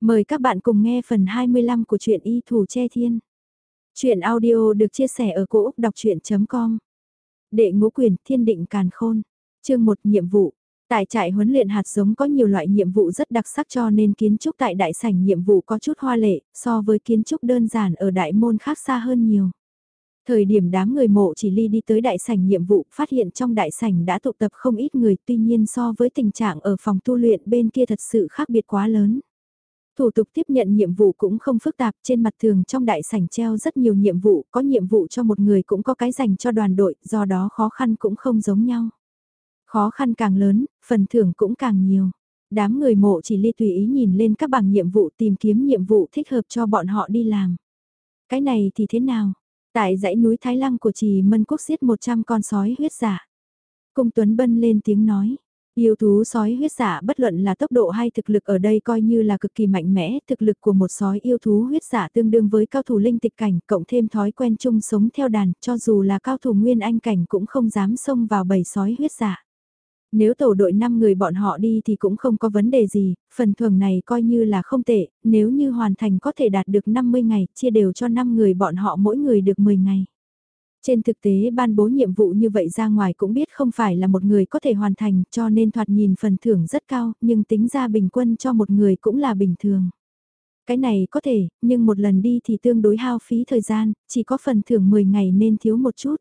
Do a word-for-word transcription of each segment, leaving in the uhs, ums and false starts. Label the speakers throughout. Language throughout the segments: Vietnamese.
Speaker 1: Mời các bạn cùng nghe phần hai mươi lăm của truyện Y Thủ Che Thiên. Chuyện audio được chia sẻ ở cỗ đọc chuyện chấm com. Đệ ngũ quyền Thiên Định Càn Khôn. Chương một nhiệm vụ. Tại trại huấn luyện hạt giống có nhiều loại nhiệm vụ rất đặc sắc cho nên kiến trúc tại đại sảnh nhiệm vụ có chút hoa lệ, so với kiến trúc đơn giản ở đại môn khác xa hơn nhiều. Thời điểm đám người Mộ Chỉ Ly đi tới đại sảnh nhiệm vụ, phát hiện trong đại sảnh đã tụ tập không ít người, tuy nhiên so với tình trạng ở phòng tu luyện bên kia thật sự khác biệt quá lớn. Thủ tục tiếp nhận nhiệm vụ cũng không phức tạp, trên mặt thường trong đại sảnh treo rất nhiều nhiệm vụ, có nhiệm vụ cho một người cũng có cái dành cho đoàn đội, do đó khó khăn cũng không giống nhau. Khó khăn càng lớn, phần thưởng cũng càng nhiều. Đám người Mộ Chỉ Ly tùy ý nhìn lên các bảng nhiệm vụ tìm kiếm nhiệm vụ thích hợp cho bọn họ đi làm. Cái này thì thế nào? Tại dãy núi Thái Lăng của Trì Mân Quốc giết một trăm con sói huyết giả. Cung Tuấn Bân lên tiếng nói. Yêu thú sói huyết giả bất luận là tốc độ hay thực lực ở đây coi như là cực kỳ mạnh mẽ, thực lực của một sói yêu thú huyết giả tương đương với cao thủ linh tịch cảnh, cộng thêm thói quen chung sống theo đàn, cho dù là cao thủ nguyên anh cảnh cũng không dám xông vào bầy sói huyết giả. Nếu tổ đội năm người bọn họ đi thì cũng không có vấn đề gì, phần thưởng này coi như là không tệ, nếu như hoàn thành có thể đạt được năm mươi ngày, chia đều cho năm người bọn họ mỗi người được mười ngày. Trên thực tế ban bố nhiệm vụ như vậy ra ngoài cũng biết không phải là một người có thể hoàn thành cho nên thoạt nhìn phần thưởng rất cao nhưng tính ra bình quân cho một người cũng là bình thường. Cái này có thể, nhưng một lần đi thì tương đối hao phí thời gian, chỉ có phần thưởng mười ngày nên thiếu một chút.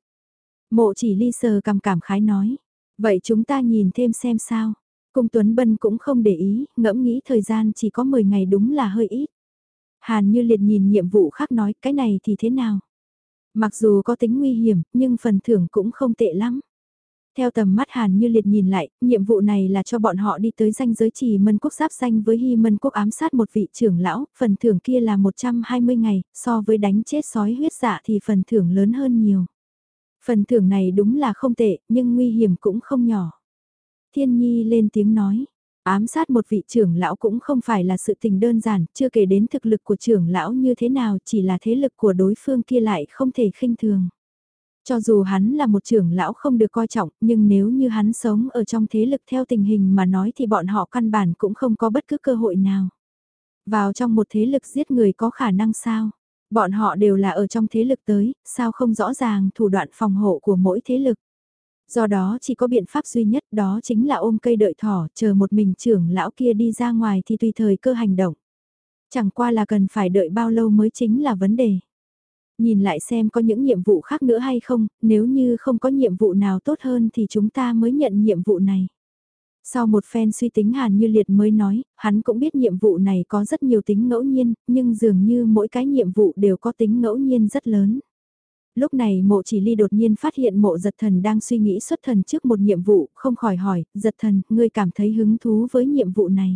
Speaker 1: Mộ Chỉ Ly sờ cằm cảm khái nói, vậy chúng ta nhìn thêm xem sao. Cung Tuấn Bân cũng không để ý, ngẫm nghĩ thời gian chỉ có mười ngày đúng là hơi ít. Hàn Như Liệt nhìn nhiệm vụ khác nói cái này thì thế nào? Mặc dù có tính nguy hiểm, nhưng phần thưởng cũng không tệ lắm. Theo tầm mắt Hàn Như Liệt nhìn lại, nhiệm vụ này là cho bọn họ đi tới ranh giới Trì Mân Quốc giáp danh với Hy Mân Quốc ám sát một vị trưởng lão, phần thưởng kia là một trăm hai mươi ngày, so với đánh chết sói huyết dạ thì phần thưởng lớn hơn nhiều. Phần thưởng này đúng là không tệ, nhưng nguy hiểm cũng không nhỏ. Thiên Nhi lên tiếng nói. Ám sát một vị trưởng lão cũng không phải là sự tình đơn giản, chưa kể đến thực lực của trưởng lão như thế nào, chỉ là thế lực của đối phương kia lại không thể khinh thường. Cho dù hắn là một trưởng lão không được coi trọng, nhưng nếu như hắn sống ở trong thế lực theo tình hình mà nói thì bọn họ căn bản cũng không có bất cứ cơ hội nào. Vào trong một thế lực giết người có khả năng sao? Bọn họ đều là ở trong thế lực tới, sao không rõ ràng thủ đoạn phòng hộ của mỗi thế lực? Do đó chỉ có biện pháp duy nhất đó chính là ôm cây đợi thỏ, chờ một mình trưởng lão kia đi ra ngoài thì tùy thời cơ hành động. Chẳng qua là cần phải đợi bao lâu mới chính là vấn đề. Nhìn lại xem có những nhiệm vụ khác nữa hay không, nếu như không có nhiệm vụ nào tốt hơn thì chúng ta mới nhận nhiệm vụ này. Sau một phen suy tính Hàn Như Liệt mới nói, hắn cũng biết nhiệm vụ này có rất nhiều tính ngẫu nhiên, nhưng dường như mỗi cái nhiệm vụ đều có tính ngẫu nhiên rất lớn. Lúc này Mộ Chỉ Ly đột nhiên phát hiện Mộ Giật Thần đang suy nghĩ xuất thần trước một nhiệm vụ, không khỏi hỏi, Giật Thần, ngươi cảm thấy hứng thú với nhiệm vụ này.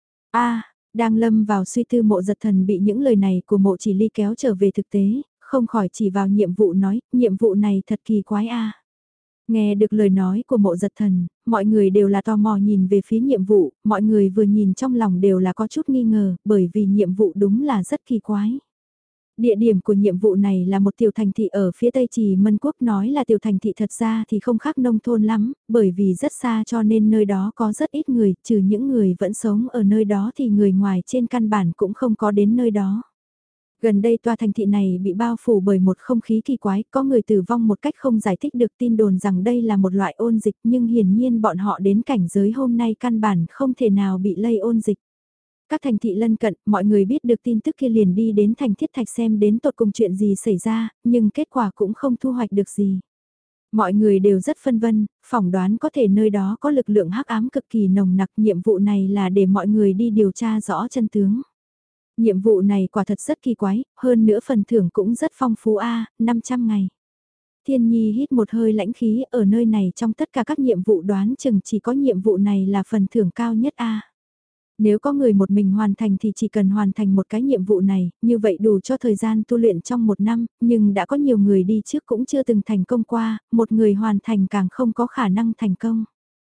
Speaker 1: A, đang lâm vào suy tư Mộ Giật Thần bị những lời này của Mộ Chỉ Ly kéo trở về thực tế, không khỏi chỉ vào nhiệm vụ nói, nhiệm vụ này thật kỳ quái a. Nghe được lời nói của Mộ Giật Thần, mọi người đều là tò mò nhìn về phía nhiệm vụ, mọi người vừa nhìn trong lòng đều là có chút nghi ngờ, bởi vì nhiệm vụ đúng là rất kỳ quái. Địa điểm của nhiệm vụ này là một tiểu thành thị ở phía tây Trì Mân Quốc, nói là tiểu thành thị thật ra thì không khác nông thôn lắm, bởi vì rất xa cho nên nơi đó có rất ít người, trừ những người vẫn sống ở nơi đó thì người ngoài trên căn bản cũng không có đến nơi đó. Gần đây tòa thành thị này bị bao phủ bởi một không khí kỳ quái, có người tử vong một cách không giải thích được, tin đồn rằng đây là một loại ôn dịch nhưng hiển nhiên bọn họ đến cảnh giới hôm nay căn bản không thể nào bị lây ôn dịch. Các thành thị lân cận, mọi người biết được tin tức kia liền đi đến thành Thiết Thạch xem đến tột cùng chuyện gì xảy ra, nhưng kết quả cũng không thu hoạch được gì. Mọi người đều rất phân vân, phỏng đoán có thể nơi đó có lực lượng hắc ám cực kỳ nồng nặc, nhiệm vụ này là để mọi người đi điều tra rõ chân tướng. Nhiệm vụ này quả thật rất kỳ quái, hơn nữa phần thưởng cũng rất phong phú a, năm trăm ngày. Thiên Nhi hít một hơi lãnh khí, ở nơi này trong tất cả các nhiệm vụ đoán chừng chỉ có nhiệm vụ này là phần thưởng cao nhất a. Nếu có người một mình hoàn thành thì chỉ cần hoàn thành một cái nhiệm vụ này, như vậy đủ cho thời gian tu luyện trong một năm, nhưng đã có nhiều người đi trước cũng chưa từng thành công qua, một người hoàn thành càng không có khả năng thành công.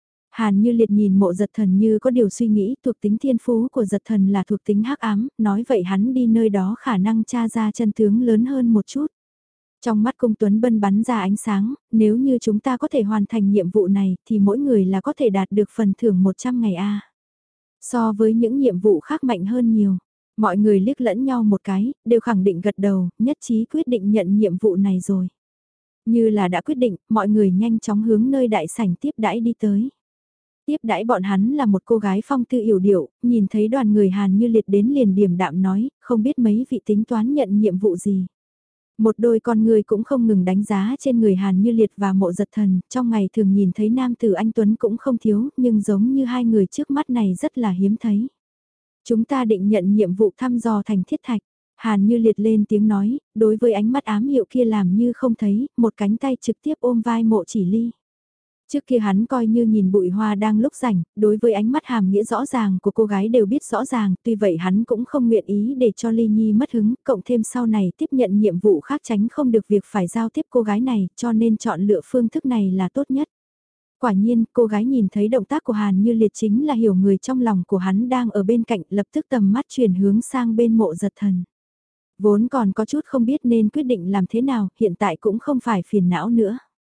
Speaker 1: Hàn Như Liệt nhìn Mộ Giật Thần như có điều suy nghĩ, thuộc tính thiên phú của Giật Thần là thuộc tính hắc ám, nói vậy hắn đi nơi đó khả năng tra ra chân tướng lớn hơn một chút. Trong mắt Cung Tuấn Bân bắn ra ánh sáng, nếu như chúng ta có thể hoàn thành nhiệm vụ này thì mỗi người là có thể đạt được phần thưởng một trăm ngày a. So với những nhiệm vụ khác mạnh hơn nhiều. Mọi người liếc lẫn nhau một cái, đều khẳng định gật đầu, nhất trí quyết định nhận nhiệm vụ này rồi. Như là đã quyết định, mọi người nhanh chóng hướng nơi đại sảnh tiếp đãi đi tới. Tiếp đãi bọn hắn là một cô gái phong tư yểu điệu, nhìn thấy đoàn người Hàn Như Liệt đến liền điềm đạm nói, không biết mấy vị tính toán nhận nhiệm vụ gì. Một đôi con người cũng không ngừng đánh giá trên người Hàn Như Liệt và Mộ Giật Thần, trong ngày thường nhìn thấy nam tử anh Tuấn cũng không thiếu, nhưng giống như hai người trước mắt này rất là hiếm thấy. Chúng ta định nhận nhiệm vụ thăm dò thành thiết thạch. Hàn Như Liệt lên tiếng nói, đối với ánh mắt ám hiệu kia làm như không thấy, một cánh tay trực tiếp ôm vai Mộ Chỉ Ly. Trước kia hắn coi như nhìn bụi hoa đang lúc rảnh, đối với ánh mắt hàm nghĩa rõ ràng của cô gái đều biết rõ ràng, tuy vậy hắn cũng không nguyện ý để cho Ly Nhi mất hứng, cộng thêm sau này tiếp nhận nhiệm vụ khác tránh không được việc phải giao tiếp cô gái này, cho nên chọn lựa phương thức này là tốt nhất. Quả nhiên, cô gái nhìn thấy động tác của Hàn Như Liệt chính là hiểu người trong lòng của hắn đang ở bên cạnh, lập tức tầm mắt chuyển hướng sang bên Mộ Giật Thần. Vốn còn có chút không biết nên quyết định làm thế nào, hiện tại cũng không phải phiền não nữa.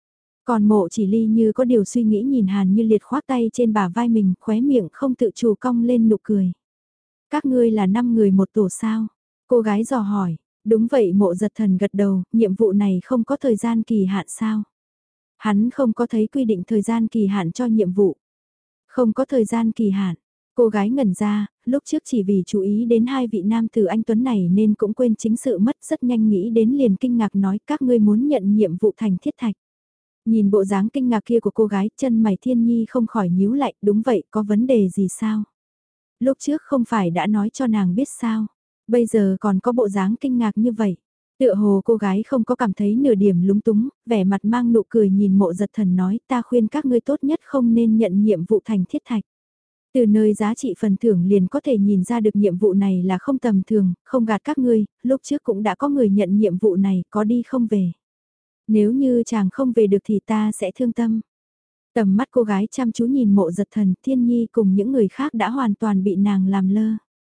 Speaker 1: Còn Mộ Chỉ Ly như có điều suy nghĩ nhìn Hàn Như Liệt khoác tay trên bả vai mình, khóe miệng không tự chủ cong lên nụ cười. Các ngươi là năm người một tổ sao? Cô gái dò hỏi, đúng vậy Mộ Giật Thần gật đầu, nhiệm vụ này không có thời gian kỳ hạn sao? Hắn không có thấy quy định thời gian kỳ hạn cho nhiệm vụ. Không có thời gian kỳ hạn. Cô gái ngẩn ra, lúc trước chỉ vì chú ý đến hai vị nam tử anh Tuấn này nên cũng quên chính sự mất, rất nhanh nghĩ đến liền kinh ngạc nói các ngươi muốn nhận nhiệm vụ thành thiết thạch. Nhìn bộ dáng kinh ngạc kia của cô gái, chân mày Thiên Nhi không khỏi nhíu lại, đúng vậy, có vấn đề gì sao? Lúc trước không phải đã nói cho nàng biết sao? Bây giờ còn có bộ dáng kinh ngạc như vậy. Tựa hồ cô gái không có cảm thấy nửa điểm lúng túng, vẻ mặt mang nụ cười nhìn Mộ Giật Thần nói ta khuyên các ngươi tốt nhất không nên nhận nhiệm vụ thành thiết thạch. Từ nơi giá trị phần thưởng liền có thể nhìn ra được nhiệm vụ này là không tầm thường, không gạt các ngươi, lúc trước cũng đã có người nhận nhiệm vụ này, có đi không về. Nếu như chàng không về được thì ta sẽ thương tâm. Tầm mắt cô gái chăm chú nhìn Mộ Giật Thần, Thiên Nhi cùng những người khác đã hoàn toàn bị nàng làm lơ.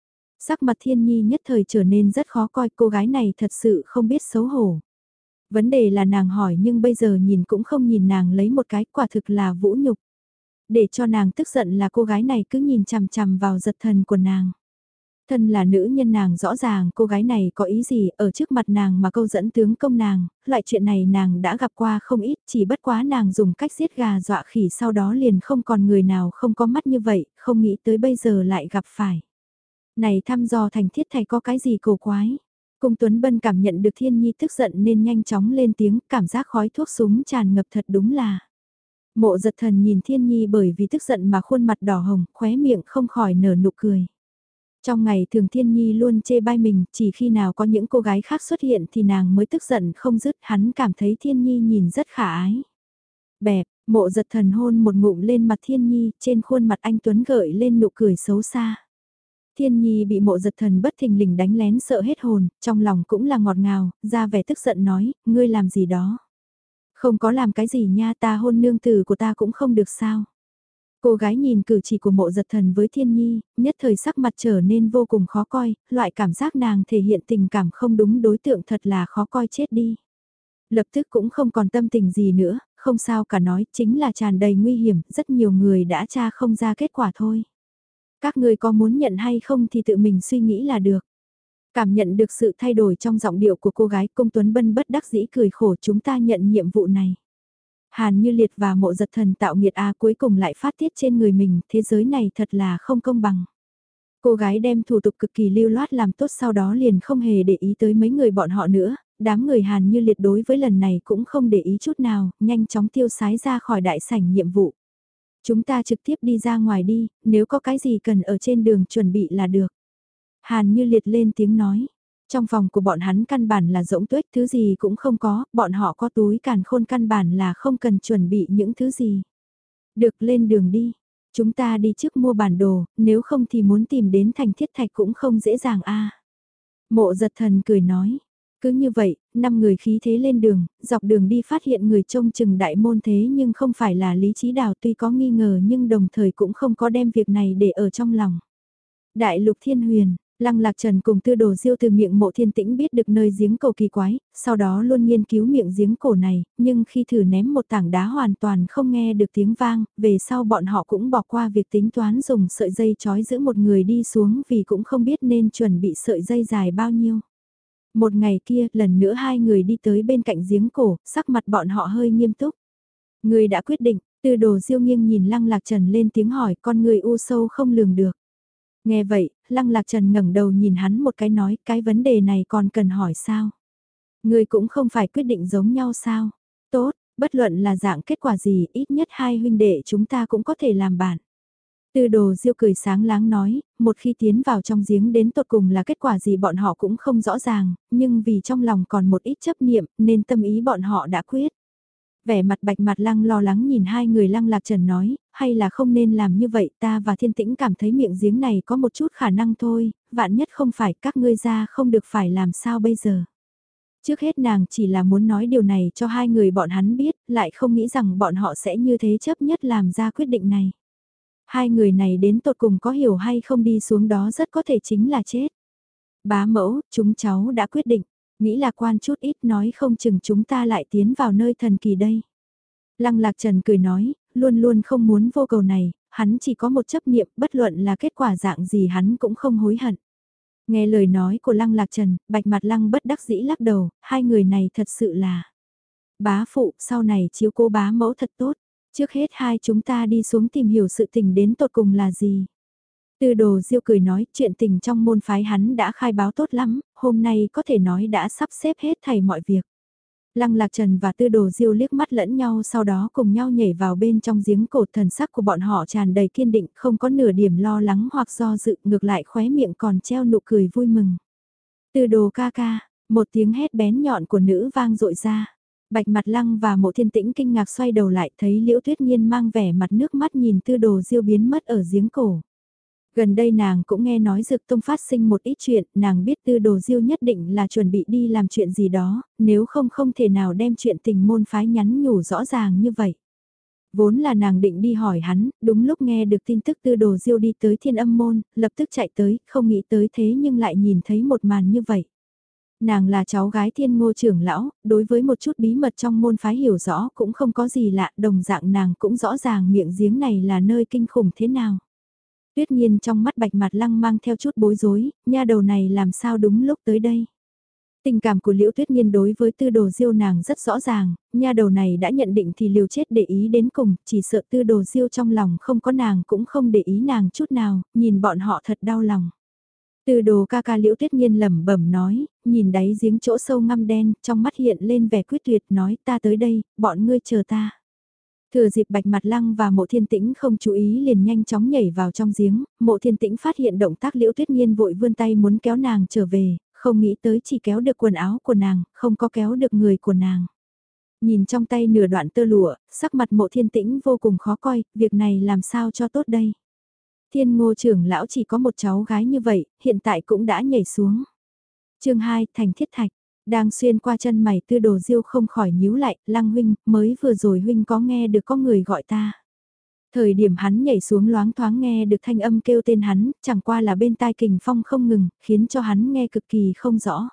Speaker 1: Sắc mặt Thiên Nhi nhất thời trở nên rất khó coi, cô gái này thật sự không biết xấu hổ. Vấn đề là nàng hỏi nhưng bây giờ nhìn cũng không nhìn nàng lấy một cái, quả thực là vũ nhục. Để cho nàng tức giận là cô gái này cứ nhìn chằm chằm vào Giật Thần của nàng. Thân là nữ nhân nàng rõ ràng cô gái này có ý gì ở trước mặt nàng mà câu dẫn tướng công nàng, loại chuyện này nàng đã gặp qua không ít, chỉ bất quá nàng dùng cách giết gà dọa khỉ sau đó liền không còn người nào không có mắt như vậy, không nghĩ tới bây giờ lại gặp phải. Này thăm dò thành thiết thạch có cái gì cổ quái. Cung Tuấn Bân cảm nhận được Thiên Nhi tức giận nên nhanh chóng lên tiếng, cảm giác khói thuốc súng tràn ngập thật đúng là. Mộ Giật Thần nhìn Thiên Nhi bởi vì tức giận mà khuôn mặt đỏ hồng, khóe miệng không khỏi nở nụ cười. Trong ngày thường Thiên Nhi luôn chê bai mình, chỉ khi nào có những cô gái khác xuất hiện thì nàng mới tức giận không dứt, hắn cảm thấy Thiên Nhi nhìn rất khả ái. Bẹp, Mộ Giật Thần hôn một ngụm lên mặt Thiên Nhi, trên khuôn mặt anh Tuấn gợi lên nụ cười xấu xa. Thiên Nhi bị Mộ Giật Thần bất thình lình đánh lén sợ hết hồn, trong lòng cũng là ngọt ngào, ra vẻ tức giận nói, ngươi làm gì đó. Không có làm cái gì nha, ta hôn nương tử của ta cũng không được sao. Cô gái nhìn cử chỉ của Mộ Giật Thần với Thiên Nhi, nhất thời sắc mặt trở nên vô cùng khó coi, loại cảm giác nàng thể hiện tình cảm không đúng đối tượng thật là khó coi chết đi. Lập tức cũng không còn tâm tình gì nữa, không sao cả nói, chính là tràn đầy nguy hiểm, rất nhiều người đã tra không ra kết quả thôi. Các người có muốn nhận hay không thì tự mình suy nghĩ là được. Cảm nhận được sự thay đổi trong giọng điệu của cô gái, Cung Tuấn Bân bất đắc dĩ cười khổ, chúng ta nhận nhiệm vụ này. Hàn Như Liệt và Mộ Giật Thần tạo nghiệt a cuối cùng lại phát tiết trên người mình, thế giới này thật là không công bằng. Cô gái đem thủ tục cực kỳ lưu loát làm tốt sau đó liền không hề để ý tới mấy người bọn họ nữa, đám người Hàn Như Liệt đối với lần này cũng không để ý chút nào, nhanh chóng tiêu sái ra khỏi đại sảnh nhiệm vụ. Chúng ta trực tiếp đi ra ngoài đi, nếu có cái gì cần ở trên đường chuẩn bị là được. Hàn Như Liệt lên tiếng nói. Trong phòng của bọn hắn căn bản là rỗng tuếch, thứ gì cũng không có, bọn họ có túi càn khôn căn bản là không cần chuẩn bị những thứ gì. Được, lên đường đi. Chúng ta đi trước mua bản đồ, nếu không thì muốn tìm đến thành thiết thạch cũng không dễ dàng a. Mộ Giật Thần cười nói. Cứ như vậy, năm người khí thế lên đường, dọc đường đi phát hiện người trông chừng đại môn thế nhưng không phải là Lý Chí Đào, tuy có nghi ngờ nhưng đồng thời cũng không có đem việc này để ở trong lòng. Đại Lục Thiên Huyền, Lăng Lạc Trần cùng Tư Đồ Diêu từ miệng Mộ Thiên Tĩnh biết được nơi giếng cổ kỳ quái, sau đó luôn nghiên cứu miệng giếng cổ này, nhưng khi thử ném một tảng đá hoàn toàn không nghe được tiếng vang, về sau bọn họ cũng bỏ qua việc tính toán dùng sợi dây trói giữ một người đi xuống vì cũng không biết nên chuẩn bị sợi dây dài bao nhiêu. Một ngày kia, lần nữa hai người đi tới bên cạnh giếng cổ, sắc mặt bọn họ hơi nghiêm túc. Người đã quyết định, Tư Đồ Diêu nghiêng nhìn Lăng Lạc Trần lên tiếng hỏi, con người u sâu không lường được. Nghe vậy, Lăng Lạc Trần ngẩng đầu nhìn hắn một cái nói, cái vấn đề này còn cần hỏi sao? Người cũng không phải quyết định giống nhau sao? Tốt, bất luận là dạng kết quả gì, ít nhất hai huynh đệ chúng ta cũng có thể làm bạn. Tư Đồ Diêu cười sáng láng nói, một khi tiến vào trong giếng đến tột cùng là kết quả gì bọn họ cũng không rõ ràng, nhưng vì trong lòng còn một ít chấp niệm nên tâm ý bọn họ đã quyết. Vẻ mặt Bạch Mặt Lăng lo lắng nhìn hai người Lăng Lạc Trần nói, hay là không nên làm như vậy, ta và Thiên Tĩnh cảm thấy miệng giếng này có một chút khả năng thôi, vạn nhất không phải các ngươi ra không được phải làm sao bây giờ. Trước hết nàng chỉ là muốn nói điều này cho hai người bọn hắn biết, lại không nghĩ rằng bọn họ sẽ như thế chấp nhất làm ra quyết định này. Hai người này đến tột cùng có hiểu hay không đi xuống đó rất có thể chính là chết. Bá mẫu, chúng cháu đã quyết định. Nghĩ là quan chút ít nói không chừng chúng ta lại tiến vào nơi thần kỳ đây. Lăng Lạc Trần cười nói, luôn luôn không muốn vô cầu này, hắn chỉ có một chấp niệm bất luận là kết quả dạng gì hắn cũng không hối hận. Nghe lời nói của Lăng Lạc Trần, Bạch Mặt Lăng bất đắc dĩ lắc đầu, hai người này thật sự là bá phụ, sau này chiếu cố bá mẫu thật tốt, trước hết hai chúng ta đi xuống tìm hiểu sự tình đến tột cùng là gì. Tư Đồ Diêu cười nói, chuyện tình trong môn phái hắn đã khai báo tốt lắm, hôm nay có thể nói đã sắp xếp hết thảy mọi việc. Lăng Lạc Trần và Tư Đồ Diêu liếc mắt lẫn nhau sau đó cùng nhau nhảy vào bên trong giếng cột, thần sắc của bọn họ tràn đầy kiên định, không có nửa điểm lo lắng hoặc do dự, ngược lại khóe miệng còn treo nụ cười vui mừng. Tư Đồ ca ca, một tiếng hét bén nhọn của nữ vang dội ra. Bạch Mặt Lăng và Mộ Thiên Tĩnh kinh ngạc xoay đầu lại thấy Liễu Tuyết Nhiên mang vẻ mặt nước mắt nhìn Tư Đồ Diêu biến mất ở giếng cổ. Gần đây nàng cũng nghe nói Dược Tông phát sinh một ít chuyện, nàng biết Tư Đồ Diêu nhất định là chuẩn bị đi làm chuyện gì đó, nếu không không thể nào đem chuyện tình môn phái nhắn nhủ rõ ràng như vậy. Vốn là nàng định đi hỏi hắn, đúng lúc nghe được tin tức Tư Đồ Diêu đi tới Thiên Âm môn, lập tức chạy tới, không nghĩ tới thế nhưng lại nhìn thấy một màn như vậy. Nàng là cháu gái Thiên Ngô trưởng lão, đối với một chút bí mật trong môn phái hiểu rõ cũng không có gì lạ, đồng dạng nàng cũng rõ ràng miệng giếng này là nơi kinh khủng thế nào. Tuyết Nhiên trong mắt Bạch Mặt Lăng mang theo chút bối rối, nha đầu này làm sao đúng lúc tới đây. Tình cảm của Liễu Tuyết Nhiên đối với Tư Đồ Diêu nàng rất rõ ràng, nha đầu này đã nhận định thì liều chết để ý đến cùng, chỉ sợ Tư Đồ Diêu trong lòng không có nàng cũng không để ý nàng chút nào, nhìn bọn họ thật đau lòng. Tư Đồ ca ca Liễu Tuyết Nhiên lẩm bẩm nói, nhìn đáy giếng chỗ sâu ngăm đen, trong mắt hiện lên vẻ quyết tuyệt nói ta tới đây, bọn ngươi chờ ta. Thừa dịp Bạch Mặt Lăng và Mộ Thiên Tĩnh không chú ý liền nhanh chóng nhảy vào trong giếng, Mộ Thiên Tĩnh phát hiện động tác Liễu Tuyết Nhiên vội vươn tay muốn kéo nàng trở về, không nghĩ tới chỉ kéo được quần áo của nàng, không có kéo được người của nàng. Nhìn trong tay nửa đoạn tơ lụa, sắc mặt Mộ Thiên Tĩnh vô cùng khó coi, việc này làm sao cho tốt đây. Thiên Ngô trưởng lão chỉ có một cháu gái như vậy, hiện tại cũng đã nhảy xuống. Chương hai, Thành Thiết Thạch. Đang xuyên qua chân mày Tư Đồ Diêu không khỏi nhíu lại, Lăng huynh, mới vừa rồi huynh có nghe được có người gọi ta. Thời điểm hắn nhảy xuống loáng thoáng nghe được thanh âm kêu tên hắn, chẳng qua là bên tai kình phong không ngừng, khiến cho hắn nghe cực kỳ không rõ.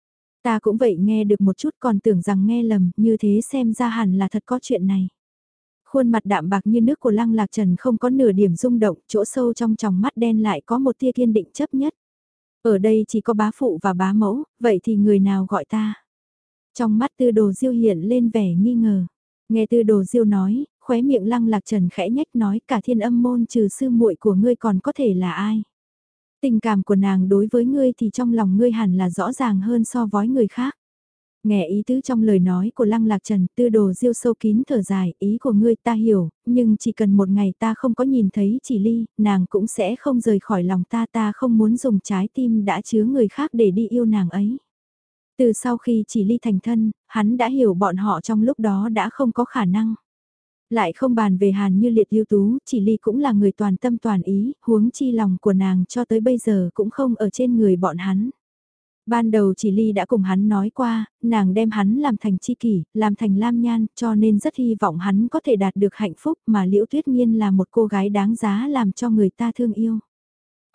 Speaker 1: Ta cũng vậy nghe được một chút còn tưởng rằng nghe lầm, như thế xem ra hẳn là thật có chuyện này. Khuôn mặt đạm bạc như nước của Lăng Lạc Trần không có nửa điểm rung động, chỗ sâu trong tròng mắt đen lại có một tia kiên định chấp nhất. Ở đây chỉ có bá phụ và bá mẫu, vậy thì người nào gọi ta? Trong mắt Tư Đồ Diêu hiện lên vẻ nghi ngờ. Nghe Tư Đồ Diêu nói, khóe miệng Lăng Lạc Trần khẽ nhách nói cả Thiên Âm môn trừ sư muội của ngươi còn có thể là ai? Tình cảm của nàng đối với ngươi thì trong lòng ngươi hẳn là rõ ràng hơn so với người khác. Nghe ý tứ trong lời nói của Lăng Lạc Trần, Tư Đồ Diêu sâu kín thở dài, ý của ngươi ta hiểu, nhưng chỉ cần một ngày ta không có nhìn thấy Chỉ Ly, nàng cũng sẽ không rời khỏi lòng ta, ta không muốn dùng trái tim đã chứa người khác để đi yêu nàng ấy. Từ sau khi Chỉ Ly thành thân, hắn đã hiểu bọn họ trong lúc đó đã không có khả năng. Lại không bàn về Hàn Như Liệt ưu tú, Chỉ Ly cũng là người toàn tâm toàn ý, huống chi lòng của nàng cho tới bây giờ cũng không ở trên người bọn hắn. Ban đầu Chỉ Ly đã cùng hắn nói qua, nàng đem hắn làm thành chi kỷ, làm thành lam nhan, cho nên rất hy vọng hắn có thể đạt được hạnh phúc mà Liễu Tuyết Nhiên là một cô gái đáng giá làm cho người ta thương yêu.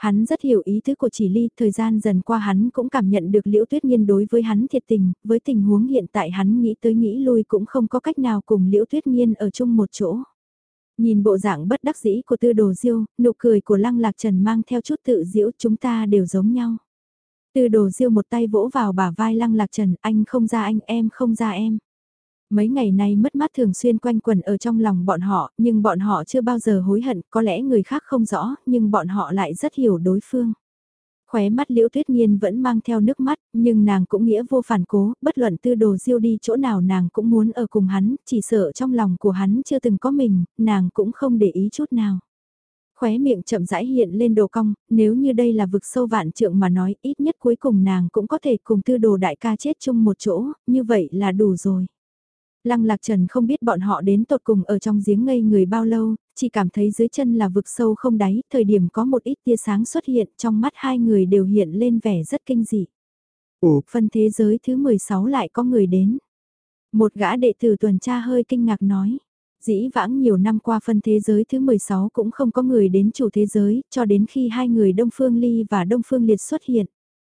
Speaker 1: Hắn rất hiểu ý tứ của Chỉ Ly, thời gian dần qua hắn cũng cảm nhận được Liễu Tuyết Nghiên đối với hắn thiệt tình, với tình huống hiện tại hắn nghĩ tới nghĩ lui cũng không có cách nào cùng Liễu Tuyết Nghiên ở chung một chỗ. Nhìn bộ dạng bất đắc dĩ của Tư Đồ Diêu, nụ cười của Lăng Lạc Trần mang theo chút tự giễu, chúng ta đều giống nhau. Tư Đồ Diêu một tay vỗ vào bả vai Lăng Lạc Trần, anh không ra anh, em không ra em. Mấy ngày nay mất mát thường xuyên quanh quẩn ở trong lòng bọn họ, nhưng bọn họ chưa bao giờ hối hận, có lẽ người khác không rõ, nhưng bọn họ lại rất hiểu đối phương. Khóe mắt Liễu Tuyết Nghiên vẫn mang theo nước mắt, nhưng nàng cũng nghĩa vô phản cố, bất luận Tư Đồ Diêu đi chỗ nào nàng cũng muốn ở cùng hắn, chỉ sợ trong lòng của hắn chưa từng có mình, nàng cũng không để ý chút nào. Khóe miệng chậm rãi hiện lên đồ cong, nếu như đây là vực sâu vạn trượng mà nói, ít nhất cuối cùng nàng cũng có thể cùng Tư Đồ đại ca chết chung một chỗ, như vậy là đủ rồi. Lăng Lạc Trần không biết bọn họ đến tột cùng ở trong giếng ngây người bao lâu, chỉ cảm thấy dưới chân là vực sâu không đáy, thời điểm có một ít tia sáng xuất hiện, trong mắt hai người đều hiện lên vẻ rất kinh dị. Ủa, phân thế giới thứ mười sáu lại có người đến. Một gã đệ tử tuần tra hơi kinh ngạc nói. Dĩ vãng nhiều năm qua phân thế giới thứ mười sáu cũng không có người đến chủ thế giới, cho đến khi hai người Đông Phương Ly và Đông Phương Liệt xuất hiện.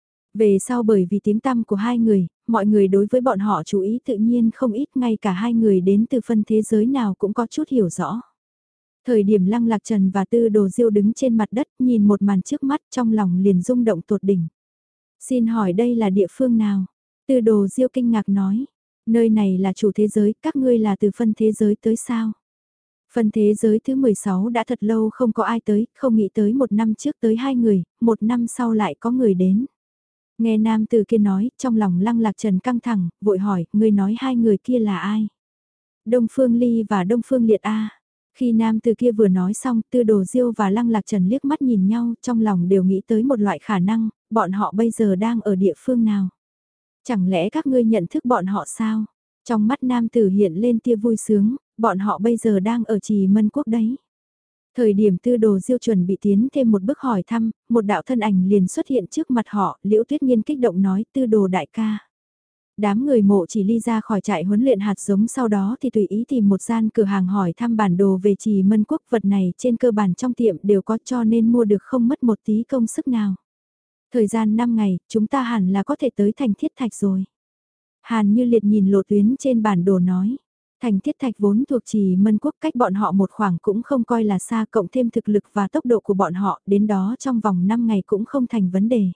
Speaker 1: Về sau bởi vì tiếng tăm của hai người, mọi người đối với bọn họ chú ý tự nhiên không ít, ngay cả hai người đến từ phân thế giới nào cũng có chút hiểu rõ. Thời điểm Lăng Lạc Trần và Tư Đồ Diêu đứng trên mặt đất nhìn một màn trước mắt trong lòng liền rung động tột đỉnh. Xin hỏi đây là địa phương nào? Tư Đồ Diêu kinh ngạc nói. Nơi này là chủ thế giới, các ngươi là từ phân thế giới tới sao? Phân thế giới thứ mười sáu đã thật lâu không có ai tới, không nghĩ tới một năm trước tới hai người, một năm sau lại có người đến. Nghe nam từ kia nói, trong lòng Lăng Lạc Trần căng thẳng, vội hỏi, ngươi nói hai người kia là ai? Đông Phương Ly và Đông Phương Liệt A. Khi nam từ kia vừa nói xong, Tư Đồ Diêu và Lăng Lạc Trần liếc mắt nhìn nhau, trong lòng đều nghĩ tới một loại khả năng, bọn họ bây giờ đang ở địa phương nào? Chẳng lẽ các ngươi nhận thức bọn họ sao? Trong mắt nam tử hiện lên tia vui sướng, bọn họ bây giờ đang ở Trì Mân Quốc đấy. Thời điểm Tư Đồ Diêu chuẩn bị tiến thêm một bước hỏi thăm, một đạo thân ảnh liền xuất hiện trước mặt họ, Liễu Tuyết Nghiên kích động nói, Tư Đồ đại ca. Đám người Mộ Chỉ Ly ra khỏi trại huấn luyện hạt giống, sau đó thì tùy ý tìm một gian cửa hàng hỏi thăm bản đồ về Trì Mân Quốc, vật này trên cơ bản trong tiệm đều có, cho nên mua được không mất một tí công sức nào. Thời gian năm ngày, chúng ta hẳn là có thể tới thành Thiết Thạch rồi. Hàn Như Liệt nhìn lộ tuyến trên bản đồ nói. Thành Thiết Thạch vốn thuộc Trì Mân Quốc, cách bọn họ một khoảng cũng không coi là xa, cộng thêm thực lực và tốc độ của bọn họ, đến đó trong vòng năm ngày cũng không thành vấn đề.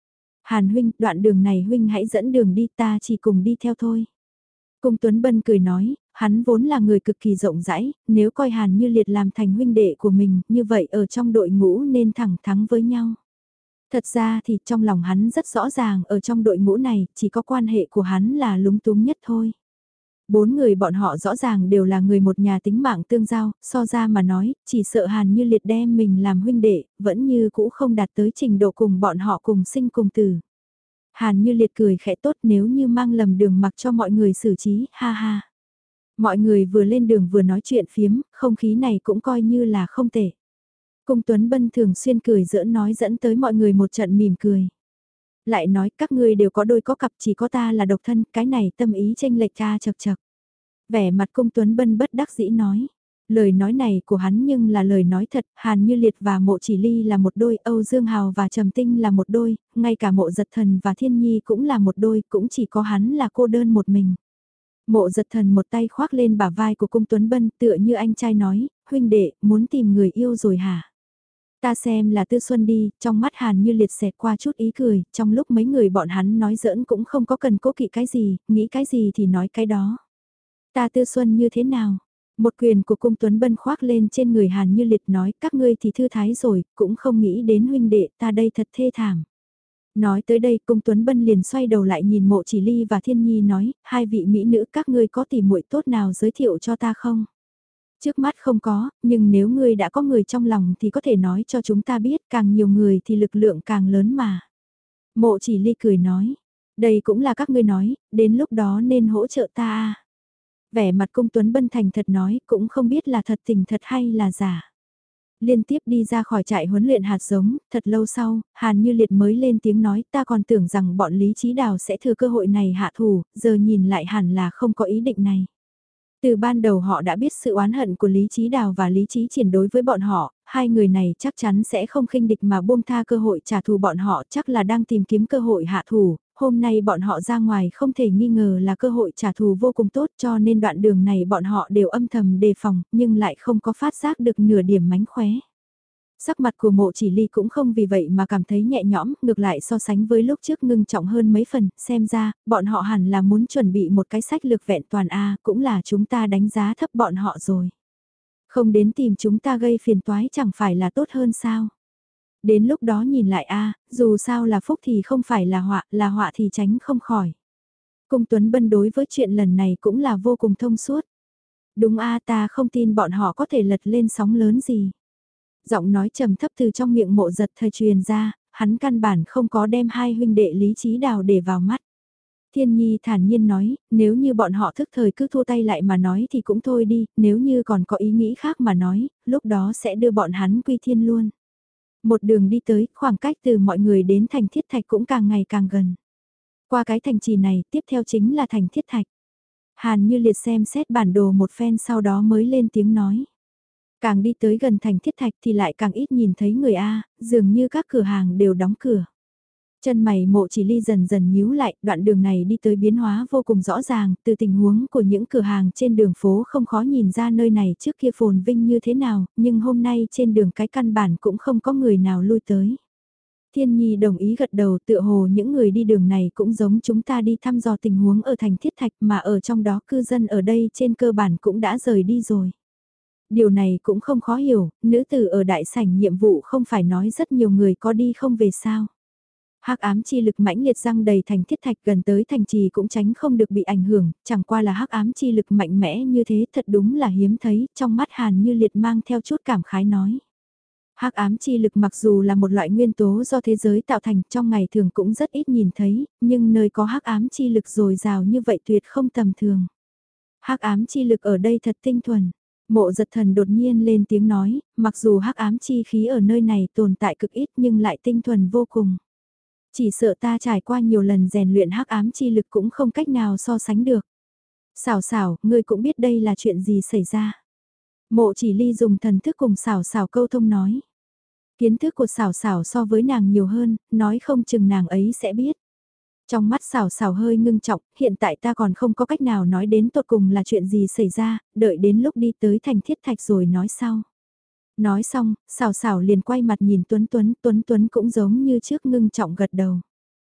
Speaker 1: Hàn huynh, đoạn đường này huynh hãy dẫn đường đi, ta chỉ cùng đi theo thôi. Cung Tuấn Bân cười nói, hắn vốn là người cực kỳ rộng rãi, nếu coi Hàn Như Liệt làm thành huynh đệ của mình, như vậy ở trong đội ngũ nên thẳng thắng với nhau. Thật ra thì trong lòng hắn rất rõ ràng, ở trong đội ngũ này, chỉ có quan hệ của hắn là lúng túng nhất thôi. Bốn người bọn họ rõ ràng đều là người một nhà tính mạng tương giao, so ra mà nói, chỉ sợ Hàn Như Liệt đem mình làm huynh đệ, vẫn như cũ không đạt tới trình độ cùng bọn họ cùng sinh cùng tử. Hàn Như Liệt cười khẽ tốt, nếu như mang lầm đường mặc cho mọi người xử trí, ha ha. Mọi người vừa lên đường vừa nói chuyện phiếm, không khí này cũng coi như là không tệ. Cung Tuấn Bân thường xuyên cười giỡn nói dẫn tới mọi người một trận mỉm cười. Lại nói các ngươi đều có đôi có cặp, chỉ có ta là độc thân, cái này tâm ý chênh lệch cha chật chật. Vẻ mặt Cung Tuấn Bân bất đắc dĩ nói. Lời nói này của hắn nhưng là lời nói thật, Hàn Như Liệt và Mộ Chỉ Ly là một đôi, Âu Dương Hào và Trầm Tinh là một đôi, ngay cả Mộ Giật Thần và Thiên Nhi cũng là một đôi, cũng chỉ có hắn là cô đơn một mình. Mộ Giật Thần một tay khoác lên bả vai của Cung Tuấn Bân, tựa như anh trai nói, huynh đệ, muốn tìm người yêu rồi hả? Ta xem là Tư Xuân đi, trong mắt Hàn Như Liệt xẹt qua chút ý cười, trong lúc mấy người bọn hắn nói giỡn cũng không có cần cố kỵ cái gì, nghĩ cái gì thì nói cái đó. Ta Tư Xuân như thế nào? Một quyền của Cung Tuấn Bân khoác lên trên người Hàn Như Liệt nói, các ngươi thì thư thái rồi, cũng không nghĩ đến huynh đệ, ta đây thật thê thảm. Nói tới đây Cung Tuấn Bân liền xoay đầu lại nhìn Mộ Chỉ Ly và Thiên Nhi nói, hai vị mỹ nữ các ngươi có tỉ muội tốt nào giới thiệu cho ta không? Trước mắt không có, nhưng nếu ngươi đã có người trong lòng thì có thể nói cho chúng ta biết, càng nhiều người thì lực lượng càng lớn mà. Mộ Chỉ Ly cười nói, đây cũng là các ngươi nói, đến lúc đó nên hỗ trợ ta à. Vẻ mặt Cung Tuấn Bân thành thật nói, cũng không biết là thật tình thật hay là giả. Liên tiếp đi ra khỏi trại huấn luyện hạt giống, thật lâu sau, Hàn Như Liệt mới lên tiếng nói, ta còn tưởng rằng bọn Lý Chí Đào sẽ thừa cơ hội này hạ thủ, giờ nhìn lại hẳn là không có ý định này. Từ ban đầu họ đã biết sự oán hận của Lý Chí Đào và Lý Chí Triển đối với bọn họ, hai người này chắc chắn sẽ không khinh địch mà buông tha cơ hội trả thù bọn họ, chắc là đang tìm kiếm cơ hội hạ thủ. Hôm nay bọn họ ra ngoài không thể nghi ngờ là cơ hội trả thù vô cùng tốt, cho nên đoạn đường này bọn họ đều âm thầm đề phòng, nhưng lại không có phát giác được nửa điểm mánh khóe. Sắc mặt của Mộ Chỉ Ly cũng không vì vậy mà cảm thấy nhẹ nhõm, ngược lại so sánh với lúc trước ngưng trọng hơn mấy phần, xem ra, bọn họ hẳn là muốn chuẩn bị một cái sách lược vẹn toàn A, cũng là chúng ta đánh giá thấp bọn họ rồi. Không đến tìm chúng ta gây phiền toái chẳng phải là tốt hơn sao? Đến lúc đó nhìn lại A, dù sao là phúc thì không phải là họa, là họa thì tránh không khỏi. Cung Tuấn Bân đối với chuyện lần này cũng là vô cùng thông suốt. Đúng A, ta không tin bọn họ có thể lật lên sóng lớn gì. Giọng nói trầm thấp từ trong miệng Mộ Giật Thời truyền ra, hắn căn bản không có đem hai huynh đệ Lý Chí Đào để vào mắt. Thiên Nhi thản nhiên nói, nếu như bọn họ thức thời cứ thua tay lại mà nói thì cũng thôi đi, nếu như còn có ý nghĩ khác mà nói, lúc đó sẽ đưa bọn hắn quy thiên luôn. Một đường đi tới, khoảng cách từ mọi người đến thành Thiết Thạch cũng càng ngày càng gần. Qua cái thành trì này, tiếp theo chính là thành Thiết Thạch. Hàn Như Liệt xem xét bản đồ một phen sau đó mới lên tiếng nói. Càng đi tới gần thành Thiết Thạch thì lại càng ít nhìn thấy người A, dường như các cửa hàng đều đóng cửa. Chân mày Mộ Chỉ Ly dần dần nhíu lại, đoạn đường này đi tới biến hóa vô cùng rõ ràng, từ tình huống của những cửa hàng trên đường phố không khó nhìn ra nơi này trước kia phồn vinh như thế nào, nhưng hôm nay trên đường cái căn bản cũng không có người nào lui tới. Thiên Nhi đồng ý gật đầu, tựa hồ những người đi đường này cũng giống chúng ta đi thăm dò tình huống ở thành Thiết Thạch, mà ở trong đó cư dân ở đây trên cơ bản cũng đã rời đi rồi. Điều này cũng không khó hiểu, nữ tử ở đại sảnh nhiệm vụ không phải nói rất nhiều người có đi không về sao. Hắc ám chi lực mãnh liệt răng đầy thành Thiết Thạch, gần tới thành trì cũng tránh không được bị ảnh hưởng, chẳng qua là hắc ám chi lực mạnh mẽ như thế thật đúng là hiếm thấy, trong mắt Hàn Như Liệt mang theo chút cảm khái nói. Hắc ám chi lực mặc dù là một loại nguyên tố do thế giới tạo thành, trong ngày thường cũng rất ít nhìn thấy, nhưng nơi có hắc ám chi lực dồi dào như vậy tuyệt không tầm thường. Hắc ám chi lực ở đây thật tinh thuần. Mộ Giật Thần đột nhiên lên tiếng nói, mặc dù hắc ám chi khí ở nơi này tồn tại cực ít nhưng lại tinh thuần vô cùng. Chỉ sợ ta trải qua nhiều lần rèn luyện hắc ám chi lực cũng không cách nào so sánh được. Xảo xảo, ngươi cũng biết đây là chuyện gì xảy ra. Mộ Chỉ Ly dùng thần thức cùng xảo xảo câu thông nói. Kiến thức của xảo xảo so với nàng nhiều hơn, nói không chừng nàng ấy sẽ biết. Trong mắt xảo xảo hơi ngưng trọng, hiện tại ta còn không có cách nào nói đến tột cùng là chuyện gì xảy ra, đợi đến lúc đi tới thành Thiết Thạch rồi nói sau. Nói xong, xảo xảo liền quay mặt nhìn Tuấn Tuấn, Tuấn Tuấn cũng giống như trước ngưng trọng gật đầu.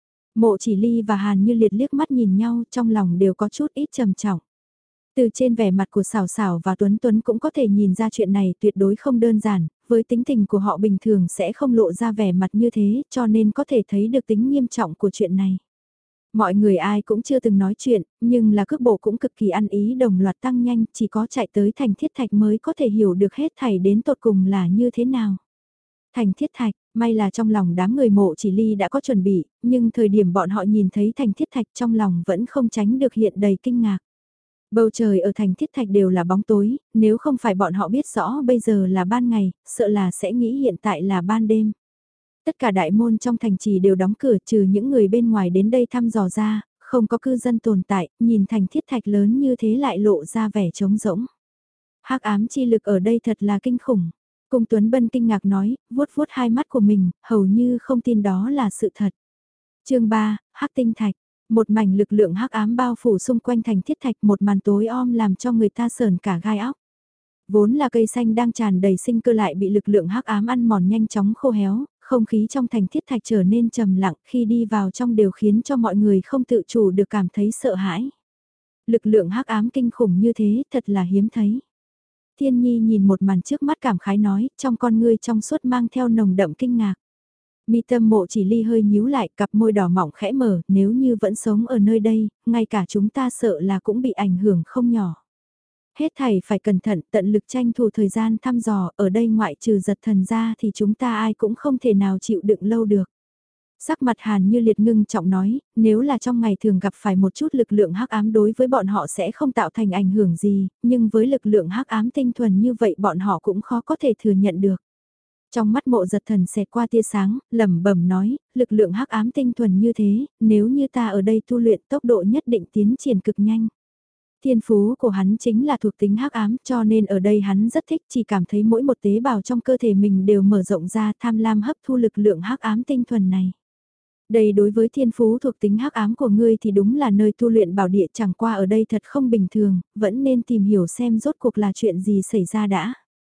Speaker 1: Mộ Chỉ Ly và Hàn Như Liệt liếc mắt nhìn nhau, trong lòng đều có chút ít trầm trọng. Từ trên vẻ mặt của Sảo Sảo và Tuấn Tuấn cũng có thể nhìn ra chuyện này tuyệt đối không đơn giản, với tính tình của họ bình thường sẽ không lộ ra vẻ mặt như thế, cho nên có thể thấy được tính nghiêm trọng của chuyện này. Mọi người ai cũng chưa từng nói chuyện, nhưng là cước bộ cũng cực kỳ ăn ý đồng loạt tăng nhanh, chỉ có chạy tới thành Thiết Thạch mới có thể hiểu được hết thảy đến tột cùng là như thế nào. Thành Thiết Thạch, may là trong lòng đám người Mộ Chỉ Ly đã có chuẩn bị, nhưng thời điểm bọn họ nhìn thấy thành Thiết Thạch trong lòng vẫn không tránh được hiện đầy kinh ngạc. Bầu trời ở thành Thiết Thạch đều là bóng tối, nếu không phải bọn họ biết rõ bây giờ là ban ngày, sợ là sẽ nghĩ hiện tại là ban đêm. Tất cả đại môn trong thành trì đều đóng cửa trừ những người bên ngoài đến đây thăm dò ra, không có cư dân tồn tại, nhìn thành Thiết Thạch lớn như thế lại lộ ra vẻ trống rỗng. Hắc ám chi lực ở đây thật là kinh khủng. Cung Tuấn Bân kinh ngạc nói, vuốt vuốt hai mắt của mình, hầu như không tin đó là sự thật. Chương ba, Hắc Tinh Thạch. Một mảnh lực lượng hắc ám bao phủ xung quanh thành Thiết Thạch, một màn tối om làm cho người ta sờn cả gai óc. Vốn là cây xanh đang tràn đầy sinh cơ lại bị lực lượng hắc ám ăn mòn nhanh chóng khô héo, không khí trong thành Thiết Thạch trở nên trầm lặng, khi đi vào trong đều khiến cho mọi người không tự chủ được cảm thấy sợ hãi. Lực lượng hắc ám kinh khủng như thế, thật là hiếm thấy. Thiên Nhi nhìn một màn trước mắt cảm khái nói, trong con ngươi trong suốt mang theo nồng đậm kinh ngạc. Mi tâm Mộ Chỉ Ly hơi nhíu lại, cặp môi đỏ mỏng khẽ mở, nếu như vẫn sống ở nơi đây, ngay cả chúng ta sợ là cũng bị ảnh hưởng không nhỏ. Hết thảy phải cẩn thận, tận lực tranh thủ thời gian thăm dò, ở đây ngoại trừ Giật Thần ra thì chúng ta ai cũng không thể nào chịu đựng lâu được. Sắc mặt Hàn Như Liệt ngưng trọng nói, nếu là trong ngày thường gặp phải một chút lực lượng hắc ám đối với bọn họ sẽ không tạo thành ảnh hưởng gì, nhưng với lực lượng hắc ám tinh thuần như vậy bọn họ cũng khó có thể thừa nhận được. Trong mắt Mộ Giật Thần xẹt qua tia sáng, lẩm bẩm nói, lực lượng hắc ám tinh thuần như thế, nếu như ta ở đây tu luyện tốc độ nhất định tiến triển cực nhanh. Thiên phú của hắn chính là thuộc tính hắc ám cho nên ở đây hắn rất thích chỉ cảm thấy mỗi một tế bào trong cơ thể mình đều mở rộng ra tham lam hấp thu lực lượng hắc ám tinh thuần này. Đây đối với thiên phú thuộc tính hắc ám của ngươi thì đúng là nơi tu luyện bảo địa chẳng qua ở đây thật không bình thường, vẫn nên tìm hiểu xem rốt cuộc là chuyện gì xảy ra đã.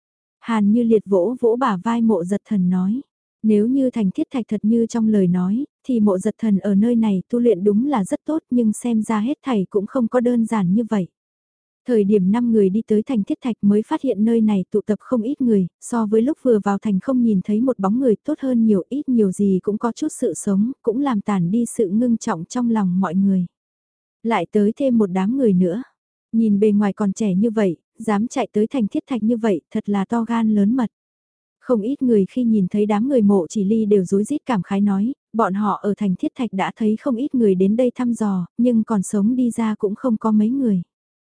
Speaker 1: Hàn Như Liệt vỗ vỗ bả vai Mộ Giật Thần nói, nếu như thành thiết thạch thật như trong lời nói, thì Mộ Giật Thần ở nơi này tu luyện đúng là rất tốt nhưng xem ra hết thảy cũng không có đơn giản như vậy. Thời điểm năm người đi tới thành thiết thạch mới phát hiện nơi này tụ tập không ít người, so với lúc vừa vào thành không nhìn thấy một bóng người tốt hơn nhiều ít nhiều gì cũng có chút sự sống, cũng làm tản đi sự ngưng trọng trong lòng mọi người. Lại tới thêm một đám người nữa, nhìn bề ngoài còn trẻ như vậy, dám chạy tới thành thiết thạch như vậy, thật là to gan lớn mật. Không ít người khi nhìn thấy đám người Mộ Chỉ Ly đều rối rít cảm khái nói, bọn họ ở thành thiết thạch đã thấy không ít người đến đây thăm dò, nhưng còn sống đi ra cũng không có mấy người.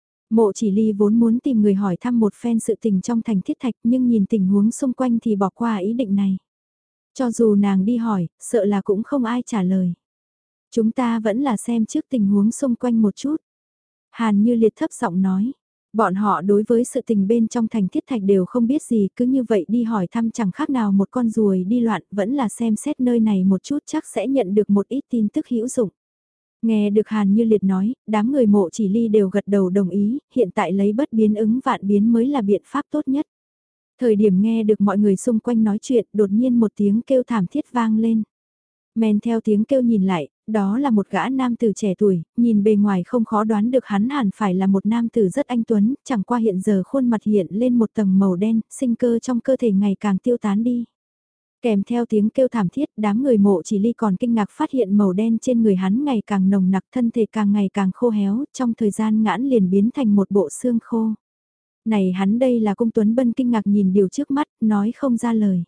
Speaker 1: Mộ Chỉ Ly vốn muốn tìm người hỏi thăm một phen sự tình trong thành thiết thạch nhưng nhìn tình huống xung quanh thì bỏ qua ý định này. Cho dù nàng đi hỏi, sợ là cũng không ai trả lời. Chúng ta vẫn là xem trước tình huống xung quanh một chút. Hàn Như Liệt thấp giọng nói, bọn họ đối với sự tình bên trong thành thiết thạch đều không biết gì, cứ như vậy đi hỏi thăm chẳng khác nào một con ruồi đi loạn, vẫn là xem xét nơi này một chút chắc sẽ nhận được một ít tin tức hữu dụng. Nghe được Hàn Như Liệt nói, đám người Mộ Chỉ Ly đều gật đầu đồng ý, hiện tại lấy bất biến ứng vạn biến mới là biện pháp tốt nhất. Thời điểm nghe được mọi người xung quanh nói chuyện, đột nhiên một tiếng kêu thảm thiết vang lên. Men theo tiếng kêu nhìn lại, đó là một gã nam tử trẻ tuổi, nhìn bề ngoài không khó đoán được hắn hẳn phải là một nam tử rất anh tuấn, chẳng qua hiện giờ khuôn mặt hiện lên một tầng màu đen, sinh cơ trong cơ thể ngày càng tiêu tán đi. Kèm theo tiếng kêu thảm thiết, đám người Mộ Chỉ Ly còn kinh ngạc phát hiện màu đen trên người hắn ngày càng nồng nặc, thân thể càng ngày càng khô héo, trong thời gian ngãn liền biến thành một bộ xương khô. Này hắn đây là Cung Tuấn Bân kinh ngạc nhìn điều trước mắt, nói không ra lời.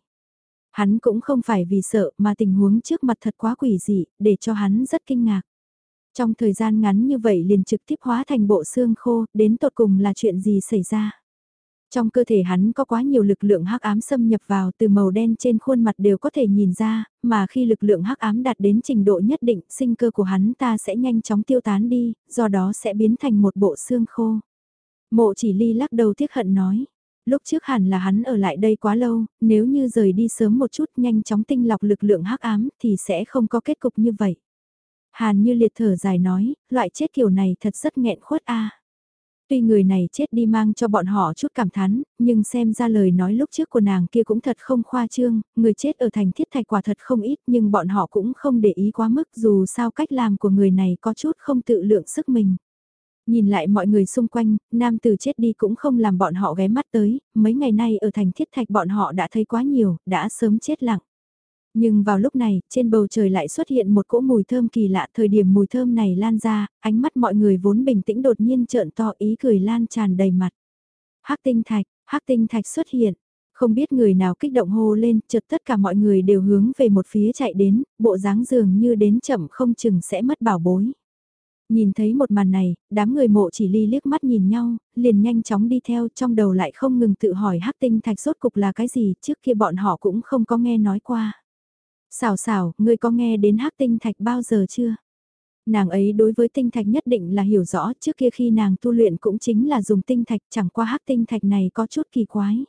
Speaker 1: Hắn cũng không phải vì sợ mà tình huống trước mặt thật quá quỷ dị, để cho hắn rất kinh ngạc. Trong thời gian ngắn như vậy liền trực tiếp hóa thành bộ xương khô, đến tột cùng là chuyện gì xảy ra. Trong cơ thể hắn có quá nhiều lực lượng hắc ám xâm nhập vào, từ màu đen trên khuôn mặt đều có thể nhìn ra, mà khi lực lượng hắc ám đạt đến trình độ nhất định, sinh cơ của hắn ta sẽ nhanh chóng tiêu tán đi, do đó sẽ biến thành một bộ xương khô. Mộ Chỉ Ly lắc đầu tiếc hận nói, lúc trước hẳn là hắn ở lại đây quá lâu, nếu như rời đi sớm một chút nhanh chóng tinh lọc lực lượng hắc ám thì sẽ không có kết cục như vậy. Hàn Như Liệt thở dài nói, loại chết kiểu này thật rất nghẹn khuất a. Tuy người này chết đi mang cho bọn họ chút cảm thán, nhưng xem ra lời nói lúc trước của nàng kia cũng thật không khoa trương, người chết ở thành thiết thạch quả thật không ít nhưng bọn họ cũng không để ý quá mức dù sao cách làm của người này có chút không tự lượng sức mình. Nhìn lại mọi người xung quanh, nam tử chết đi cũng không làm bọn họ ghé mắt tới, mấy ngày nay ở thành thiết thạch bọn họ đã thấy quá nhiều, đã sớm chết lặng. Nhưng vào lúc này, trên bầu trời lại xuất hiện một cỗ mùi thơm kỳ lạ, thời điểm mùi thơm này lan ra, ánh mắt mọi người vốn bình tĩnh đột nhiên trợn to ý cười lan tràn đầy mặt. Hắc tinh thạch, hắc tinh thạch xuất hiện, không biết người nào kích động hô lên, chợt tất cả mọi người đều hướng về một phía chạy đến, bộ dáng dường như đến chậm không chừng sẽ mất bảo bối. Nhìn thấy một màn này, đám người Mộ Chỉ Ly liếc mắt nhìn nhau, liền nhanh chóng đi theo trong đầu lại không ngừng tự hỏi hắc tinh thạch rốt cục là cái gì, trước kia bọn họ cũng không có nghe nói qua. Xảo xảo, ngươi có nghe đến hắc tinh thạch bao giờ chưa? Nàng ấy đối với tinh thạch nhất định là hiểu rõ, trước kia khi nàng tu luyện cũng chính là dùng tinh thạch, chẳng qua hắc tinh thạch này có chút kỳ quái.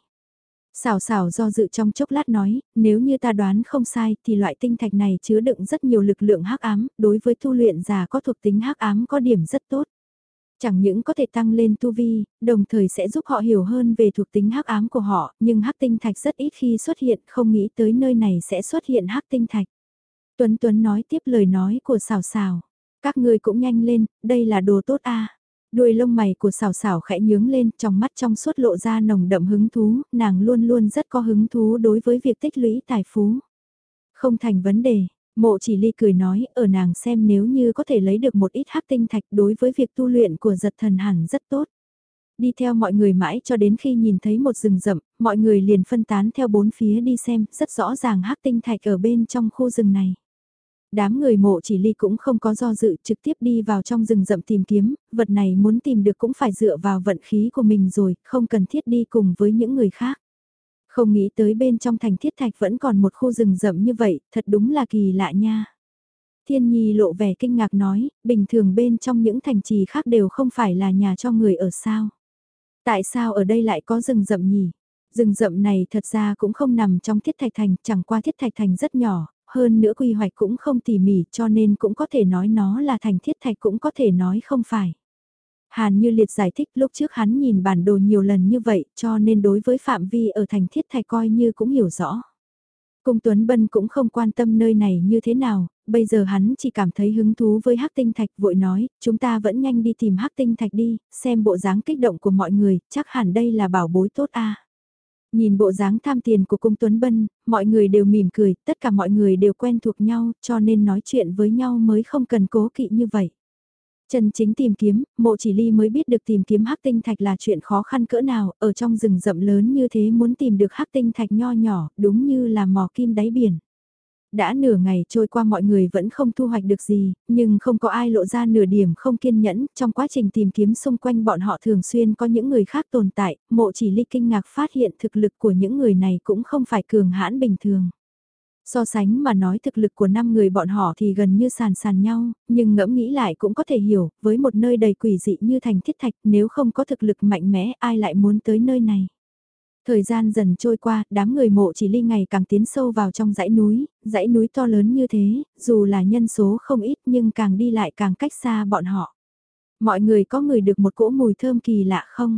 Speaker 1: Xảo xảo do dự trong chốc lát nói, nếu như ta đoán không sai thì loại tinh thạch này chứa đựng rất nhiều lực lượng hắc ám, đối với tu luyện giả có thuộc tính hắc ám có điểm rất tốt. Chẳng những có thể tăng lên tu vi, đồng thời sẽ giúp họ hiểu hơn về thuộc tính hắc ám của họ, nhưng hắc tinh thạch rất ít khi xuất hiện, không nghĩ tới nơi này sẽ xuất hiện hắc tinh thạch. Tuấn Tuấn nói tiếp lời nói của xảo xảo, các ngươi cũng nhanh lên, đây là đồ tốt a. Đuôi lông mày của xảo xảo khẽ nhướng lên, trong mắt trong suốt lộ ra nồng đậm hứng thú, nàng luôn luôn rất có hứng thú đối với việc tích lũy tài phú. Không thành vấn đề, Mộ Chỉ Ly cười nói, ở nàng xem nếu như có thể lấy được một ít hắc tinh thạch đối với việc tu luyện của giật thần hẳn rất tốt. Đi theo mọi người mãi cho đến khi nhìn thấy một rừng rậm, mọi người liền phân tán theo bốn phía đi xem, rất rõ ràng hắc tinh thạch ở bên trong khu rừng này. Đám người Mộ Chỉ Ly cũng không có do dự trực tiếp đi vào trong rừng rậm tìm kiếm, vật này muốn tìm được cũng phải dựa vào vận khí của mình rồi, không cần thiết đi cùng với những người khác. Không nghĩ tới bên trong thành thiết thạch vẫn còn một khu rừng rậm như vậy, thật đúng là kỳ lạ nha. Thiên Nhi lộ vẻ kinh ngạc nói, bình thường bên trong những thành trì khác đều không phải là nhà cho người ở sao. Tại sao ở đây lại có rừng rậm nhỉ? Rừng rậm này thật ra cũng không nằm trong Thiết Thạch Thành, chẳng qua Thiết Thạch Thành rất nhỏ, hơn nữa quy hoạch cũng không tỉ mỉ cho nên cũng có thể nói nó là thành Thiết Thạch cũng có thể nói không phải. Hàn Như Liệt giải thích lúc trước hắn nhìn bản đồ nhiều lần như vậy cho nên đối với phạm vi ở thành Thiết Thạch coi như cũng hiểu rõ. Cung Tuấn Bân cũng không quan tâm nơi này như thế nào, bây giờ hắn chỉ cảm thấy hứng thú với Hắc Tinh Thạch vội nói, chúng ta vẫn nhanh đi tìm Hắc Tinh Thạch đi, xem bộ dáng kích động của mọi người, chắc hẳn đây là bảo bối tốt a. Nhìn bộ dáng tham tiền của Cung Tuấn Bân, mọi người đều mỉm cười, tất cả mọi người đều quen thuộc nhau cho nên nói chuyện với nhau mới không cần cố kỵ như vậy. Chân chính tìm kiếm, Mộ Chỉ Ly mới biết được tìm kiếm Hắc Tinh Thạch là chuyện khó khăn cỡ nào, ở trong rừng rậm lớn như thế muốn tìm được Hắc Tinh Thạch nho nhỏ, đúng như là mò kim đáy biển. Đã nửa ngày trôi qua mọi người vẫn không thu hoạch được gì, nhưng không có ai lộ ra nửa điểm không kiên nhẫn, trong quá trình tìm kiếm xung quanh bọn họ thường xuyên có những người khác tồn tại, Mộ Chỉ Ly kinh ngạc phát hiện thực lực của những người này cũng không phải cường hãn bình thường. So sánh mà nói thực lực của năm người bọn họ thì gần như sàn sàn nhau, nhưng ngẫm nghĩ lại cũng có thể hiểu, với một nơi đầy quỷ dị như thành Thiết Thạch nếu không có thực lực mạnh mẽ ai lại muốn tới nơi này. Thời gian dần trôi qua, đám người Mộ Chỉ Ly ngày càng tiến sâu vào trong dãy núi, dãy núi to lớn như thế, dù là nhân số không ít nhưng càng đi lại càng cách xa bọn họ. Mọi người có ngửi được một cỗ mùi thơm kỳ lạ không?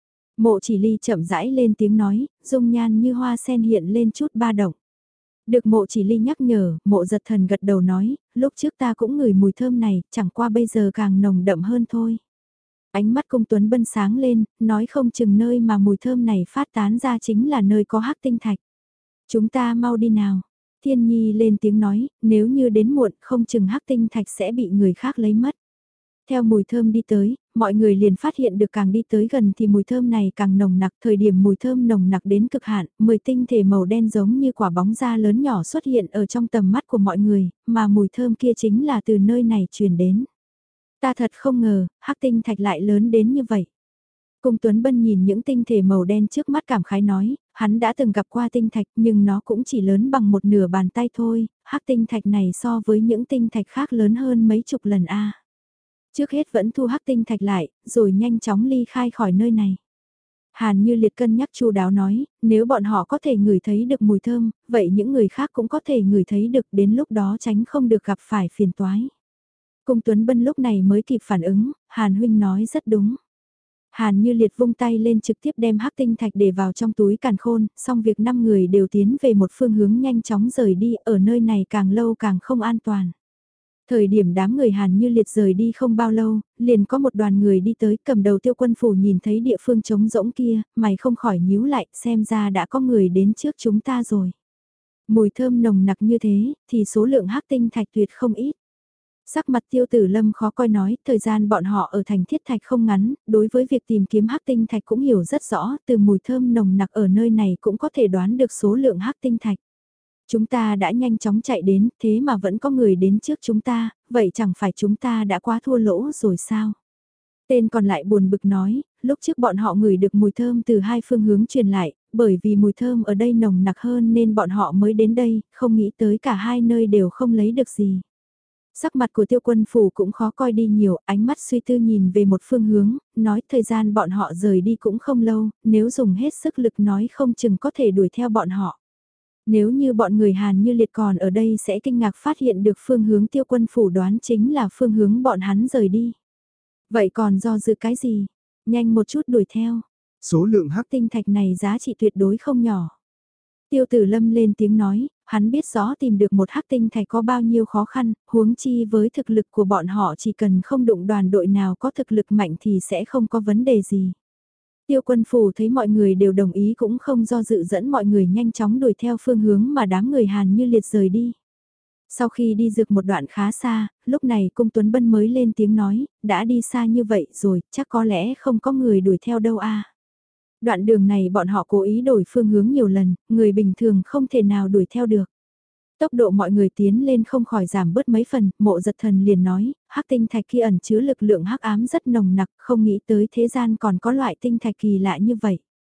Speaker 1: Mộ Chỉ Ly chậm rãi lên tiếng nói, dung nhan như hoa sen hiện lên chút ba động. Được Mộ Chỉ Ly nhắc nhở, Mộ Giật Thần gật đầu nói, lúc trước ta cũng ngửi mùi thơm này, chẳng qua bây giờ càng nồng đậm hơn thôi. Ánh mắt Cung Tuấn Bân sáng lên, nói không chừng nơi mà mùi thơm này phát tán ra chính là nơi có Hắc Tinh Thạch. Chúng ta mau đi nào. Thiên Nhi lên tiếng nói, nếu như đến muộn không chừng Hắc Tinh Thạch sẽ bị người khác lấy mất. Theo mùi thơm đi tới, mọi người liền phát hiện được càng đi tới gần thì mùi thơm này càng nồng nặc. Thời điểm mùi thơm nồng nặc đến cực hạn, mười tinh thể màu đen giống như quả bóng da lớn nhỏ xuất hiện ở trong tầm mắt của mọi người, mà mùi thơm kia chính là từ nơi này truyền đến. Ta thật không ngờ, Hắc Tinh Thạch lại lớn đến như vậy. Cung Tuấn Bân nhìn những tinh thể màu đen trước mắt cảm khái nói, hắn đã từng gặp qua tinh thạch nhưng nó cũng chỉ lớn bằng một nửa bàn tay thôi, Hắc Tinh Thạch này so với những tinh thạch khác lớn hơn mấy chục lần a. Trước hết vẫn thu Hắc Tinh Thạch lại, rồi nhanh chóng ly khai khỏi nơi này. Hàn Như Liệt cân nhắc chu đáo nói, nếu bọn họ có thể ngửi thấy được mùi thơm, vậy những người khác cũng có thể ngửi thấy được, đến lúc đó tránh không được gặp phải phiền toái. Cung Tuấn Bân lúc này mới kịp phản ứng, Hàn huynh nói rất đúng. Hàn Như Liệt vung tay lên trực tiếp đem Hắc Tinh Thạch để vào trong túi càn khôn, xong việc năm người đều tiến về một phương hướng nhanh chóng rời đi, ở nơi này càng lâu càng không an toàn. Thời điểm đám người Hàn Như Liệt rời đi không bao lâu, liền có một đoàn người đi tới, cầm đầu Tiêu Quân Phủ nhìn thấy địa phương trống rỗng kia, mày không khỏi nhíu lại, xem ra đã có người đến trước chúng ta rồi. Mùi thơm nồng nặc như thế, thì số lượng Hắc Tinh Thạch tuyệt không ít. Sắc mặt Tiêu Tử Lâm khó coi nói, thời gian bọn họ ở thành Thiết Thạch không ngắn, đối với việc tìm kiếm Hắc Tinh Thạch cũng hiểu rất rõ, từ mùi thơm nồng nặc ở nơi này cũng có thể đoán được số lượng Hắc Tinh Thạch. Chúng ta đã nhanh chóng chạy đến, thế mà vẫn có người đến trước chúng ta, vậy chẳng phải chúng ta đã quá thua lỗ rồi sao? Tên còn lại buồn bực nói, lúc trước bọn họ ngửi được mùi thơm từ hai phương hướng truyền lại, bởi vì mùi thơm ở đây nồng nặc hơn nên bọn họ mới đến đây, không nghĩ tới cả hai nơi đều không lấy được gì. Sắc mặt của Tiêu Quân Phủ cũng khó coi đi nhiều, ánh mắt suy tư nhìn về một phương hướng, nói thời gian bọn họ rời đi cũng không lâu, nếu dùng hết sức lực nói không chừng có thể đuổi theo bọn họ. Nếu như bọn người Hàn Như Liệt còn ở đây sẽ kinh ngạc phát hiện được phương hướng Tiêu Quân Phủ đoán chính là phương hướng bọn hắn rời đi. Vậy còn do dự cái gì? Nhanh một chút đuổi theo. Số lượng Hắc Tinh Thạch này giá trị tuyệt đối không nhỏ. Tiêu Tử Lâm lên tiếng nói, hắn biết rõ tìm được một Hắc Tinh Thạch có bao nhiêu khó khăn, huống chi với thực lực của bọn họ chỉ cần không đụng đoàn đội nào có thực lực mạnh thì sẽ không có vấn đề gì. Tiêu Quân Phủ thấy mọi người đều đồng ý cũng không do dự dẫn mọi người nhanh chóng đuổi theo phương hướng mà đám người Hàn Như Liệt rời đi. Sau khi đi dược một đoạn khá xa, lúc này Cung Tuấn Bân mới lên tiếng nói, đã đi xa như vậy rồi, chắc có lẽ không có người đuổi theo đâu a. Đoạn đường này bọn họ cố ý đổi phương hướng nhiều lần, người bình thường không thể nào đuổi theo được. Tốc độ mọi người tiến lên không khỏi giảm bớt mấy phần, Mộ Giật Thần liền nói, Hắc Tinh Thạch kia ẩn chứa lực lượng hắc ám rất nồng nặc, không nghĩ tới thế gian còn có loại tinh thạch kỳ lạ như vậy.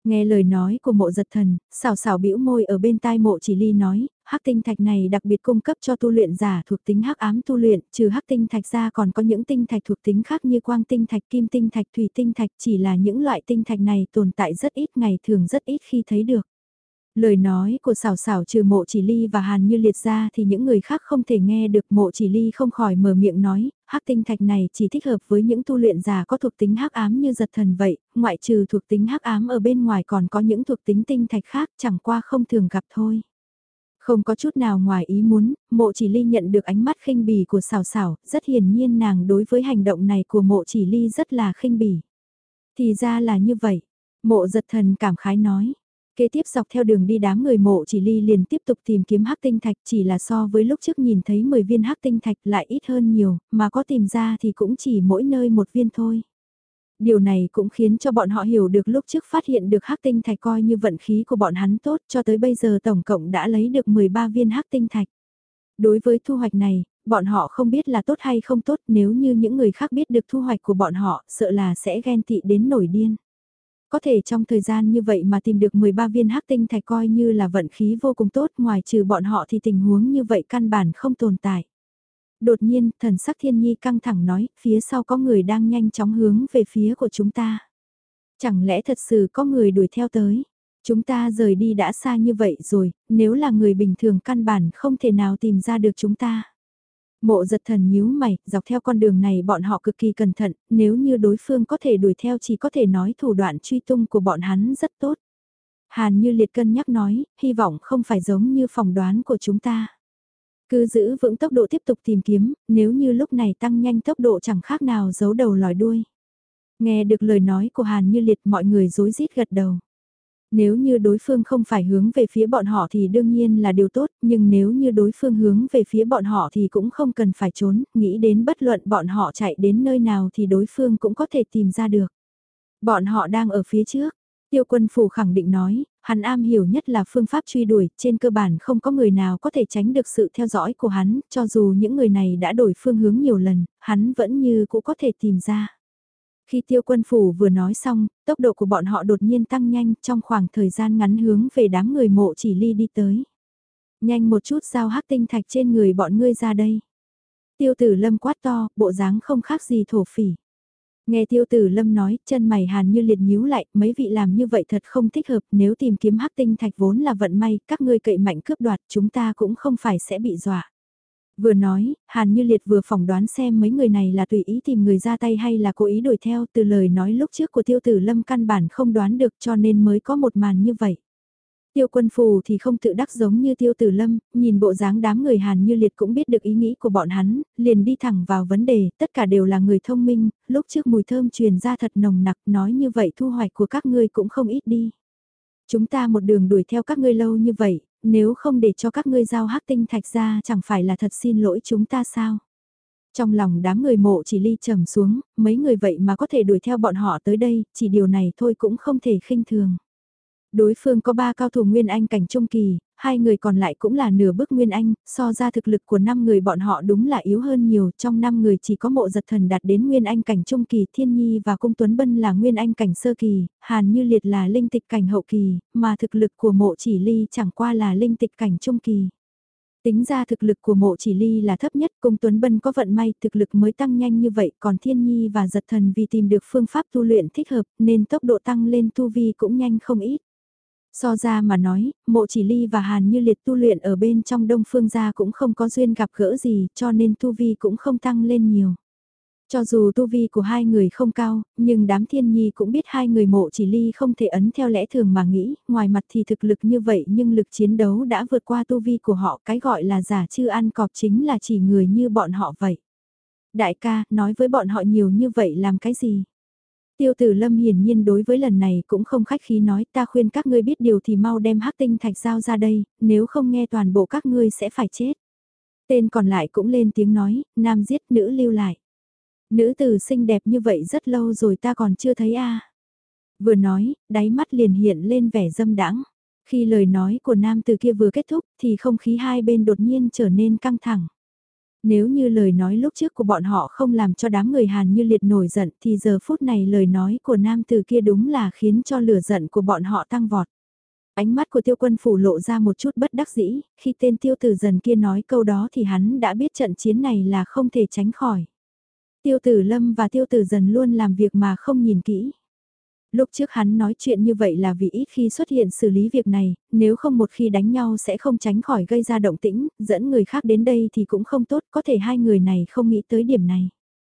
Speaker 1: Nghe lời nói của mộ giật thần, xào xào bĩu môi ở bên tai mộ chỉ ly nói, hắc tinh thạch này đặc biệt cung cấp cho tu luyện giả thuộc tính hắc ám tu luyện, trừ hắc tinh thạch ra còn có những tinh thạch thuộc tính khác như quang tinh thạch, kim tinh thạch, thủy tinh thạch, chỉ là những loại tinh thạch này tồn tại rất ít, ngày thường rất ít khi thấy được. Lời nói của xảo xảo trừ mộ chỉ ly và hàn như liệt ra thì những người khác không thể nghe được. Mộ chỉ ly không khỏi mở miệng nói, hắc tinh thạch này chỉ thích hợp với những tu luyện giả có thuộc tính hắc ám như giật thần vậy, ngoại trừ thuộc tính hắc ám ở bên ngoài còn có những thuộc tính tinh thạch khác chẳng qua không thường gặp thôi. Không có chút nào ngoài ý muốn, mộ chỉ ly nhận được ánh mắt khinh bỉ của xảo xảo, rất hiển nhiên nàng đối với hành động này của mộ chỉ ly rất là khinh bỉ. Thì ra là như vậy, mộ giật thần cảm khái nói. Kế tiếp dọc theo đường đi đám người mộ chỉ ly liền tiếp tục tìm kiếm hắc tinh thạch, chỉ là so với lúc trước nhìn thấy mười viên hắc tinh thạch lại ít hơn nhiều, mà có tìm ra thì cũng chỉ mỗi nơi một viên thôi. Điều này cũng khiến cho bọn họ hiểu được lúc trước phát hiện được hắc tinh thạch coi như vận khí của bọn hắn tốt, cho tới bây giờ tổng cộng đã lấy được mười ba viên hắc tinh thạch. Đối với thu hoạch này, bọn họ không biết là tốt hay không tốt, nếu như những người khác biết được thu hoạch của bọn họ, sợ là sẽ ghen tị đến nổi điên. Có thể trong thời gian như vậy mà tìm được mười ba viên hắc tinh thạch coi như là vận khí vô cùng tốt, ngoài trừ bọn họ thì tình huống như vậy căn bản không tồn tại. Đột nhiên, thần sắc Thiên Nhi căng thẳng nói, phía sau có người đang nhanh chóng hướng về phía của chúng ta. Chẳng lẽ thật sự có người đuổi theo tới? Chúng ta rời đi đã xa như vậy rồi, nếu là người bình thường căn bản không thể nào tìm ra được chúng ta. Mộ giật thần nhíu mày, dọc theo con đường này bọn họ cực kỳ cẩn thận, nếu như đối phương có thể đuổi theo chỉ có thể nói thủ đoạn truy tung của bọn hắn rất tốt. Hàn Như Liệt cân nhắc nói, hy vọng không phải giống như phỏng đoán của chúng ta. Cứ giữ vững tốc độ tiếp tục tìm kiếm, nếu như lúc này tăng nhanh tốc độ chẳng khác nào giấu đầu lòi đuôi. Nghe được lời nói của Hàn Như Liệt mọi người rối rít gật đầu. Nếu như đối phương không phải hướng về phía bọn họ thì đương nhiên là điều tốt, nhưng nếu như đối phương hướng về phía bọn họ thì cũng không cần phải trốn, nghĩ đến bất luận bọn họ chạy đến nơi nào thì đối phương cũng có thể tìm ra được. Bọn họ đang ở phía trước, Tiêu Quân Phủ khẳng định nói, hắn am hiểu nhất là phương pháp truy đuổi, trên cơ bản không có người nào có thể tránh được sự theo dõi của hắn, cho dù những người này đã đổi phương hướng nhiều lần, hắn vẫn như cũng có thể tìm ra. Khi Tiêu Quân Phủ vừa nói xong, tốc độ của bọn họ đột nhiên tăng nhanh trong khoảng thời gian ngắn hướng về đám người mộ chỉ ly đi tới. Nhanh một chút giao hắc tinh thạch trên người bọn ngươi ra đây. Tiêu Tử Lâm quát to, bộ dáng không khác gì thổ phỉ. Nghe Tiêu Tử Lâm nói, chân mày Hàn Như liệt nhíu lại, mấy vị làm như vậy thật không thích hợp, nếu tìm kiếm hắc tinh thạch vốn là vận may, các ngươi cậy mạnh cướp đoạt, chúng ta cũng không phải sẽ bị dọa. Vừa nói, Hàn Như Liệt vừa phỏng đoán xem mấy người này là tùy ý tìm người ra tay hay là cố ý đuổi theo, từ lời nói lúc trước của Tiêu Tử Lâm căn bản không đoán được cho nên mới có một màn như vậy. Tiêu Quân Phù thì không tự đắc giống như Tiêu Tử Lâm, nhìn bộ dáng đám người Hàn Như Liệt cũng biết được ý nghĩ của bọn hắn, liền đi thẳng vào vấn đề, tất cả đều là người thông minh, lúc trước mùi thơm truyền ra thật nồng nặc, nói như vậy thu hoạch của các ngươi cũng không ít đi. Chúng ta một đường đuổi theo các ngươi lâu như vậy, nếu không để cho các ngươi giao hắc tinh thạch ra chẳng phải là thật xin lỗi chúng ta sao? Trong lòng đám người mộ chỉ ly trầm xuống, mấy người vậy mà có thể đuổi theo bọn họ tới đây, chỉ điều này thôi cũng không thể khinh thường. Đối phương có ba cao thủ Nguyên Anh cảnh trung kỳ, hai người còn lại cũng là nửa bước Nguyên Anh, so ra thực lực của năm người bọn họ đúng là yếu hơn nhiều, trong năm người chỉ có mộ giật thần đạt đến Nguyên Anh cảnh trung kỳ, Thiên Nhi và Cung Tuấn Bân là Nguyên Anh cảnh sơ kỳ, Hàn Như Liệt là linh tịch cảnh hậu kỳ, mà thực lực của mộ chỉ ly chẳng qua là linh tịch cảnh trung kỳ. Tính ra thực lực của mộ chỉ ly là thấp nhất, Cung Tuấn Bân có vận may thực lực mới tăng nhanh như vậy, còn Thiên Nhi và giật thần vì tìm được phương pháp tu luyện thích hợp nên tốc độ tăng lên tu vi cũng nhanh không ít. So ra mà nói, mộ chỉ ly và Hàn Như Liệt tu luyện ở bên trong Đông Phương gia cũng không có duyên gặp gỡ gì cho nên tu vi cũng không tăng lên nhiều. Cho dù tu vi của hai người không cao, nhưng đám Thiên Nhi cũng biết hai người mộ chỉ ly không thể ấn theo lẽ thường mà nghĩ, ngoài mặt thì thực lực như vậy nhưng lực chiến đấu đã vượt qua tu vi của họ, cái gọi là giả chư ăn cọp chính là chỉ người như bọn họ vậy. Đại ca, nói với bọn họ nhiều như vậy làm cái gì? Tiêu Tử Lâm hiển nhiên đối với lần này cũng không khách khí nói, ta khuyên các ngươi biết điều thì mau đem hắc tinh thạch giao ra đây, nếu không nghe toàn bộ các ngươi sẽ phải chết. Tên còn lại cũng lên tiếng nói, nam giết nữ lưu lại. Nữ tử xinh đẹp như vậy rất lâu rồi ta còn chưa thấy a. Vừa nói, đáy mắt liền hiện lên vẻ dâm đãng. Khi lời nói của nam tử kia vừa kết thúc thì không khí hai bên đột nhiên trở nên căng thẳng. Nếu như lời nói lúc trước của bọn họ không làm cho đám người Hàn Như Liệt nổi giận thì giờ phút này lời nói của nam từ kia đúng là khiến cho lửa giận của bọn họ tăng vọt. Ánh mắt của tiêu quân phủ lộ ra một chút bất đắc dĩ, khi tên tiêu tử dần kia nói câu đó thì hắn đã biết trận chiến này là không thể tránh khỏi. Tiêu tử lâm và tiêu tử dần luôn làm việc mà không nhìn kỹ. Lúc trước hắn nói chuyện như vậy là vì ít khi xuất hiện xử lý việc này, nếu không một khi đánh nhau sẽ không tránh khỏi gây ra động tĩnh, dẫn người khác đến đây thì cũng không tốt, có thể hai người này không nghĩ tới điểm này.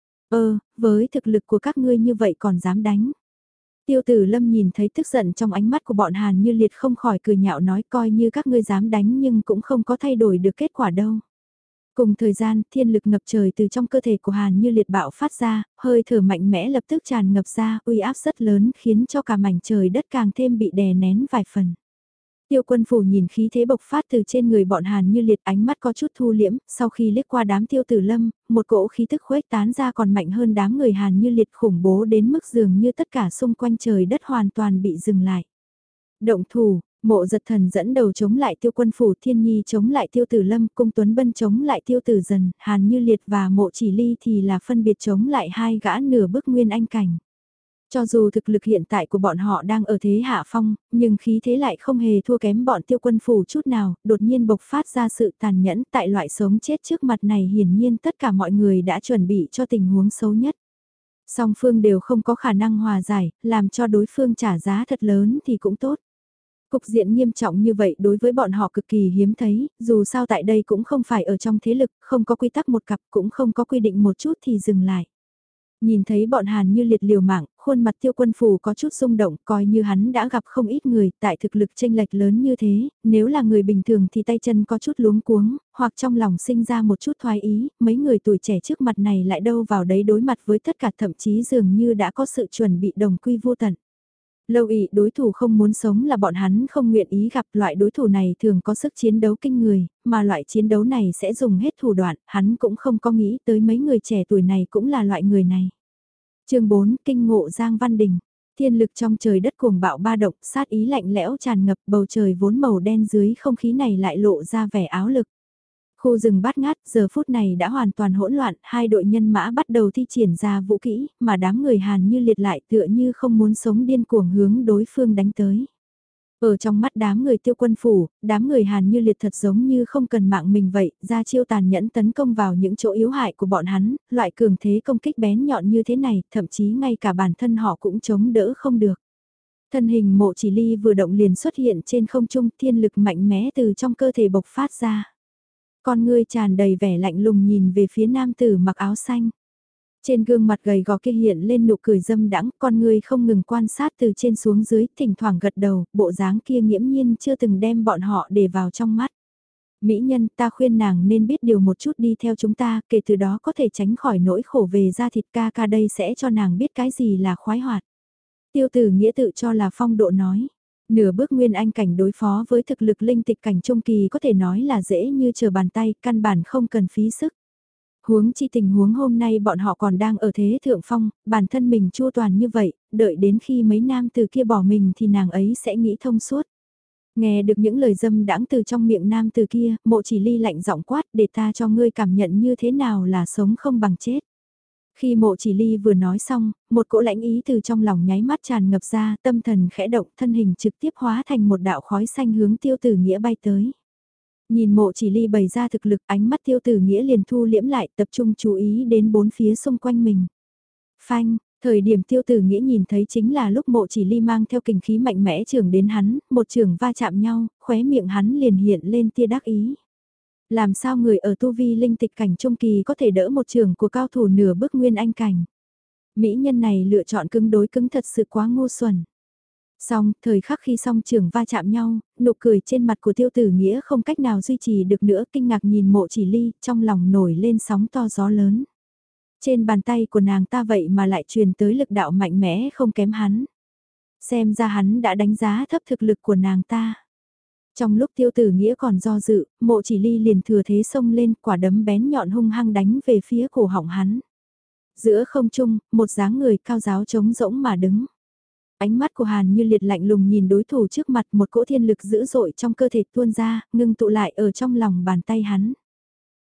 Speaker 1: Ơ, với thực lực của các ngươi như vậy còn dám đánh. Tiêu tử lâm nhìn thấy tức giận trong ánh mắt của bọn Hàn Như Liệt không khỏi cười nhạo nói coi như các ngươi dám đánh nhưng cũng không có thay đổi được kết quả đâu. Cùng thời gian, thiên lực ngập trời từ trong cơ thể của Hàn Như Liệt bạo phát ra, hơi thở mạnh mẽ lập tức tràn ngập ra, uy áp rất lớn khiến cho cả mảnh trời đất càng thêm bị đè nén vài phần. Tiêu quân phủ nhìn khí thế bộc phát từ trên người bọn Hàn Như Liệt, ánh mắt có chút thu liễm, sau khi liếc qua đám tiêu tử lâm, một cỗ khí tức khuếch tán ra còn mạnh hơn đám người Hàn Như Liệt khủng bố đến mức dường như tất cả xung quanh trời đất hoàn toàn bị dừng lại. Động thủ, Mộ Giật Thần dẫn đầu chống lại Tiêu Quân Phủ, Thiên Nhi chống lại Tiêu Tử Lâm, Cung Tuấn Bân chống lại Tiêu Tử Dần, Hàn Như Liệt và Mộ Chỉ Ly thì là phân biệt chống lại hai gã nửa bước nguyên anh cảnh. Cho dù thực lực hiện tại của bọn họ đang ở thế hạ phong, nhưng khí thế lại không hề thua kém bọn Tiêu Quân Phủ chút nào, đột nhiên bộc phát ra sự tàn nhẫn tại loại sống chết trước mặt này, hiển nhiên tất cả mọi người đã chuẩn bị cho tình huống xấu nhất. Song phương đều không có khả năng hòa giải, làm cho đối phương trả giá thật lớn thì cũng tốt. Cục diện nghiêm trọng như vậy đối với bọn họ cực kỳ hiếm thấy, dù sao tại đây cũng không phải ở trong thế lực, không có quy tắc một cặp cũng không có quy định một chút thì dừng lại. Nhìn thấy bọn Hàn Như Liệt liều mạng, khuôn mặt Tiêu Quân Phủ có chút rung động, coi như hắn đã gặp không ít người, tại thực lực chênh lệch lớn như thế, nếu là người bình thường thì tay chân có chút luống cuống, hoặc trong lòng sinh ra một chút thoái ý, mấy người tuổi trẻ trước mặt này lại đâu vào đấy đối mặt với tất cả, thậm chí dường như đã có sự chuẩn bị đồng quy vô tận. Lâu ị đối thủ không muốn sống là bọn hắn không nguyện ý gặp, loại đối thủ này thường có sức chiến đấu kinh người, mà loại chiến đấu này sẽ dùng hết thủ đoạn, hắn cũng không có nghĩ tới mấy người trẻ tuổi này cũng là loại người này. chương bốn, Kinh ngộ Giang Văn Đình. Thiên lực trong trời đất cuồng bạo ba động, sát ý lạnh lẽo tràn ngập, bầu trời vốn màu đen dưới không khí này lại lộ ra vẻ áo lực. Khu rừng bát ngát giờ phút này đã hoàn toàn hỗn loạn, hai đội nhân mã bắt đầu thi triển ra vũ kỹ, mà đám người Hàn Như Liệt lại tựa như không muốn sống, điên cuồng hướng đối phương đánh tới. Ở trong mắt đám người Tiêu Quân Phủ, đám người Hàn Như Liệt thật giống như không cần mạng mình vậy, ra chiêu tàn nhẫn tấn công vào những chỗ yếu hại của bọn hắn, loại cường thế công kích bén nhọn như thế này, thậm chí ngay cả bản thân họ cũng chống đỡ không được. Thân hình Mộ Chỉ Ly vừa động liền xuất hiện trên không trung, thiên lực mạnh mẽ từ trong cơ thể bộc phát ra. Con ngươi tràn đầy vẻ lạnh lùng nhìn về phía nam tử mặc áo xanh. Trên gương mặt gầy gò kia hiện lên nụ cười dâm đãng, con ngươi không ngừng quan sát từ trên xuống dưới, thỉnh thoảng gật đầu, bộ dáng kia nghiễm nhiên chưa từng đem bọn họ để vào trong mắt. Mỹ nhân, ta khuyên nàng nên biết điều một chút đi theo chúng ta, kể từ đó có thể tránh khỏi nỗi khổ về da thịt, ca ca đây sẽ cho nàng biết cái gì là khoái hoạt. Tiêu tử nghĩa tự cho là phong độ nói. Nửa bước nguyên anh cảnh đối phó với thực lực linh tịch cảnh trung kỳ có thể nói là dễ như chờ bàn tay, căn bản không cần phí sức. Huống chi tình huống hôm nay bọn họ còn đang ở thế thượng phong, bản thân mình chua toàn như vậy, đợi đến khi mấy nam từ kia bỏ mình thì nàng ấy sẽ nghĩ thông suốt. Nghe được những lời dâm đãng từ trong miệng nam từ kia, Mộ Chỉ Ly lạnh giọng quát, để ta cho ngươi cảm nhận như thế nào là sống không bằng chết. Khi Mộ Chỉ Ly vừa nói xong, một cỗ lãnh ý từ trong lòng nháy mắt tràn ngập ra, tâm thần khẽ động, thân hình trực tiếp hóa thành một đạo khói xanh hướng Tiêu Tử Nghĩa bay tới. Nhìn Mộ Chỉ Ly bày ra thực lực, ánh mắt Tiêu Tử Nghĩa liền thu liễm lại, tập trung chú ý đến bốn phía xung quanh mình. Phanh, thời điểm Tiêu Tử Nghĩa nhìn thấy chính là lúc Mộ Chỉ Ly mang theo kình khí mạnh mẽ chưởng đến hắn, một chưởng va chạm nhau, khóe miệng hắn liền hiện lên tia đắc ý. Làm sao người ở tu vi linh tịch cảnh trung kỳ có thể đỡ một trường của cao thủ nửa bước nguyên anh cảnh. Mỹ nhân này lựa chọn cứng đối cứng thật sự quá ngu xuẩn. Xong, thời khắc khi song trường va chạm nhau, nụ cười trên mặt của Tiêu Tử Nghĩa không cách nào duy trì được nữa, kinh ngạc nhìn Mộ Chỉ Ly, trong lòng nổi lên sóng to gió lớn. Trên bàn tay của nàng ta vậy mà lại truyền tới lực đạo mạnh mẽ không kém hắn. Xem ra hắn đã đánh giá thấp thực lực của nàng ta. Trong lúc Tiêu Tử Nghĩa còn do dự, Mộ Chỉ Ly liền thừa thế xông lên, quả đấm bén nhọn hung hăng đánh về phía cổ họng hắn. Giữa không trung, một dáng người cao giáo trống rỗng mà đứng. Ánh mắt của Hàn Như Liệt lạnh lùng nhìn đối thủ trước mặt, một cỗ thiên lực dữ dội trong cơ thể tuôn ra, ngưng tụ lại ở trong lòng bàn tay hắn.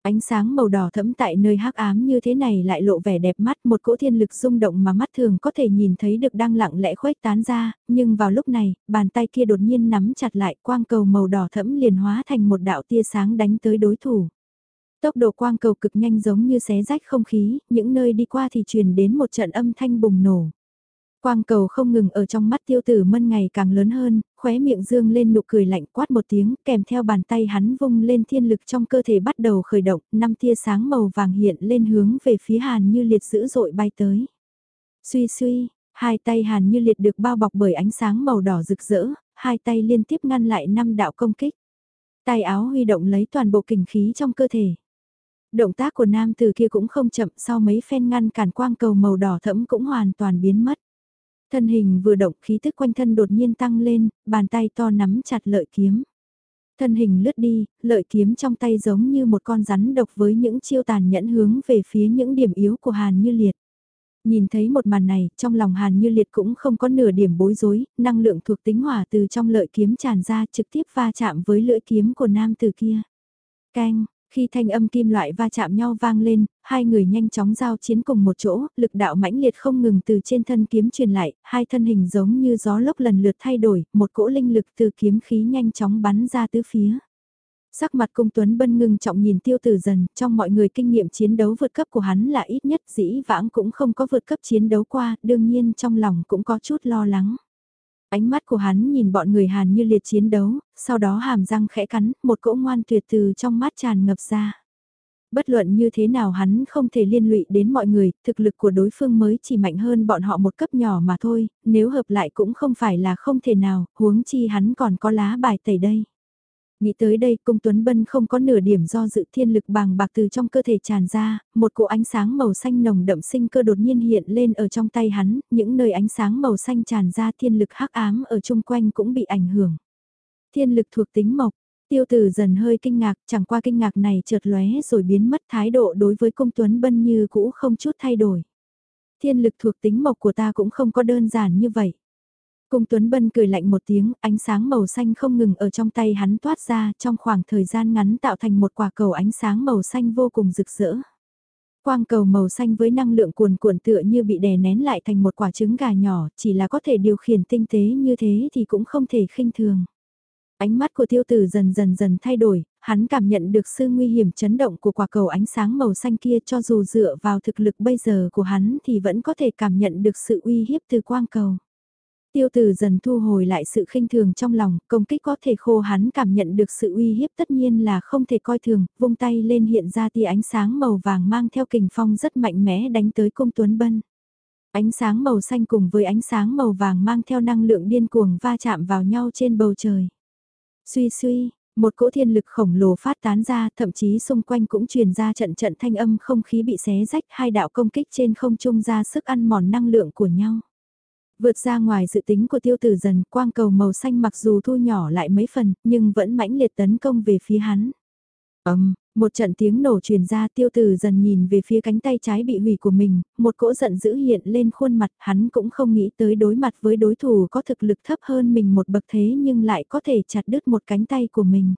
Speaker 1: Ánh sáng màu đỏ thẫm tại nơi hắc ám như thế này lại lộ vẻ đẹp mắt, một cỗ thiên lực rung động mà mắt thường có thể nhìn thấy được đang lặng lẽ khuếch tán ra, nhưng vào lúc này, bàn tay kia đột nhiên nắm chặt lại, quang cầu màu đỏ thẫm liền hóa thành một đạo tia sáng đánh tới đối thủ. Tốc độ quang cầu cực nhanh giống như xé rách không khí, những nơi đi qua thì truyền đến một trận âm thanh bùng nổ. Quang cầu không ngừng ở trong mắt Tiêu Tử Mân ngày càng lớn hơn, khóe miệng dương lên nụ cười lạnh, quát một tiếng, kèm theo bàn tay hắn vung lên, thiên lực trong cơ thể bắt đầu khởi động, năm tia sáng màu vàng hiện lên hướng về phía Hàn Như Liệt dữ dội bay tới. Suy suy, hai tay Hàn Như Liệt được bao bọc bởi ánh sáng màu đỏ rực rỡ, hai tay liên tiếp ngăn lại năm đạo công kích. Tay áo huy động lấy toàn bộ kình khí trong cơ thể. Động tác của nam tử kia cũng không chậm, sau mấy phen ngăn cản quang cầu màu đỏ thẫm cũng hoàn toàn biến mất. Thân hình vừa động, khí tức quanh thân đột nhiên tăng lên, bàn tay to nắm chặt lợi kiếm. Thân hình lướt đi, lợi kiếm trong tay giống như một con rắn độc với những chiêu tàn nhẫn hướng về phía những điểm yếu của Hàn Như Liệt. Nhìn thấy một màn này, trong lòng Hàn Như Liệt cũng không có nửa điểm bối rối, năng lượng thuộc tính hỏa từ trong lợi kiếm tràn ra trực tiếp va chạm với lưỡi kiếm của nam tử kia. Canh, khi thanh âm kim loại va chạm nhau vang lên, hai người nhanh chóng giao chiến cùng một chỗ, lực đạo mãnh liệt không ngừng từ trên thân kiếm truyền lại, hai thân hình giống như gió lốc lần lượt thay đổi, một cỗ linh lực từ kiếm khí nhanh chóng bắn ra tứ phía. Sắc mặt Cung Tuấn Bân ngưng trọng nhìn Tiêu Tử Dần, trong mọi người kinh nghiệm chiến đấu vượt cấp của hắn là ít nhất, dĩ vãng cũng không có vượt cấp chiến đấu qua, đương nhiên trong lòng cũng có chút lo lắng. Ánh mắt của hắn nhìn bọn người Hàn Như Liệt chiến đấu, sau đó hàm răng khẽ cắn, một cỗ ngoan tuyệt từ trong mắt tràn ngập ra. Bất luận như thế nào hắn không thể liên lụy đến mọi người, thực lực của đối phương mới chỉ mạnh hơn bọn họ một cấp nhỏ mà thôi, nếu hợp lại cũng không phải là không thể nào, huống chi hắn còn có lá bài tẩy đây. Nghĩ tới đây, Cung Tuấn Bân không có nửa điểm do dự, thiên lực bàng bạc từ trong cơ thể tràn ra, một cỗ ánh sáng màu xanh nồng đậm sinh cơ đột nhiên hiện lên ở trong tay hắn, những nơi ánh sáng màu xanh tràn ra thiên lực hắc ám ở chung quanh cũng bị ảnh hưởng. Thiên lực thuộc tính mộc, Tiêu Tử Dần hơi kinh ngạc, chẳng qua kinh ngạc này chợt lóe rồi biến mất, thái độ đối với Cung Tuấn Bân như cũ không chút thay đổi. Thiên lực thuộc tính mộc của ta cũng không có đơn giản như vậy. Cung Tuấn Bân cười lạnh một tiếng, ánh sáng màu xanh không ngừng ở trong tay hắn toát ra, trong khoảng thời gian ngắn tạo thành một quả cầu ánh sáng màu xanh vô cùng rực rỡ. Quang cầu màu xanh với năng lượng cuồn cuộn tựa như bị đè nén lại thành một quả trứng gà nhỏ, chỉ là có thể điều khiển tinh tế như thế thì cũng không thể khinh thường. Ánh mắt của Tiêu Tử dần dần dần thay đổi, hắn cảm nhận được sự nguy hiểm chấn động của quả cầu ánh sáng màu xanh kia, cho dù dựa vào thực lực bây giờ của hắn thì vẫn có thể cảm nhận được sự uy hiếp từ quang cầu. Tiêu Tử dần thu hồi lại sự khinh thường trong lòng, công kích có thể khô hắn cảm nhận được sự uy hiếp tất nhiên là không thể coi thường, vung tay lên hiện ra tia ánh sáng màu vàng mang theo kình phong rất mạnh mẽ đánh tới Cung Tuấn Bân. Ánh sáng màu xanh cùng với ánh sáng màu vàng mang theo năng lượng điên cuồng va chạm vào nhau trên bầu trời. Suy suy, một cỗ thiên lực khổng lồ phát tán ra, thậm chí xung quanh cũng truyền ra trận trận thanh âm, không khí bị xé rách, hai đạo công kích trên không trung ra sức ăn mòn năng lượng của nhau. Vượt ra ngoài dự tính của Tiêu Tử dần, quang cầu màu xanh mặc dù thu nhỏ lại mấy phần, nhưng vẫn mãnh liệt tấn công về phía hắn. Ầm, um, một trận tiếng nổ truyền ra, Tiêu Tử dần nhìn về phía cánh tay trái bị hủy của mình, một cỗ giận dữ hiện lên khuôn mặt, hắn cũng không nghĩ tới đối mặt với đối thủ có thực lực thấp hơn mình một bậc thế nhưng lại có thể chặt đứt một cánh tay của mình.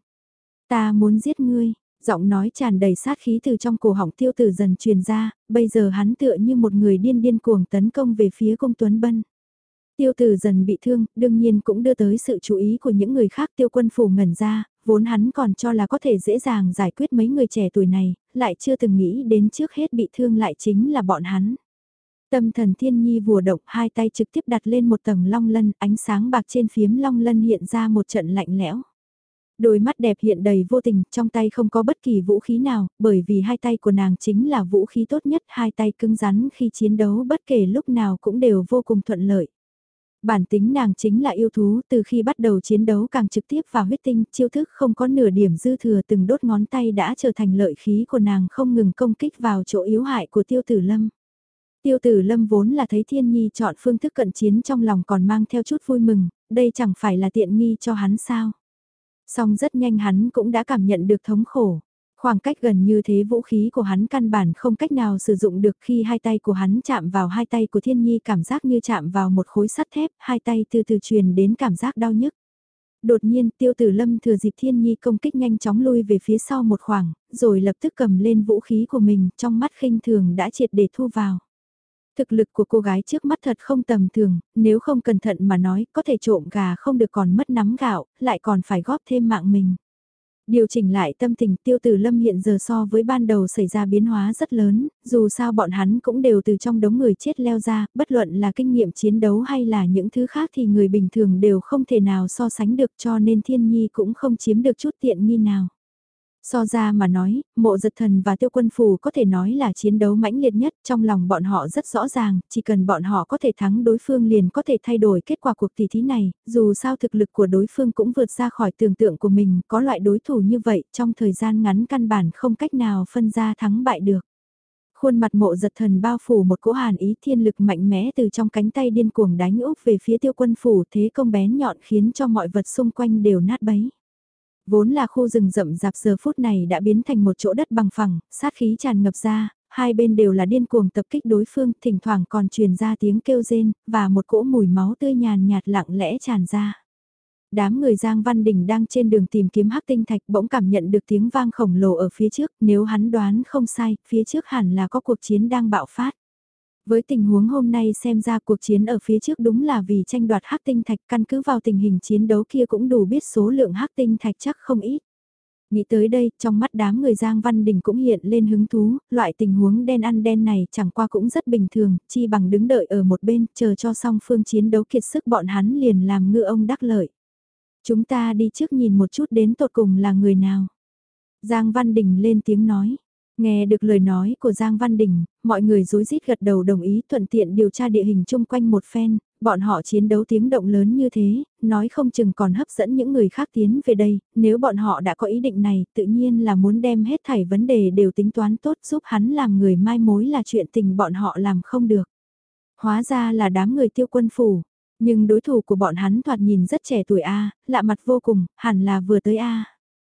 Speaker 1: Ta muốn giết ngươi. Giọng nói tràn đầy sát khí từ trong cổ họng Tiêu Tử dần truyền ra, bây giờ hắn tựa như một người điên điên cuồng tấn công về phía Cung Tuấn Bân. Tiêu Tử dần bị thương, đương nhiên cũng đưa tới sự chú ý của những người khác. Tiêu Quân Phủ ngẩn ra, vốn hắn còn cho là có thể dễ dàng giải quyết mấy người trẻ tuổi này, lại chưa từng nghĩ đến trước hết bị thương lại chính là bọn hắn. Tâm thần Thiên Nhi vùa động, hai tay trực tiếp đặt lên một tầng long lân, ánh sáng bạc trên phiếm long lân hiện ra một trận lạnh lẽo. Đôi mắt đẹp hiện đầy vô tình, trong tay không có bất kỳ vũ khí nào, bởi vì hai tay của nàng chính là vũ khí tốt nhất, hai tay cứng rắn khi chiến đấu bất kể lúc nào cũng đều vô cùng thuận lợi. Bản tính nàng chính là yêu thú, từ khi bắt đầu chiến đấu càng trực tiếp vào huyết tinh, chiêu thức không có nửa điểm dư thừa, từng đốt ngón tay đã trở thành lợi khí của nàng, không ngừng công kích vào chỗ yếu hại của Tiêu Tử Lâm. Tiêu Tử Lâm vốn là thấy Thiên Nhi chọn phương thức cận chiến trong lòng còn mang theo chút vui mừng, đây chẳng phải là tiện nghi cho hắn sao. Song rất nhanh hắn cũng đã cảm nhận được thống khổ. Khoảng cách gần như thế vũ khí của hắn căn bản không cách nào sử dụng được, khi hai tay của hắn chạm vào hai tay của Thiên Nhi cảm giác như chạm vào một khối sắt thép, hai tay từ từ truyền đến cảm giác đau nhức. Đột nhiên Tiêu Tử Lâm thừa dịp Thiên Nhi công kích nhanh chóng lui về phía sau một khoảng, rồi lập tức cầm lên vũ khí của mình, trong mắt khinh thường đã triệt để thu vào. Thực lực của cô gái trước mắt thật không tầm thường, nếu không cẩn thận mà nói có thể trộm gà không được còn mất nắm gạo, lại còn phải góp thêm mạng mình. Điều chỉnh lại tâm tình Tiêu Tử Lâm hiện giờ so với ban đầu xảy ra biến hóa rất lớn, dù sao bọn hắn cũng đều từ trong đống người chết leo ra, bất luận là kinh nghiệm chiến đấu hay là những thứ khác thì người bình thường đều không thể nào so sánh được, cho nên Thiên Nhi cũng không chiếm được chút tiện nghi nào. So ra mà nói, Mộ Dật Thần và Tiêu Quân Phù có thể nói là chiến đấu mãnh liệt nhất, trong lòng bọn họ rất rõ ràng, chỉ cần bọn họ có thể thắng đối phương liền có thể thay đổi kết quả cuộc tỷ thí này, dù sao thực lực của đối phương cũng vượt ra khỏi tưởng tượng của mình, có loại đối thủ như vậy, trong thời gian ngắn căn bản không cách nào phân ra thắng bại được. Khuôn mặt Mộ Dật Thần bao phủ một cỗ hàn ý thiên lực mạnh mẽ từ trong cánh tay điên cuồng đánh úp về phía Tiêu Quân Phù, thế công bén nhọn khiến cho mọi vật xung quanh đều nát bấy. Vốn là khu rừng rậm rạp giờ phút này đã biến thành một chỗ đất bằng phẳng, sát khí tràn ngập ra, hai bên đều là điên cuồng tập kích đối phương, thỉnh thoảng còn truyền ra tiếng kêu rên, và một cỗ mùi máu tươi nhàn nhạt lặng lẽ tràn ra. Đám người Giang Văn Đình đang trên đường tìm kiếm hắc tinh thạch bỗng cảm nhận được tiếng vang khổng lồ ở phía trước, nếu hắn đoán không sai, phía trước hẳn là có cuộc chiến đang bạo phát. Với tình huống hôm nay xem ra cuộc chiến ở phía trước đúng là vì tranh đoạt hắc tinh thạch, căn cứ vào tình hình chiến đấu kia cũng đủ biết số lượng hắc tinh thạch chắc không ít. Nghĩ tới đây, trong mắt đám người Giang Văn Đình cũng hiện lên hứng thú, loại tình huống đen ăn đen này chẳng qua cũng rất bình thường, chi bằng đứng đợi ở một bên, chờ cho song phương chiến đấu kiệt sức bọn hắn liền làm ngư ông đắc lợi. Chúng ta đi trước nhìn một chút đến tột cùng là người nào. Giang Văn Đình lên tiếng nói. Nghe được lời nói của Giang Văn Đình, mọi người rối rít gật đầu đồng ý thuận tiện điều tra địa hình chung quanh một phen, bọn họ chiến đấu tiếng động lớn như thế, nói không chừng còn hấp dẫn những người khác tiến về đây, nếu bọn họ đã có ý định này, tự nhiên là muốn đem hết thảy vấn đề đều tính toán tốt giúp hắn làm người mai mối là chuyện tình bọn họ làm không được. Hóa ra là đám người Tiêu Quân Phủ, nhưng đối thủ của bọn hắn thoạt nhìn rất trẻ tuổi a, lạ mặt vô cùng, hẳn là vừa tới a.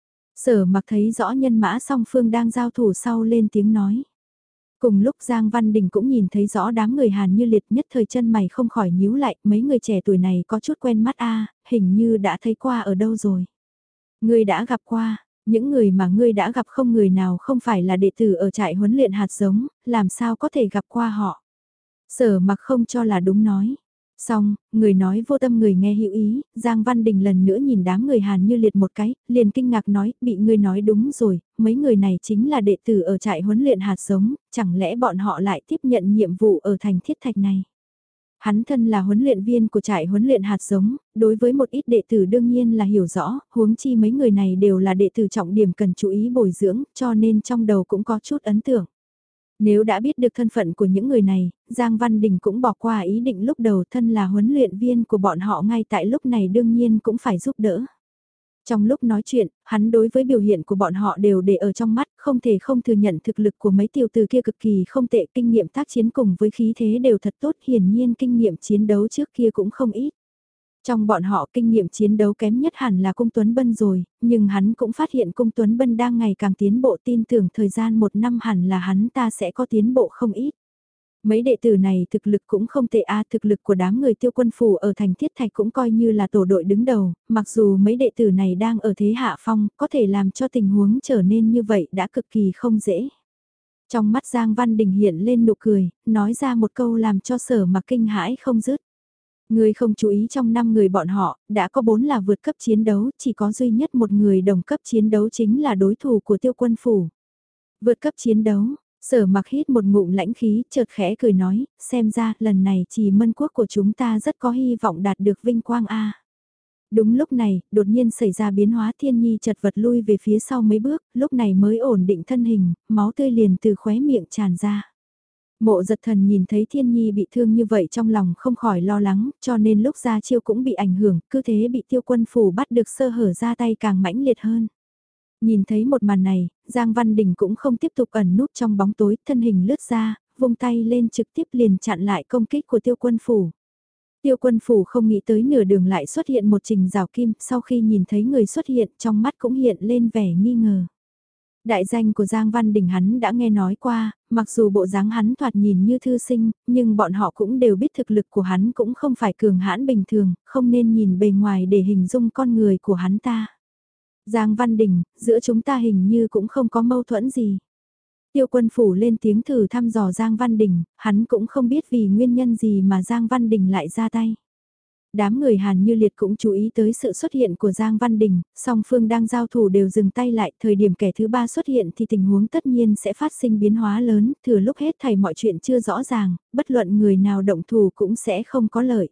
Speaker 1: Sở Mặc thấy rõ nhân mã song phương đang giao thủ sau lên tiếng nói. Cùng lúc Giang Văn Đình cũng nhìn thấy rõ đám người Hàn Như Liệt, nhất thời chân mày không khỏi nhíu lại, mấy người trẻ tuổi này có chút quen mắt a, hình như đã thấy qua ở đâu rồi. Ngươi đã gặp qua, những người mà ngươi đã gặp không người nào không phải là đệ tử ở trại huấn luyện hạt giống, làm sao có thể gặp qua họ. Sở Mặc không cho là đúng nói. Xong, người nói vô tâm người nghe hữu ý, Giang Văn Đình lần nữa nhìn đám người Hàn Như Liệt một cái, liền kinh ngạc nói, bị ngươi nói đúng rồi, mấy người này chính là đệ tử ở trại huấn luyện hạt giống, chẳng lẽ bọn họ lại tiếp nhận nhiệm vụ ở thành thiết thạch này. Hắn thân là huấn luyện viên của trại huấn luyện hạt giống, đối với một ít đệ tử đương nhiên là hiểu rõ, huống chi mấy người này đều là đệ tử trọng điểm cần chú ý bồi dưỡng, cho nên trong đầu cũng có chút ấn tượng. Nếu đã biết được thân phận của những người này, Giang Văn Đình cũng bỏ qua ý định lúc đầu thân là huấn luyện viên của bọn họ ngay tại lúc này đương nhiên cũng phải giúp đỡ. Trong lúc nói chuyện, hắn đối với biểu hiện của bọn họ đều để ở trong mắt, không thể không thừa nhận thực lực của mấy tiểu tử kia cực kỳ không tệ, kinh nghiệm tác chiến cùng với khí thế đều thật tốt, hiển nhiên kinh nghiệm chiến đấu trước kia cũng không ít. Trong bọn họ kinh nghiệm chiến đấu kém nhất hẳn là Cung Tuấn Bân rồi, nhưng hắn cũng phát hiện Cung Tuấn Bân đang ngày càng tiến bộ, tin tưởng thời gian một năm hẳn là hắn ta sẽ có tiến bộ không ít. Mấy đệ tử này thực lực cũng không tệ a, thực lực của đám người Tiêu Quân Phủ ở thành Thiết Thạch cũng coi như là tổ đội đứng đầu, mặc dù mấy đệ tử này đang ở thế hạ phong, có thể làm cho tình huống trở nên như vậy đã cực kỳ không dễ. Trong mắt Giang Văn Đình hiện lên nụ cười, nói ra một câu làm cho Sở Mặc kinh hãi không dứt. Người không chú ý trong năm người bọn họ, đã có bốn là vượt cấp chiến đấu, chỉ có duy nhất một người đồng cấp chiến đấu chính là đối thủ của Tiêu Quân Phủ. Vượt cấp chiến đấu, Sở Mặc hít một ngụm lãnh khí, chợt khẽ cười nói, xem ra lần này Trì Mân Quốc của chúng ta rất có hy vọng đạt được vinh quang a. Đúng lúc này, đột nhiên xảy ra biến hóa, Thiên Nhi chật vật lui về phía sau mấy bước, lúc này mới ổn định thân hình, máu tươi liền từ khóe miệng tràn ra. Mộ Dật Thần nhìn thấy Thiên Nhi bị thương như vậy trong lòng không khỏi lo lắng, cho nên lúc ra chiêu cũng bị ảnh hưởng, cứ thế bị Tiêu Quân Phủ bắt được sơ hở ra tay càng mãnh liệt hơn. Nhìn thấy một màn này, Giang Văn Đình cũng không tiếp tục ẩn núp trong bóng tối, thân hình lướt ra, vung tay lên trực tiếp liền chặn lại công kích của Tiêu Quân Phủ. Tiêu Quân Phủ không nghĩ tới nửa đường lại xuất hiện một trình rào kim, sau khi nhìn thấy người xuất hiện trong mắt cũng hiện lên vẻ nghi ngờ. Đại danh của Giang Văn Đình hắn đã nghe nói qua, mặc dù bộ dáng hắn thoạt nhìn như thư sinh, nhưng bọn họ cũng đều biết thực lực của hắn cũng không phải cường hãn bình thường, không nên nhìn bề ngoài để hình dung con người của hắn ta. Giang Văn Đình, giữa chúng ta hình như cũng không có mâu thuẫn gì. Tiêu Quân Phủ lên tiếng thử thăm dò Giang Văn Đình, hắn cũng không biết vì nguyên nhân gì mà Giang Văn Đình lại ra tay. Đám người Hàn Như Liệt cũng chú ý tới sự xuất hiện của Giang Văn Đình, song phương đang giao thủ đều dừng tay lại, thời điểm kẻ thứ ba xuất hiện thì tình huống tất nhiên sẽ phát sinh biến hóa lớn, thừa lúc hết thảy mọi chuyện chưa rõ ràng, bất luận người nào động thủ cũng sẽ không có lợi.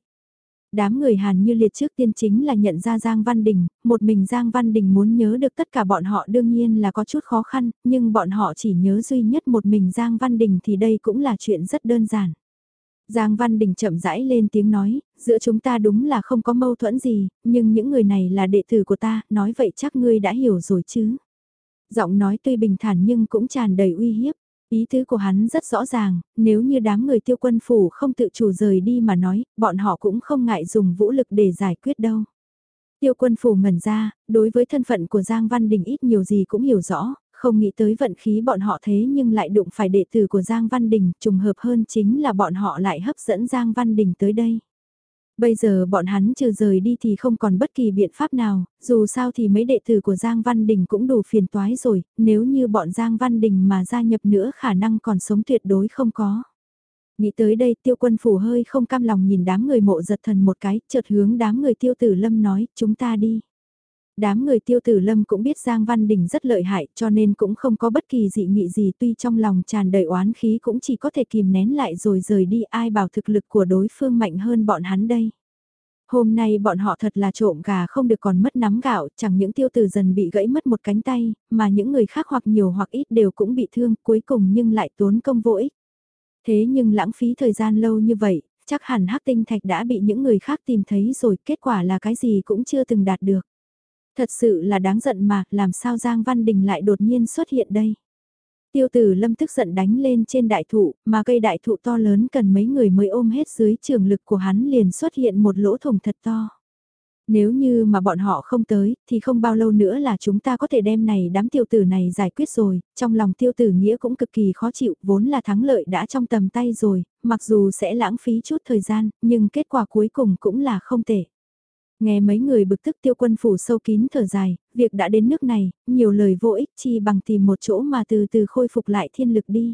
Speaker 1: Đám người Hàn Như Liệt trước tiên chính là nhận ra Giang Văn Đình, một mình Giang Văn Đình muốn nhớ được tất cả bọn họ đương nhiên là có chút khó khăn, nhưng bọn họ chỉ nhớ duy nhất một mình Giang Văn Đình thì đây cũng là chuyện rất đơn giản. Giang Văn Đình chậm rãi lên tiếng nói, giữa chúng ta đúng là không có mâu thuẫn gì, nhưng những người này là đệ tử của ta, nói vậy chắc ngươi đã hiểu rồi chứ. Giọng nói tuy bình thản nhưng cũng tràn đầy uy hiếp. Ý tứ của hắn rất rõ ràng, nếu như đám người Tiêu Quân Phủ không tự chủ rời đi mà nói, bọn họ cũng không ngại dùng vũ lực để giải quyết đâu. Tiêu Quân Phủ ngẩn ra, đối với thân phận của Giang Văn Đình ít nhiều gì cũng hiểu rõ, không nghĩ tới vận khí bọn họ thế nhưng lại đụng phải đệ tử của Giang Văn Đình, trùng hợp hơn chính là bọn họ lại hấp dẫn Giang Văn Đình tới đây. Bây giờ bọn hắn trừ rời đi thì không còn bất kỳ biện pháp nào, dù sao thì mấy đệ tử của Giang Văn Đình cũng đủ phiền toái rồi, nếu như bọn Giang Văn Đình mà gia nhập nữa khả năng còn sống tuyệt đối không có. Nghĩ tới đây Tiêu Quân Phủ hơi không cam lòng nhìn đám người Mộ Giật Thần một cái, chợt hướng đám người Tiêu Tử Lâm nói, chúng ta đi. Đám người Tiêu Tử Lâm cũng biết Giang Văn Đình rất lợi hại cho nên cũng không có bất kỳ dị nghị gì, tuy trong lòng tràn đầy oán khí cũng chỉ có thể kìm nén lại rồi rời đi, ai bảo thực lực của đối phương mạnh hơn bọn hắn đây. Hôm nay bọn họ thật là trộm gà không được còn mất nắm gạo, chẳng những Tiêu Tử Dần bị gãy mất một cánh tay, mà những người khác hoặc nhiều hoặc ít đều cũng bị thương, cuối cùng nhưng lại tốn công vô ích. Thế nhưng lãng phí thời gian lâu như vậy, chắc hẳn Hắc Tinh Thạch đã bị những người khác tìm thấy rồi, kết quả là cái gì cũng chưa từng đạt được. Thật sự là đáng giận mà, làm sao Giang Văn Đình lại đột nhiên xuất hiện đây. Tiêu Tử Lâm tức giận đánh lên trên đại thụ, mà cây đại thụ to lớn cần mấy người mới ôm hết, dưới trường lực của hắn liền xuất hiện một lỗ thủng thật to. Nếu như mà bọn họ không tới, thì không bao lâu nữa là chúng ta có thể đem này đám tiêu tử này giải quyết rồi, trong lòng Tiêu Tử Nghĩa cũng cực kỳ khó chịu, vốn là thắng lợi đã trong tầm tay rồi, mặc dù sẽ lãng phí chút thời gian, nhưng kết quả cuối cùng cũng là không tệ. Nghe mấy người bực tức Tiêu Quân Phủ sâu kín thở dài, việc đã đến nước này, nhiều lời vô ích chi bằng tìm một chỗ mà từ từ khôi phục lại thiên lực đi.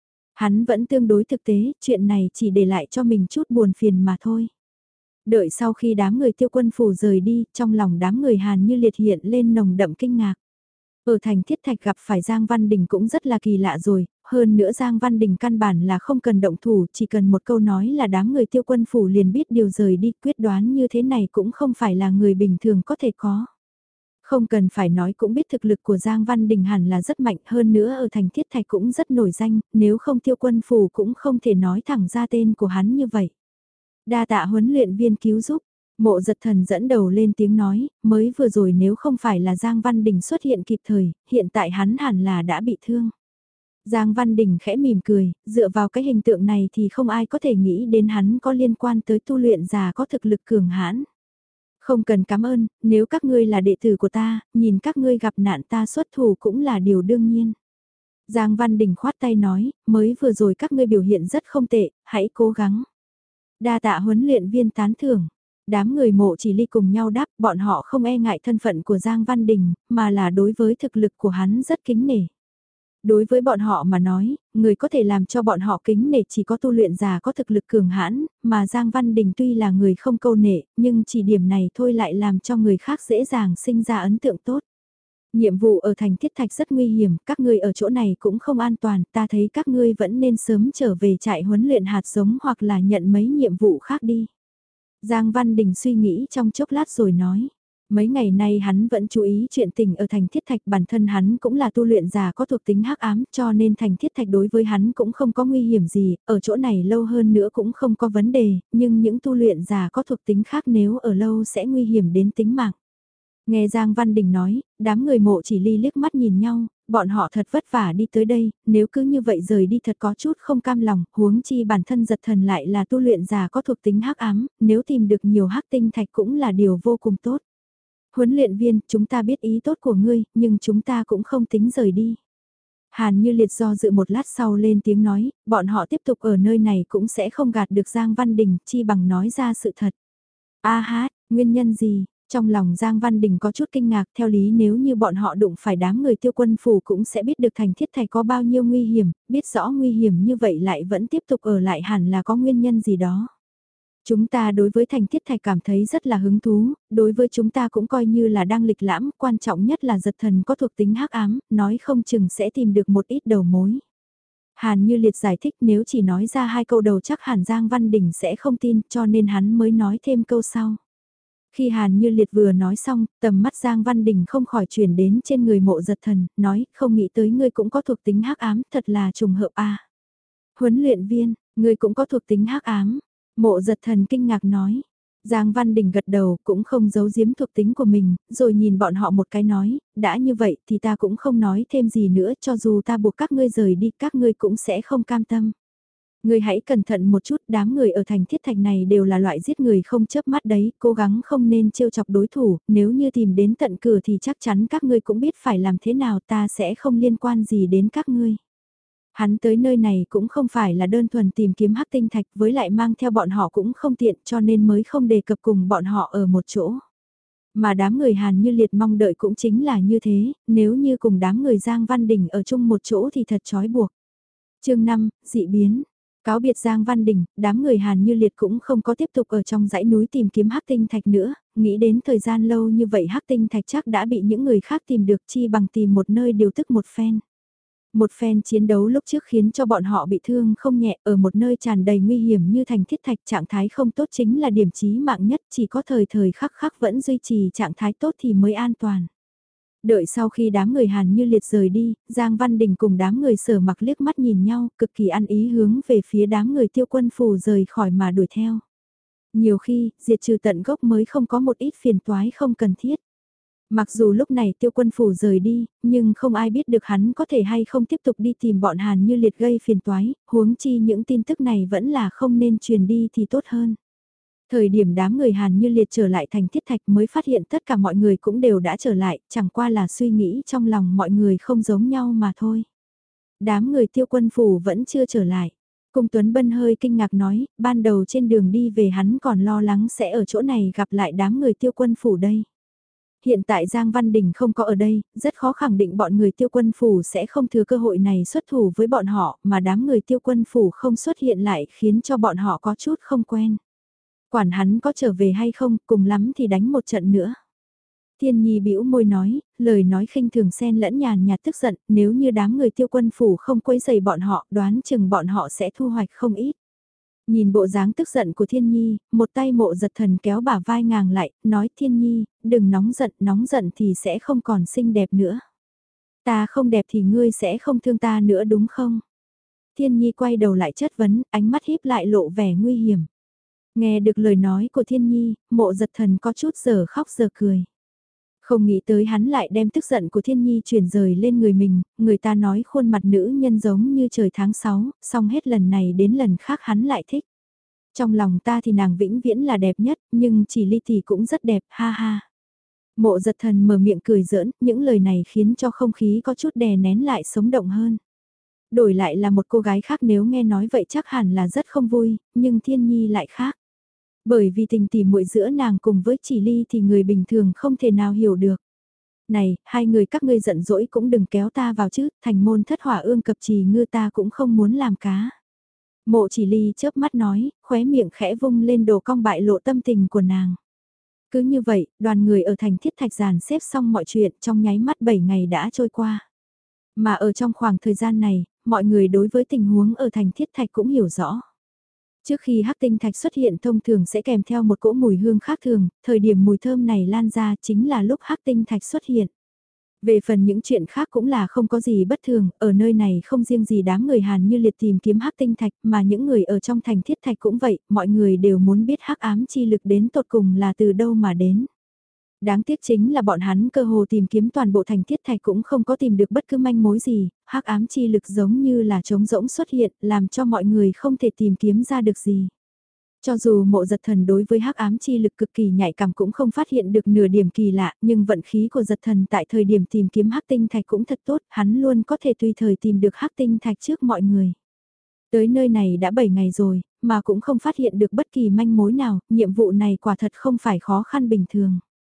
Speaker 1: Hắn vẫn tương đối thực tế, chuyện này chỉ để lại cho mình chút buồn phiền mà thôi. Đợi sau khi đám người Tiêu Quân Phủ rời đi, trong lòng đám người Hàn Như Liệt hiện lên nồng đậm kinh ngạc. Ở thành Thiết Thạch gặp phải Giang Văn Đình cũng rất là kỳ lạ rồi, hơn nữa Giang Văn Đình căn bản là không cần động thủ, chỉ cần một câu nói là đám người Tiêu Quân Phủ liền biết điều rời đi, quyết đoán như thế này cũng không phải là người bình thường có thể có. Không cần phải nói cũng biết thực lực của Giang Văn Đình hẳn là rất mạnh, hơn nữa ở thành Thiết Thạch cũng rất nổi danh, nếu không Tiêu Quân Phủ cũng không thể nói thẳng ra tên của hắn như vậy. Đa tạ huấn luyện viên cứu giúp. Mộ Giật Thần dẫn đầu lên tiếng nói, mới vừa rồi nếu không phải là Giang Văn Đình xuất hiện kịp thời, hiện tại hắn hẳn là đã bị thương. Giang Văn Đình khẽ mỉm cười, dựa vào cái hình tượng này thì không ai có thể nghĩ đến hắn có liên quan tới tu luyện già có thực lực cường hãn. Không cần cảm ơn, nếu các ngươi là đệ tử của ta, nhìn các ngươi gặp nạn ta xuất thủ cũng là điều đương nhiên. Giang Văn Đình khoát tay nói, mới vừa rồi các ngươi biểu hiện rất không tệ, hãy cố gắng. Đa tạ huấn luyện viên tán thưởng. Đám người Mộ Chỉ Ly cùng nhau đáp, bọn họ không e ngại thân phận của Giang Văn Đình, mà là đối với thực lực của hắn rất kính nể. Đối với bọn họ mà nói, người có thể làm cho bọn họ kính nể chỉ có tu luyện già có thực lực cường hãn, mà Giang Văn Đình tuy là người không câu nệ, nhưng chỉ điểm này thôi lại làm cho người khác dễ dàng sinh ra ấn tượng tốt. Nhiệm vụ ở thành Thiết Thạch rất nguy hiểm, các ngươi ở chỗ này cũng không an toàn, ta thấy các ngươi vẫn nên sớm trở về trại huấn luyện hạt giống hoặc là nhận mấy nhiệm vụ khác đi. Giang Văn Đình suy nghĩ trong chốc lát rồi nói. Mấy ngày nay hắn vẫn chú ý chuyện tình ở thành Thiết Thạch, bản thân hắn cũng là tu luyện giả có thuộc tính hắc ám cho nên thành Thiết Thạch đối với hắn cũng không có nguy hiểm gì, ở chỗ này lâu hơn nữa cũng không có vấn đề, nhưng những tu luyện giả có thuộc tính khác nếu ở lâu sẽ nguy hiểm đến tính mạng. Nghe Giang Văn Đình nói, đám người Mộ Chỉ Ly liếc mắt nhìn nhau, bọn họ thật vất vả đi tới đây, nếu cứ như vậy rời đi thật có chút không cam lòng, huống chi bản thân Giật Thần lại là tu luyện giả có thuộc tính hắc ám, nếu tìm được nhiều hắc tinh thạch cũng là điều vô cùng tốt. Huấn luyện viên, chúng ta biết ý tốt của ngươi, nhưng chúng ta cũng không tính rời đi. Hàn Như Liệt do dự một lát sau lên tiếng nói, bọn họ tiếp tục ở nơi này cũng sẽ không gạt được Giang Văn Đình, chi bằng nói ra sự thật. A hát, nguyên nhân gì? Trong lòng Giang Văn Đình có chút kinh ngạc, theo lý nếu như bọn họ đụng phải đám người Tiêu Quân Phủ cũng sẽ biết được Thành Thiết Thạch có bao nhiêu nguy hiểm, biết rõ nguy hiểm như vậy lại vẫn tiếp tục ở lại hẳn là có nguyên nhân gì đó. Chúng ta đối với Thành Thiết Thạch cảm thấy rất là hứng thú, đối với chúng ta cũng coi như là đang lịch lãm, quan trọng nhất là giật thần có thuộc tính hắc ám, nói không chừng sẽ tìm được một ít đầu mối. Hàn Như Liệt giải thích nếu chỉ nói ra hai câu đầu chắc hẳn Giang Văn Đình sẽ không tin cho nên hắn mới nói thêm câu sau. Khi Hàn Như Liệt vừa nói xong, tầm mắt Giang Văn Đình không khỏi chuyển đến trên người mộ giật thần, nói không nghĩ tới ngươi cũng có thuộc tính hắc ám, thật là trùng hợp a. Huấn luyện viên, ngươi cũng có thuộc tính hắc ám. Mộ giật thần kinh ngạc nói. Giang Văn Đình gật đầu cũng không giấu giếm thuộc tính của mình, rồi nhìn bọn họ một cái nói, đã như vậy thì ta cũng không nói thêm gì nữa cho dù ta buộc các ngươi rời đi các ngươi cũng sẽ không cam tâm. Ngươi hãy cẩn thận một chút, đám người ở thành Thiết Thạch này đều là loại giết người không chớp mắt đấy, cố gắng không nên trêu chọc đối thủ, nếu như tìm đến tận cửa thì chắc chắn các ngươi cũng biết phải làm thế nào, ta sẽ không liên quan gì đến các ngươi. Hắn tới nơi này cũng không phải là đơn thuần tìm kiếm hắc tinh thạch, với lại mang theo bọn họ cũng không tiện cho nên mới không đề cập cùng bọn họ ở một chỗ. Mà đám người Hàn Như Liệt mong đợi cũng chính là như thế, nếu như cùng đám người Giang Văn Đình ở chung một chỗ thì thật trói buộc. Chương năm, dị biến. Cáo biệt Giang Văn Đình, đám người Hàn Như Liệt cũng không có tiếp tục ở trong dãy núi tìm kiếm hắc tinh thạch nữa, nghĩ đến thời gian lâu như vậy hắc tinh thạch chắc đã bị những người khác tìm được chi bằng tìm một nơi điều tức một phen. Một phen chiến đấu lúc trước khiến cho bọn họ bị thương không nhẹ ở một nơi tràn đầy nguy hiểm như thành Thiết Thạch trạng thái không tốt chính là điểm chí mạng nhất chỉ có thời thời khắc khắc vẫn duy trì trạng thái tốt thì mới an toàn. Đợi sau khi đám người Hàn Như Liệt rời đi, Giang Văn Đình cùng đám người Sở Mặc liếc mắt nhìn nhau, cực kỳ ăn ý hướng về phía đám người Tiêu Quân Phủ rời khỏi mà đuổi theo. Nhiều khi, diệt trừ tận gốc mới không có một ít phiền toái không cần thiết. Mặc dù lúc này Tiêu Quân Phủ rời đi, nhưng không ai biết được hắn có thể hay không tiếp tục đi tìm bọn Hàn Như Liệt gây phiền toái, huống chi những tin tức này vẫn là không nên truyền đi thì tốt hơn. Thời điểm đám người Hàn Như Liệt trở lại thành Thiết Thạch mới phát hiện tất cả mọi người cũng đều đã trở lại, chẳng qua là suy nghĩ trong lòng mọi người không giống nhau mà thôi. Đám người Tiêu Quân Phủ vẫn chưa trở lại. Cung Tuấn Bân hơi kinh ngạc nói, ban đầu trên đường đi về hắn còn lo lắng sẽ ở chỗ này gặp lại đám người Tiêu Quân Phủ đây. Hiện tại Giang Văn Đình không có ở đây, rất khó khẳng định bọn người Tiêu Quân Phủ sẽ không thừa cơ hội này xuất thủ với bọn họ, mà đám người Tiêu Quân Phủ không xuất hiện lại khiến cho bọn họ có chút không quen. Quản hắn có trở về hay không, cùng lắm thì đánh một trận nữa. Thiên Nhi bĩu môi nói, lời nói khinh thường xen lẫn nhàn nhạt tức giận, nếu như đám người Tiêu Quân Phủ không quấy rầy bọn họ, đoán chừng bọn họ sẽ thu hoạch không ít. Nhìn bộ dáng tức giận của Thiên Nhi, một tay mộ giật thần kéo bả vai ngàng lại, nói Thiên Nhi, đừng nóng giận, nóng giận thì sẽ không còn xinh đẹp nữa. Ta không đẹp thì ngươi sẽ không thương ta nữa đúng không? Thiên Nhi quay đầu lại chất vấn, ánh mắt híp lại lộ vẻ nguy hiểm. Nghe được lời nói của Thiên Nhi, mộ giật thần có chút giờ khóc giờ cười. Không nghĩ tới hắn lại đem tức giận của Thiên Nhi chuyển rời lên người mình, người ta nói khuôn mặt nữ nhân giống như trời tháng sáu, xong hết lần này đến lần khác hắn lại thích. Trong lòng ta thì nàng vĩnh viễn là đẹp nhất, nhưng chỉ Ly thì cũng rất đẹp, ha ha. Mộ giật thần mở miệng cười giỡn, những lời này khiến cho không khí có chút đè nén lại sống động hơn. Đổi lại là một cô gái khác nếu nghe nói vậy chắc hẳn là rất không vui, nhưng Thiên Nhi lại khác. Bởi vì tình tỉ muội giữa nàng cùng với chỉ Ly thì người bình thường không thể nào hiểu được. Này, hai người các ngươi giận dỗi cũng đừng kéo ta vào chứ, thành môn thất hỏa ương cập trì ngư ta cũng không muốn làm cá. Mộ chỉ Ly chớp mắt nói, khóe miệng khẽ vung lên đồ cong bại lộ tâm tình của nàng. Cứ như vậy, đoàn người ở thành Thiết Thạch giàn xếp xong mọi chuyện trong nháy mắt bảy ngày đã trôi qua. Mà ở trong khoảng thời gian này, mọi người đối với tình huống ở thành Thiết Thạch cũng hiểu rõ. Trước khi hắc tinh thạch xuất hiện thông thường sẽ kèm theo một cỗ mùi hương khác thường, thời điểm mùi thơm này lan ra chính là lúc hắc tinh thạch xuất hiện. Về phần những chuyện khác cũng là không có gì bất thường, ở nơi này không riêng gì đám người Hàn Như Liệt tìm kiếm hắc tinh thạch mà những người ở trong thành Thiết Thạch cũng vậy, mọi người đều muốn biết hắc ám chi lực đến tột cùng là từ đâu mà đến. Đáng tiếc chính là bọn hắn cơ hồ tìm kiếm toàn bộ thành Thiết Thạch cũng không có tìm được bất cứ manh mối gì, hắc ám chi lực giống như là trống rỗng xuất hiện, làm cho mọi người không thể tìm kiếm ra được gì. Cho dù mộ giật thần đối với hắc ám chi lực cực kỳ nhạy cảm cũng không phát hiện được nửa điểm kỳ lạ, nhưng vận khí của giật thần tại thời điểm tìm kiếm hắc tinh thạch cũng thật tốt, hắn luôn có thể tùy thời tìm được hắc tinh thạch trước mọi người. Tới nơi này đã bảy ngày rồi, mà cũng không phát hiện được bất kỳ manh mối nào, nhiệm vụ này quả thật không phải khó khăn bình thường.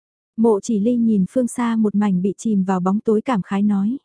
Speaker 1: Mộ chỉ ly nhìn phương xa một mảnh bị chìm vào bóng tối cảm khái nói.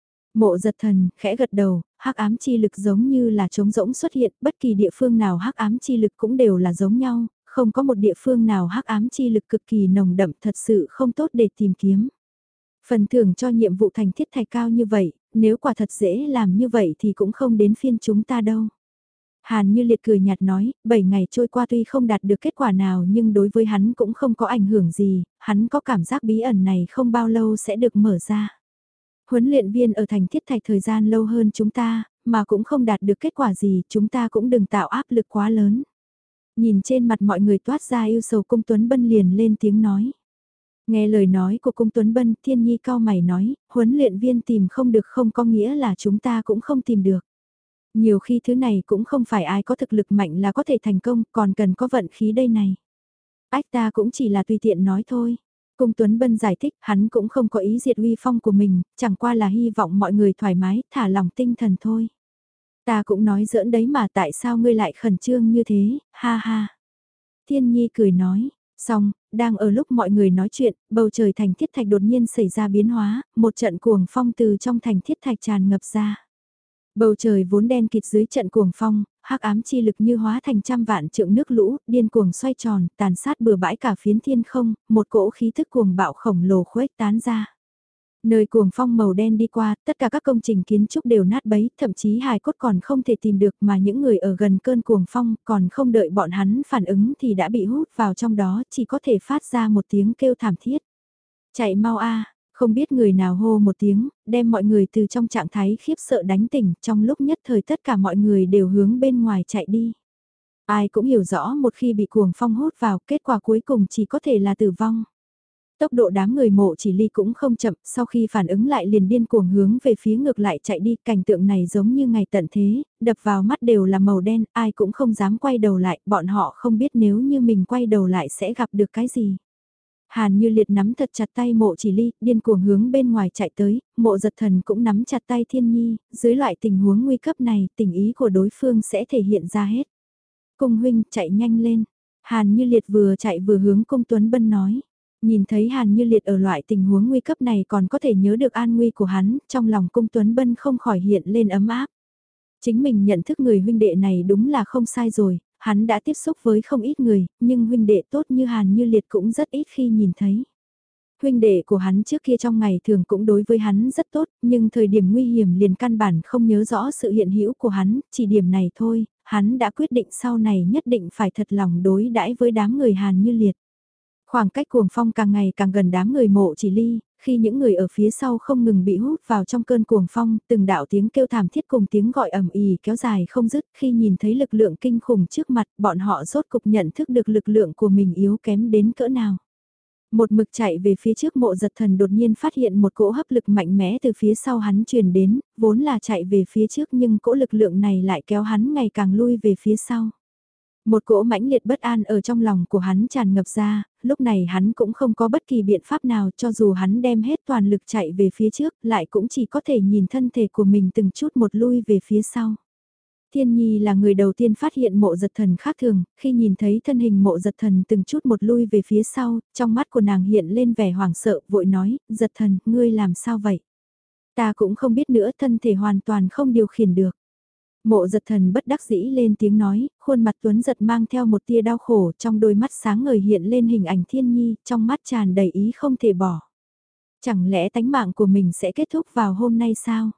Speaker 1: Mộ giật thần, khẽ gật đầu, hắc ám chi lực giống như là trống rỗng xuất hiện, bất kỳ địa phương nào hắc ám chi lực cũng đều là giống nhau, không có một địa phương nào hắc ám chi lực cực kỳ nồng đậm thật sự không tốt để tìm kiếm. Phần thưởng cho nhiệm vụ thành thiết thạch cao như vậy, nếu quả thật dễ làm như vậy thì cũng không đến phiên chúng ta đâu. Hàn Như Liệt cười nhạt nói, bảy ngày trôi qua tuy không đạt được kết quả nào nhưng đối với hắn cũng không có ảnh hưởng gì, hắn có cảm giác bí ẩn này không bao lâu sẽ được mở ra. Huấn luyện viên ở thành thiết thạch thời gian lâu hơn chúng ta, mà cũng không đạt được kết quả gì, chúng ta cũng đừng tạo áp lực quá lớn. Nhìn trên mặt mọi người toát ra yêu sầu, Cung Tuấn Bân liền lên tiếng nói. Nghe lời nói của Cung Tuấn Bân, Thiên Nhi cao mày nói, huấn luyện viên tìm không được không có nghĩa là chúng ta cũng không tìm được. Nhiều khi thứ này cũng không phải ai có thực lực mạnh là có thể thành công, còn cần có vận khí đây này. Ách ta cũng chỉ là tùy tiện nói thôi. Cung Tuấn Bân giải thích, hắn cũng không có ý diệt uy phong của mình, chẳng qua là hy vọng mọi người thoải mái, thả lòng tinh thần thôi. Ta cũng nói giỡn đấy mà tại sao ngươi lại khẩn trương như thế, ha ha. Thiên Nhi cười nói, xong, đang ở lúc mọi người nói chuyện, bầu trời thành thiết thạch đột nhiên xảy ra biến hóa, một trận cuồng phong từ trong thành thiết thạch tràn ngập ra. Bầu trời vốn đen kịt dưới trận cuồng phong, hắc ám chi lực như hóa thành trăm vạn trượng nước lũ, điên cuồng xoay tròn, tàn sát bừa bãi cả phiến thiên không, một cỗ khí thức cuồng bạo khổng lồ khuếch tán ra. Nơi cuồng phong màu đen đi qua, tất cả các công trình kiến trúc đều nát bấy, thậm chí hài cốt còn không thể tìm được mà những người ở gần cơn cuồng phong còn không đợi bọn hắn phản ứng thì đã bị hút vào trong đó, chỉ có thể phát ra một tiếng kêu thảm thiết. Chạy mau a! Không biết người nào hô một tiếng, đem mọi người từ trong trạng thái khiếp sợ đánh tỉnh, trong lúc nhất thời tất cả mọi người đều hướng bên ngoài chạy đi. Ai cũng hiểu rõ một khi bị cuồng phong hút vào, kết quả cuối cùng chỉ có thể là tử vong. Tốc độ đám người mộ chỉ ly cũng không chậm, sau khi phản ứng lại liền điên cuồng hướng về phía ngược lại chạy đi, cảnh tượng này giống như ngày tận thế, đập vào mắt đều là màu đen, ai cũng không dám quay đầu lại, bọn họ không biết nếu như mình quay đầu lại sẽ gặp được cái gì. Hàn Như Liệt nắm thật chặt tay mộ chỉ ly, điên cuồng hướng bên ngoài chạy tới, mộ giật thần cũng nắm chặt tay Thiên Nhi, dưới loại tình huống nguy cấp này, tình ý của đối phương sẽ thể hiện ra hết. Cung huynh, chạy nhanh lên. Hàn Như Liệt vừa chạy vừa hướng Cung Tuấn Bân nói. Nhìn thấy Hàn Như Liệt ở loại tình huống nguy cấp này còn có thể nhớ được an nguy của hắn, trong lòng Cung Tuấn Bân không khỏi hiện lên ấm áp. Chính mình nhận thức người huynh đệ này đúng là không sai rồi, hắn đã tiếp xúc với không ít người, nhưng huynh đệ tốt như Hàn Như Liệt cũng rất ít khi nhìn thấy. Huynh đệ của hắn trước kia trong ngày thường cũng đối với hắn rất tốt, nhưng thời điểm nguy hiểm liền căn bản không nhớ rõ sự hiện hữu của hắn, chỉ điểm này thôi, hắn đã quyết định sau này nhất định phải thật lòng đối đãi với đám người Hàn Như Liệt. Khoảng cách cuồng phong càng ngày càng gần đám người mộ chỉ ly, khi những người ở phía sau không ngừng bị hút vào trong cơn cuồng phong, từng đạo tiếng kêu thảm thiết cùng tiếng gọi ầm ĩ kéo dài không dứt, khi nhìn thấy lực lượng kinh khủng trước mặt, bọn họ rốt cục nhận thức được lực lượng của mình yếu kém đến cỡ nào. Một mực chạy về phía trước mộ giật thần đột nhiên phát hiện một cỗ hấp lực mạnh mẽ từ phía sau hắn truyền đến, vốn là chạy về phía trước nhưng cỗ lực lượng này lại kéo hắn ngày càng lui về phía sau. Một cỗ mãnh liệt bất an ở trong lòng của hắn tràn ngập ra, lúc này hắn cũng không có bất kỳ biện pháp nào cho dù hắn đem hết toàn lực chạy về phía trước, lại cũng chỉ có thể nhìn thân thể của mình từng chút một lui về phía sau. Thiên Nhi là người đầu tiên phát hiện mộ giật thần khác thường, khi nhìn thấy thân hình mộ giật thần từng chút một lui về phía sau, trong mắt của nàng hiện lên vẻ hoảng sợ, vội nói, giật thần, ngươi làm sao vậy? Ta cũng không biết nữa, thân thể hoàn toàn không điều khiển được. Mộ giật thần bất đắc dĩ lên tiếng nói, khuôn mặt tuấn giật mang theo một tia đau khổ, trong đôi mắt sáng ngời hiện lên hình ảnh Thiên Nhi, trong mắt tràn đầy ý không thể bỏ. Chẳng lẽ tánh mạng của mình sẽ kết thúc vào hôm nay sao?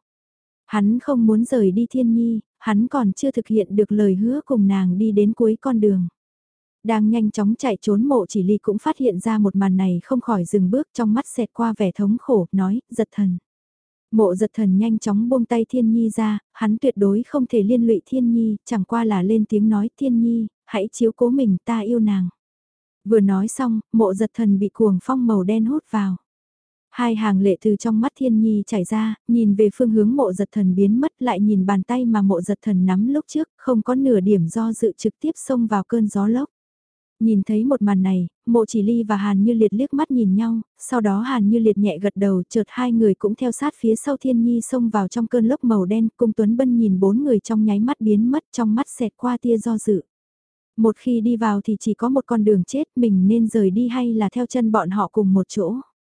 Speaker 1: Hắn không muốn rời đi Thiên Nhi, hắn còn chưa thực hiện được lời hứa cùng nàng đi đến cuối con đường. Đang nhanh chóng chạy trốn mộ chỉ ly cũng phát hiện ra một màn này không khỏi dừng bước trong mắt xẹt qua vẻ thống khổ, nói, giật thần. Mộ giật thần nhanh chóng buông tay Thiên Nhi ra, hắn tuyệt đối không thể liên lụy Thiên Nhi, chẳng qua là lên tiếng nói Thiên Nhi, hãy chiếu cố mình ta yêu nàng. Vừa nói xong, mộ giật thần bị cuồng phong màu đen hút vào. Hai hàng lệ từ trong mắt Thiên Nhi chảy ra, nhìn về phương hướng mộ giật thần biến mất lại nhìn bàn tay mà mộ giật thần nắm lúc trước, không có nửa điểm do dự trực tiếp xông vào cơn gió lốc. Nhìn thấy một màn này, mộ chỉ ly và Hàn Như Liệt liếc mắt nhìn nhau, sau đó Hàn Như Liệt nhẹ gật đầu chợt hai người cũng theo sát phía sau Thiên Nhi xông vào trong cơn lốc màu đen. Cung Tuấn Bân nhìn bốn người trong nháy mắt biến mất, trong mắt xẹt qua tia do dự. Một khi đi vào thì chỉ có một con đường chết, mình nên rời đi hay là theo chân bọn họ cùng một chỗ.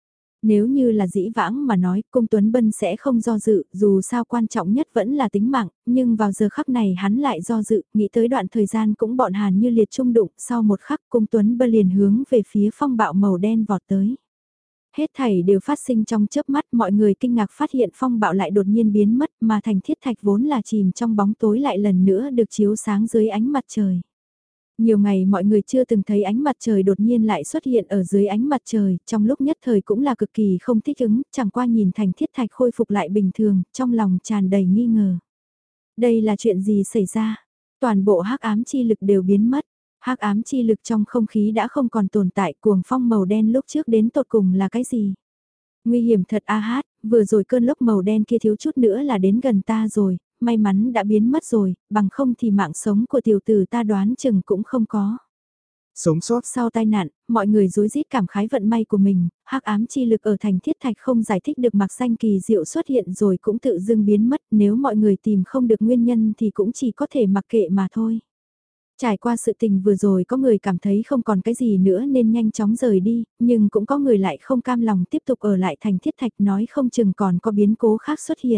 Speaker 1: Nếu như là dĩ vãng mà nói, Cung Tuấn Bân sẽ không do dự, dù sao quan trọng nhất vẫn là tính mạng, nhưng vào giờ khắc này hắn lại do dự, nghĩ tới đoạn thời gian cũng bọn Hàn Như Liệt chung đụng, sau một khắc Cung Tuấn Bân liền hướng về phía phong bạo màu đen vọt tới. Hết thảy đều phát sinh trong chớp mắt, mọi người kinh ngạc phát hiện phong bạo lại đột nhiên biến mất, mà thành thiết thạch vốn là chìm trong bóng tối lại lần nữa được chiếu sáng dưới ánh mặt trời. Nhiều ngày mọi người chưa từng thấy ánh mặt trời đột nhiên lại xuất hiện ở dưới ánh mặt trời, trong lúc nhất thời cũng là cực kỳ không thích ứng, chẳng qua nhìn thành thiết thạch khôi phục lại bình thường, trong lòng tràn đầy nghi ngờ. Đây là chuyện gì xảy ra? Toàn bộ hắc ám chi lực đều biến mất, hắc ám chi lực trong không khí đã không còn tồn tại, cuồng phong màu đen lúc trước đến tột cùng là cái gì? Nguy hiểm thật a hát, vừa rồi cơn lốc màu đen kia thiếu chút nữa là đến gần ta rồi, may mắn đã biến mất rồi, bằng không thì mạng sống của tiểu tử ta đoán chừng cũng không có. Sống sót sau tai nạn, mọi người rối rít cảm khái vận may của mình, hắc ám chi lực ở thành thiết thạch không giải thích được mạc xanh kỳ diệu xuất hiện rồi cũng tự dưng biến mất, nếu mọi người tìm không được nguyên nhân thì cũng chỉ có thể mặc kệ mà thôi. Trải qua sự tình vừa rồi có người cảm thấy không còn cái gì nữa nên nhanh chóng rời đi, nhưng cũng có người lại không cam lòng tiếp tục ở lại thành thiết thạch nói không chừng còn có biến cố khác xuất hiện.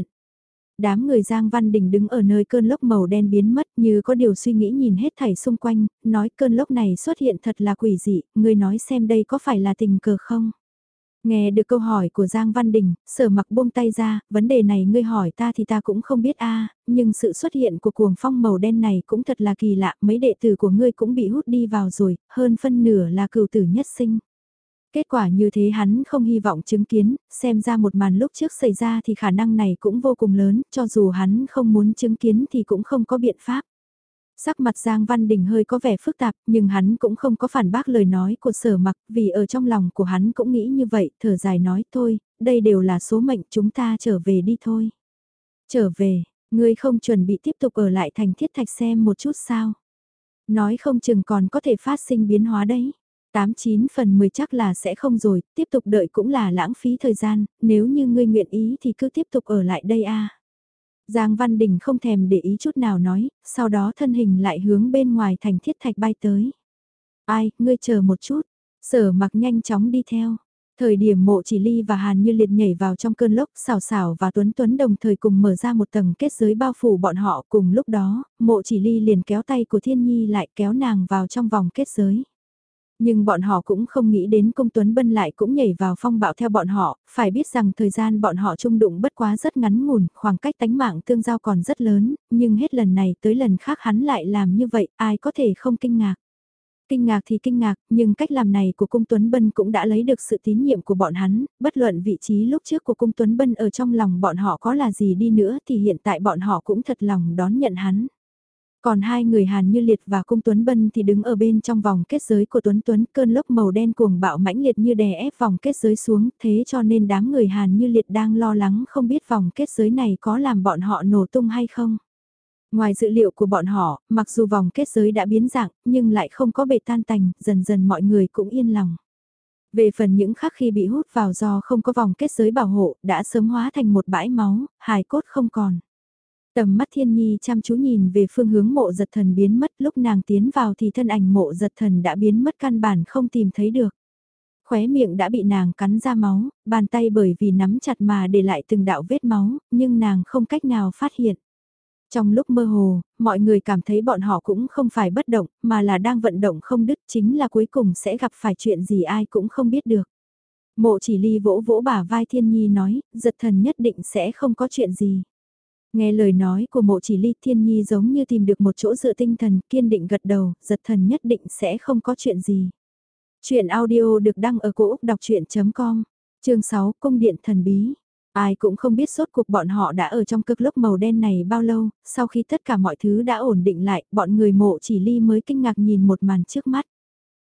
Speaker 1: Đám người Giang Văn Đình đứng ở nơi cơn lốc màu đen biến mất như có điều suy nghĩ nhìn hết thảy xung quanh, nói cơn lốc này xuất hiện thật là quỷ dị, người nói xem đây có phải là tình cờ không? Nghe được câu hỏi của Giang Văn Đình, Sở Mặc buông tay ra, vấn đề này ngươi hỏi ta thì ta cũng không biết a, nhưng sự xuất hiện của cuồng phong màu đen này cũng thật là kỳ lạ, mấy đệ tử của ngươi cũng bị hút đi vào rồi, hơn phân nửa là cửu tử nhất sinh. Kết quả như thế hắn không hy vọng chứng kiến, xem ra một màn lúc trước xảy ra thì khả năng này cũng vô cùng lớn, cho dù hắn không muốn chứng kiến thì cũng không có biện pháp. Sắc mặt Giang Văn Đình hơi có vẻ phức tạp, nhưng hắn cũng không có phản bác lời nói của Sở Mặc, vì ở trong lòng của hắn cũng nghĩ như vậy, thở dài nói thôi, đây đều là số mệnh, chúng ta trở về đi thôi. Trở về, ngươi không chuẩn bị tiếp tục ở lại thành thiết thạch xem một chút sao? Nói không chừng còn có thể phát sinh biến hóa đấy. Tám chín phần mười chắc là sẽ không rồi, tiếp tục đợi cũng là lãng phí thời gian, nếu như ngươi nguyện ý thì cứ tiếp tục ở lại đây a. Giang Văn Đình không thèm để ý chút nào nói, sau đó thân hình lại hướng bên ngoài thành thiết thạch bay tới. Ai, ngươi chờ một chút, Sở Mặc nhanh chóng đi theo. Thời điểm Mộ Chỉ Ly và Hàn Như Liệt nhảy vào trong cơn lốc, Sảo Sảo và Tuấn Tuấn đồng thời cùng mở ra một tầng kết giới bao phủ bọn họ, cùng lúc đó, Mộ Chỉ Ly liền kéo tay của Thiên Nhi lại kéo nàng vào trong vòng kết giới. Nhưng bọn họ cũng không nghĩ đến Cung Tuấn Bân lại cũng nhảy vào phong bạo theo bọn họ, phải biết rằng thời gian bọn họ chung đụng bất quá rất ngắn ngủn, khoảng cách tánh mạng tương giao còn rất lớn, nhưng hết lần này tới lần khác hắn lại làm như vậy, ai có thể không kinh ngạc. Kinh ngạc thì kinh ngạc, nhưng cách làm này của Cung Tuấn Bân cũng đã lấy được sự tín nhiệm của bọn hắn, bất luận vị trí lúc trước của Cung Tuấn Bân ở trong lòng bọn họ có là gì đi nữa thì hiện tại bọn họ cũng thật lòng đón nhận hắn. Còn hai người Hàn Như Liệt và Cung Tuấn Bân thì đứng ở bên trong vòng kết giới của Tuấn Tuấn, cơn lốc màu đen cuồng bạo mãnh liệt như đè ép vòng kết giới xuống, thế cho nên đám người Hàn Như Liệt đang lo lắng không biết vòng kết giới này có làm bọn họ nổ tung hay không. Ngoài dự liệu của bọn họ, mặc dù vòng kết giới đã biến dạng, nhưng lại không có bể tan tành, dần dần mọi người cũng yên lòng. Về phần những khắc khi bị hút vào do không có vòng kết giới bảo hộ, đã sớm hóa thành một bãi máu, hài cốt không còn. Tầm mắt Thiên Nhi chăm chú nhìn về phương hướng mộ giật thần biến mất, lúc nàng tiến vào thì thân ảnh mộ giật thần đã biến mất căn bản không tìm thấy được. Khóe miệng đã bị nàng cắn ra máu, bàn tay bởi vì nắm chặt mà để lại từng đạo vết máu, nhưng nàng không cách nào phát hiện. Trong lúc mơ hồ, mọi người cảm thấy bọn họ cũng không phải bất động, mà là đang vận động không đứt, chính là cuối cùng sẽ gặp phải chuyện gì ai cũng không biết được. Mộ Chỉ Ly vỗ vỗ bả vai Thiên Nhi nói, giật thần nhất định sẽ không có chuyện gì. Nghe lời nói của Mộ Chỉ Ly, Thiên Nhi giống như tìm được một chỗ dựa tinh thần, kiên định gật đầu, giật thần nhất định sẽ không có chuyện gì. Chuyện audio được đăng ở cổ Úc đọc chuyện com, chương sáu, Cung điện thần bí. Ai cũng không biết sốt cuộc bọn họ đã ở trong cực lốc màu đen này bao lâu, sau khi tất cả mọi thứ đã ổn định lại, bọn người Mộ Chỉ Ly mới kinh ngạc nhìn một màn trước mắt.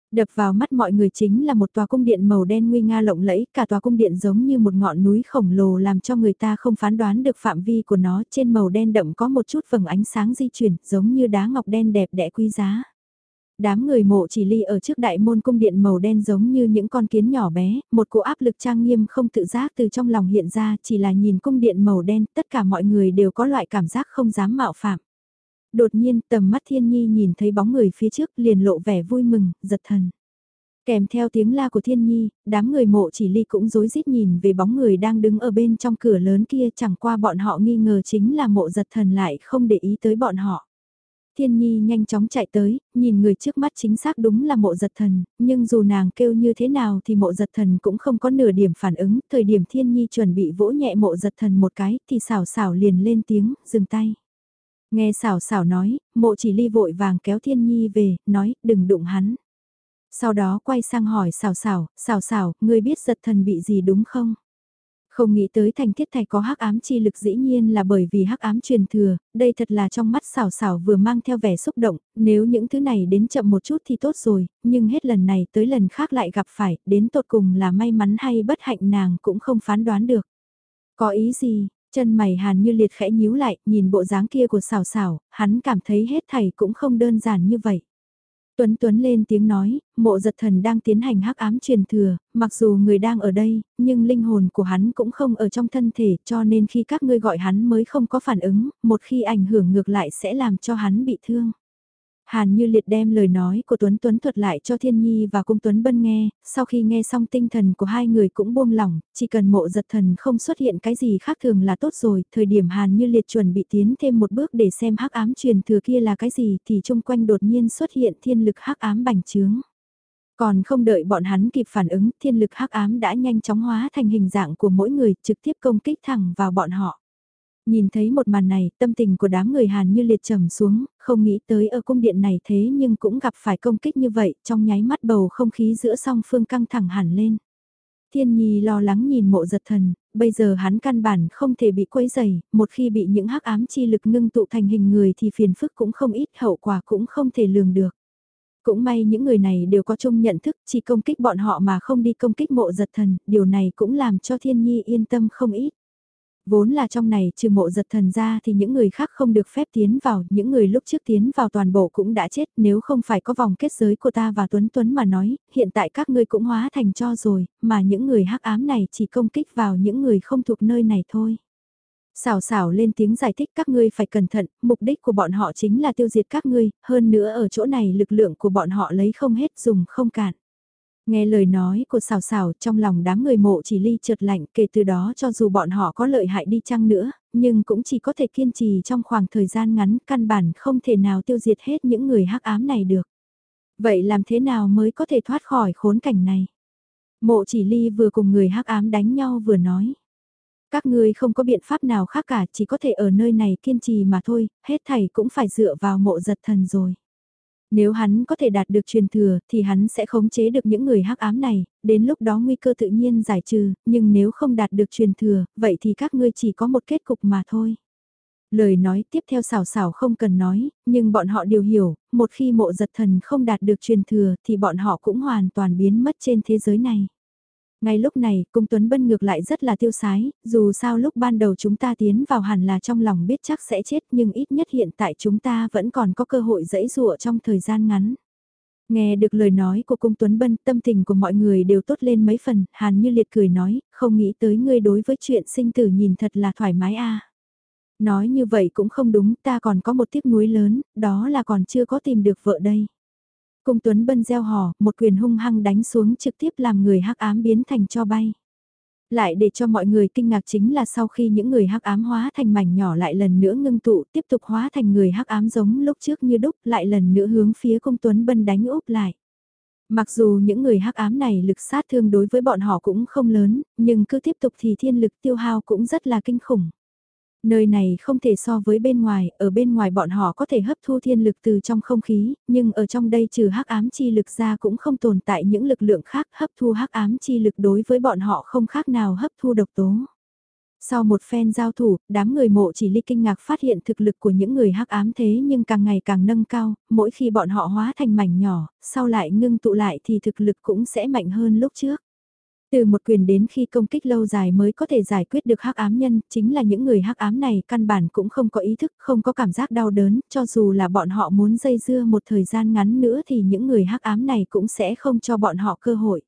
Speaker 1: Đập vào mắt mọi người chính là một tòa cung điện màu đen nguy nga lộng lẫy, cả tòa cung điện giống như một ngọn núi khổng lồ làm cho người ta không phán đoán được phạm vi của nó, trên màu đen đậm có một chút vầng ánh sáng di chuyển, giống như đá ngọc đen đẹp đẽ quý giá. Đám người Mộ Chỉ Ly ở trước đại môn cung điện màu đen giống như những con kiến nhỏ bé, một cỗ áp lực trang nghiêm không tự giác từ trong lòng hiện ra, chỉ là nhìn cung điện màu đen, tất cả mọi người đều có loại cảm giác không dám mạo phạm. Đột nhiên, tầm mắt Thiên Nhi nhìn thấy bóng người phía trước liền lộ vẻ vui mừng, giật thần. Kèm theo tiếng la của Thiên Nhi, đám người Mộ Chỉ Ly cũng rối rít nhìn về bóng người đang đứng ở bên trong cửa lớn kia, chẳng qua bọn họ nghi ngờ chính là Mộ Giật Thần lại không để ý tới bọn họ. Thiên Nhi nhanh chóng chạy tới, nhìn người trước mắt chính xác đúng là Mộ Giật Thần, nhưng dù nàng kêu như thế nào thì Mộ Giật Thần cũng không có nửa điểm phản ứng, thời điểm Thiên Nhi chuẩn bị vỗ nhẹ Mộ Giật Thần một cái thì xảo xảo liền lên tiếng, dừng tay. Nghe xảo xảo nói, Mộ Chỉ Ly vội vàng kéo Thiên Nhi về, nói, đừng đụng hắn. Sau đó quay sang hỏi xảo xảo, xảo xảo, ngươi biết Giật Thần bị gì đúng không? Không nghĩ tới thành thiết thạch có hắc ám chi lực dĩ nhiên là bởi vì hắc ám truyền thừa, đây thật là trong mắt xảo xảo vừa mang theo vẻ xúc động, nếu những thứ này đến chậm một chút thì tốt rồi, nhưng hết lần này tới lần khác lại gặp phải, đến tột cùng là may mắn hay bất hạnh nàng cũng không phán đoán được. Có ý gì? Chân mày Hàn Như Liệt khẽ nhíu lại, nhìn bộ dáng kia của xảo xảo, hắn cảm thấy hết thảy cũng không đơn giản như vậy. Tuấn Tuấn lên tiếng nói, Mộ Giật Thần đang tiến hành hắc ám truyền thừa, mặc dù người đang ở đây, nhưng linh hồn của hắn cũng không ở trong thân thể, cho nên khi các ngươi gọi hắn mới không có phản ứng, một khi ảnh hưởng ngược lại sẽ làm cho hắn bị thương. Hàn Như Liệt đem lời nói của Tuấn Tuấn thuật lại cho Thiên Nhi và Cung Tuấn Bân nghe, sau khi nghe xong tinh thần của hai người cũng buông lỏng, chỉ cần Mộ Giật Thần không xuất hiện cái gì khác thường là tốt rồi, thời điểm Hàn Như Liệt chuẩn bị tiến thêm một bước để xem hắc ám truyền thừa kia là cái gì thì chung quanh đột nhiên xuất hiện thiên lực hắc ám bành trướng. Còn không đợi bọn hắn kịp phản ứng, thiên lực hắc ám đã nhanh chóng hóa thành hình dạng của mỗi người, trực tiếp công kích thẳng vào bọn họ. Nhìn thấy một màn này, tâm tình của đám người Hàn Như Liệt trầm xuống, không nghĩ tới ở cung điện này thế nhưng cũng gặp phải công kích như vậy, trong nháy mắt bầu không khí giữa song phương căng thẳng hẳn lên. Thiên Nhi lo lắng nhìn Mộ Giật Thần, bây giờ hắn căn bản không thể bị quấy dày, một khi bị những hắc ám chi lực ngưng tụ thành hình người thì phiền phức cũng không ít, hậu quả cũng không thể lường được. Cũng may những người này đều có chung nhận thức, chỉ công kích bọn họ mà không đi công kích Mộ Giật Thần, điều này cũng làm cho Thiên Nhi yên tâm không ít. Vốn là trong này trừ Mộ Giật Thần ra thì những người khác không được phép tiến vào, những người lúc trước tiến vào toàn bộ cũng đã chết, nếu không phải có vòng kết giới của ta và Tuấn Tuấn mà nói, hiện tại các ngươi cũng hóa thành tro rồi, mà những người hắc ám này chỉ công kích vào những người không thuộc nơi này thôi. Xảo xảo lên tiếng giải thích các ngươi phải cẩn thận, mục đích của bọn họ chính là tiêu diệt các ngươi, hơn nữa ở chỗ này lực lượng của bọn họ lấy không hết dùng không cạn. Nghe lời nói của xảo xảo trong lòng đám người Mộ Chỉ Ly chợt lạnh, kể từ đó cho dù bọn họ có lợi hại đi chăng nữa, nhưng cũng chỉ có thể kiên trì trong khoảng thời gian ngắn, căn bản không thể nào tiêu diệt hết những người hắc ám này được. Vậy làm thế nào mới có thể thoát khỏi khốn cảnh này? Mộ Chỉ Ly vừa cùng người hắc ám đánh nhau vừa nói. Các ngươi không có biện pháp nào khác cả, chỉ có thể ở nơi này kiên trì mà thôi, hết thảy cũng phải dựa vào Mộ Giật Thần rồi. Nếu hắn có thể đạt được truyền thừa thì hắn sẽ khống chế được những người hắc ám này, đến lúc đó nguy cơ tự nhiên giải trừ, nhưng nếu không đạt được truyền thừa, vậy thì các ngươi chỉ có một kết cục mà thôi. Lời nói tiếp theo xảo xảo không cần nói, nhưng bọn họ đều hiểu, một khi Mộ Giật Thần không đạt được truyền thừa thì bọn họ cũng hoàn toàn biến mất trên thế giới này. Ngay lúc này, Cung Tuấn Bân ngược lại rất là tiêu sái, dù sao lúc ban đầu chúng ta tiến vào hẳn là trong lòng biết chắc sẽ chết nhưng ít nhất hiện tại chúng ta vẫn còn có cơ hội dẫy dụa trong thời gian ngắn. Nghe được lời nói của Cung Tuấn Bân, tâm tình của mọi người đều tốt lên mấy phần, Hàn Như Liệt cười nói, không nghĩ tới ngươi đối với chuyện sinh tử nhìn thật là thoải mái a. Nói như vậy cũng không đúng, ta còn có một tiếc nuối lớn, đó là còn chưa có tìm được vợ đây. Cung Tuấn Bân gieo hò, một quyền hung hăng đánh xuống trực tiếp làm người hắc ám biến thành tro bay. Lại để cho mọi người kinh ngạc chính là sau khi những người hắc ám hóa thành mảnh nhỏ lại lần nữa ngưng tụ tiếp tục hóa thành người hắc ám giống lúc trước như đúc lại lần nữa hướng phía Cung Tuấn Bân đánh úp lại. Mặc dù những người hắc ám này lực sát thương đối với bọn họ cũng không lớn, nhưng cứ tiếp tục thì thiên lực tiêu hao cũng rất là kinh khủng. Nơi này không thể so với bên ngoài, ở bên ngoài bọn họ có thể hấp thu thiên lực từ trong không khí, nhưng ở trong đây trừ hắc ám chi lực ra cũng không tồn tại những lực lượng khác, hấp thu hắc ám chi lực đối với bọn họ không khác nào hấp thu độc tố. Sau một phen giao thủ, đám người mộ chỉ ly kinh ngạc phát hiện thực lực của những người hắc ám thế nhưng càng ngày càng nâng cao, mỗi khi bọn họ hóa thành mảnh nhỏ, sau lại ngưng tụ lại thì thực lực cũng sẽ mạnh hơn lúc trước. Từ một quyền đến khi công kích lâu dài mới có thể giải quyết được hắc ám nhân, chính là những người hắc ám này căn bản cũng không có ý thức, không có cảm giác đau đớn, cho dù là bọn họ muốn dây dưa một thời gian ngắn nữa thì những người hắc ám này cũng sẽ không cho bọn họ cơ hội.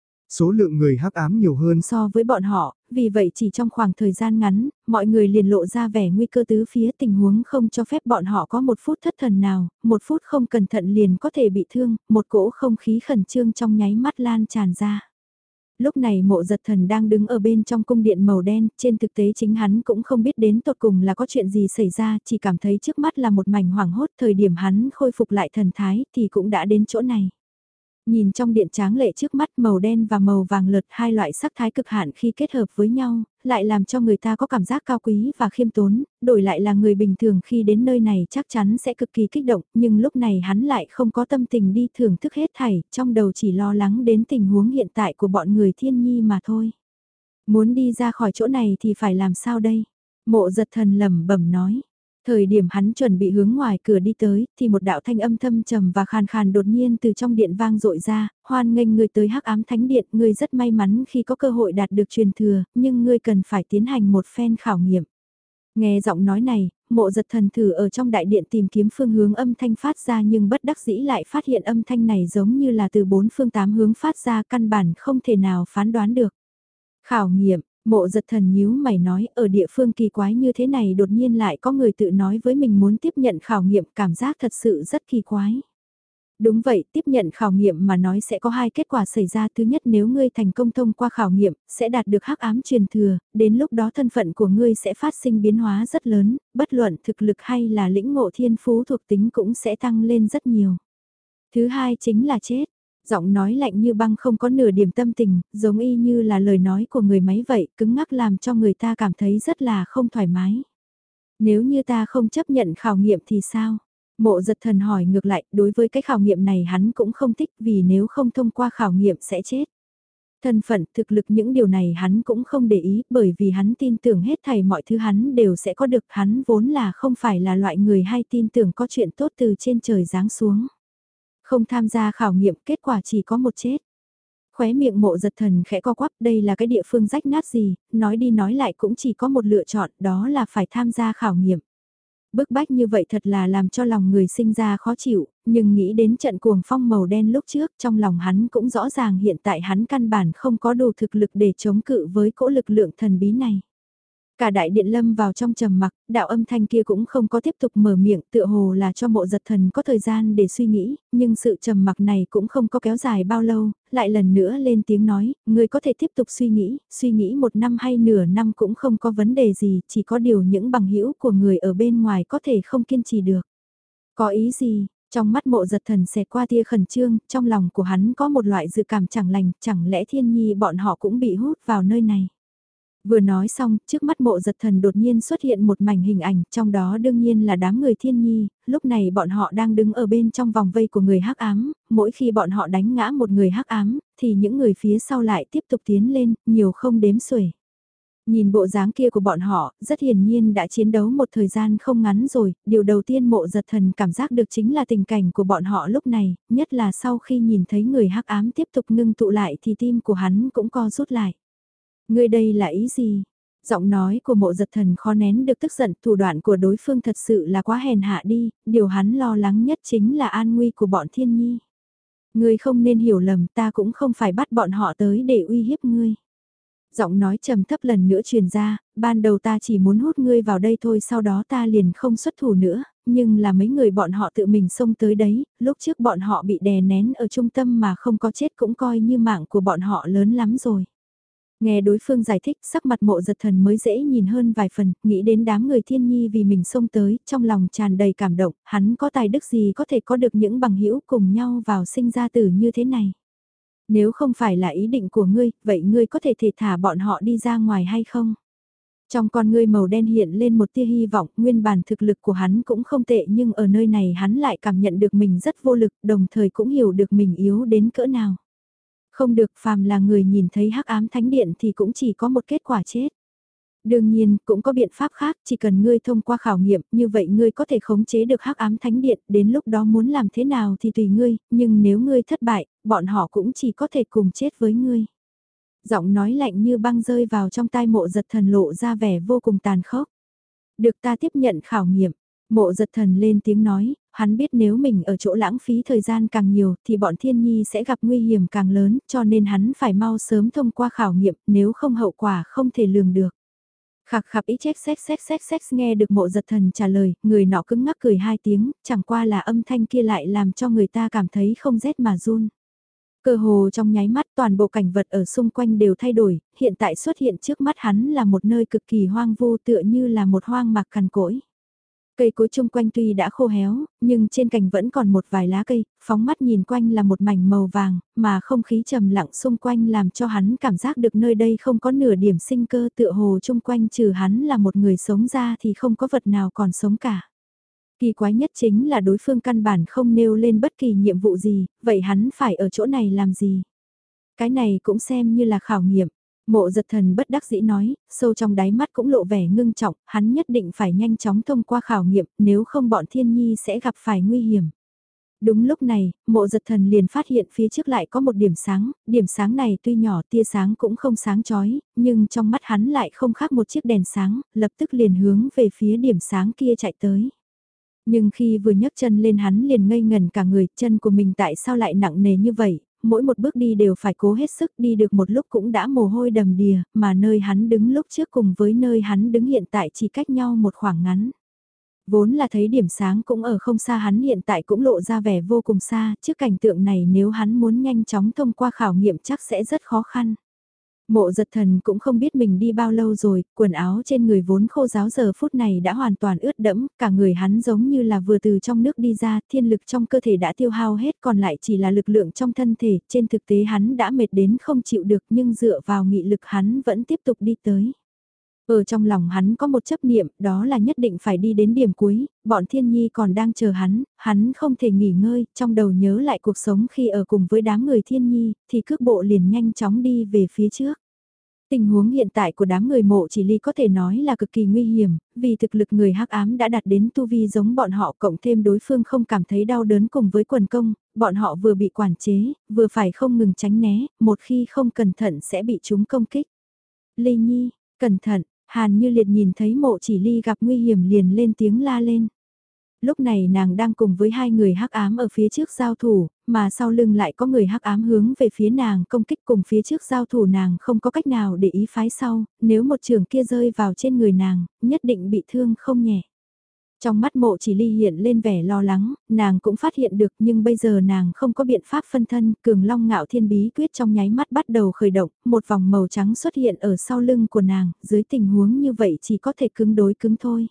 Speaker 2: Số lượng người hắc ám nhiều hơn
Speaker 1: So với bọn họ, vì vậy chỉ trong khoảng thời gian ngắn, mọi người liền lộ ra vẻ nguy cơ tứ phía, tình huống không cho phép bọn họ có một phút thất thần nào, một phút không cẩn thận liền có thể bị thương, một cỗ không khí khẩn trương trong nháy mắt lan tràn ra. Lúc này mộ giật thần đang đứng ở bên trong cung điện màu đen, trên thực tế chính hắn cũng không biết đến tột cùng là có chuyện gì xảy ra, chỉ cảm thấy trước mắt là một mảnh hoảng hốt, thời điểm hắn khôi phục lại thần thái thì cũng đã đến chỗ này. Nhìn trong điện tráng lệ trước mắt, màu đen và màu vàng lợt, hai loại sắc thái cực hạn khi kết hợp với nhau, lại làm cho người ta có cảm giác cao quý và khiêm tốn, đổi lại là người bình thường khi đến nơi này chắc chắn sẽ cực kỳ kích động, nhưng lúc này hắn lại không có tâm tình đi thưởng thức hết thảy, trong đầu chỉ lo lắng đến tình huống hiện tại của bọn người thiên nhi mà thôi. Muốn đi ra khỏi chỗ này thì phải làm sao đây? Mộ giật thần lẩm bẩm nói. Thời điểm hắn chuẩn bị hướng ngoài cửa đi tới, thì một đạo thanh âm thâm trầm và khàn khàn đột nhiên từ trong điện vang dội ra, hoan nghênh người tới hắc ám thánh điện, ngươi rất may mắn khi có cơ hội đạt được truyền thừa, nhưng ngươi cần phải tiến hành một phen khảo nghiệm. Nghe giọng nói này, mộ giật thần thử ở trong đại điện tìm kiếm phương hướng âm thanh phát ra nhưng bất đắc dĩ lại phát hiện âm thanh này giống như là từ bốn phương tám hướng phát ra, căn bản không thể nào phán đoán được. Khảo nghiệm. Mộ giật thần nhíu mày nói, ở địa phương kỳ quái như thế này đột nhiên lại có người tự nói với mình muốn tiếp nhận khảo nghiệm, cảm giác thật sự rất kỳ quái. Đúng vậy, tiếp nhận khảo nghiệm mà nói sẽ có hai kết quả xảy ra. Thứ nhất, nếu ngươi thành công thông qua khảo nghiệm, sẽ đạt được hắc ám truyền thừa, đến lúc đó thân phận của ngươi sẽ phát sinh biến hóa rất lớn, bất luận thực lực hay là lĩnh ngộ thiên phú thuộc tính cũng sẽ tăng lên rất nhiều. Thứ hai chính là chết. Giọng nói lạnh như băng không có nửa điểm tâm tình, giống y như là lời nói của người máy vậy, cứng ngắc làm cho người ta cảm thấy rất là không thoải mái. Nếu như ta không chấp nhận khảo nghiệm thì sao? Mộ giật thần hỏi ngược lại, đối với cái khảo nghiệm này hắn cũng không thích vì nếu không thông qua khảo nghiệm sẽ chết. Thân phận, thực lực những điều này hắn cũng không để ý bởi vì hắn tin tưởng hết thảy mọi thứ hắn đều sẽ có được, hắn vốn là không phải là loại người hay tin tưởng có chuyện tốt từ trên trời giáng xuống. Không tham gia khảo nghiệm, kết quả chỉ có một chết. Khóe miệng mộ giật thần khẽ co quắp, đây là cái địa phương rách nát gì, nói đi nói lại cũng chỉ có một lựa chọn, đó là phải tham gia khảo nghiệm. Bức bách như vậy thật là làm cho lòng người sinh ra khó chịu, nhưng nghĩ đến trận cuồng phong màu đen lúc trước, trong lòng hắn cũng rõ ràng hiện tại hắn căn bản không có đủ thực lực để chống cự với cỗ lực lượng thần bí này. Cả đại điện lâm vào trong trầm mặc, đạo âm thanh kia cũng không có tiếp tục mở miệng, tựa hồ là cho mộ giật thần có thời gian để suy nghĩ, nhưng sự trầm mặc này cũng không có kéo dài bao lâu, lại lần nữa lên tiếng nói, người có thể tiếp tục suy nghĩ, suy nghĩ một năm hay nửa năm cũng không có vấn đề gì, chỉ có điều những bằng hữu của người ở bên ngoài có thể không kiên trì được. Có ý gì? Trong mắt mộ giật thần xẹt qua tia khẩn trương, trong lòng của hắn có một loại dự cảm chẳng lành, chẳng lẽ thiên nhi bọn họ cũng bị hút vào nơi này. Vừa nói xong, trước mắt mộ giật thần đột nhiên xuất hiện một mảnh hình ảnh, trong đó đương nhiên là đám người thiên nhi, lúc này bọn họ đang đứng ở bên trong vòng vây của người hắc ám, mỗi khi bọn họ đánh ngã một người hắc ám, thì những người phía sau lại tiếp tục tiến lên, nhiều không đếm xuể. Nhìn bộ dáng kia của bọn họ, rất hiển nhiên đã chiến đấu một thời gian không ngắn rồi, điều đầu tiên mộ giật thần cảm giác được chính là tình cảnh của bọn họ lúc này, nhất là sau khi nhìn thấy người hắc ám tiếp tục ngưng tụ lại thì tim của hắn cũng co rút lại. Ngươi đây là ý gì? Giọng nói của mộ giật thần khó nén được tức giận, thủ đoạn của đối phương thật sự là quá hèn hạ đi, điều hắn lo lắng nhất chính là an nguy của bọn thiên nhi. Ngươi không nên hiểu lầm, ta cũng không phải bắt bọn họ tới để uy hiếp ngươi. Giọng nói trầm thấp lần nữa truyền ra, ban đầu ta chỉ muốn hút ngươi vào đây thôi, sau đó ta liền không xuất thủ nữa, nhưng là mấy người bọn họ tự mình xông tới đấy, lúc trước bọn họ bị đè nén ở trung tâm mà không có chết cũng coi như mạng của bọn họ lớn lắm rồi. Nghe đối phương giải thích, sắc mặt mộ giật thần mới dễ nhìn hơn vài phần, nghĩ đến đám người thiên nhi vì mình xông tới, trong lòng tràn đầy cảm động, hắn có tài đức gì có thể có được những bằng hữu cùng nhau vào sinh ra tử như thế này. Nếu không phải là ý định của ngươi, vậy ngươi có thể thể thả bọn họ đi ra ngoài hay không? Trong con ngươi màu đen hiện lên một tia hy vọng, nguyên bản thực lực của hắn cũng không tệ nhưng ở nơi này hắn lại cảm nhận được mình rất vô lực, đồng thời cũng hiểu được mình yếu đến cỡ nào. Không được, phàm là người nhìn thấy hắc ám thánh điện thì cũng chỉ có một kết quả chết. Đương nhiên, cũng có biện pháp khác, chỉ cần ngươi thông qua khảo nghiệm, như vậy ngươi có thể khống chế được hắc ám thánh điện, đến lúc đó muốn làm thế nào thì tùy ngươi, nhưng nếu ngươi thất bại, bọn họ cũng chỉ có thể cùng chết với ngươi. Giọng nói lạnh như băng rơi vào trong tai Mộ Giật Thần lộ ra vẻ vô cùng tàn khốc. Được ta tiếp nhận khảo nghiệm. Mộ Giật Thần lên tiếng nói, hắn biết nếu mình ở chỗ lãng phí thời gian càng nhiều thì bọn Thiên Nhi sẽ gặp nguy hiểm càng lớn, cho nên hắn phải mau sớm thông qua khảo nghiệm, nếu không hậu quả không thể lường được. Khạc khạc ý chết xét xét xét xét nghe được Mộ Giật Thần trả lời, người nọ cứng ngắc cười hai tiếng, chẳng qua là âm thanh kia lại làm cho người ta cảm thấy không rét mà run. Cơ hồ trong nháy mắt toàn bộ cảnh vật ở xung quanh đều thay đổi, hiện tại xuất hiện trước mắt hắn là một nơi cực kỳ hoang vu tựa như là một hoang mạc cằn cỗi. Cây cối chung quanh tuy đã khô héo, nhưng trên cành vẫn còn một vài lá cây, phóng mắt nhìn quanh là một mảnh màu vàng, mà không khí trầm lặng xung quanh làm cho hắn cảm giác được nơi đây không có nửa điểm sinh cơ tựa hồ chung quanh trừ hắn là một người sống ra thì không có vật nào còn sống cả. Kỳ quái nhất chính là đối phương căn bản không nêu lên bất kỳ nhiệm vụ gì, vậy hắn phải ở chỗ này làm gì? Cái này cũng xem như là khảo nghiệm. Mộ Giật Thần bất đắc dĩ nói, sâu trong đáy mắt cũng lộ vẻ ngưng trọng, hắn nhất định phải nhanh chóng thông qua khảo nghiệm, nếu không bọn Thiên Nhi sẽ gặp phải nguy hiểm. Đúng lúc này, Mộ Giật Thần liền phát hiện phía trước lại có một điểm sáng, điểm sáng này tuy nhỏ tia sáng cũng không sáng chói, nhưng trong mắt hắn lại không khác một chiếc đèn sáng, lập tức liền hướng về phía điểm sáng kia chạy tới. Nhưng khi vừa nhấc chân lên hắn liền ngây ngần cả người, chân của mình tại sao lại nặng nề như vậy, mỗi một bước đi đều phải cố hết sức, đi được một lúc cũng đã mồ hôi đầm đìa, mà nơi hắn đứng lúc trước cùng với nơi hắn đứng hiện tại chỉ cách nhau một khoảng ngắn. Vốn là thấy điểm sáng cũng ở không xa, hắn hiện tại cũng lộ ra vẻ vô cùng xa, trước cảnh tượng này nếu hắn muốn nhanh chóng thông qua khảo nghiệm chắc sẽ rất khó khăn. Mộ Giật Thần cũng không biết mình đi bao lâu rồi, quần áo trên người vốn khô ráo giờ phút này đã hoàn toàn ướt đẫm, cả người hắn giống như là vừa từ trong nước đi ra, thiên lực trong cơ thể đã tiêu hao hết còn lại chỉ là lực lượng trong thân thể, trên thực tế hắn đã mệt đến không chịu được nhưng dựa vào nghị lực hắn vẫn tiếp tục đi tới. Ở trong lòng hắn có một chấp niệm, đó là nhất định phải đi đến điểm cuối, bọn Thiên Nhi còn đang chờ hắn, hắn không thể nghỉ ngơi, trong đầu nhớ lại cuộc sống khi ở cùng với đám người Thiên Nhi, thì cước bộ liền nhanh chóng đi về phía trước. Tình huống hiện tại của đám người Mộ Chỉ Ly có thể nói là cực kỳ nguy hiểm, vì thực lực người hắc ám đã đạt đến tu vi giống bọn họ, cộng thêm đối phương không cảm thấy đau đớn cùng với quần công, bọn họ vừa bị quản chế, vừa phải không ngừng tránh né, một khi không cẩn thận sẽ bị chúng công kích. Ly Nhi, cẩn thận, Hàn Như Liệt nhìn thấy Mộ Chỉ Ly gặp nguy hiểm liền lên tiếng la lên. Lúc này nàng đang cùng với hai người hắc ám ở phía trước giao thủ, mà sau lưng lại có người hắc ám hướng về phía nàng công kích, cùng phía trước giao thủ nàng không có cách nào để ý phái sau, nếu một trường kia rơi vào trên người nàng, nhất định bị thương không nhẹ. Trong mắt Mộ Chỉ Ly hiện lên vẻ lo lắng, nàng cũng phát hiện được nhưng bây giờ nàng không có biện pháp phân thân, Cường Long Ngạo Thiên Bí Quyết trong nháy mắt bắt đầu khởi động, một vòng màu trắng xuất hiện ở sau lưng của nàng, dưới tình huống như vậy chỉ có thể cứng đối cứng thôi.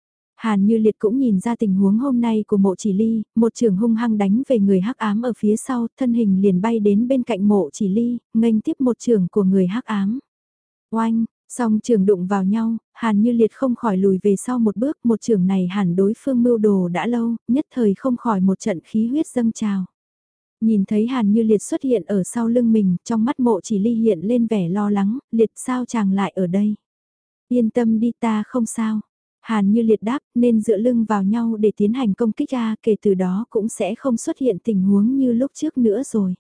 Speaker 1: Hàn Như Liệt cũng nhìn ra tình huống hôm nay của Mộ Chỉ Ly, một trường hung hăng đánh về người hắc ám ở phía sau, thân hình liền bay đến bên cạnh Mộ Chỉ Ly, nghênh tiếp một trường của người hắc ám. Oanh, song trường đụng vào nhau, Hàn Như Liệt không khỏi lùi về sau một bước, một trường này hẳn đối phương mưu đồ đã lâu, nhất thời không khỏi một trận khí huyết dâng trào. Nhìn thấy Hàn Như Liệt xuất hiện ở sau lưng mình, trong mắt Mộ Chỉ Ly hiện lên vẻ lo lắng, Liệt sao chàng lại ở đây? Yên tâm đi, ta không sao. Hàn Như Liệt đáp, nên dựa lưng vào nhau để tiến hành công kích ra, kể từ đó cũng sẽ không xuất hiện tình huống như lúc trước nữa rồi.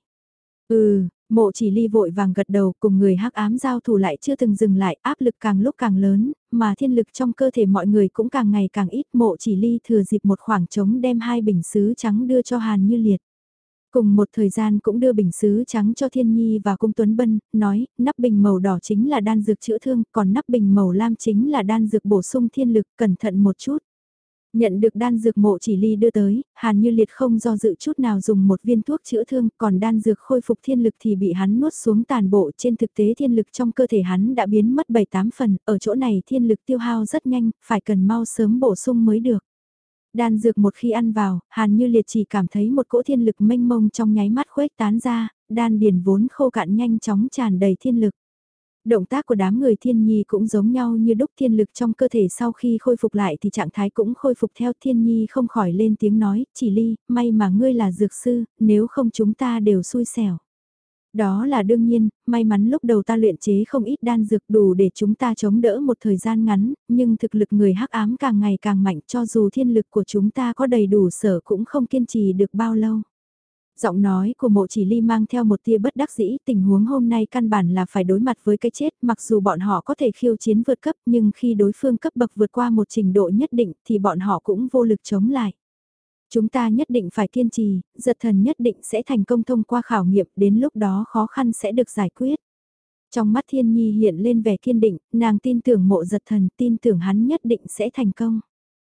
Speaker 1: Ừ, Mộ Chỉ Ly vội vàng gật đầu, cùng người hắc ám giao thủ lại chưa từng dừng lại, áp lực càng lúc càng lớn, mà thiên lực trong cơ thể mọi người cũng càng ngày càng ít. Mộ Chỉ Ly thừa dịp một khoảng trống đem hai bình sứ trắng đưa cho Hàn Như Liệt. Cùng một thời gian cũng đưa bình sứ trắng cho Thiên Nhi và Cung Tuấn Bân, nói, nắp bình màu đỏ chính là đan dược chữa thương, còn nắp bình màu lam chính là đan dược bổ sung thiên lực, cẩn thận một chút. Nhận được đan dược Mộ Chỉ Ly đưa tới, Hàn Như Liệt không do dự chút nào dùng một viên thuốc chữa thương, còn đan dược khôi phục thiên lực thì bị hắn nuốt xuống tàn bộ. Trên thực tế thiên lực trong cơ thể hắn đã biến mất bảy tám phần, ở chỗ này thiên lực tiêu hao rất nhanh, phải cần mau sớm bổ sung mới được. Đan dược một khi ăn vào, Hàn Như Liệt chỉ cảm thấy một cỗ thiên lực mênh mông trong nháy mắt khuếch tán ra, đan điền vốn khô cạn nhanh chóng tràn đầy thiên lực. Động tác của đám người Thiên Nhi cũng giống nhau như đúc, thiên lực trong cơ thể sau khi khôi phục lại thì trạng thái cũng khôi phục theo. Thiên Nhi không khỏi lên tiếng nói, Chỉ Ly, may mà ngươi là dược sư, nếu không chúng ta đều xui xẻo. Đó là đương nhiên, may mắn lúc đầu ta luyện chế không ít đan dược đủ để chúng ta chống đỡ một thời gian ngắn, nhưng thực lực người hắc ám càng ngày càng mạnh cho dù thiên lực của chúng ta có đầy đủ sở cũng không kiên trì được bao lâu. Giọng nói của mộ chỉ ly mang theo một tia bất đắc dĩ, tình huống hôm nay căn bản là phải đối mặt với cái chết, mặc dù bọn họ có thể khiêu chiến vượt cấp nhưng khi đối phương cấp bậc vượt qua một trình độ nhất định thì bọn họ cũng vô lực chống lại. Chúng ta nhất định phải kiên trì, giật thần nhất định sẽ thành công thông qua khảo nghiệm, đến lúc đó khó khăn sẽ được giải quyết. Trong mắt Thiên Nhi hiện lên vẻ kiên định, nàng tin tưởng mộ giật thần, tin tưởng hắn nhất định sẽ thành công.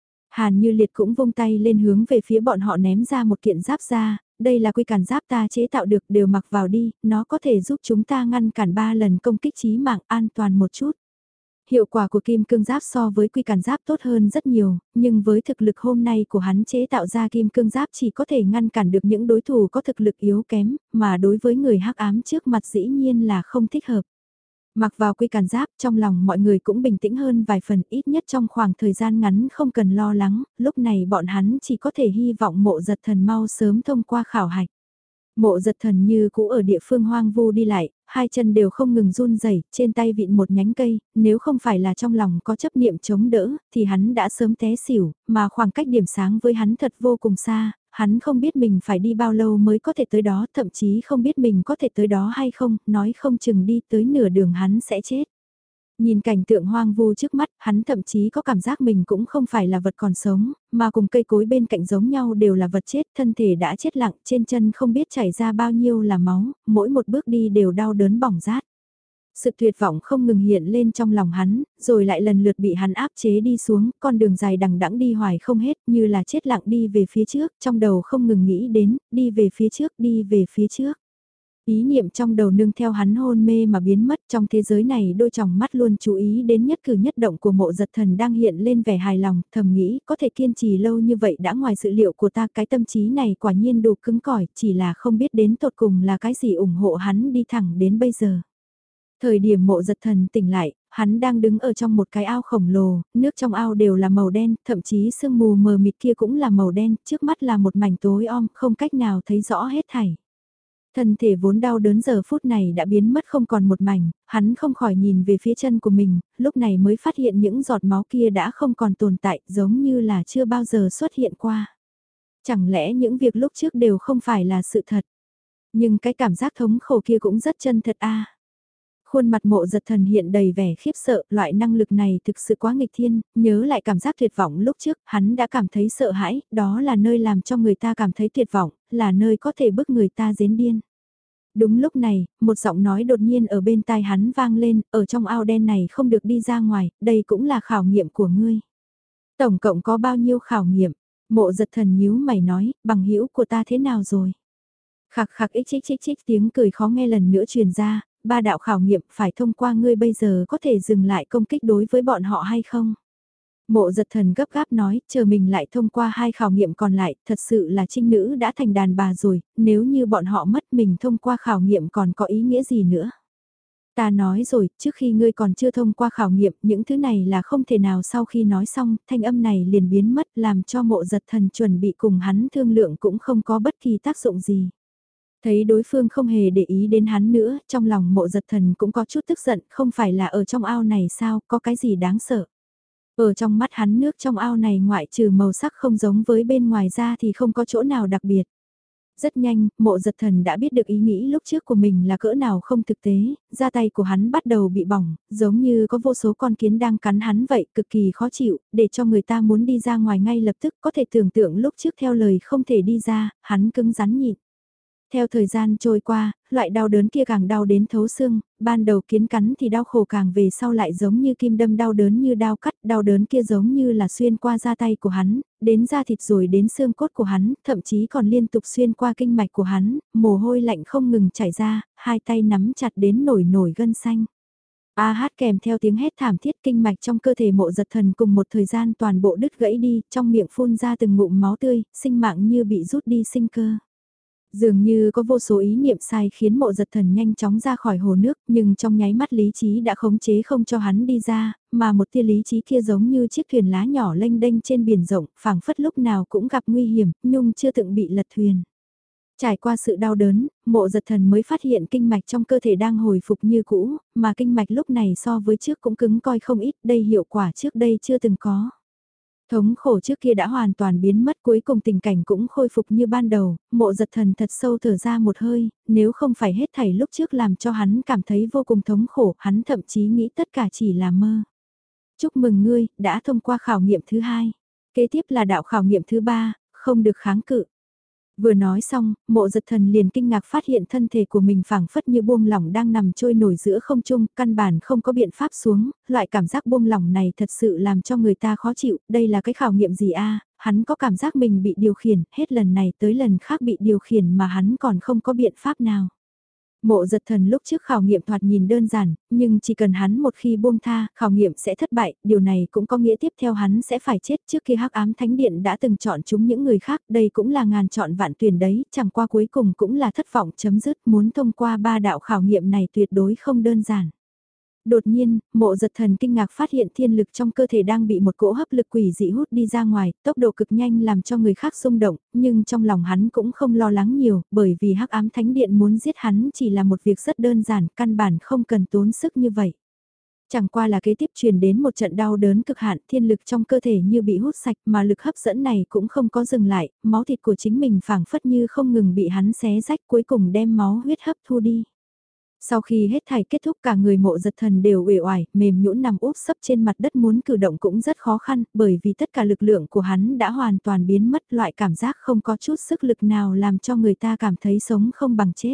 Speaker 1: Hàn Như Liệt cũng vung tay lên hướng về phía bọn họ ném ra một kiện giáp ra, đây là quy cản giáp ta chế tạo được, đều mặc vào đi, nó có thể giúp chúng ta ngăn cản ba lần công kích chí mạng an toàn một chút. Hiệu quả của kim cương giáp so với quy cản giáp tốt hơn rất nhiều, nhưng với thực lực hôm nay của hắn chế tạo ra kim cương giáp chỉ có thể ngăn cản được những đối thủ có thực lực yếu kém, mà đối với người hắc ám trước mặt dĩ nhiên là không thích hợp. Mặc vào quy cản giáp trong lòng mọi người cũng bình tĩnh hơn vài phần, ít nhất trong khoảng thời gian ngắn không cần lo lắng, lúc này bọn hắn chỉ có thể hy vọng mộ giật thần mau sớm thông qua khảo hạch. Mộ giật thần như cũ ở địa phương hoang vu đi lại, hai chân đều không ngừng run rẩy, trên tay vịn một nhánh cây, nếu không phải là trong lòng có chấp niệm chống đỡ, thì hắn đã sớm té xỉu, mà khoảng cách điểm sáng với hắn thật vô cùng xa, hắn không biết mình phải đi bao lâu mới có thể tới đó, thậm chí không biết mình có thể tới đó hay không, nói không chừng đi tới nửa đường hắn sẽ chết. Nhìn cảnh tượng hoang vu trước mắt, hắn thậm chí có cảm giác mình cũng không phải là vật còn sống, mà cùng cây cối bên cạnh giống nhau đều là vật chết, thân thể đã chết lặng, trên chân không biết chảy ra bao nhiêu là máu, mỗi một bước đi đều đau đớn bỏng rát. Sự tuyệt vọng không ngừng hiện lên trong lòng hắn, rồi lại lần lượt bị hắn áp chế đi xuống, con đường dài đằng đẵng đi hoài không hết, như là chết lặng đi về phía trước, trong đầu không ngừng nghĩ đến, đi về phía trước, đi về phía trước. Ý niệm trong đầu nương theo hắn hôn mê mà biến mất, trong thế giới này đôi tròng mắt luôn chú ý đến nhất cử nhất động của mộ giật thần đang hiện lên vẻ hài lòng, thầm nghĩ có thể kiên trì lâu như vậy đã ngoài sự liệu của ta, cái tâm trí này quả nhiên đủ cứng cỏi, chỉ là không biết đến tột cùng là cái gì ủng hộ hắn đi thẳng đến bây giờ. Thời điểm mộ giật thần tỉnh lại, hắn đang đứng ở trong một cái ao khổng lồ, nước trong ao đều là màu đen, thậm chí sương mù mờ mịt kia cũng là màu đen, trước mắt là một mảnh tối om, không cách nào thấy rõ hết thảy. Thân thể vốn đau đớn giờ phút này đã biến mất không còn một mảnh, hắn không khỏi nhìn về phía chân của mình, lúc này mới phát hiện những giọt máu kia đã không còn tồn tại, giống như là chưa bao giờ xuất hiện qua. Chẳng lẽ những việc lúc trước đều không phải là sự thật? Nhưng cái cảm giác thống khổ kia cũng rất chân thật a. Khuôn mặt mộ giật thần hiện đầy vẻ khiếp sợ, loại năng lực này thực sự quá nghịch thiên, nhớ lại cảm giác tuyệt vọng lúc trước, hắn đã cảm thấy sợ hãi, đó là nơi làm cho người ta cảm thấy tuyệt vọng, là nơi có thể bức người ta giến điên. Đúng lúc này, một giọng nói đột nhiên ở bên tai hắn vang lên, ở trong ao đen này không được đi ra ngoài, đây cũng là khảo nghiệm của ngươi. Tổng cộng có bao nhiêu khảo nghiệm? Mộ giật thần nhíu mày nói, bằng hữu của ta thế nào rồi? Khạc khạc ích chích chích chích tiếng cười khó nghe lần nữa truyền ra, ba đạo khảo nghiệm phải thông qua ngươi bây giờ có thể dừng lại công kích đối với bọn họ hay không? Mộ giật thần gấp gáp nói, chờ mình lại thông qua hai khảo nghiệm còn lại, thật sự là trinh nữ đã thành đàn bà rồi, nếu như bọn họ mất mình thông qua khảo nghiệm còn có ý nghĩa gì nữa? Ta nói rồi, trước khi ngươi còn chưa thông qua khảo nghiệm, những thứ này là không thể nào sau khi nói xong, thanh âm này liền biến mất làm cho mộ giật thần chuẩn bị cùng hắn thương lượng cũng không có bất kỳ tác dụng gì. Thấy đối phương không hề để ý đến hắn nữa, trong lòng mộ giật thần cũng có chút tức giận, không phải là ở trong ao này sao, có cái gì đáng sợ. Ở trong mắt hắn nước trong ao này ngoại trừ màu sắc không giống với bên ngoài ra thì không có chỗ nào đặc biệt. Rất nhanh, mộ giật thần đã biết được ý nghĩ lúc trước của mình là cỡ nào không thực tế, da tay của hắn bắt đầu bị bỏng, giống như có vô số con kiến đang cắn hắn vậy, cực kỳ khó chịu, để cho người ta muốn đi ra ngoài ngay lập tức, có thể tưởng tượng lúc trước theo lời không thể đi ra, hắn cứng rắn nhịn. Theo thời gian trôi qua, loại đau đớn kia càng đau đến thấu xương, ban đầu kiến cắn thì đau khổ càng về sau lại giống như kim đâm đau đớn như đau cắt, đau đớn kia giống như là xuyên qua da tay của hắn, đến da thịt rồi đến xương cốt của hắn, thậm chí còn liên tục xuyên qua kinh mạch của hắn, mồ hôi lạnh không ngừng chảy ra, hai tay nắm chặt đến nổi nổi gân xanh. A hát kèm theo tiếng hét thảm thiết, kinh mạch trong cơ thể mộ giật thần cùng một thời gian toàn bộ đứt gãy đi, trong miệng phun ra từng ngụm máu tươi, sinh mạng như bị rút đi sinh cơ. Dường như có vô số ý niệm sai khiến mộ giật thần nhanh chóng ra khỏi hồ nước, nhưng trong nháy mắt lý trí đã khống chế không cho hắn đi ra, mà một tia lý trí kia giống như chiếc thuyền lá nhỏ lênh đênh trên biển rộng, phảng phất lúc nào cũng gặp nguy hiểm, nhưng chưa từng bị lật thuyền. Trải qua sự đau đớn, mộ giật thần mới phát hiện kinh mạch trong cơ thể đang hồi phục như cũ, mà kinh mạch lúc này so với trước cũng cứng coi không ít, đây hiệu quả trước đây chưa từng có. Thống khổ trước kia đã hoàn toàn biến mất, cuối cùng tình cảnh cũng khôi phục như ban đầu, mộ giật thần thật sâu thở ra một hơi, nếu không phải hết thảy lúc trước làm cho hắn cảm thấy vô cùng thống khổ, hắn thậm chí nghĩ tất cả chỉ là mơ. Chúc mừng ngươi, đã thông qua khảo nghiệm thứ hai. Kế tiếp là đạo khảo nghiệm thứ ba, không được kháng cự. Vừa nói xong, mộ giật thần liền kinh ngạc phát hiện thân thể của mình phảng phất như buông lỏng đang nằm trôi nổi giữa không trung, căn bản không có biện pháp xuống, loại cảm giác buông lỏng này thật sự làm cho người ta khó chịu, đây là cái khảo nghiệm gì a? Hắn có cảm giác mình bị điều khiển, hết lần này tới lần khác bị điều khiển mà hắn còn không có biện pháp nào. Mộ giật thần lúc trước khảo nghiệm thoạt nhìn đơn giản, nhưng chỉ cần hắn một khi buông tha, khảo nghiệm sẽ thất bại, điều này cũng có nghĩa tiếp theo hắn sẽ phải chết. Trước khi hắc ám thánh điện đã từng chọn chúng những người khác, đây cũng là ngàn chọn vạn tuyển đấy, chẳng qua cuối cùng cũng là thất vọng chấm dứt, muốn thông qua ba đạo khảo nghiệm này tuyệt đối không đơn giản. Đột nhiên, mộ giật thần kinh ngạc phát hiện thiên lực trong cơ thể đang bị một cỗ hấp lực quỷ dị hút đi ra ngoài, tốc độ cực nhanh làm cho người khác xung động, nhưng trong lòng hắn cũng không lo lắng nhiều, bởi vì hắc ám thánh điện muốn giết hắn chỉ là một việc rất đơn giản, căn bản không cần tốn sức như vậy. Chẳng qua là kế tiếp truyền đến một trận đau đớn cực hạn, thiên lực trong cơ thể như bị hút sạch mà lực hấp dẫn này cũng không có dừng lại, máu thịt của chính mình phảng phất như không ngừng bị hắn xé rách cuối cùng đem máu huyết hấp thu đi. Sau khi hết thảy kết thúc cả người mộ giật thần đều uể oải, mềm nhũn nằm úp sấp trên mặt đất muốn cử động cũng rất khó khăn, bởi vì tất cả lực lượng của hắn đã hoàn toàn biến mất, loại cảm giác không có chút sức lực nào làm cho người ta cảm thấy sống không bằng chết.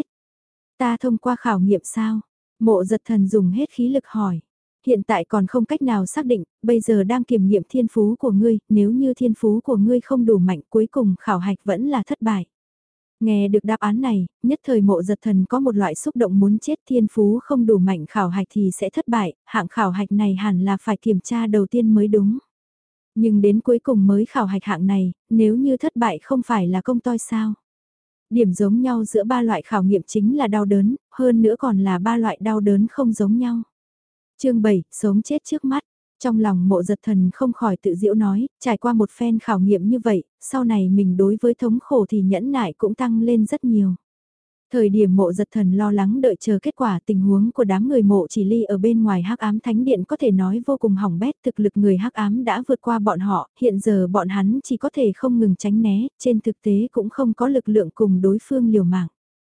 Speaker 1: Ta thông qua khảo nghiệm sao? Mộ giật thần dùng hết khí lực hỏi. Hiện tại còn không cách nào xác định, bây giờ đang kiểm nghiệm thiên phú của ngươi, nếu như thiên phú của ngươi không đủ mạnh cuối cùng khảo hạch vẫn là thất bại. Nghe được đáp án này, nhất thời mộ giật thần có một loại xúc động muốn chết, thiên phú không đủ mạnh khảo hạch thì sẽ thất bại, hạng khảo hạch này hẳn là phải kiểm tra đầu tiên mới đúng. Nhưng đến cuối cùng mới khảo hạch hạng này, nếu như thất bại không phải là công toi sao? Điểm giống nhau giữa ba loại khảo nghiệm chính là đau đớn, hơn nữa còn là ba loại đau đớn không giống nhau. Chương bảy, sống chết trước mắt. Trong lòng mộ giật thần không khỏi tự diễu nói, trải qua một phen khảo nghiệm như vậy, sau này mình đối với thống khổ thì nhẫn nại cũng tăng lên rất nhiều. Thời điểm mộ giật thần lo lắng đợi chờ kết quả, tình huống của đám người mộ chỉ ly ở bên ngoài hắc ám thánh điện có thể nói vô cùng hỏng bét, thực lực người hắc ám đã vượt qua bọn họ, hiện giờ bọn hắn chỉ có thể không ngừng tránh né, trên thực tế cũng không có lực lượng cùng đối phương liều mạng.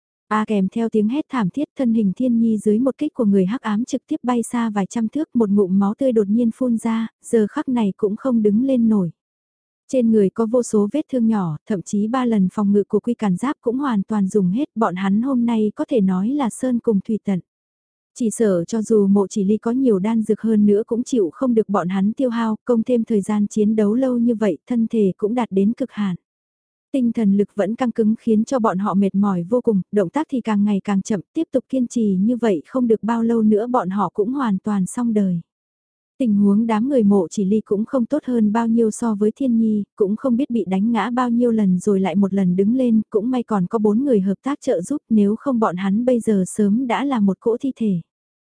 Speaker 1: A kèm theo tiếng hét thảm thiết, thân hình Thiên Nhi dưới một kích của người hắc ám trực tiếp bay xa vài trăm thước, một ngụm máu tươi đột nhiên phun ra, giờ khắc này cũng không đứng lên nổi. Trên người có vô số vết thương nhỏ, thậm chí ba lần phòng ngự của quy càn giáp cũng hoàn toàn dùng hết, bọn hắn hôm nay có thể nói là sơn cùng thủy tận. Chỉ sợ cho dù mộ chỉ ly có nhiều đan dược hơn nữa cũng chịu không được bọn hắn tiêu hao, công thêm thời gian chiến đấu lâu như vậy, thân thể cũng đạt đến cực hạn. Tinh thần lực vẫn căng cứng khiến cho bọn họ mệt mỏi vô cùng, động tác thì càng ngày càng chậm, tiếp tục kiên trì như vậy không được bao lâu nữa bọn họ cũng hoàn toàn xong đời. Tình huống đám người mộ chỉ ly cũng không tốt hơn bao nhiêu so với Thiên Nhi, cũng không biết bị đánh ngã bao nhiêu lần rồi lại một lần đứng lên, cũng may còn có bốn người hợp tác trợ giúp, nếu không bọn hắn bây giờ sớm đã là một cỗ thi thể.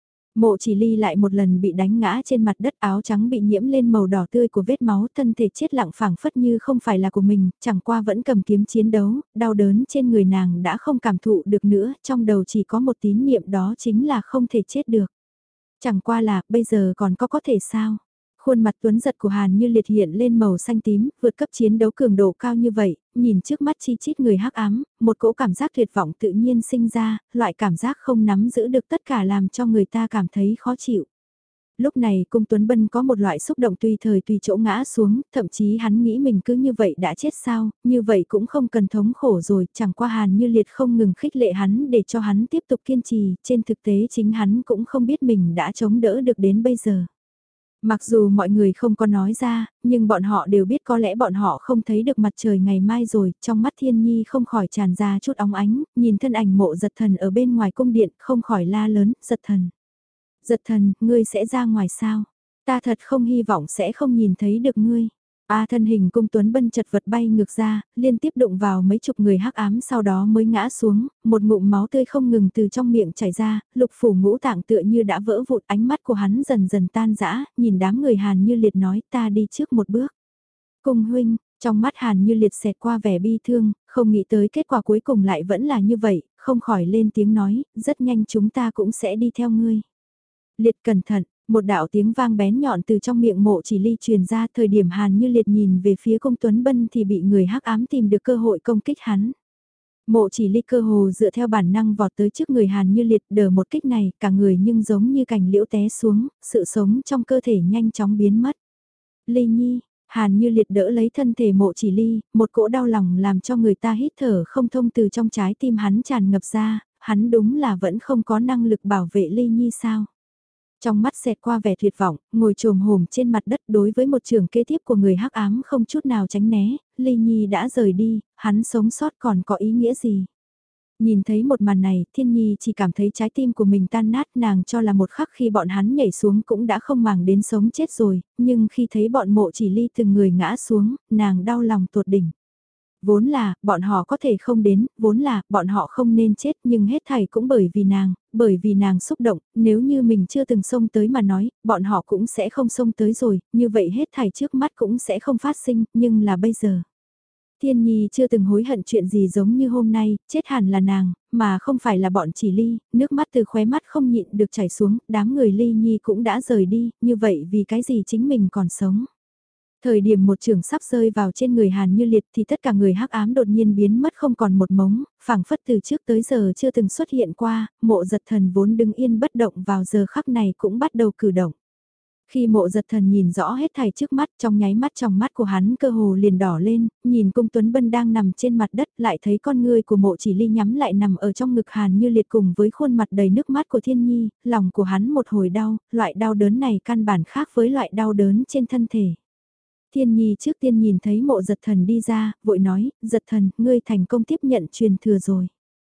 Speaker 1: Mộ chỉ ly lại một lần bị đánh ngã trên mặt đất, áo trắng bị nhiễm lên màu đỏ tươi của vết máu, thân thể chết lặng phảng phất như không phải là của mình, chẳng qua vẫn cầm kiếm chiến đấu, đau đớn trên người nàng đã không cảm thụ được nữa, trong đầu chỉ có một tín niệm đó chính là không thể chết được. Chẳng qua là, bây giờ còn có có thể sao? Khuôn mặt tuấn giật của Hàn Như Liệt hiện lên màu xanh tím, vượt cấp chiến đấu cường độ cao như vậy, nhìn trước mắt chi chít người hắc ám, một cỗ cảm giác tuyệt vọng tự nhiên sinh ra, loại cảm giác không nắm giữ được tất cả làm cho người ta cảm thấy khó chịu. Lúc này cung Tuấn Bân có một loại xúc động tùy thời tùy chỗ ngã xuống, thậm chí hắn nghĩ mình cứ như vậy đã chết sao, như vậy cũng không cần thống khổ rồi, chẳng qua Hàn Như Liệt không ngừng khích lệ hắn để cho hắn tiếp tục kiên trì, trên thực tế chính hắn cũng không biết mình đã chống đỡ được đến bây giờ. Mặc dù mọi người không có nói ra, nhưng bọn họ đều biết có lẽ bọn họ không thấy được mặt trời ngày mai rồi, trong mắt Thiên Nhi không khỏi tràn ra chút óng ánh, nhìn thân ảnh mộ giật thần ở bên ngoài cung điện, không khỏi la lớn, giật thần. Giật thần, ngươi sẽ ra ngoài sao? Ta thật không hy vọng sẽ không nhìn thấy được ngươi. A thân hình cung Tuấn Bân chật vật bay ngược ra, liên tiếp đụng vào mấy chục người hắc ám sau đó mới ngã xuống, một ngụm máu tươi không ngừng từ trong miệng chảy ra, lục phủ ngũ tạng tựa như đã vỡ vụn, ánh mắt của hắn dần dần tan rã, nhìn đám người Hàn Như Liệt nói ta đi trước một bước. Cung huynh, Trong mắt Hàn Như Liệt xẹt qua vẻ bi thương, không nghĩ tới kết quả cuối cùng lại vẫn là như vậy, không khỏi lên tiếng nói, rất nhanh chúng ta cũng sẽ đi theo ngươi. Liệt cẩn thận, một đạo tiếng vang bén nhọn từ trong miệng Mộ Chỉ Ly truyền ra, thời điểm Hàn Như Liệt nhìn về phía Cung Tuấn Bân thì bị người hắc ám tìm được cơ hội công kích hắn. Mộ Chỉ Ly cơ hồ dựa theo bản năng vọt tới trước người Hàn Như Liệt, đỡ một kích này, cả người nhưng giống như cành liễu té xuống, sự sống trong cơ thể nhanh chóng biến mất. Ly Nhi, Hàn Như Liệt đỡ lấy thân thể Mộ Chỉ Ly, một cỗ đau lòng làm cho người ta hít thở không thông từ trong trái tim hắn tràn ngập ra, hắn đúng là vẫn không có năng lực bảo vệ Ly Nhi sao. Trong mắt xẹt qua vẻ tuyệt vọng, ngồi trồm hổm trên mặt đất đối với một trường kế tiếp của người hắc ám không chút nào tránh né, Ly Nhi đã rời đi, hắn sống sót còn có ý nghĩa gì. Nhìn thấy một màn này, Thiên Nhi chỉ cảm thấy trái tim của mình tan nát, nàng cho là một khắc khi bọn hắn nhảy xuống cũng đã không màng đến sống chết rồi, nhưng khi thấy bọn Mộ Chỉ Ly từng người ngã xuống, nàng đau lòng tột đỉnh. Vốn là, bọn họ có thể không đến, vốn là, bọn họ không nên chết nhưng hết thảy cũng bởi vì nàng, bởi vì nàng xúc động, nếu như mình chưa từng xông tới mà nói, bọn họ cũng sẽ không xông tới rồi, như vậy hết thảy trước mắt cũng sẽ không phát sinh, nhưng là bây giờ. Thiên Nhi chưa từng hối hận chuyện gì giống như hôm nay, chết hẳn là nàng, mà không phải là bọn Chỉ Ly, nước mắt từ khóe mắt không nhịn được chảy xuống, đám người Ly Nhi cũng đã rời đi, như vậy vì cái gì chính mình còn sống. Thời điểm một trường sắp rơi vào trên người Hàn Như Liệt thì tất cả người hắc ám đột nhiên biến mất không còn một mống, phảng phất từ trước tới giờ chưa từng xuất hiện qua, Mộ Giật Thần vốn đứng yên bất động vào giờ khắc này cũng bắt đầu cử động. Khi Mộ Giật Thần nhìn rõ hết thảy trước mắt, trong nháy mắt trong mắt của hắn cơ hồ liền đỏ lên, nhìn Cung Tuấn Bân đang nằm trên mặt đất lại thấy con ngươi của Mộ Chỉ Ly nhắm lại nằm ở trong ngực Hàn Như Liệt cùng với khuôn mặt đầy nước mắt của Thiên Nhi, lòng của hắn một hồi đau, loại đau đớn này căn bản khác với loại đau đớn trên thân thể. Thiên Nhi trước tiên nhìn thấy Mộ Giật Thần đi ra, vội nói, Giật Thần, ngươi thành công tiếp nhận truyền thừa rồi.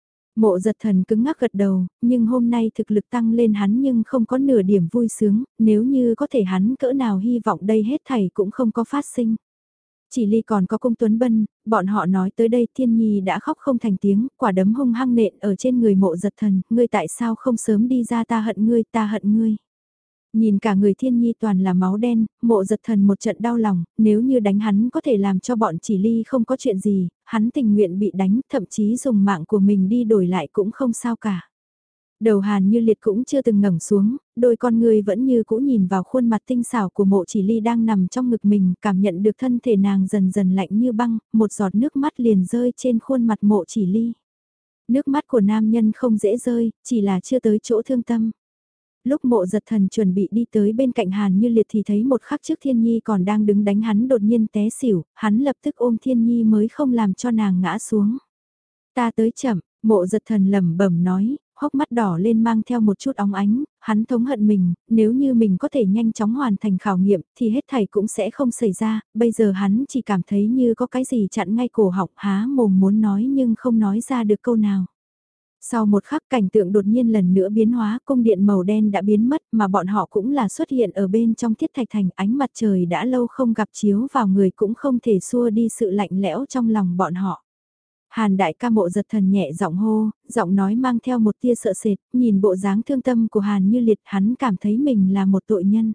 Speaker 1: Mộ Giật Thần cứng ngắc gật đầu, nhưng hôm nay thực lực tăng lên hắn nhưng không có nửa điểm vui sướng, nếu như có thể hắn cỡ nào hy vọng đây hết thảy cũng không có phát sinh. Chỉ Ly còn có Cung Tuấn Bân, bọn họ nói tới đây Thiên Nhi đã khóc không thành tiếng, quả đấm hung hăng nện ở trên người Mộ Giật Thần, ngươi tại sao không sớm đi ra, ta hận ngươi, ta hận ngươi. Nhìn cả người Thiên Nhi toàn là máu đen, Mộ Giật Thần một trận đau lòng, nếu như đánh hắn có thể làm cho bọn Chỉ Ly không có chuyện gì, hắn tình nguyện bị đánh, thậm chí dùng mạng của mình đi đổi lại cũng không sao cả. Đầu Hàn Như Liệt cũng chưa từng ngẩng xuống, đôi con người vẫn như cũ nhìn vào khuôn mặt tinh xảo của Mộ Chỉ Ly đang nằm trong ngực mình, cảm nhận được thân thể nàng dần dần lạnh như băng, một giọt nước mắt liền rơi trên khuôn mặt Mộ Chỉ Ly. Nước mắt của nam nhân không dễ rơi, chỉ là chưa tới chỗ thương tâm. Lúc Mộ Giật Thần chuẩn bị đi tới bên cạnh Hàn Như Liệt thì thấy một khắc trước Thiên Nhi còn đang đứng đánh hắn đột nhiên té xỉu, hắn lập tức ôm Thiên Nhi mới không làm cho nàng ngã xuống. Ta tới chậm, Mộ Giật Thần lẩm bẩm nói, hốc mắt đỏ lên mang theo một chút óng ánh, hắn thống hận mình, nếu như mình có thể nhanh chóng hoàn thành khảo nghiệm thì hết thảy cũng sẽ không xảy ra, bây giờ hắn chỉ cảm thấy như có cái gì chặn ngay cổ họng, há mồm muốn nói nhưng không nói ra được câu nào. Sau một khắc cảnh tượng đột nhiên lần nữa biến hóa, cung điện màu đen đã biến mất mà bọn họ cũng là xuất hiện ở bên trong Thiết Thạch Thành, ánh mặt trời đã lâu không gặp chiếu vào người cũng không thể xua đi sự lạnh lẽo trong lòng bọn họ. Hàn đại ca Mộ Giật Thần nhẹ giọng hô, giọng nói mang theo một tia sợ sệt, nhìn bộ dáng thương tâm của Hàn Như Liệt hắn cảm thấy mình là một tội nhân.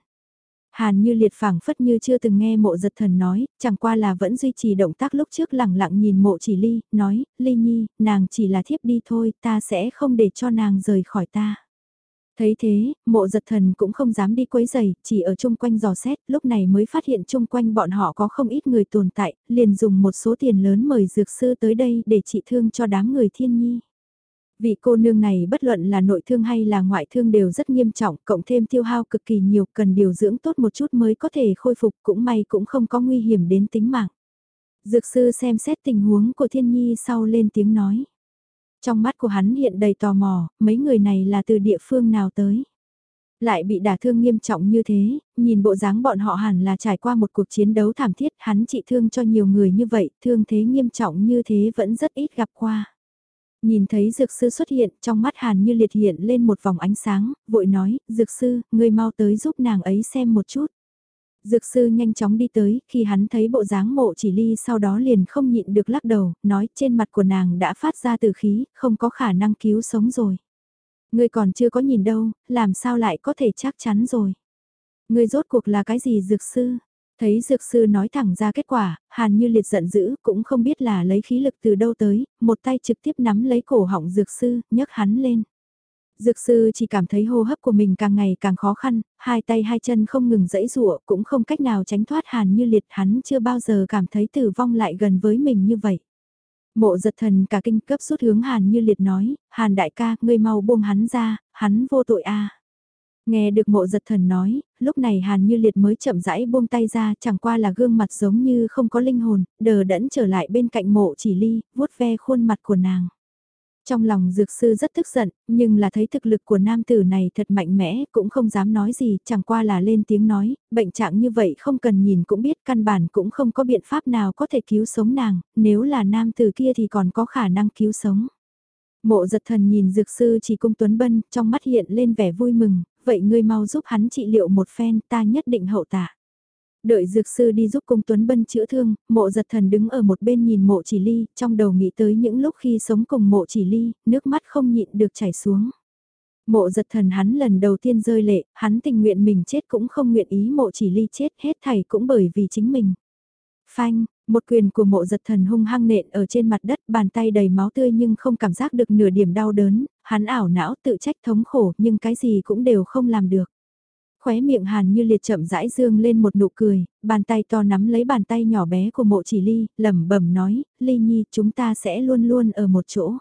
Speaker 1: Hàn Như Liệt phảng phất như chưa từng nghe Mộ Giật Thần nói, chẳng qua là vẫn duy trì động tác lúc trước lẳng lặng nhìn Mộ Chỉ Ly, nói, Ly Nhi, nàng chỉ là thiếp đi thôi, ta sẽ không để cho nàng rời khỏi ta. Thấy thế, Mộ Giật Thần cũng không dám đi quấy giày, chỉ ở chung quanh dò xét, lúc này mới phát hiện chung quanh bọn họ có không ít người tồn tại, liền dùng một số tiền lớn mời dược sư tới đây để trị thương cho đám người Thiên Nhi. Vị cô nương này bất luận là nội thương hay là ngoại thương đều rất nghiêm trọng, cộng thêm tiêu hao cực kỳ nhiều, cần điều dưỡng tốt một chút mới có thể khôi phục, cũng may cũng không có nguy hiểm đến tính mạng. Dược sư xem xét tình huống của Thiên Nhi sau lên tiếng nói. Trong mắt của hắn hiện đầy tò mò, mấy người này là từ địa phương nào tới. Lại bị đả thương nghiêm trọng như thế, nhìn bộ dáng bọn họ hẳn là trải qua một cuộc chiến đấu thảm thiết, hắn trị thương cho nhiều người như vậy, thương thế nghiêm trọng như thế vẫn rất ít gặp qua. Nhìn thấy dược sư xuất hiện, trong mắt Hàn Như Liệt hiện lên một vòng ánh sáng, vội nói, dược sư, ngươi mau tới giúp nàng ấy xem một chút. Dược sư nhanh chóng đi tới, khi hắn thấy bộ dáng Mộ Chỉ Ly sau đó liền không nhịn được lắc đầu, nói trên mặt của nàng đã phát ra tử khí, không có khả năng cứu sống rồi. Ngươi còn chưa có nhìn đâu, làm sao lại có thể chắc chắn rồi. Ngươi rốt cuộc là cái gì dược sư? Thấy dược sư nói thẳng ra kết quả, Hàn Như Liệt giận dữ, cũng không biết là lấy khí lực từ đâu tới, một tay trực tiếp nắm lấy cổ họng dược sư, nhấc hắn lên. Dược sư chỉ cảm thấy hô hấp của mình càng ngày càng khó khăn, hai tay hai chân không ngừng giãy giụa, cũng không cách nào tránh thoát Hàn Như Liệt, hắn chưa bao giờ cảm thấy tử vong lại gần với mình như vậy. Mộ giật thần cả kinh cấp rút hướng Hàn Như Liệt nói, Hàn đại ca, ngươi mau buông hắn ra, hắn vô tội a. Nghe được mộ giật thần nói, lúc này Hàn Như Liệt mới chậm rãi buông tay ra, chẳng qua là gương mặt giống như không có linh hồn, đờ đẫn trở lại bên cạnh mộ chỉ ly, vuốt ve khuôn mặt của nàng. Trong lòng dược sư rất tức giận, nhưng là thấy thực lực của nam tử này thật mạnh mẽ, cũng không dám nói gì, chẳng qua là lên tiếng nói, bệnh trạng như vậy không cần nhìn cũng biết, căn bản cũng không có biện pháp nào có thể cứu sống nàng, nếu là nam tử kia thì còn có khả năng cứu sống. Mộ giật thần nhìn dược sư chỉ cung Tuấn Bân, trong mắt hiện lên vẻ vui mừng, vậy ngươi mau giúp hắn trị liệu một phen, ta nhất định hậu tạ. Đợi dược sư đi giúp cung Tuấn Bân chữa thương, mộ giật thần đứng ở một bên nhìn mộ chỉ ly, trong đầu nghĩ tới những lúc khi sống cùng mộ chỉ ly, nước mắt không nhịn được chảy xuống. Mộ giật thần hắn lần đầu tiên rơi lệ, hắn tình nguyện mình chết cũng không nguyện ý mộ chỉ ly chết, hết thảy cũng bởi vì chính mình. Phanh, một quyền của mộ giật thần hung hăng nện ở trên mặt đất, bàn tay đầy máu tươi nhưng không cảm giác được nửa điểm đau đớn, hắn ảo não tự trách thống khổ nhưng cái gì cũng đều không làm được. Khóe miệng Hàn Như Liệt chậm rãi dương lên một nụ cười, bàn tay to nắm lấy bàn tay nhỏ bé của mộ chỉ ly, lẩm bẩm nói, ly nhi chúng ta sẽ luôn luôn ở một chỗ.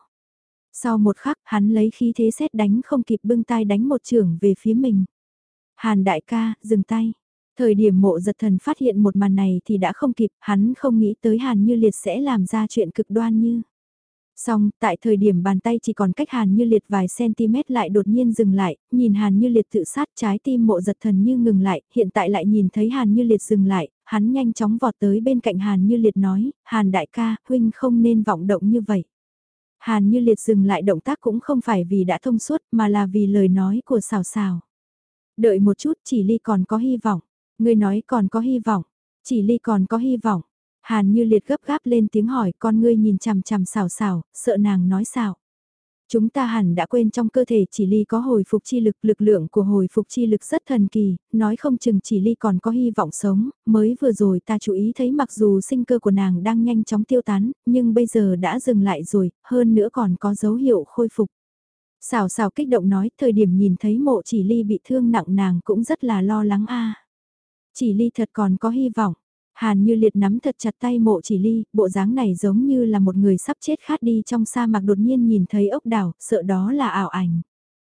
Speaker 1: Sau một khắc hắn lấy khí thế sét đánh không kịp bưng tay đánh một chưởng về phía mình. Hàn đại ca, dừng tay. Thời điểm mộ giật thần phát hiện một màn này thì đã không kịp, hắn không nghĩ tới Hàn Như Liệt sẽ làm ra chuyện cực đoan như. Xong, tại thời điểm bàn tay chỉ còn cách Hàn Như Liệt vài cm lại đột nhiên dừng lại, nhìn Hàn Như Liệt tự sát trái tim mộ giật thần như ngừng lại, hiện tại lại nhìn thấy Hàn Như Liệt dừng lại, hắn nhanh chóng vọt tới bên cạnh Hàn Như Liệt nói, Hàn đại ca, huynh không nên vọng động như vậy. Hàn Như Liệt dừng lại động tác cũng không phải vì đã thông suốt mà là vì lời nói của xào xào. Đợi một chút chỉ ly còn có hy vọng, người nói còn có hy vọng, chỉ ly còn có hy vọng. Hàn Như Liệt gấp gáp lên tiếng hỏi con ngươi nhìn chằm chằm xào xào, sợ nàng nói sao. Chúng ta hẳn đã quên trong cơ thể chỉ ly có hồi phục chi lực, lực lượng của hồi phục chi lực rất thần kỳ, nói không chừng chỉ ly còn có hy vọng sống, mới vừa rồi ta chú ý thấy mặc dù sinh cơ của nàng đang nhanh chóng tiêu tán, nhưng bây giờ đã dừng lại rồi, hơn nữa còn có dấu hiệu khôi phục. Xào xào kích động nói, thời điểm nhìn thấy mộ chỉ ly bị thương nặng nàng cũng rất là lo lắng a. Chỉ ly thật còn có hy vọng. Hàn Như Liệt nắm thật chặt tay mộ chỉ ly, bộ dáng này giống như là một người sắp chết khát đi trong sa mạc đột nhiên nhìn thấy ốc đảo, sợ đó là ảo ảnh.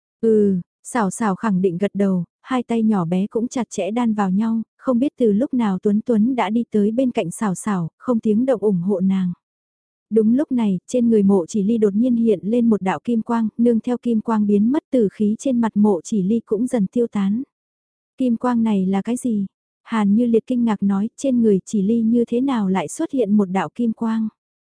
Speaker 1: Ừ, xảo xảo khẳng định gật đầu, hai tay nhỏ bé cũng chặt chẽ đan vào nhau, không biết từ lúc nào Tuấn Tuấn đã đi tới bên cạnh xảo xảo, không tiếng động ủng hộ nàng. Đúng lúc này, trên người mộ chỉ ly đột nhiên hiện lên một đạo kim quang, nương theo kim quang biến mất từ khí trên mặt mộ chỉ ly cũng dần tiêu tán. Kim quang này là cái gì? Hàn Như Liệt kinh ngạc nói, trên người chỉ ly như thế nào lại xuất hiện một đạo kim quang.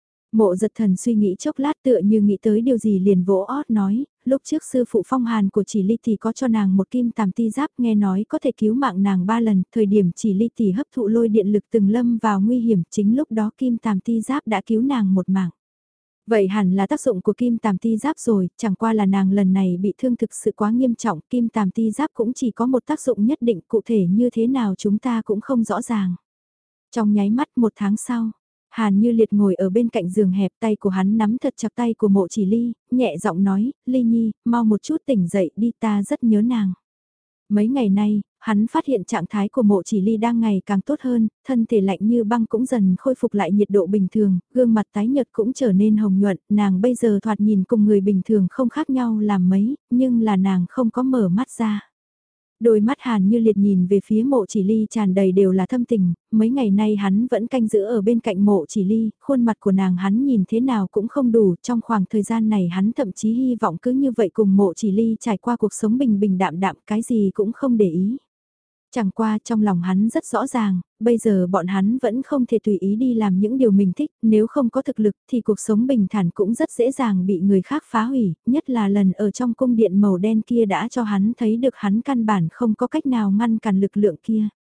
Speaker 1: Mộ giật thần suy nghĩ chốc lát tựa như nghĩ tới điều gì liền vỗ ót nói, lúc trước sư phụ phong hàn của chỉ ly thì có cho nàng một kim tàm ti giáp nghe nói có thể cứu mạng nàng ba lần, thời điểm chỉ ly thì hấp thụ lôi điện lực từng lâm vào nguy hiểm, chính lúc đó kim tàm ti giáp đã cứu nàng một mạng. Vậy hẳn là tác dụng của kim tàm ti giáp rồi, chẳng qua là nàng lần này bị thương thực sự quá nghiêm trọng, kim tàm ti giáp cũng chỉ có một tác dụng nhất định, cụ thể như thế nào chúng ta cũng không rõ ràng. Trong nháy mắt một tháng sau, Hàn Như Liệt ngồi ở bên cạnh giường hẹp, tay của hắn nắm thật chặt tay của mộ chỉ ly, nhẹ giọng nói, ly nhi, mau một chút tỉnh dậy đi, ta rất nhớ nàng. Mấy ngày nay, hắn phát hiện trạng thái của mộ chỉ ly đang ngày càng tốt hơn, thân thể lạnh như băng cũng dần khôi phục lại nhiệt độ bình thường, gương mặt tái nhợt cũng trở nên hồng nhuận, nàng bây giờ thoạt nhìn cùng người bình thường không khác nhau làm mấy, nhưng là nàng không có mở mắt ra. Đôi mắt Hàn Như Liệt nhìn về phía mộ chỉ ly tràn đầy đều là thâm tình, mấy ngày nay hắn vẫn canh giữ ở bên cạnh mộ chỉ ly, khuôn mặt của nàng hắn nhìn thế nào cũng không đủ, trong khoảng thời gian này hắn thậm chí hy vọng cứ như vậy cùng mộ chỉ ly trải qua cuộc sống bình bình đạm đạm, cái gì cũng không để ý. Chẳng qua trong lòng hắn rất rõ ràng, bây giờ bọn hắn vẫn không thể tùy ý đi làm những điều mình thích, nếu không có thực lực thì cuộc sống bình thản cũng rất dễ dàng bị người khác phá hủy, nhất là lần ở trong cung điện màu đen kia đã cho hắn thấy được hắn căn bản không có cách nào ngăn cản lực lượng kia.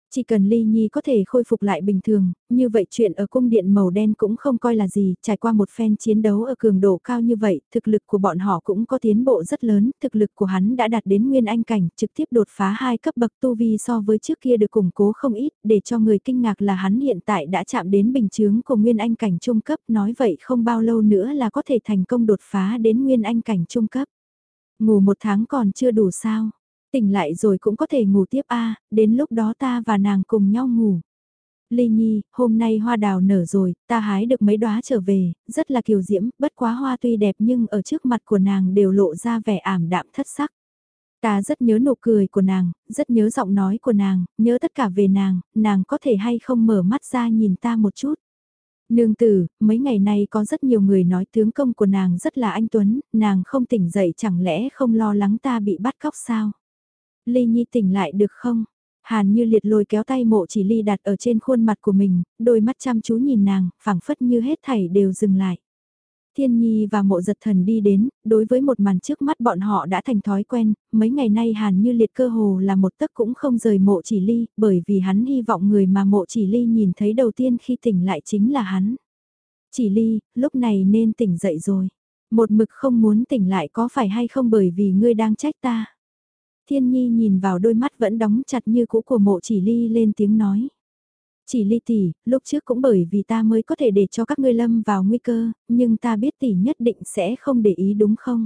Speaker 1: Chỉ cần Ly Nhi có thể khôi phục lại bình thường, như vậy chuyện ở cung điện màu đen cũng không coi là gì, trải qua một phen chiến đấu ở cường độ cao như vậy, thực lực của bọn họ cũng có tiến bộ rất lớn, thực lực của hắn đã đạt đến nguyên anh cảnh, trực tiếp đột phá hai cấp bậc tu vi so với trước kia được củng cố không ít, để cho người kinh ngạc là hắn hiện tại đã chạm đến bình chướng của nguyên anh cảnh trung cấp, nói vậy không bao lâu nữa là có thể thành công đột phá đến nguyên anh cảnh trung cấp. Ngủ một tháng còn chưa đủ sao? Tỉnh lại rồi cũng có thể ngủ tiếp a, đến lúc đó ta và nàng cùng nhau ngủ. Ly Nhi, hôm nay hoa đào nở rồi, ta hái được mấy đóa trở về, rất là kiều diễm, bất quá hoa tuy đẹp nhưng ở trước mặt của nàng đều lộ ra vẻ ảm đạm thất sắc. Ta rất nhớ nụ cười của nàng, rất nhớ giọng nói của nàng, nhớ tất cả về nàng, nàng có thể hay không mở mắt ra nhìn ta một chút. Nương tử, mấy ngày nay có rất nhiều người nói tướng công của nàng rất là anh tuấn, nàng không tỉnh dậy chẳng lẽ không lo lắng ta bị bắt cóc sao? Ly Nhi tỉnh lại được không? Hàn Như Liệt lôi kéo tay Mộ Chỉ Ly đặt ở trên khuôn mặt của mình, đôi mắt chăm chú nhìn nàng, phảng phất như hết thảy đều dừng lại. Thiên Nhi và Mộ Giật Thần đi đến, đối với một màn trước mắt bọn họ đã thành thói quen, mấy ngày nay Hàn Như Liệt cơ hồ là một tấc cũng không rời Mộ Chỉ Ly, bởi vì hắn hy vọng người mà Mộ Chỉ Ly nhìn thấy đầu tiên khi tỉnh lại chính là hắn. Chỉ Ly, lúc này nên tỉnh dậy rồi. Một mực không muốn tỉnh lại có phải hay không bởi vì ngươi đang trách ta? Thiên Nhi nhìn vào đôi mắt vẫn đóng chặt như cũ của Mộ Chỉ Ly lên tiếng nói. Chỉ Ly tỷ, lúc trước cũng bởi vì ta mới có thể để cho các ngươi lâm vào nguy cơ, nhưng ta biết tỷ nhất định sẽ không để ý đúng không?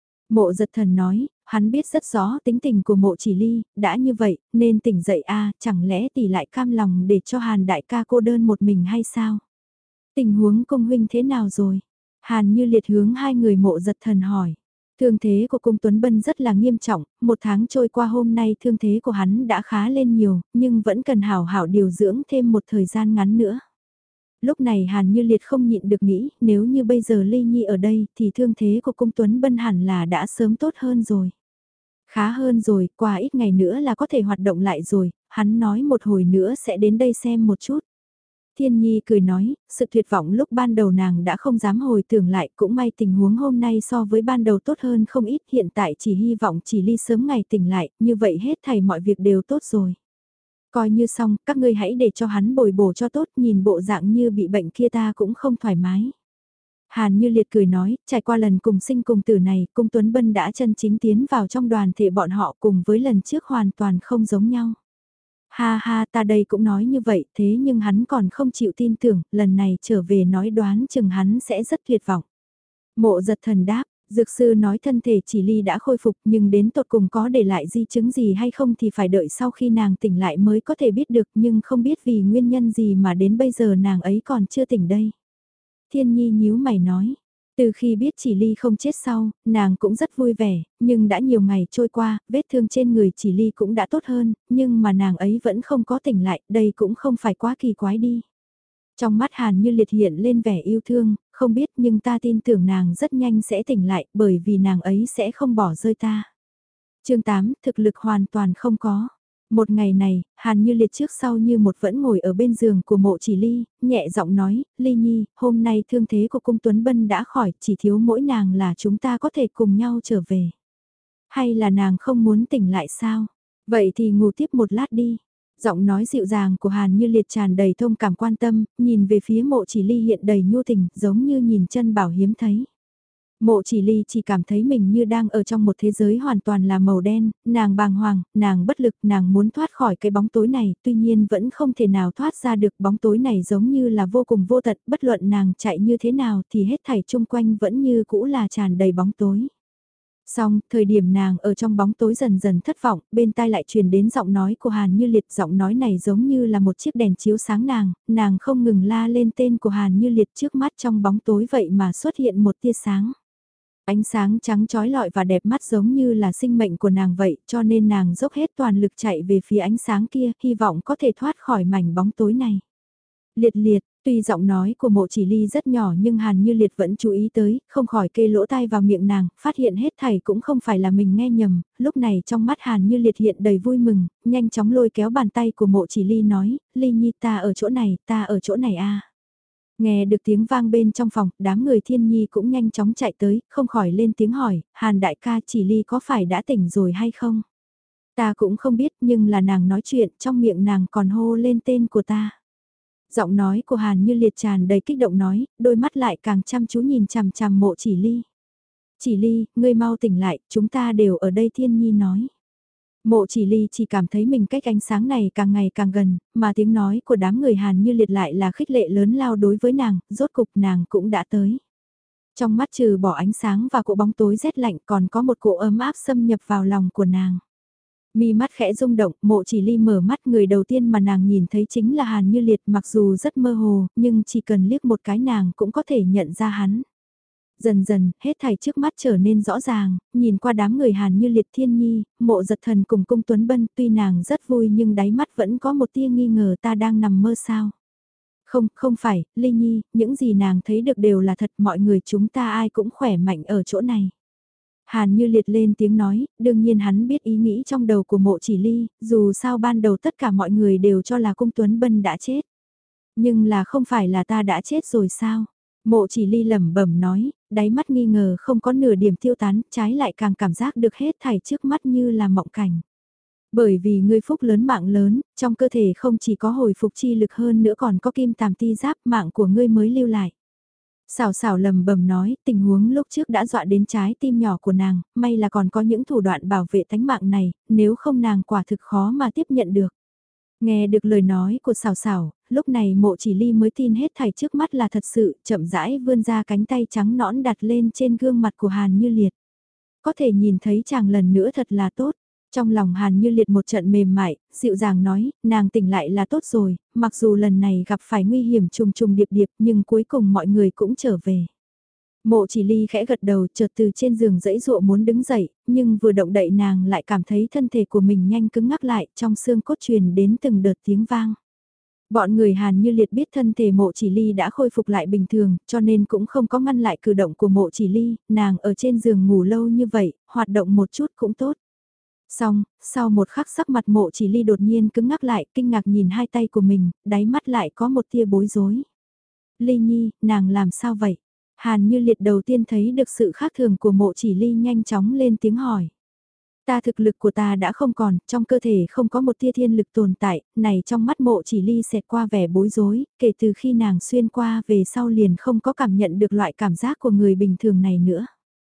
Speaker 1: Mộ Giật Thần nói, hắn biết rất rõ tính tình của Mộ Chỉ Ly, đã như vậy, nên tỉnh dậy a, chẳng lẽ tỷ lại cam lòng để cho Hàn đại ca cô đơn một mình hay sao? Tình huống công huynh thế nào rồi? Hàn Như Liệt hướng hai người Mộ Giật Thần hỏi. Thương thế của cung Tuấn Bân rất là nghiêm trọng, một tháng trôi qua hôm nay thương thế của hắn đã khá lên nhiều, nhưng vẫn cần hảo hảo điều dưỡng thêm một thời gian ngắn nữa. Lúc này Hàn Như Liệt không nhịn được nghĩ, nếu như bây giờ Ly Nhi ở đây thì thương thế của cung Tuấn Bân hẳn là đã sớm tốt hơn rồi. Khá hơn rồi, qua ít ngày nữa là có thể hoạt động lại rồi, hắn nói một hồi nữa sẽ đến đây xem một chút. Thiên Nhi cười nói, sự tuyệt vọng lúc ban đầu nàng đã không dám hồi tưởng lại, cũng may tình huống hôm nay so với ban đầu tốt hơn không ít, hiện tại chỉ hy vọng Chỉ Ly sớm ngày tỉnh lại, như vậy hết thảy mọi việc đều tốt rồi. Coi như xong, các ngươi hãy để cho hắn bồi bổ cho tốt, nhìn bộ dạng như bị bệnh kia ta cũng không thoải mái. Hàn Như Liệt cười nói, trải qua lần cùng sinh cùng tử này, cung Tuấn Bân đã chân chính tiến vào trong đoàn thể bọn họ cùng với lần trước hoàn toàn không giống nhau. Ha ha, ta đây cũng nói như vậy, thế nhưng hắn còn không chịu tin tưởng, lần này trở về nói đoán chừng hắn sẽ rất tuyệt vọng. Mộ Giật Thần đáp, dược sư nói thân thể Chỉ Ly đã khôi phục nhưng đến tột cùng có để lại di chứng gì hay không thì phải đợi sau khi nàng tỉnh lại mới có thể biết được, nhưng không biết vì nguyên nhân gì mà đến bây giờ nàng ấy còn chưa tỉnh đây. Thiên Nhi nhíu mày nói. Từ khi biết Chỉ Ly không chết sau, nàng cũng rất vui vẻ, nhưng đã nhiều ngày trôi qua, vết thương trên người Chỉ Ly cũng đã tốt hơn, nhưng mà nàng ấy vẫn không có tỉnh lại, đây cũng không phải quá kỳ quái đi. Trong mắt Hàn Như Liệt hiện lên vẻ yêu thương, không biết nhưng ta tin tưởng nàng rất nhanh sẽ tỉnh lại, bởi vì nàng ấy sẽ không bỏ rơi ta. Chương tám, thực lực hoàn toàn không có. Một ngày này, Hàn Như Liệt trước sau như một vẫn ngồi ở bên giường của Mộ Chỉ Ly, nhẹ giọng nói, Ly Nhi, hôm nay thương thế của cung Tuấn Bân đã khỏi, chỉ thiếu mỗi nàng là chúng ta có thể cùng nhau trở về. Hay là nàng không muốn tỉnh lại sao? Vậy thì ngủ tiếp một lát đi. Giọng nói dịu dàng của Hàn Như Liệt tràn đầy thông cảm quan tâm, nhìn về phía Mộ Chỉ Ly hiện đầy nhu tình, giống như nhìn chân bảo hiếm thấy. Mộ Chỉ Ly chỉ cảm thấy mình như đang ở trong một thế giới hoàn toàn là màu đen, nàng bàng hoàng, nàng bất lực, nàng muốn thoát khỏi cái bóng tối này, tuy nhiên vẫn không thể nào thoát ra được, bóng tối này giống như là vô cùng vô tận, bất luận nàng chạy như thế nào thì hết thảy chung quanh vẫn như cũ là tràn đầy bóng tối. Xong, thời điểm nàng ở trong bóng tối dần dần thất vọng, bên tai lại truyền đến giọng nói của Hàn Như Liệt, giọng nói này giống như là một chiếc đèn chiếu sáng nàng, nàng không ngừng la lên tên của Hàn Như Liệt trước mắt trong bóng tối vậy mà xuất hiện một tia sáng. Ánh sáng trắng trói lọi và đẹp mắt giống như là sinh mệnh của nàng vậy, cho nên nàng dốc hết toàn lực chạy về phía ánh sáng kia, hy vọng có thể thoát khỏi mảnh bóng tối này. Liệt liệt, tuy giọng nói của Mộ Chỉ Ly rất nhỏ nhưng Hàn Như Liệt vẫn chú ý tới, không khỏi kê lỗ tai vào miệng nàng, phát hiện hết thảy cũng không phải là mình nghe nhầm, lúc này trong mắt Hàn Như Liệt hiện đầy vui mừng, nhanh chóng lôi kéo bàn tay của Mộ Chỉ Ly nói, Ly Nhi ta ở chỗ này, ta ở chỗ này a. Nghe được tiếng vang bên trong phòng, đám người Thiên Nhi cũng nhanh chóng chạy tới, không khỏi lên tiếng hỏi, Hàn đại ca Chỉ Ly có phải đã tỉnh rồi hay không? Ta cũng không biết nhưng là nàng nói chuyện trong miệng nàng còn hô lên tên của ta. Giọng nói của Hàn Như Liệt tràn đầy kích động nói, đôi mắt lại càng chăm chú nhìn chằm chằm Mộ Chỉ Ly. Chỉ Ly, ngươi mau tỉnh lại, chúng ta đều ở đây, Thiên Nhi nói. Mộ Chỉ Ly chỉ cảm thấy mình cách ánh sáng này càng ngày càng gần, mà tiếng nói của đám người Hàn Như Liệt lại là khích lệ lớn lao đối với nàng, rốt cục nàng cũng đã tới. Trong mắt trừ bỏ ánh sáng và cỗ bóng tối rét lạnh còn có một cỗ ấm áp xâm nhập vào lòng của nàng. Mi mắt khẽ rung động, Mộ Chỉ Ly mở mắt, người đầu tiên mà nàng nhìn thấy chính là Hàn Như Liệt, mặc dù rất mơ hồ, nhưng chỉ cần liếc một cái nàng cũng có thể nhận ra hắn. Dần dần, hết thảy trước mắt trở nên rõ ràng, nhìn qua đám người Hàn Như Liệt, Thiên Nhi, Mộ Giật Thần cùng Cung Tuấn Bân, tuy nàng rất vui nhưng đáy mắt vẫn có một tia nghi ngờ, ta đang nằm mơ sao. Không, không phải, Ly Nhi, những gì nàng thấy được đều là thật, mọi người chúng ta ai cũng khỏe mạnh ở chỗ này. Hàn Như Liệt lên tiếng nói, đương nhiên hắn biết ý nghĩ trong đầu của Mộ Chỉ Ly, dù sao ban đầu tất cả mọi người đều cho là Cung Tuấn Bân đã chết. Nhưng là không phải là ta đã chết rồi sao? Mộ Chỉ Ly lẩm bẩm nói, đáy mắt nghi ngờ không có nửa điểm tiêu tán, trái lại càng cảm giác được hết thảy trước mắt như là mộng cảnh. Bởi vì ngươi phúc lớn mạng lớn, trong cơ thể không chỉ có hồi phục chi lực hơn nữa còn có kim tàm ti giáp, mạng của ngươi mới lưu lại. Xảo xảo lầm bầm nói, tình huống lúc trước đã dọa đến trái tim nhỏ của nàng, may là còn có những thủ đoạn bảo vệ tánh mạng này, nếu không nàng quả thực khó mà tiếp nhận được. Nghe được lời nói của xảo xảo, lúc này Mộ Chỉ Ly mới tin hết thảy trước mắt là thật sự, chậm rãi vươn ra cánh tay trắng nõn đặt lên trên gương mặt của Hàn Như Liệt. Có thể nhìn thấy chàng lần nữa thật là tốt. Trong lòng Hàn Như Liệt một trận mềm mại, dịu dàng nói, nàng tỉnh lại là tốt rồi, mặc dù lần này gặp phải nguy hiểm trùng trùng điệp điệp nhưng cuối cùng mọi người cũng trở về. Mộ Chỉ Ly khẽ gật đầu, chợt từ trên giường dãy dụa muốn đứng dậy, nhưng vừa động đậy nàng lại cảm thấy thân thể của mình nhanh cứng ngắc lại, trong xương cốt truyền đến từng đợt tiếng vang. Bọn người Hàn Như Liệt biết thân thể Mộ Chỉ Ly đã khôi phục lại bình thường, cho nên cũng không có ngăn lại cử động của Mộ Chỉ Ly, nàng ở trên giường ngủ lâu như vậy, hoạt động một chút cũng tốt. Xong, sau một khắc sắc mặt Mộ Chỉ Ly đột nhiên cứng ngắc lại, kinh ngạc nhìn hai tay của mình, đáy mắt lại có một tia bối rối. Ly Nhi, nàng làm sao vậy? Hàn Như Liệt đầu tiên thấy được sự khác thường của Mộ Chỉ Ly, nhanh chóng lên tiếng hỏi. Ta thực lực của ta đã không còn, trong cơ thể không có một tia thiên lực tồn tại, này trong mắt Mộ Chỉ Ly xẹt qua vẻ bối rối, kể từ khi nàng xuyên qua về sau liền không có cảm nhận được loại cảm giác của người bình thường này nữa.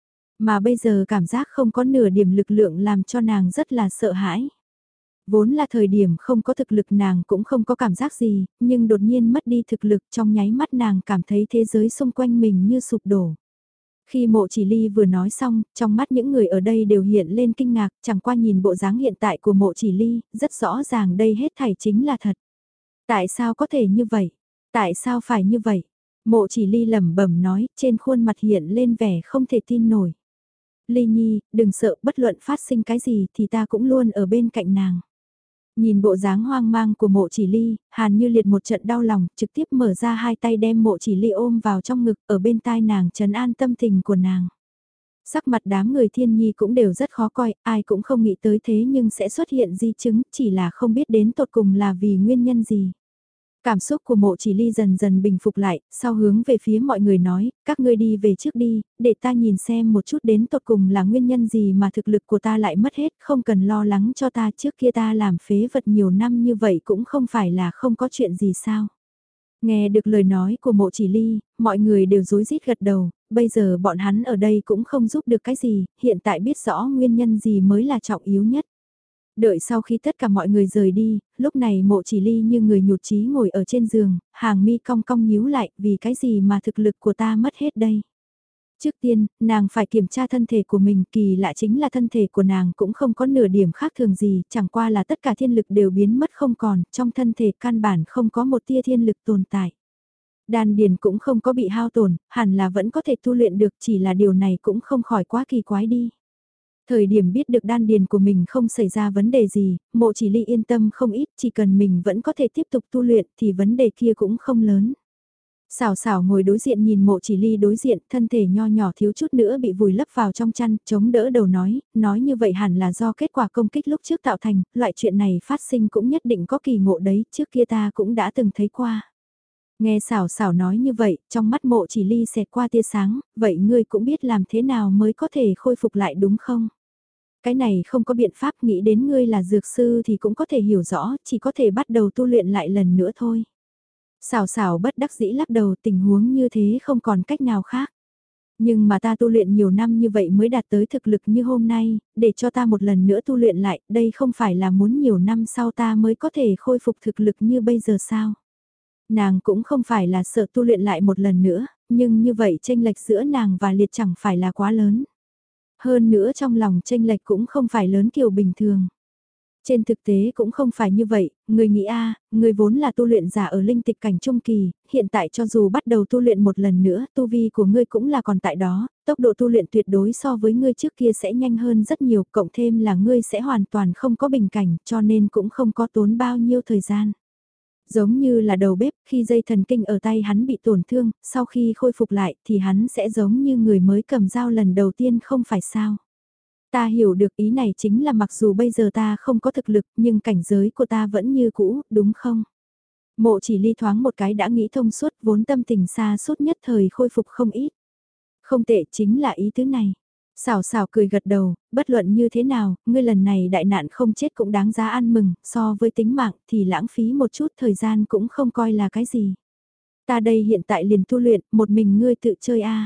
Speaker 1: Mà bây giờ cảm giác không có nửa điểm lực lượng làm cho nàng rất là sợ hãi. Vốn là thời điểm không có thực lực nàng cũng không có cảm giác gì, nhưng đột nhiên mất đi thực lực trong nháy mắt nàng cảm thấy thế giới xung quanh mình như sụp đổ. Khi Mộ Chỉ Ly vừa nói xong, trong mắt những người ở đây đều hiện lên kinh ngạc, chẳng qua nhìn bộ dáng hiện tại của Mộ Chỉ Ly, rất rõ ràng đây hết thảy chính là thật. Tại sao có thể như vậy? Tại sao phải như vậy? Mộ Chỉ Ly lẩm bẩm nói, trên khuôn mặt hiện lên vẻ không thể tin nổi. Ly Nhi, đừng sợ, bất luận phát sinh cái gì thì ta cũng luôn ở bên cạnh nàng. Nhìn bộ dáng hoang mang của Mộ Chỉ Ly, Hàn Như Liệt một trận đau lòng, trực tiếp mở ra hai tay đem Mộ Chỉ Ly ôm vào trong ngực, ở bên tai nàng trấn an tâm tình của nàng. Sắc mặt đám người Thiên Nhi cũng đều rất khó coi, ai cũng không nghĩ tới thế nhưng sẽ xuất hiện di chứng, chỉ là không biết đến tột cùng là vì nguyên nhân gì. Cảm xúc của Mộ Chỉ Ly dần dần bình phục lại, sau hướng về phía mọi người nói, các ngươi đi về trước đi, để ta nhìn xem một chút đến tột cùng là nguyên nhân gì mà thực lực của ta lại mất hết, không cần lo lắng cho ta, trước kia ta làm phế vật nhiều năm như vậy cũng không phải là không có chuyện gì sao. Nghe được lời nói của Mộ Chỉ Ly, mọi người đều rối rít gật đầu, bây giờ bọn hắn ở đây cũng không giúp được cái gì, hiện tại biết rõ nguyên nhân gì mới là trọng yếu nhất. Đợi sau khi tất cả mọi người rời đi, lúc này Mộ Chỉ Ly như người nhụt chí ngồi ở trên giường, hàng mi cong cong nhíu lại, vì cái gì mà thực lực của ta mất hết đây. Trước tiên, nàng phải kiểm tra thân thể của mình, kỳ lạ chính là thân thể của nàng cũng không có nửa điểm khác thường gì, chẳng qua là tất cả thiên lực đều biến mất không còn, trong thân thể căn bản không có một tia thiên lực tồn tại. Đan điền cũng không có bị hao tổn, hẳn là vẫn có thể tu luyện được, chỉ là điều này cũng không khỏi quá kỳ quái đi. Thời điểm biết được đan điền của mình không xảy ra vấn đề gì, Mộ Chỉ Ly yên tâm không ít, chỉ cần mình vẫn có thể tiếp tục tu luyện thì vấn đề kia cũng không lớn. Xảo xảo ngồi đối diện nhìn Mộ Chỉ Ly đối diện, thân thể nho nhỏ thiếu chút nữa bị vùi lấp vào trong chăn, chống đỡ đầu nói, nói như vậy hẳn là do kết quả công kích lúc trước tạo thành, loại chuyện này phát sinh cũng nhất định có kỳ ngộ đấy, trước kia ta cũng đã từng thấy qua. Nghe xảo xảo nói như vậy, trong mắt Mộ Chỉ Ly xẹt qua tia sáng, vậy ngươi cũng biết làm thế nào mới có thể khôi phục lại đúng không? Cái này không có biện pháp, nghĩ đến ngươi là dược sư thì cũng có thể hiểu rõ, chỉ có thể bắt đầu tu luyện lại lần nữa thôi. Xảo xảo bất đắc dĩ lắc đầu, tình huống như thế không còn cách nào khác. Nhưng mà ta tu luyện nhiều năm như vậy mới đạt tới thực lực như hôm nay, để cho ta một lần nữa tu luyện lại, đây không phải là muốn nhiều năm sau ta mới có thể khôi phục thực lực như bây giờ sao? Nàng cũng không phải là sợ tu luyện lại một lần nữa, nhưng như vậy chênh lệch giữa nàng và liệt chẳng phải là quá lớn. Hơn nữa trong lòng chênh lệch cũng không phải lớn kiểu bình thường. Trên thực tế cũng không phải như vậy, người nghĩ a, người vốn là tu luyện giả ở linh tịch cảnh trung kỳ, hiện tại cho dù bắt đầu tu luyện một lần nữa, tu vi của ngươi cũng là còn tại đó, tốc độ tu luyện tuyệt đối so với ngươi trước kia sẽ nhanh hơn rất nhiều, cộng thêm là ngươi sẽ hoàn toàn không có bình cảnh, cho nên cũng không có tốn bao nhiêu thời gian. Giống như là đầu bếp, khi dây thần kinh ở tay hắn bị tổn thương, sau khi khôi phục lại thì hắn sẽ giống như người mới cầm dao lần đầu tiên không phải sao. Ta hiểu được ý này chính là mặc dù bây giờ ta không có thực lực nhưng cảnh giới của ta vẫn như cũ, đúng không? Mộ chỉ ly thoáng một cái đã nghĩ thông suốt vốn tâm tình xa suốt nhất thời khôi phục không ít. Không tệ chính là ý tứ này. Xảo xảo cười gật đầu, bất luận như thế nào, ngươi lần này đại nạn không chết cũng đáng giá ăn mừng, so với tính mạng thì lãng phí một chút thời gian cũng không coi là cái gì. Ta đây hiện tại liền tu luyện, một mình ngươi tự chơi a.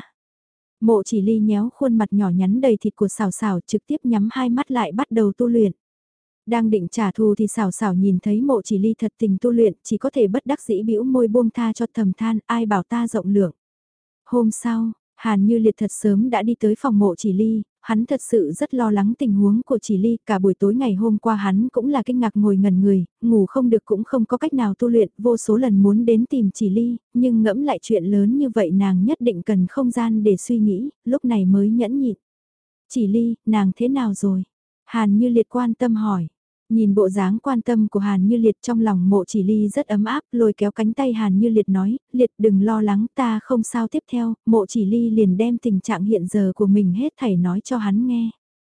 Speaker 1: Mộ chỉ ly nhéo khuôn mặt nhỏ nhắn đầy thịt của xảo xảo trực tiếp nhắm hai mắt lại bắt đầu tu luyện. Đang định trả thù thì xảo xảo nhìn thấy mộ chỉ ly thật tình tu luyện chỉ có thể bất đắc dĩ bĩu môi buông tha cho thầm than ai bảo ta rộng lượng. Hôm sau, Hàn Như Liệt thật sớm đã đi tới phòng mộ chỉ ly, hắn thật sự rất lo lắng tình huống của chỉ ly, cả buổi tối ngày hôm qua hắn cũng là kinh ngạc ngồi ngẩn người, ngủ không được cũng không có cách nào tu luyện, vô số lần muốn đến tìm chỉ ly, nhưng ngẫm lại chuyện lớn như vậy nàng nhất định cần không gian để suy nghĩ, lúc này mới nhẫn nhịn. Chỉ ly, nàng thế nào rồi? Hàn Như Liệt quan tâm hỏi. Nhìn bộ dáng quan tâm của Hàn Như Liệt trong lòng mộ chỉ ly rất ấm áp, lôi kéo cánh tay Hàn Như Liệt nói, Liệt đừng lo lắng ta không sao tiếp theo, mộ chỉ ly liền đem tình trạng hiện giờ của mình hết thảy nói cho hắn nghe.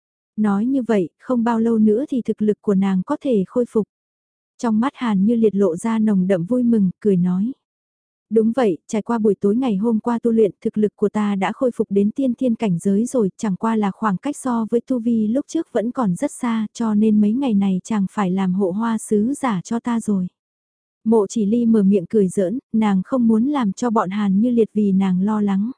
Speaker 1: Nói như vậy, không bao lâu nữa thì thực lực của nàng có thể khôi phục. Trong mắt Hàn Như Liệt lộ ra nồng đậm vui mừng, cười nói. Đúng vậy, trải qua buổi tối ngày hôm qua tu luyện thực lực của ta đã khôi phục đến tiên thiên cảnh giới rồi, chẳng qua là khoảng cách so với tu vi lúc trước vẫn còn rất xa cho nên mấy ngày này chẳng phải làm hộ hoa sứ giả cho ta rồi. Mộ chỉ ly mở miệng cười giỡn, nàng không muốn làm cho bọn Hàn Như Liệt vì nàng lo lắng.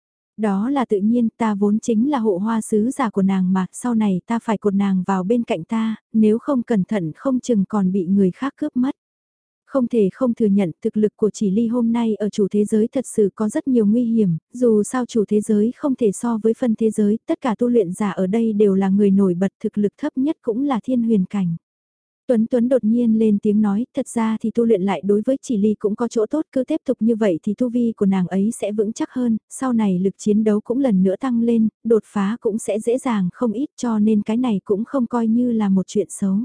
Speaker 1: Đó là tự nhiên ta vốn chính là hộ hoa sứ giả của nàng mà sau này ta phải cột nàng vào bên cạnh ta, nếu không cẩn thận không chừng còn bị người khác cướp mất. Không thể không thừa nhận thực lực của chỉ ly hôm nay ở chủ thế giới thật sự có rất nhiều nguy hiểm, dù sao chủ thế giới không thể so với phân thế giới, tất cả tu luyện giả ở đây đều là người nổi bật thực lực thấp nhất cũng là thiên huyền cảnh. Tuấn Tuấn đột nhiên lên tiếng nói, thật ra thì tu luyện lại đối với chỉ ly cũng có chỗ tốt, cứ tiếp tục như vậy thì tu vi của nàng ấy sẽ vững chắc hơn, sau này lực chiến đấu cũng lần nữa tăng lên, đột phá cũng sẽ dễ dàng không ít cho nên cái này cũng không coi như là một chuyện xấu.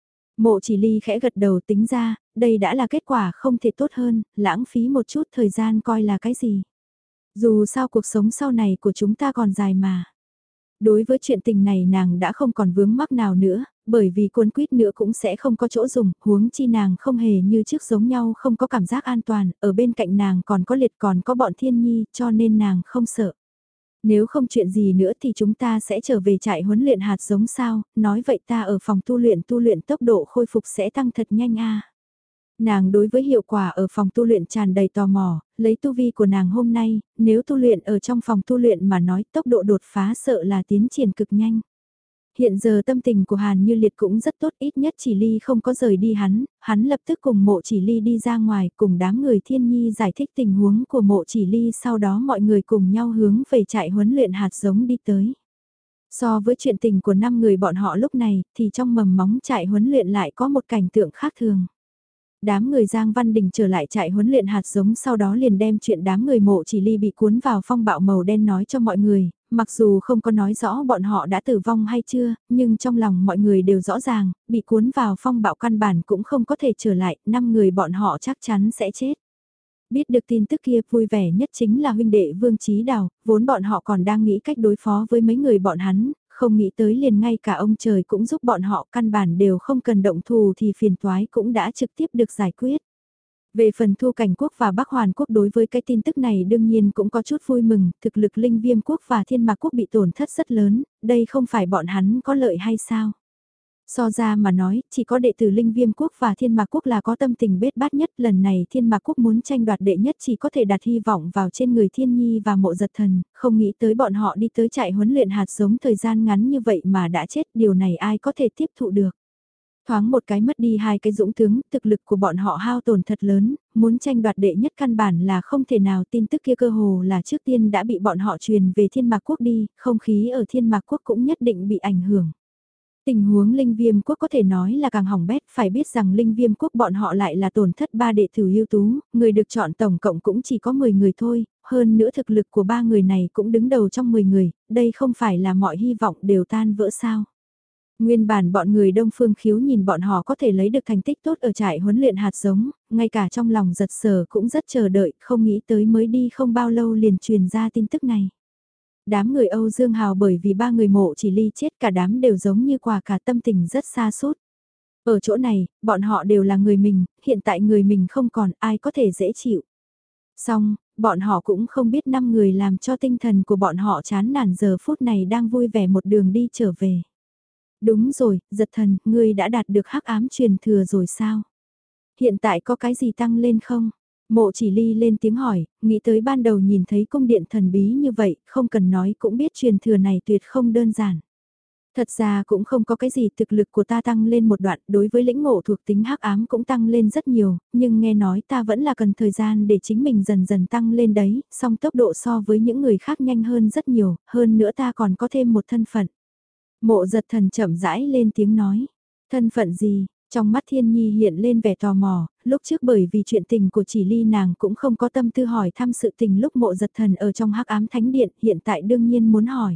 Speaker 1: Mộ chỉ ly khẽ gật đầu tính ra, đây đã là kết quả không thể tốt hơn, lãng phí một chút thời gian coi là cái gì. Dù sao cuộc sống sau này của chúng ta còn dài mà. Đối với chuyện tình này nàng đã không còn vướng mắc nào nữa, bởi vì cuốn quýt nữa cũng sẽ không có chỗ dùng, huống chi nàng không hề như trước giống nhau không có cảm giác an toàn, ở bên cạnh nàng còn có liệt còn có bọn thiên nhi cho nên nàng không sợ. Nếu không chuyện gì nữa thì chúng ta sẽ trở về trại huấn luyện hạt giống sao, nói vậy ta ở phòng tu luyện tu luyện tốc độ khôi phục sẽ tăng thật nhanh a. Nàng đối với hiệu quả ở phòng tu luyện tràn đầy tò mò, lấy tu vi của nàng hôm nay, nếu tu luyện ở trong phòng tu luyện mà nói tốc độ đột phá sợ là tiến triển cực nhanh. Hiện giờ tâm tình của Hàn Như Liệt cũng rất tốt, ít nhất chỉ ly không có rời đi hắn, hắn lập tức cùng mộ chỉ ly đi ra ngoài cùng đám người thiên nhi giải thích tình huống của mộ chỉ ly, sau đó mọi người cùng nhau hướng về trại huấn luyện hạt giống đi tới. So với chuyện tình của năm người bọn họ lúc này thì trong mầm móng trại huấn luyện lại có một cảnh tượng khác thường. Đám người Giang Văn Đình trở lại trại huấn luyện hạt giống sau đó liền đem chuyện đám người mộ chỉ ly bị cuốn vào phong bạo màu đen nói cho mọi người, mặc dù không có nói rõ bọn họ đã tử vong hay chưa, nhưng trong lòng mọi người đều rõ ràng, bị cuốn vào phong bạo căn bản cũng không có thể trở lại, năm người bọn họ chắc chắn sẽ chết. Biết được tin tức kia vui vẻ nhất chính là huynh đệ Vương Chí Đào, vốn bọn họ còn đang nghĩ cách đối phó với mấy người bọn hắn, không nghĩ tới liền ngay cả ông trời cũng giúp bọn họ căn bản đều không cần động thù thì phiền toái cũng đã trực tiếp được giải quyết. Về phần Thu Cảnh Quốc và Bắc Hoàn Quốc đối với cái tin tức này đương nhiên cũng có chút vui mừng, thực lực Linh Viêm Quốc và Thiên Mạc Quốc bị tổn thất rất lớn, đây không phải bọn hắn có lợi hay sao? So ra mà nói, chỉ có đệ tử Linh Viêm Quốc và Thiên Mạc Quốc là có tâm tình bết bát nhất, lần này Thiên Mạc Quốc muốn tranh đoạt đệ nhất chỉ có thể đặt hy vọng vào trên người Thiên Nhi và Mộ Giật Thần, không nghĩ tới bọn họ đi tới trại huấn luyện hạt giống thời gian ngắn như vậy mà đã chết, điều này ai có thể tiếp thụ được. Thoáng một cái mất đi hai cái dũng tướng, thực lực của bọn họ hao tổn thật lớn, muốn tranh đoạt đệ nhất căn bản là không thể nào, tin tức kia cơ hồ là trước tiên đã bị bọn họ truyền về Thiên Mạc Quốc đi, không khí ở Thiên Mạc Quốc cũng nhất định bị ảnh hưởng. Tình huống Linh Viêm Quốc có thể nói là càng hỏng bét, phải biết rằng Linh Viêm Quốc bọn họ lại là tổn thất ba đệ tử ưu tú, người được chọn tổng cộng cũng chỉ có mười người thôi, hơn nữa thực lực của ba người này cũng đứng đầu trong mười người, đây không phải là mọi hy vọng đều tan vỡ sao. Nguyên bản bọn người Đông Phương Khiếu nhìn bọn họ có thể lấy được thành tích tốt ở trại huấn luyện hạt giống, ngay cả trong lòng giật sờ cũng rất chờ đợi, không nghĩ tới mới đi không bao lâu liền truyền ra tin tức này. Đám người Âu Dương Hào bởi vì ba người Mộ Chỉ Ly chết cả đám đều giống như quả cả tâm tình rất xa sút. Ở chỗ này, bọn họ đều là người mình, hiện tại người mình không còn ai có thể dễ chịu. Xong, bọn họ cũng không biết năm người làm cho tinh thần của bọn họ chán nản giờ phút này đang vui vẻ một đường đi trở về. Đúng rồi, Giật Thần, ngươi đã đạt được hắc ám truyền thừa rồi sao? Hiện tại có cái gì tăng lên không? Mộ Chỉ Ly lên tiếng hỏi, nghĩ tới ban đầu nhìn thấy cung điện thần bí như vậy, không cần nói cũng biết truyền thừa này tuyệt không đơn giản. Thật ra cũng không có cái gì, thực lực của ta tăng lên một đoạn, đối với lĩnh ngộ thuộc tính hắc ám cũng tăng lên rất nhiều, nhưng nghe nói ta vẫn là cần thời gian để chính mình dần dần tăng lên đấy, song tốc độ so với những người khác nhanh hơn rất nhiều, hơn nữa ta còn có thêm một thân phận. Mộ Giật Thần chậm rãi lên tiếng nói, thân phận gì? Trong mắt Thiên Nhi hiện lên vẻ tò mò, lúc trước bởi vì chuyện tình của Chỉ Ly nàng cũng không có tâm tư hỏi thăm sự tình lúc Mộ Giật Thần ở trong hắc ám thánh điện, hiện tại đương nhiên muốn hỏi.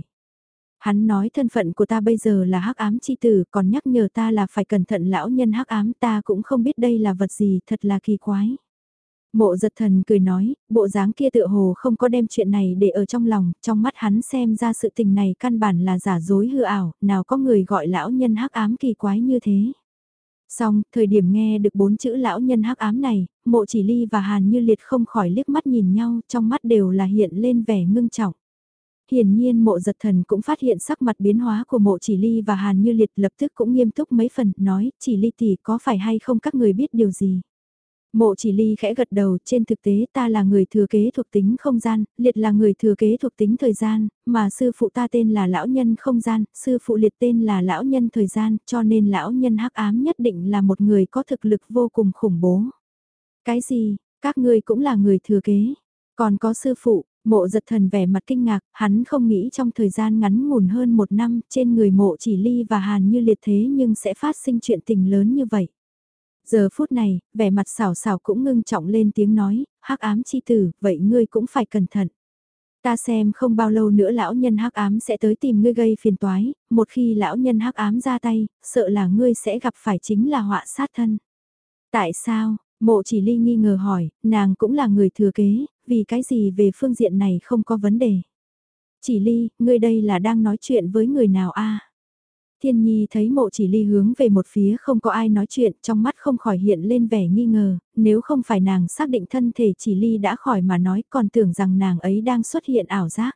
Speaker 1: Hắn nói thân phận của ta bây giờ là hắc ám chi tử, còn nhắc nhở ta là phải cẩn thận lão nhân hắc ám, ta cũng không biết đây là vật gì, thật là kỳ quái. Mộ Giật Thần cười nói, bộ dáng kia tựa hồ không có đem chuyện này để ở trong lòng, trong mắt hắn xem ra sự tình này căn bản là giả dối hư ảo, nào có người gọi lão nhân hắc ám kỳ quái như thế. Xong, thời điểm nghe được bốn chữ lão nhân hắc ám này, Mộ Chỉ Ly và Hàn Như Liệt không khỏi liếc mắt nhìn nhau, trong mắt đều là hiện lên vẻ ngưng trọng. Hiển nhiên Mộ Giật Thần cũng phát hiện sắc mặt biến hóa của Mộ Chỉ Ly và Hàn Như Liệt, lập tức cũng nghiêm túc mấy phần, nói, Chỉ Ly tỷ có phải hay không các người biết điều gì. Mộ Chỉ Ly khẽ gật đầu, trên thực tế ta là người thừa kế thuộc tính không gian, Liệt là người thừa kế thuộc tính thời gian, mà sư phụ ta tên là lão nhân không gian, sư phụ Liệt tên là lão nhân thời gian, cho nên lão nhân hắc ám nhất định là một người có thực lực vô cùng khủng bố. Cái gì, các ngươi cũng là người thừa kế, còn có sư phụ. Mộ Giật Thần vẻ mặt kinh ngạc, hắn không nghĩ trong thời gian ngắn ngủn hơn một năm trên người Mộ Chỉ Ly và Hàn Như Liệt thế nhưng sẽ phát sinh chuyện tình lớn như vậy. Giờ phút này, vẻ mặt xảo xảo cũng ngưng trọng lên tiếng nói, hắc ám chi tử, vậy ngươi cũng phải cẩn thận. Ta xem không bao lâu nữa lão nhân hắc ám sẽ tới tìm ngươi gây phiền toái, một khi lão nhân hắc ám ra tay, sợ là ngươi sẽ gặp phải chính là họa sát thân. Tại sao? Mộ Chỉ Ly nghi ngờ hỏi, nàng cũng là người thừa kế, vì cái gì về phương diện này không có vấn đề. Chỉ Ly, ngươi đây là đang nói chuyện với người nào a? Thiên Nhi thấy Mộ Chỉ Ly hướng về một phía không có ai nói chuyện, trong mắt không khỏi hiện lên vẻ nghi ngờ, nếu không phải nàng xác định thân thể Chỉ Ly đã khỏi mà nói, còn tưởng rằng nàng ấy đang xuất hiện ảo giác.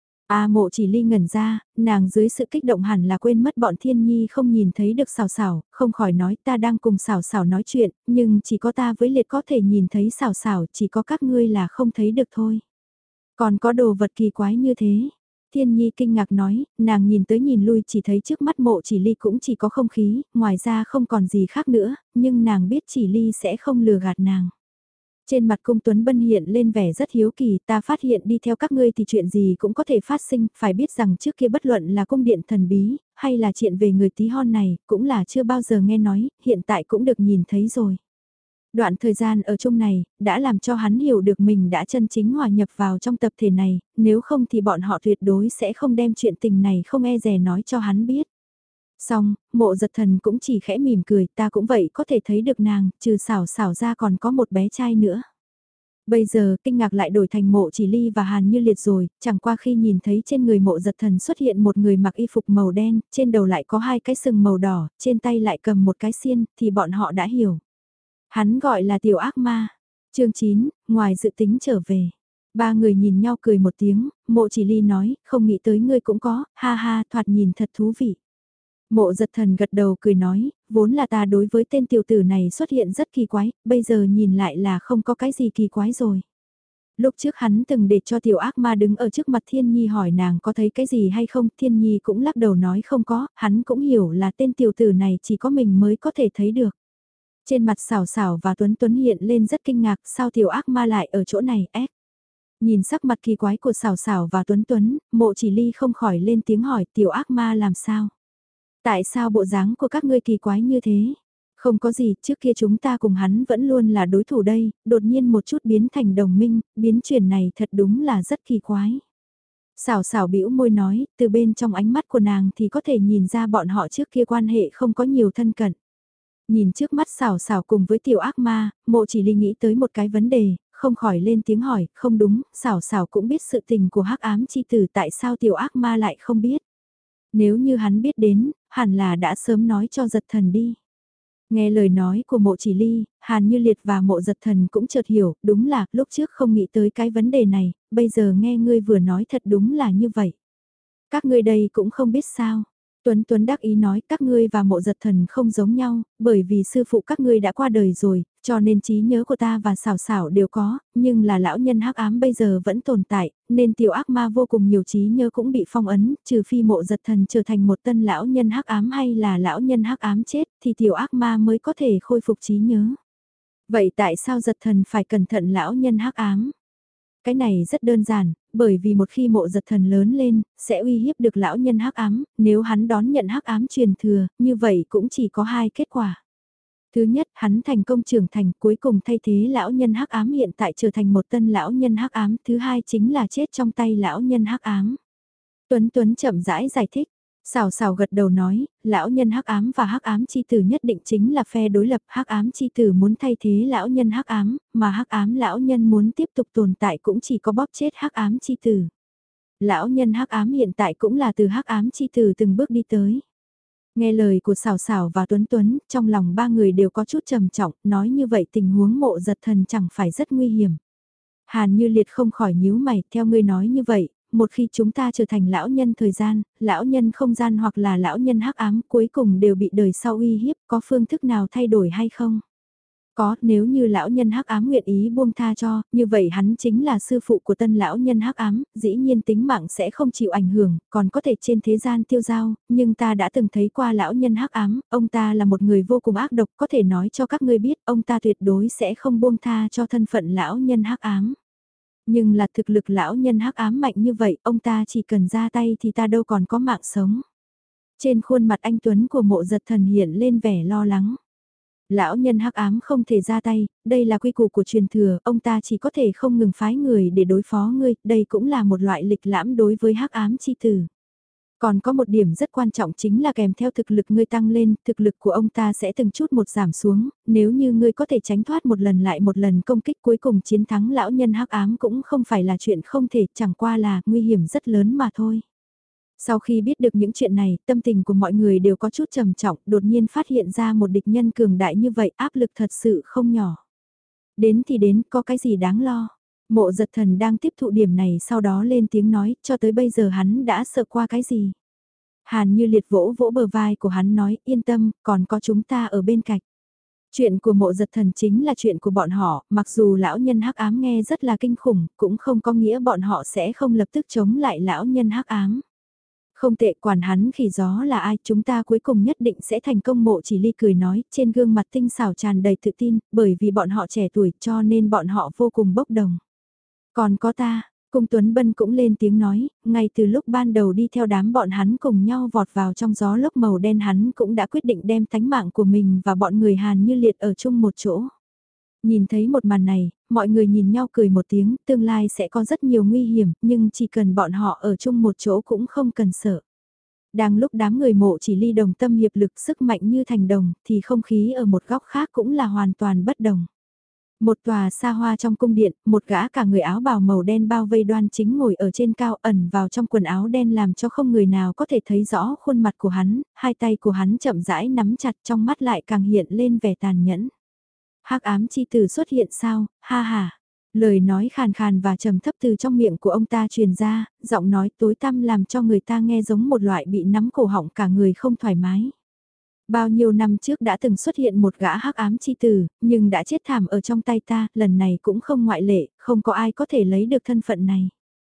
Speaker 1: A Mộ Chỉ Ly ngẩn ra, nàng dưới sự kích động hẳn là quên mất bọn Thiên Nhi không nhìn thấy được Sảo Sảo, không khỏi nói ta đang cùng Sảo Sảo nói chuyện, nhưng chỉ có ta với Liệt có thể nhìn thấy Sảo Sảo, chỉ có các ngươi là không thấy được thôi. Còn có đồ vật kỳ quái như thế. Thiên Nhi kinh ngạc nói, nàng nhìn tới nhìn lui chỉ thấy trước mắt Mộ Chỉ Ly cũng chỉ có không khí, ngoài ra không còn gì khác nữa, nhưng nàng biết Chỉ Ly sẽ không lừa gạt nàng. Trên mặt Cung Tuấn Bân hiện lên vẻ rất hiếu kỳ, ta phát hiện đi theo các ngươi thì chuyện gì cũng có thể phát sinh, phải biết rằng trước kia bất luận là cung điện thần bí, hay là chuyện về người tí hon này, cũng là chưa bao giờ nghe nói, hiện tại cũng được nhìn thấy rồi. Đoạn thời gian ở chung này, đã làm cho hắn hiểu được mình đã chân chính hòa nhập vào trong tập thể này, nếu không thì bọn họ tuyệt đối sẽ không đem chuyện tình này không e dè nói cho hắn biết. Xong, Mộ Giật Thần cũng chỉ khẽ mỉm cười, ta cũng vậy có thể thấy được nàng, trừ Sảo Sảo ra còn có một bé trai nữa. Bây giờ, kinh ngạc lại đổi thành Mộ Chỉ Ly và Hàn Như Liệt rồi, chẳng qua khi nhìn thấy trên người Mộ Giật Thần xuất hiện một người mặc y phục màu đen, trên đầu lại có hai cái sừng màu đỏ, trên tay lại cầm một cái xiên, thì bọn họ đã hiểu. Hắn gọi là tiểu ác ma. chương chín, ngoài dự tính trở về. Ba người nhìn nhau cười một tiếng, mộ chỉ ly nói, không nghĩ tới ngươi cũng có, ha ha, thoạt nhìn thật thú vị. Mộ giật thần gật đầu cười nói, vốn là ta đối với tên tiểu tử này xuất hiện rất kỳ quái, bây giờ nhìn lại là không có cái gì kỳ quái rồi. Lúc trước hắn từng để cho tiểu ác ma đứng ở trước mặt Thiên Nhi hỏi nàng có thấy cái gì hay không, Thiên Nhi cũng lắc đầu nói không có, hắn cũng hiểu là tên tiểu tử này chỉ có mình mới có thể thấy được. Trên mặt xảo xảo và Tuấn Tuấn hiện lên rất kinh ngạc, sao tiểu ác ma lại ở chỗ này, ép. Nhìn sắc mặt kỳ quái của xảo xảo và Tuấn Tuấn, mộ chỉ ly không khỏi lên tiếng hỏi tiểu ác ma làm sao? Tại sao bộ dáng của các ngươi kỳ quái như thế? Không có gì, trước kia chúng ta cùng hắn vẫn luôn là đối thủ đây, đột nhiên một chút biến thành đồng minh, biến chuyển này thật đúng là rất kỳ quái. Xảo xảo bĩu môi nói, từ bên trong ánh mắt của nàng thì có thể nhìn ra bọn họ trước kia quan hệ không có nhiều thân cận. Nhìn trước mắt xảo xảo cùng với tiểu ác ma, mộ chỉ ly nghĩ tới một cái vấn đề, không khỏi lên tiếng hỏi, không đúng, xảo xảo cũng biết sự tình của hắc ám chi tử tại sao tiểu ác ma lại không biết. Nếu như hắn biết đến, hẳn là đã sớm nói cho giật thần đi. Nghe lời nói của mộ chỉ ly, Hàn Như Liệt và mộ giật thần cũng chợt hiểu, đúng là lúc trước không nghĩ tới cái vấn đề này, bây giờ nghe ngươi vừa nói thật đúng là như vậy. Các ngươi đây cũng không biết sao. Tuấn Tuấn đắc ý nói các ngươi và mộ giật thần không giống nhau, bởi vì sư phụ các ngươi đã qua đời rồi, cho nên trí nhớ của ta và xảo xảo đều có, nhưng là lão nhân hắc ám bây giờ vẫn tồn tại, nên tiểu ác ma vô cùng nhiều trí nhớ cũng bị phong ấn, trừ phi mộ giật thần trở thành một tân lão nhân hắc ám hay là lão nhân hắc ám chết thì tiểu ác ma mới có thể khôi phục trí nhớ. Vậy tại sao giật thần phải cẩn thận lão nhân hắc ám? Cái này rất đơn giản, bởi vì một khi mộ giật thần lớn lên, sẽ uy hiếp được lão nhân hắc ám, nếu hắn đón nhận hắc ám truyền thừa, như vậy cũng chỉ có hai kết quả. Thứ nhất, hắn thành công trưởng thành, cuối cùng thay thế lão nhân hắc ám hiện tại trở thành một tân lão nhân hắc ám, thứ hai chính là chết trong tay lão nhân hắc ám. Tuấn Tuấn chậm rãi giải thích. Xào xào gật đầu nói, lão nhân hắc ám và hắc ám chi tử nhất định chính là phe đối lập, hắc ám chi tử muốn thay thế lão nhân hắc ám, mà hắc ám lão nhân muốn tiếp tục tồn tại cũng chỉ có bóp chết hắc ám chi tử. Lão nhân hắc ám hiện tại cũng là từ hắc ám chi tử từng bước đi tới. Nghe lời của Sảo Sảo và Tuấn Tuấn, trong lòng ba người đều có chút trầm trọng, nói như vậy tình huống mộ giật thần chẳng phải rất nguy hiểm. Hàn Như Liệt không khỏi nhíu mày, theo ngươi nói như vậy, một khi chúng ta trở thành lão nhân thời gian, lão nhân không gian hoặc là lão nhân hắc ám cuối cùng đều bị đời sau uy hiếp, có phương thức nào thay đổi hay không? Có, nếu như lão nhân hắc ám nguyện ý buông tha cho, như vậy hắn chính là sư phụ của tân lão nhân hắc ám, dĩ nhiên tính mạng sẽ không chịu ảnh hưởng, còn có thể trên thế gian tiêu dao, nhưng ta đã từng thấy qua lão nhân hắc ám, ông ta là một người vô cùng ác độc, có thể nói cho các ngươi biết, ông ta tuyệt đối sẽ không buông tha cho thân phận lão nhân hắc ám. Nhưng là thực lực lão nhân hắc ám mạnh như vậy, ông ta chỉ cần ra tay thì ta đâu còn có mạng sống. Trên khuôn mặt anh Tuấn của mộ giật thần hiện lên vẻ lo lắng. Lão nhân hắc ám không thể ra tay, đây là quy củ của truyền thừa, ông ta chỉ có thể không ngừng phái người để đối phó ngươi, đây cũng là một loại lịch lãm đối với hắc ám chi tử. Còn có một điểm rất quan trọng chính là kèm theo thực lực ngươi tăng lên, thực lực của ông ta sẽ từng chút một giảm xuống, nếu như ngươi có thể tránh thoát một lần lại một lần công kích cuối cùng chiến thắng lão nhân hắc ám cũng không phải là chuyện không thể, chẳng qua là nguy hiểm rất lớn mà thôi. Sau khi biết được những chuyện này, tâm tình của mọi người đều có chút trầm trọng, đột nhiên phát hiện ra một địch nhân cường đại như vậy, áp lực thật sự không nhỏ. Đến thì đến, có cái gì đáng lo. Mộ giật thần đang tiếp thụ điểm này sau đó lên tiếng nói, cho tới bây giờ hắn đã sợ qua cái gì. Hàn Như Liệt vỗ vỗ bờ vai của hắn nói, yên tâm, còn có chúng ta ở bên cạnh. Chuyện của mộ giật thần chính là chuyện của bọn họ, mặc dù lão nhân hắc ám nghe rất là kinh khủng, cũng không có nghĩa bọn họ sẽ không lập tức chống lại lão nhân hắc ám. Không tệ, quản hắn khỉ gió là ai, chúng ta cuối cùng nhất định sẽ thành công. Mộ Chỉ Ly cười nói, trên gương mặt tinh xảo tràn đầy tự tin, bởi vì bọn họ trẻ tuổi cho nên bọn họ vô cùng bốc đồng. Còn có ta, Cung Tuấn Bân cũng lên tiếng nói, ngay từ lúc ban đầu đi theo đám bọn hắn cùng nhau vọt vào trong gió lốc màu đen hắn cũng đã quyết định đem tánh mạng của mình và bọn người Hàn Như Liệt ở chung một chỗ. Nhìn thấy một màn này, mọi người nhìn nhau cười một tiếng, tương lai sẽ có rất nhiều nguy hiểm, nhưng chỉ cần bọn họ ở chung một chỗ cũng không cần sợ. Đang lúc đám người Mộ Chỉ Ly đồng tâm hiệp lực sức mạnh như thành đồng, thì không khí ở một góc khác cũng là hoàn toàn bất đồng. Một tòa xa hoa trong cung điện, một gã cả người áo bào màu đen bao vây đoan chính ngồi ở trên cao ẩn vào trong quần áo đen làm cho không người nào có thể thấy rõ khuôn mặt của hắn, hai tay của hắn chậm rãi nắm chặt trong mắt lại càng hiện lên vẻ tàn nhẫn. Hắc ám chi tử xuất hiện sao, ha ha. Lời nói khàn khàn và trầm thấp từ trong miệng của ông ta truyền ra, giọng nói tối tăm làm cho người ta nghe giống một loại bị nắm cổ họng cả người không thoải mái. Bao nhiêu năm trước đã từng xuất hiện một gã hắc ám chi tử, nhưng đã chết thảm ở trong tay ta, lần này cũng không ngoại lệ, không có ai có thể lấy được thân phận này.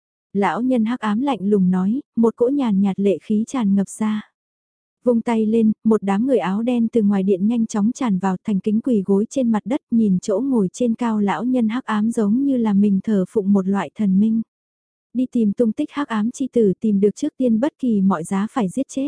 Speaker 1: Lão nhân hắc ám lạnh lùng nói, một cỗ nhàn nhạt lệ khí tràn ngập ra. Vung tay lên, một đám người áo đen từ ngoài điện nhanh chóng tràn vào thành kính quỳ gối trên mặt đất nhìn chỗ ngồi trên cao lão nhân hắc ám giống như là mình thờ phụng một loại thần minh. Đi tìm tung tích hắc ám chi tử tìm được trước tiên bất kỳ mọi giá phải giết chết.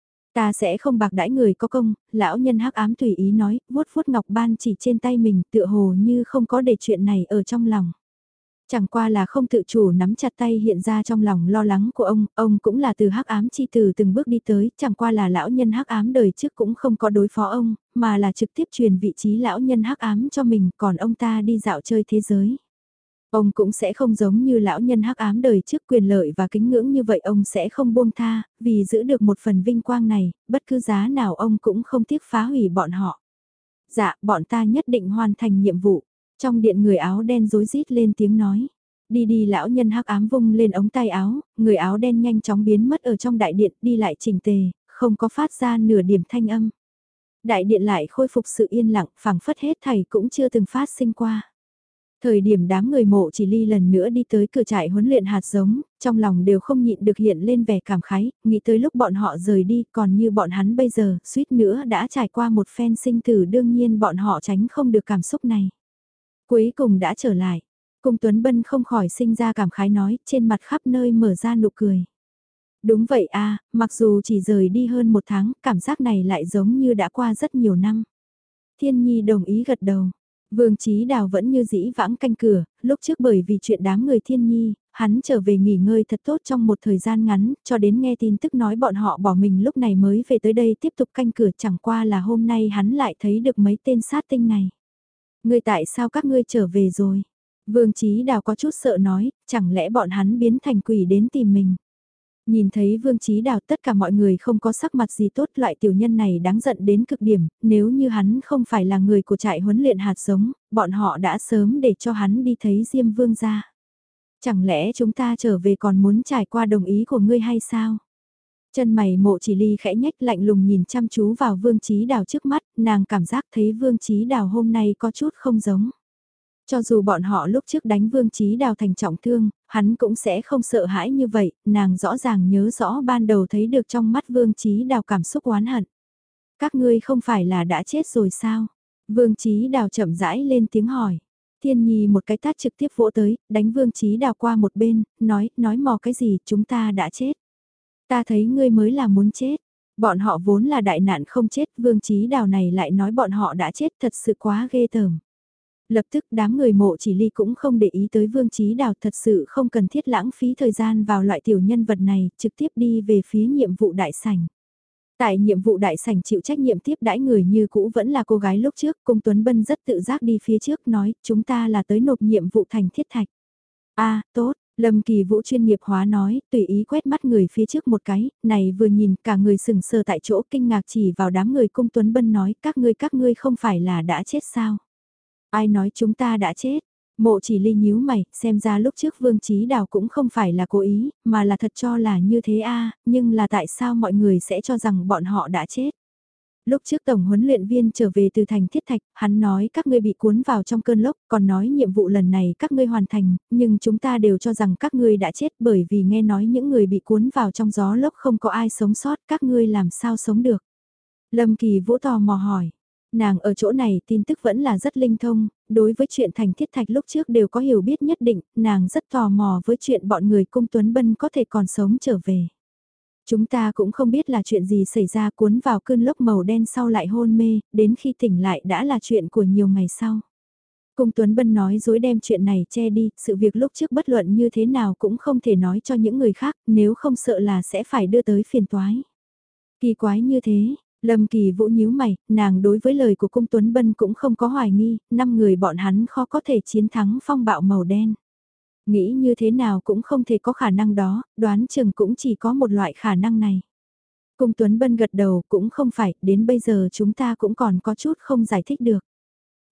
Speaker 1: Ta sẽ không bạc đãi người có công, lão nhân hắc ám tùy ý nói, vuốt vuốt ngọc ban chỉ trên tay mình tựa hồ như không có để chuyện này ở trong lòng. Chẳng qua là không tự chủ nắm chặt tay hiện ra trong lòng lo lắng của ông, ông cũng là từ hắc ám chi từ từng bước đi tới, chẳng qua là lão nhân hắc ám đời trước cũng không có đối phó ông, mà là trực tiếp truyền vị trí lão nhân hắc ám cho mình, còn ông ta đi dạo chơi thế giới. Ông cũng sẽ không giống như lão nhân hắc ám đời trước quyền lợi và kính ngưỡng như vậy ông sẽ không buông tha, vì giữ được một phần vinh quang này, bất cứ giá nào ông cũng không tiếc phá hủy bọn họ. Dạ, bọn ta nhất định hoàn thành nhiệm vụ. Trong điện người áo đen rối rít lên tiếng nói. Đi đi lão nhân hắc ám vung lên ống tay áo, người áo đen nhanh chóng biến mất ở trong đại điện đi lại chỉnh tề, không có phát ra nửa điểm thanh âm. Đại điện lại khôi phục sự yên lặng, phảng phất hết thảy cũng chưa từng phát sinh qua. Thời điểm đám người mộ chỉ ly lần nữa đi tới cửa trại huấn luyện hạt giống, trong lòng đều không nhịn được hiện lên vẻ cảm khái, nghĩ tới lúc bọn họ rời đi còn như bọn hắn bây giờ, suýt nữa đã trải qua một phen sinh tử đương nhiên bọn họ tránh không được cảm xúc này. Cuối cùng đã trở lại, Cung Tuấn Bân không khỏi sinh ra cảm khái nói, trên mặt khắp nơi mở ra nụ cười. Đúng vậy a, mặc dù chỉ rời đi hơn một tháng, cảm giác này lại giống như đã qua rất nhiều năm. Thiên Nhi đồng ý gật đầu. Vương Chí Đào vẫn như dĩ vãng canh cửa, lúc trước bởi vì chuyện đám người Thiên Nhi, hắn trở về nghỉ ngơi thật tốt trong một thời gian ngắn, cho đến nghe tin tức nói bọn họ bỏ mình lúc này mới về tới đây tiếp tục canh cửa, chẳng qua là hôm nay hắn lại thấy được mấy tên sát tinh này. Ngươi tại sao các ngươi trở về rồi? Vương Chí Đào có chút sợ nói, chẳng lẽ bọn hắn biến thành quỷ đến tìm mình? Nhìn thấy Vương Chí Đào tất cả mọi người không có sắc mặt gì tốt, loại tiểu nhân này đáng giận đến cực điểm, nếu như hắn không phải là người của trại huấn luyện hạt giống, bọn họ đã sớm để cho hắn đi thấy Diêm Vương gia. Chẳng lẽ chúng ta trở về còn muốn trải qua đồng ý của ngươi hay sao? Chân mày mộ chỉ ly khẽ nhách lạnh lùng nhìn chăm chú vào Vương Chí Đào trước mắt, nàng cảm giác thấy Vương Chí Đào hôm nay có chút không giống. Cho dù bọn họ lúc trước đánh Vương Chí Đào thành trọng thương, hắn cũng sẽ không sợ hãi như vậy, nàng rõ ràng nhớ rõ ban đầu thấy được trong mắt Vương Chí Đào cảm xúc oán hận. Các ngươi không phải là đã chết rồi sao? Vương Chí Đào chậm rãi lên tiếng hỏi. Thiên Nhi một cái tát trực tiếp vỗ tới, đánh Vương Chí Đào qua một bên, nói, nói mò cái gì, chúng ta đã chết. Ta thấy ngươi mới là muốn chết. Bọn họ vốn là đại nạn không chết, Vương Chí Đào này lại nói bọn họ đã chết, thật sự quá ghê tởm. Lập tức đám người mộ chỉ ly cũng không để ý tới Vương Chí Đào, thật sự không cần thiết lãng phí thời gian vào loại tiểu nhân vật này, trực tiếp đi về phía nhiệm vụ đại sảnh. Tại nhiệm vụ đại sảnh chịu trách nhiệm tiếp đãi người như cũ vẫn là cô gái lúc trước, Cung Tuấn Bân rất tự giác đi phía trước nói, chúng ta là tới nộp nhiệm vụ thành thiết thạch. A, tốt. Lâm Kỳ Vũ chuyên nghiệp hóa nói, tùy ý quét mắt người phía trước một cái, này vừa nhìn cả người sừng sờ tại chỗ kinh ngạc chỉ vào đám người Cung Tuấn Bân nói, các ngươi các ngươi không phải là đã chết sao? Ai nói chúng ta đã chết? Mộ chỉ ly nhíu mày, xem ra lúc trước Vương Chí Đào cũng không phải là cố ý, mà là thật cho là như thế a, nhưng là tại sao mọi người sẽ cho rằng bọn họ đã chết? Lúc trước tổng huấn luyện viên trở về từ thành Thiết Thạch, hắn nói các ngươi bị cuốn vào trong cơn lốc, còn nói nhiệm vụ lần này các ngươi hoàn thành, nhưng chúng ta đều cho rằng các ngươi đã chết bởi vì nghe nói những người bị cuốn vào trong gió lốc không có ai sống sót, các ngươi làm sao sống được. Lâm Kỳ Vũ tò mò hỏi, nàng ở chỗ này tin tức vẫn là rất linh thông, đối với chuyện thành Thiết Thạch lúc trước đều có hiểu biết nhất định, nàng rất tò mò với chuyện bọn người Cung Tuấn Bân có thể còn sống trở về. Chúng ta cũng không biết là chuyện gì xảy ra cuốn vào cơn lốc màu đen sau lại hôn mê, đến khi tỉnh lại đã là chuyện của nhiều ngày sau. Cung Tuấn Bân nói dối đem chuyện này che đi, sự việc lúc trước bất luận như thế nào cũng không thể nói cho những người khác, nếu không sợ là sẽ phải đưa tới phiền toái. Kỳ quái như thế, Lâm Kỳ Vũ nhíu mày, nàng đối với lời của Cung Tuấn Bân cũng không có hoài nghi, năm người bọn hắn khó có thể chiến thắng phong bạo màu đen. Nghĩ như thế nào cũng không thể có khả năng đó, đoán chừng cũng chỉ có một loại khả năng này. Cung Tuấn Bân gật đầu cũng không phải, đến bây giờ chúng ta cũng còn có chút không giải thích được.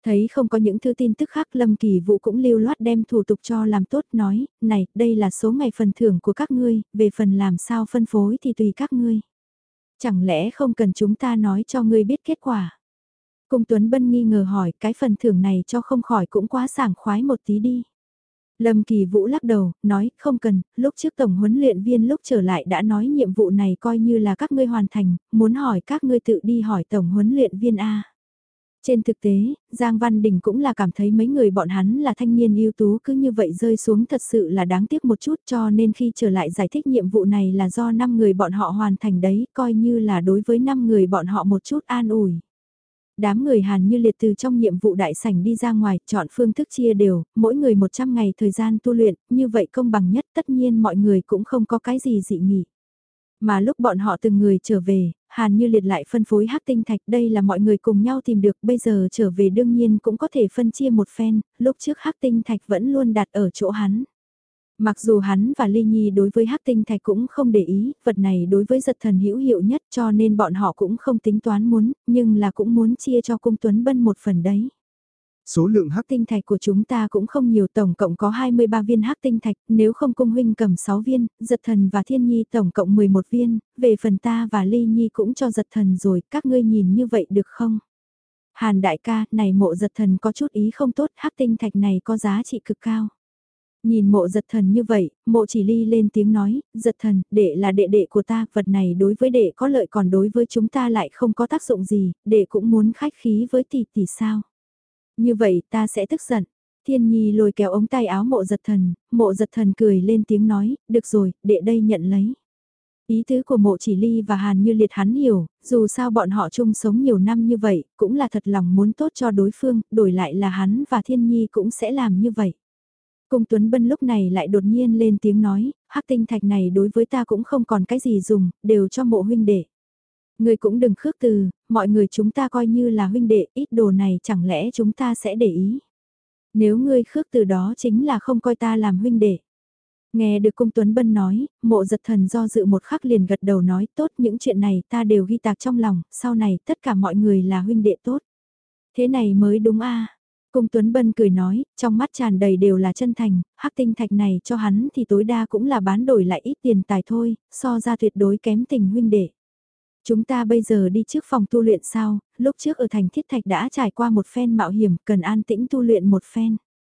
Speaker 1: Thấy không có những thứ tin tức khác Lâm Kỳ Vũ cũng lưu loát đem thủ tục cho làm tốt nói, này, đây là số ngày phần thưởng của các ngươi, về phần làm sao phân phối thì tùy các ngươi. Chẳng lẽ không cần chúng ta nói cho ngươi biết kết quả? Cung Tuấn Bân nghi ngờ hỏi cái phần thưởng này cho không khỏi cũng quá sảng khoái một tí đi. Lâm Kỳ Vũ lắc đầu, nói không cần, lúc trước tổng huấn luyện viên lúc trở lại đã nói nhiệm vụ này coi như là các ngươi hoàn thành, muốn hỏi các ngươi tự đi hỏi tổng huấn luyện viên A. Trên thực tế, Giang Văn Đình cũng là cảm thấy mấy người bọn hắn là thanh niên ưu tú cứ như vậy rơi xuống thật sự là đáng tiếc một chút cho nên khi trở lại giải thích nhiệm vụ này là do năm người bọn họ hoàn thành đấy, coi như là đối với năm người bọn họ một chút an ủi. Đám người Hàn Như Liệt từ trong nhiệm vụ đại sảnh đi ra ngoài, chọn phương thức chia đều, mỗi người một trăm ngày thời gian tu luyện, như vậy công bằng nhất tất nhiên mọi người cũng không có cái gì dị nghị. Mà lúc bọn họ từng người trở về, Hàn Như Liệt lại phân phối hắc tinh thạch, đây là mọi người cùng nhau tìm được, bây giờ trở về đương nhiên cũng có thể phân chia một phen, lúc trước hắc tinh thạch vẫn luôn đặt ở chỗ hắn. Mặc dù hắn và Ly Nhi đối với hắc tinh thạch cũng không để ý, vật này đối với giật thần hữu hiệu nhất cho nên bọn họ cũng không tính toán muốn, nhưng là cũng muốn chia cho cung Tuấn Bân một phần đấy.
Speaker 2: Số lượng hắc
Speaker 1: Tinh thạch của chúng ta cũng không nhiều, tổng cộng có hai mươi ba viên hắc tinh thạch, nếu không cung huynh cầm sáu viên, giật thần và thiên nhi tổng cộng mười một viên, về phần ta và Ly Nhi cũng cho giật thần rồi, các ngươi nhìn như vậy được không? Hàn đại ca, này mộ giật thần có chút ý không tốt, hắc tinh thạch này có giá trị cực cao. Nhìn mộ giật thần như vậy, mộ chỉ ly lên tiếng nói, giật thần, đệ là đệ đệ của ta, vật này đối với đệ có lợi còn đối với chúng ta lại không có tác dụng gì, đệ cũng muốn khách khí với tỷ tỷ sao. Như vậy ta sẽ tức giận. Thiên Nhi lôi kéo ống tay áo mộ giật thần, mộ giật thần cười lên tiếng nói, được rồi, đệ đây nhận lấy. Ý tứ của mộ chỉ ly và Hàn Như Liệt hắn hiểu, dù sao bọn họ chung sống nhiều năm như vậy, cũng là thật lòng muốn tốt cho đối phương, đổi lại là hắn và Thiên Nhi cũng sẽ làm như vậy. Cung Tuấn Bân lúc này lại đột nhiên lên tiếng nói, hắc tinh thạch này đối với ta cũng không còn cái gì dùng, đều cho mộ huynh đệ. Người cũng đừng khước từ, mọi người chúng ta coi như là huynh đệ, ít đồ này chẳng lẽ chúng ta sẽ để ý. Nếu ngươi khước từ đó chính là không coi ta làm huynh đệ. Nghe được Cung Tuấn Bân nói, mộ giật thần do dự một khắc liền gật đầu nói tốt những chuyện này ta đều ghi tạc trong lòng, sau này tất cả mọi người là huynh đệ tốt. Thế này mới đúng a. Cung Tuấn Bân cười nói, trong mắt tràn đầy đều là chân thành, hắc tinh thạch này cho hắn thì tối đa cũng là bán đổi lại ít tiền tài thôi, so ra tuyệt đối kém tình huynh đệ. Chúng ta bây giờ đi trước phòng tu luyện sao, lúc trước ở thành Thiết Thạch đã trải qua một phen mạo hiểm, cần an tĩnh tu luyện một phen.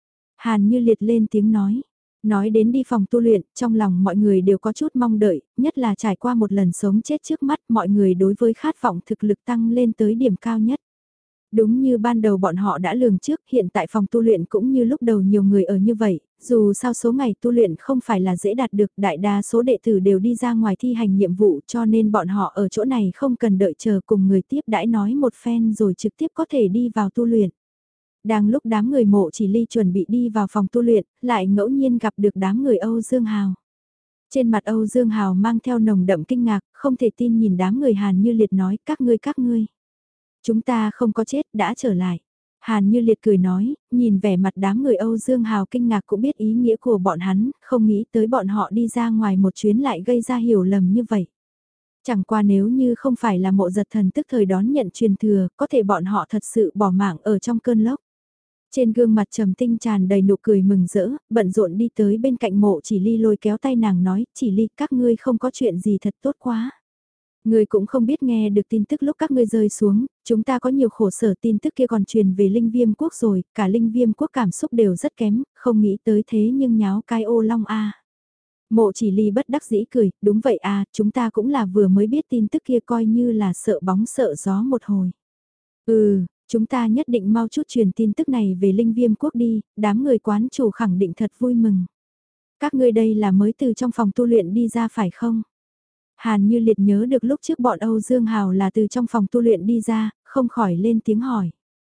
Speaker 1: Hàn Như Liệt lên tiếng nói, nói đến đi phòng tu luyện, trong lòng mọi người đều có chút mong đợi, nhất là trải qua một lần sống chết trước mắt mọi người đối với khát vọng thực lực tăng lên tới điểm cao nhất. Đúng như ban đầu bọn họ đã lường trước, hiện tại phòng tu luyện cũng như lúc đầu nhiều người ở như vậy, dù sao số ngày tu luyện không phải là dễ đạt được, đại đa số đệ tử đều đi ra ngoài thi hành nhiệm vụ cho nên bọn họ ở chỗ này không cần đợi chờ cùng người tiếp đãi nói một phen rồi trực tiếp có thể đi vào tu luyện. Đang lúc đám người mộ chỉ ly chuẩn bị đi vào phòng tu luyện, lại ngẫu nhiên gặp được đám người Âu Dương Hào. Trên mặt Âu Dương Hào mang theo nồng đậm kinh ngạc, không thể tin nhìn đám người Hàn Như Liệt nói các ngươi các ngươi. Chúng ta không có chết, đã trở lại. Hàn Như Liệt cười nói, nhìn vẻ mặt đám người Âu Dương Hào kinh ngạc cũng biết ý nghĩa của bọn hắn, không nghĩ tới bọn họ đi ra ngoài một chuyến lại gây ra hiểu lầm như vậy. Chẳng qua nếu như không phải là mộ giật thần tức thời đón nhận truyền thừa, có thể bọn họ thật sự bỏ mạng ở trong cơn lốc. Trên gương mặt trầm tinh tràn đầy nụ cười mừng rỡ, bận rộn đi tới bên cạnh mộ chỉ ly lôi kéo tay nàng nói, chỉ ly các ngươi không có chuyện gì thật tốt quá. Người cũng không biết nghe được tin tức lúc các ngươi rơi xuống, chúng ta có nhiều khổ sở tin tức kia còn truyền về linh viêm quốc rồi, cả linh viêm quốc cảm xúc đều rất kém, không nghĩ tới thế nhưng nháo cái ô long a. Mộ chỉ ly bất đắc dĩ cười, đúng vậy à, chúng ta cũng là vừa mới biết tin tức kia coi như là sợ bóng sợ gió một hồi. Ừ, chúng ta nhất định mau chút truyền tin tức này về linh viêm quốc đi, đám người quán chủ khẳng định thật vui mừng. Các ngươi đây là mới từ trong phòng tu luyện đi ra phải không? Hàn Như Liệt nhớ được lúc trước bọn Âu Dương Hào là từ trong phòng tu luyện đi ra, không khỏi lên tiếng hỏi.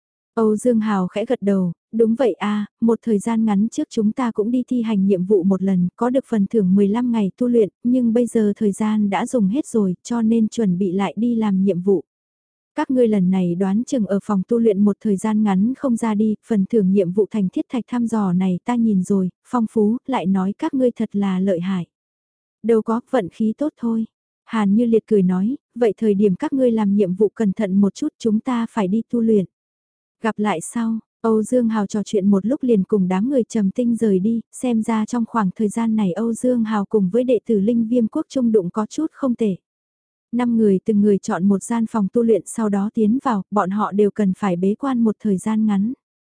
Speaker 1: Âu Dương Hào khẽ gật đầu, đúng vậy a, một thời gian ngắn trước chúng ta cũng đi thi hành nhiệm vụ một lần, có được phần thưởng mười lăm ngày tu luyện, nhưng bây giờ thời gian đã dùng hết rồi, cho nên chuẩn bị lại đi làm nhiệm vụ. Các ngươi lần này đoán chừng ở phòng tu luyện một thời gian ngắn không ra đi, phần thưởng nhiệm vụ thành thiết thạch thăm dò này ta nhìn rồi, phong phú, lại nói các ngươi thật là lợi hại. Đâu có, vận khí tốt thôi. Hàn Như Liệt cười nói, vậy thời điểm các ngươi làm nhiệm vụ cẩn thận một chút chúng ta phải đi tu luyện. Gặp lại sau, Âu Dương Hào trò chuyện một lúc liền cùng đám người trầm tinh rời đi, xem ra trong khoảng thời gian này Âu Dương Hào cùng với đệ tử Linh Viêm Quốc trung đụng có chút không tệ. Năm người từng người chọn một gian phòng tu luyện sau đó tiến vào, bọn họ đều cần phải bế quan một thời gian ngắn.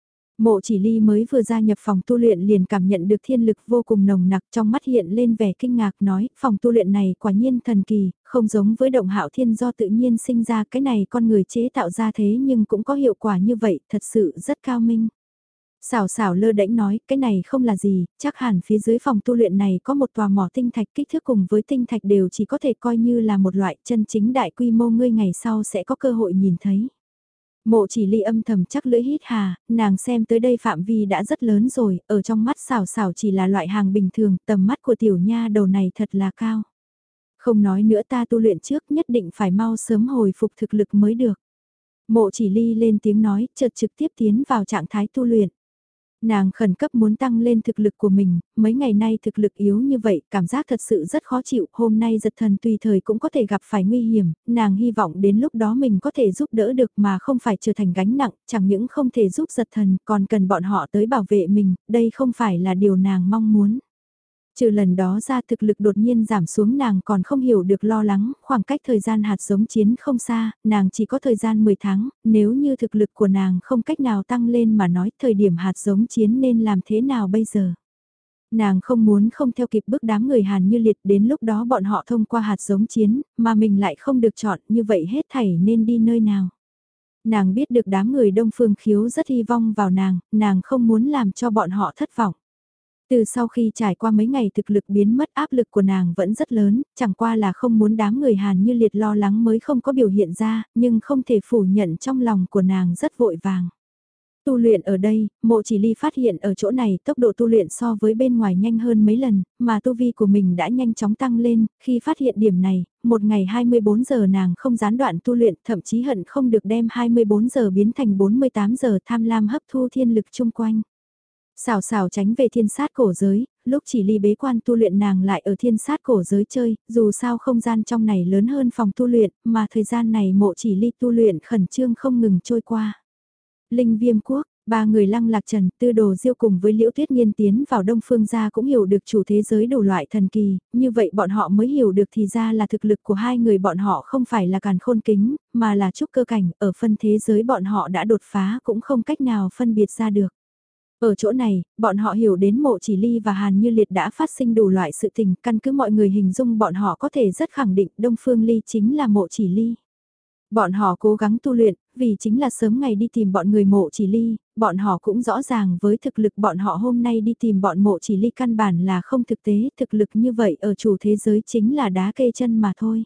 Speaker 1: Mộ Chỉ Ly mới vừa gia nhập phòng tu luyện liền cảm nhận được thiên lực vô cùng nồng nặc, trong mắt hiện lên vẻ kinh ngạc nói, phòng tu luyện này quả nhiên thần kỳ, không giống với động hạo thiên do tự nhiên sinh ra, cái này con người chế tạo ra thế nhưng cũng có hiệu quả như vậy, thật sự rất cao minh. Xảo xảo lơ đễnh nói, cái này không là gì, chắc hẳn phía dưới phòng tu luyện này có một tòa mỏ tinh thạch, kích thước cùng với tinh thạch đều chỉ có thể coi như là một loại chân chính đại quy mô, ngươi ngày sau sẽ có cơ hội nhìn thấy. Mộ Chỉ Ly âm thầm chắc lưỡi hít hà, nàng xem tới đây phạm vi đã rất lớn rồi, ở trong mắt xảo xảo chỉ là loại hàng bình thường, tầm mắt của tiểu nha đầu này thật là cao. Không nói nữa, ta tu luyện trước, nhất định phải mau sớm hồi phục thực lực mới được. Mộ Chỉ Ly lên tiếng nói, chợt trực tiếp tiến vào trạng thái tu luyện. Nàng khẩn cấp muốn tăng lên thực lực của mình, mấy ngày nay thực lực yếu như vậy, cảm giác thật sự rất khó chịu, hôm nay giật thần tùy thời cũng có thể gặp phải nguy hiểm, nàng hy vọng đến lúc đó mình có thể giúp đỡ được mà không phải trở thành gánh nặng, chẳng những không thể giúp giật thần, còn cần bọn họ tới bảo vệ mình, đây không phải là điều nàng mong muốn. Trừ lần đó ra thực lực đột nhiên giảm xuống, nàng còn không hiểu được lo lắng, khoảng cách thời gian hạt giống chiến không xa, nàng chỉ có thời gian mười tháng, nếu như thực lực của nàng không cách nào tăng lên mà nói thời điểm hạt giống chiến nên làm thế nào bây giờ. Nàng không muốn không theo kịp bước đám người Hàn Như Liệt, đến lúc đó bọn họ thông qua hạt giống chiến, mà mình lại không được chọn, như vậy hết thảy nên đi nơi nào. Nàng biết được đám người Đông Phương Khiếu rất hy vọng vào nàng, nàng không muốn làm cho bọn họ thất vọng. Từ sau khi trải qua mấy ngày thực lực biến mất, áp lực của nàng vẫn rất lớn, chẳng qua là không muốn đám người Hàn Như Liệt lo lắng mới không có biểu hiện ra, nhưng không thể phủ nhận trong lòng của nàng rất vội vàng. Tu luyện ở đây, Mộ Chỉ Ly phát hiện ở chỗ này tốc độ tu luyện so với bên ngoài nhanh hơn mấy lần, mà tu vi của mình đã nhanh chóng tăng lên, khi phát hiện điểm này, một ngày hai mươi bốn giờ nàng không gián đoạn tu luyện, thậm chí hận không được đem hai mươi bốn giờ biến thành bốn mươi tám giờ, tham lam hấp thu thiên lực chung quanh. Xào xào tránh về thiên sát cổ giới, lúc Chỉ Ly bế quan tu luyện nàng lại ở thiên sát cổ giới chơi, dù sao không gian trong này lớn hơn phòng tu luyện, mà thời gian này Mộ Chỉ Ly tu luyện khẩn trương không ngừng trôi qua. Linh Viêm Quốc, ba người Lăng Lạc Trần, Tư Đồ Diêu cùng với Liễu Tuyết Nghiên tiến vào Đông Phương gia cũng hiểu được chủ thế giới đủ loại thần kỳ, như vậy bọn họ mới hiểu được thì ra là thực lực của hai người bọn họ không phải là càn khôn kính, mà là trúc cơ cảnh, ở phân thế giới bọn họ đã đột phá cũng không cách nào phân biệt ra được. Ở chỗ này, bọn họ hiểu đến Mộ Chỉ Ly và Hàn Như Liệt đã phát sinh đủ loại sự tình, căn cứ mọi người hình dung bọn họ có thể rất khẳng định Đông Phương Ly chính là Mộ Chỉ Ly. Bọn họ cố gắng tu luyện, vì chính là sớm ngày đi tìm bọn người Mộ Chỉ Ly, bọn họ cũng rõ ràng với thực lực bọn họ hôm nay đi tìm bọn Mộ Chỉ Ly căn bản là không thực tế, thực lực như vậy ở chủ thế giới chính là đá kê chân mà thôi.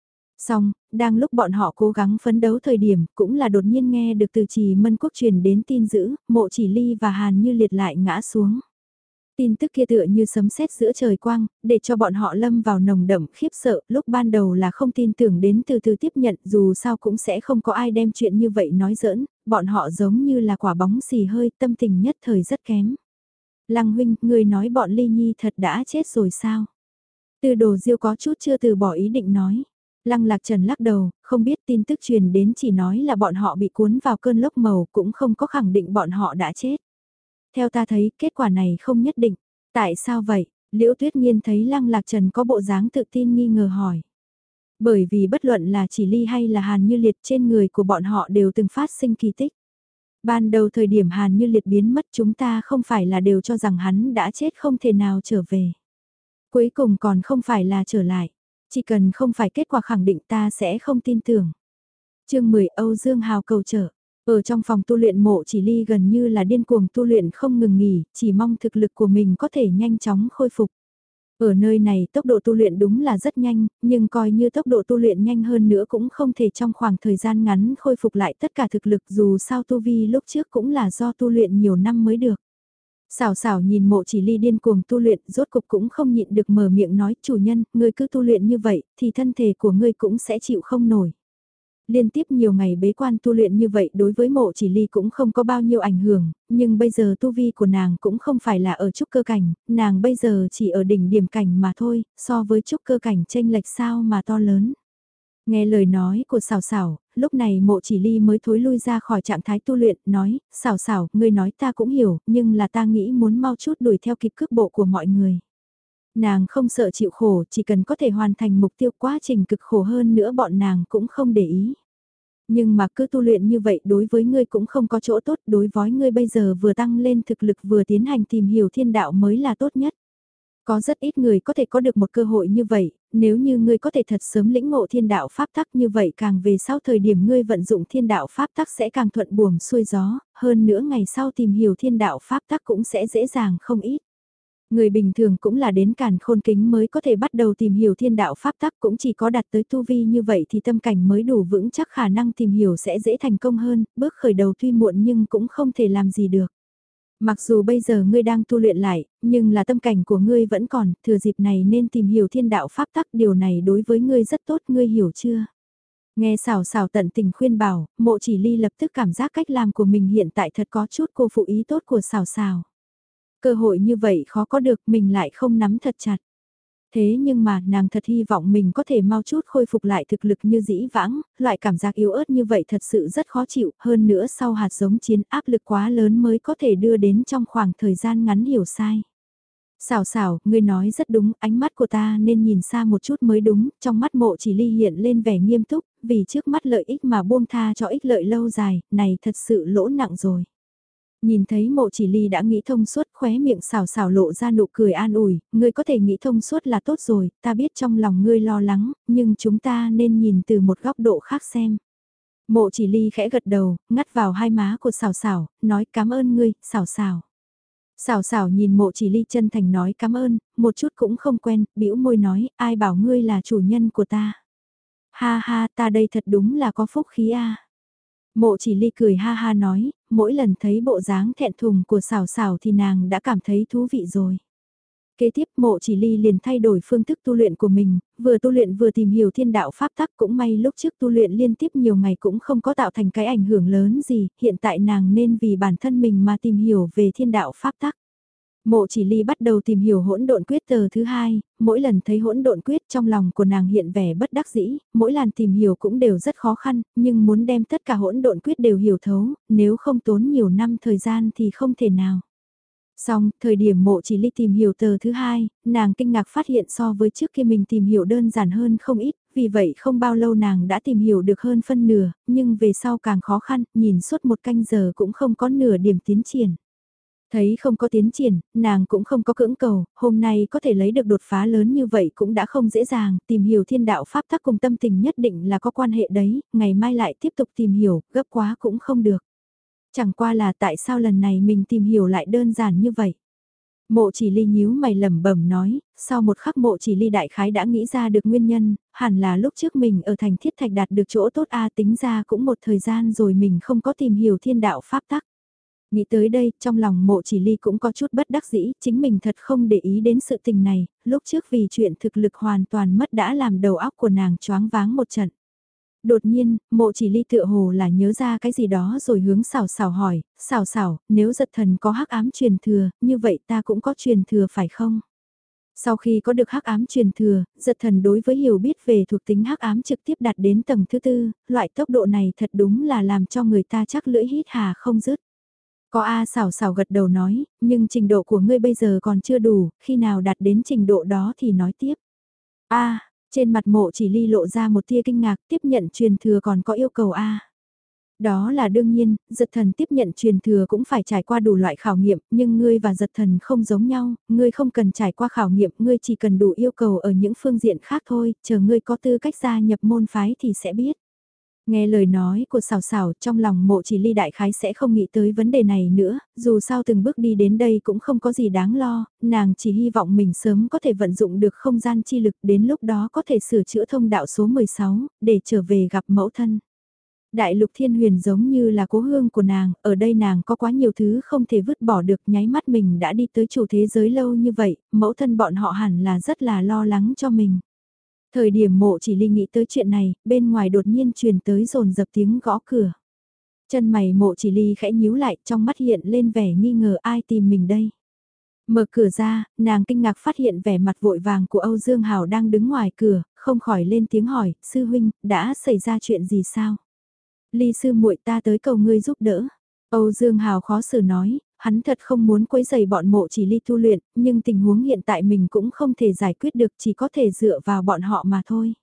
Speaker 1: Xong, đang lúc bọn họ cố gắng phấn đấu thời điểm, cũng là đột nhiên nghe được từ Trì Mân Quốc truyền đến tin dữ, Mộ Chỉ Ly và Hàn Như Liệt lại ngã xuống. Tin tức kia tựa như sấm sét giữa trời quang, để cho bọn họ lâm vào nồng đậm khiếp sợ, lúc ban đầu là không tin tưởng đến từ từ tiếp nhận, dù sao cũng sẽ không có ai đem chuyện như vậy nói giỡn, bọn họ giống như là quả bóng xì hơi, tâm tình nhất thời rất kém. Lăng huynh, người nói bọn Ly Nhi thật đã chết rồi sao? Tư Đồ Diêu có chút chưa từ bỏ ý định nói. Lăng Lạc Trần lắc đầu, không biết, tin tức truyền đến chỉ nói là bọn họ bị cuốn vào cơn lốc màu, cũng không có khẳng định bọn họ đã chết. Theo ta thấy, kết quả này không nhất định. Tại sao vậy? Liễu Tuyết Nghiên thấy Lăng Lạc Trần có bộ dáng tự tin nghi ngờ hỏi. Bởi vì bất luận là Chỉ Ly hay là Hàn Như Liệt, trên người của bọn họ đều từng phát sinh kỳ tích. Ban đầu thời điểm Hàn Như Liệt biến mất, chúng ta không phải là đều cho rằng hắn đã chết không thể nào trở về. Cuối cùng còn không phải là trở lại. Chỉ cần không phải kết quả khẳng định ta sẽ không tin tưởng. Chương mười, Âu Dương Hào cầu trợ. Ở trong phòng tu luyện, Mộ Chỉ Ly gần như là điên cuồng tu luyện không ngừng nghỉ, chỉ mong thực lực của mình có thể nhanh chóng khôi phục. Ở nơi này tốc độ tu luyện đúng là rất nhanh, nhưng coi như tốc độ tu luyện nhanh hơn nữa cũng không thể trong khoảng thời gian ngắn khôi phục lại tất cả thực lực, dù sao tu vi lúc trước cũng là do tu luyện nhiều năm mới được. Xảo xảo nhìn Mộ Chỉ Ly điên cuồng tu luyện, rốt cục cũng không nhịn được mở miệng nói, chủ nhân, ngươi cứ tu luyện như vậy, thì thân thể của ngươi cũng sẽ chịu không nổi. Liên tiếp nhiều ngày bế quan tu luyện như vậy đối với Mộ Chỉ Ly cũng không có bao nhiêu ảnh hưởng, nhưng bây giờ tu vi của nàng cũng không phải là ở trúc cơ cảnh, nàng bây giờ chỉ ở đỉnh điểm cảnh mà thôi, so với trúc cơ cảnh chênh lệch sao mà to lớn. Nghe lời nói của Sảo Sảo, lúc này Mộ Chỉ Ly mới thối lui ra khỏi trạng thái tu luyện, nói, Sảo Sảo, ngươi nói ta cũng hiểu, nhưng là ta nghĩ muốn mau chút đuổi theo kịp cước bộ của mọi người. Nàng không sợ chịu khổ, chỉ cần có thể hoàn thành mục tiêu, quá trình cực khổ hơn nữa bọn nàng cũng không để ý. Nhưng mà cứ tu luyện như vậy đối với ngươi cũng không có chỗ tốt, đối với ngươi bây giờ vừa tăng lên thực lực vừa tiến hành tìm hiểu thiên đạo mới là tốt nhất. Có rất ít người có thể có được một cơ hội như vậy, nếu như ngươi có thể thật sớm lĩnh ngộ thiên đạo pháp tắc như vậy, càng về sau thời điểm ngươi vận dụng thiên đạo pháp tắc sẽ càng thuận buồm xuôi gió, hơn nữa ngày sau tìm hiểu thiên đạo pháp tắc cũng sẽ dễ dàng không ít. Người bình thường cũng là đến càn khôn kính mới có thể bắt đầu tìm hiểu thiên đạo pháp tắc, cũng chỉ có đạt tới tu vi như vậy thì tâm cảnh mới đủ vững chắc khả năng tìm hiểu sẽ dễ thành công hơn, bước khởi đầu tuy muộn nhưng cũng không thể làm gì được. Mặc dù bây giờ ngươi đang tu luyện lại, nhưng là tâm cảnh của ngươi vẫn còn, thừa dịp này nên tìm hiểu thiên đạo pháp tắc, điều này đối với ngươi rất tốt, ngươi hiểu chưa? Nghe Sảo Sảo tận tình khuyên bảo, Mộ Chỉ Ly lập tức cảm giác cách làm của mình hiện tại thật có chút cô phụ ý tốt của Sảo Sảo. Cơ hội như vậy khó có được, mình lại không nắm thật chặt. Thế nhưng mà nàng thật hy vọng mình có thể mau chút khôi phục lại thực lực như dĩ vãng, loại cảm giác yếu ớt như vậy thật sự rất khó chịu, hơn nữa sau hạt giống chiến áp lực quá lớn mới có thể đưa đến trong khoảng thời gian ngắn hiểu sai. Xảo xảo, ngươi nói rất đúng, ánh mắt của ta nên nhìn xa một chút mới đúng, trong mắt Mộ Chỉ Ly hiện lên vẻ nghiêm túc, vì trước mắt lợi ích mà buông tha cho ích lợi lâu dài, này thật sự lỗ nặng rồi. Nhìn thấy Mộ Chỉ Ly đã nghĩ thông suốt, khóe miệng xào xào lộ ra nụ cười an ủi, ngươi có thể nghĩ thông suốt là tốt rồi, ta biết trong lòng ngươi lo lắng, nhưng chúng ta nên nhìn từ một góc độ khác xem. Mộ Chỉ Ly khẽ gật đầu, ngắt vào hai má của xào xào, nói cảm ơn ngươi, xào xào. Xào xào nhìn Mộ Chỉ Ly chân thành nói cảm ơn, một chút cũng không quen, bĩu môi nói, ai bảo ngươi là chủ nhân của ta. Ha ha, ta đây thật đúng là có phúc khí a. Mộ Chỉ Ly cười ha ha nói, mỗi lần thấy bộ dáng thẹn thùng của Sảo Sảo thì nàng đã cảm thấy thú vị rồi. Kế tiếp Mộ Chỉ Ly liền thay đổi phương thức tu luyện của mình, vừa tu luyện vừa tìm hiểu thiên đạo pháp tắc, cũng may lúc trước tu luyện liên tiếp nhiều ngày cũng không có tạo thành cái ảnh hưởng lớn gì, hiện tại nàng nên vì bản thân mình mà tìm hiểu về thiên đạo pháp tắc. Mộ Chỉ Ly bắt đầu tìm hiểu hỗn độn quyết tờ thứ hai, mỗi lần thấy hỗn độn quyết trong lòng của nàng hiện vẻ bất đắc dĩ, mỗi lần tìm hiểu cũng đều rất khó khăn, nhưng muốn đem tất cả hỗn độn quyết đều hiểu thấu, nếu không tốn nhiều năm thời gian thì không thể nào. Xong, thời điểm Mộ Chỉ Ly tìm hiểu tờ thứ hai, nàng kinh ngạc phát hiện so với trước khi mình tìm hiểu đơn giản hơn không ít, vì vậy không bao lâu nàng đã tìm hiểu được hơn phân nửa, nhưng về sau càng khó khăn, nhìn suốt một canh giờ cũng không có nửa điểm tiến triển. Thấy không có tiến triển, nàng cũng không có cưỡng cầu, hôm nay có thể lấy được đột phá lớn như vậy cũng đã không dễ dàng, tìm hiểu thiên đạo pháp tắc cùng tâm tình nhất định là có quan hệ đấy, ngày mai lại tiếp tục tìm hiểu, gấp quá cũng không được. Chẳng qua là tại sao lần này mình tìm hiểu lại đơn giản như vậy. Mộ Chỉ Ly nhíu mày lẩm bẩm nói, sau một khắc Mộ Chỉ Ly đại khái đã nghĩ ra được nguyên nhân, hẳn là lúc trước mình ở thành Thiết Thạch đạt được chỗ tốt a, tính ra cũng một thời gian rồi mình không có tìm hiểu thiên đạo pháp tắc. Nghĩ tới đây, trong lòng Mộ Chỉ Ly cũng có chút bất đắc dĩ, chính mình thật không để ý đến sự tình này, lúc trước vì chuyện thực lực hoàn toàn mất đã làm đầu óc của nàng choáng váng một trận. Đột nhiên, Mộ Chỉ Ly tựa hồ là nhớ ra cái gì đó rồi hướng Sảo Sảo hỏi, Sảo Sảo, nếu giật thần có hắc ám truyền thừa, như vậy ta cũng có truyền thừa phải không? Sau khi có được hắc ám truyền thừa, giật thần đối với hiểu biết về thuộc tính hắc ám trực tiếp đạt đến tầng thứ tư, loại tốc độ này thật đúng là làm cho người ta chắc lưỡi hít hà không dứt. Có A Sảo Sảo gật đầu nói, nhưng trình độ của ngươi bây giờ còn chưa đủ, khi nào đạt đến trình độ đó thì nói tiếp. A, trên mặt Mộ Chỉ Ly lộ ra một tia kinh ngạc, tiếp nhận truyền thừa còn có yêu cầu A. Đó là đương nhiên, giật thần tiếp nhận truyền thừa cũng phải trải qua đủ loại khảo nghiệm, nhưng ngươi và giật thần không giống nhau, ngươi không cần trải qua khảo nghiệm, ngươi chỉ cần đủ yêu cầu ở những phương diện khác thôi, chờ ngươi có tư cách gia nhập môn phái thì sẽ biết. Nghe lời nói của Sảo Sảo, trong lòng Mộ Chỉ Ly đại khái sẽ không nghĩ tới vấn đề này nữa, dù sao từng bước đi đến đây cũng không có gì đáng lo, nàng chỉ hy vọng mình sớm có thể vận dụng được không gian chi lực, đến lúc đó có thể sửa chữa thông đạo số mười sáu, để trở về gặp mẫu thân. Đại lục thiên huyền giống như là cố hương của nàng, ở đây nàng có quá nhiều thứ không thể vứt bỏ được, nháy mắt mình đã đi tới chủ thế giới lâu như vậy, mẫu thân bọn họ hẳn là rất là lo lắng cho mình. Thời điểm Mộ Chỉ Ly nghĩ tới chuyện này, bên ngoài đột nhiên truyền tới rồn dập tiếng gõ cửa. Chân mày Mộ Chỉ Ly khẽ nhíu lại, trong mắt hiện lên vẻ nghi ngờ ai tìm mình đây. Mở cửa ra, nàng kinh ngạc phát hiện vẻ mặt vội vàng của Âu Dương Hào đang đứng ngoài cửa, không khỏi lên tiếng hỏi, sư huynh, đã xảy ra chuyện gì sao? Ly sư muội ta tới cầu ngươi giúp đỡ. Âu Dương Hào khó xử nói, hắn thật không muốn quấy rầy bọn mộ chỉ ly tu luyện, nhưng tình huống hiện tại mình cũng không thể giải quyết được, chỉ có thể dựa vào bọn họ mà thôi.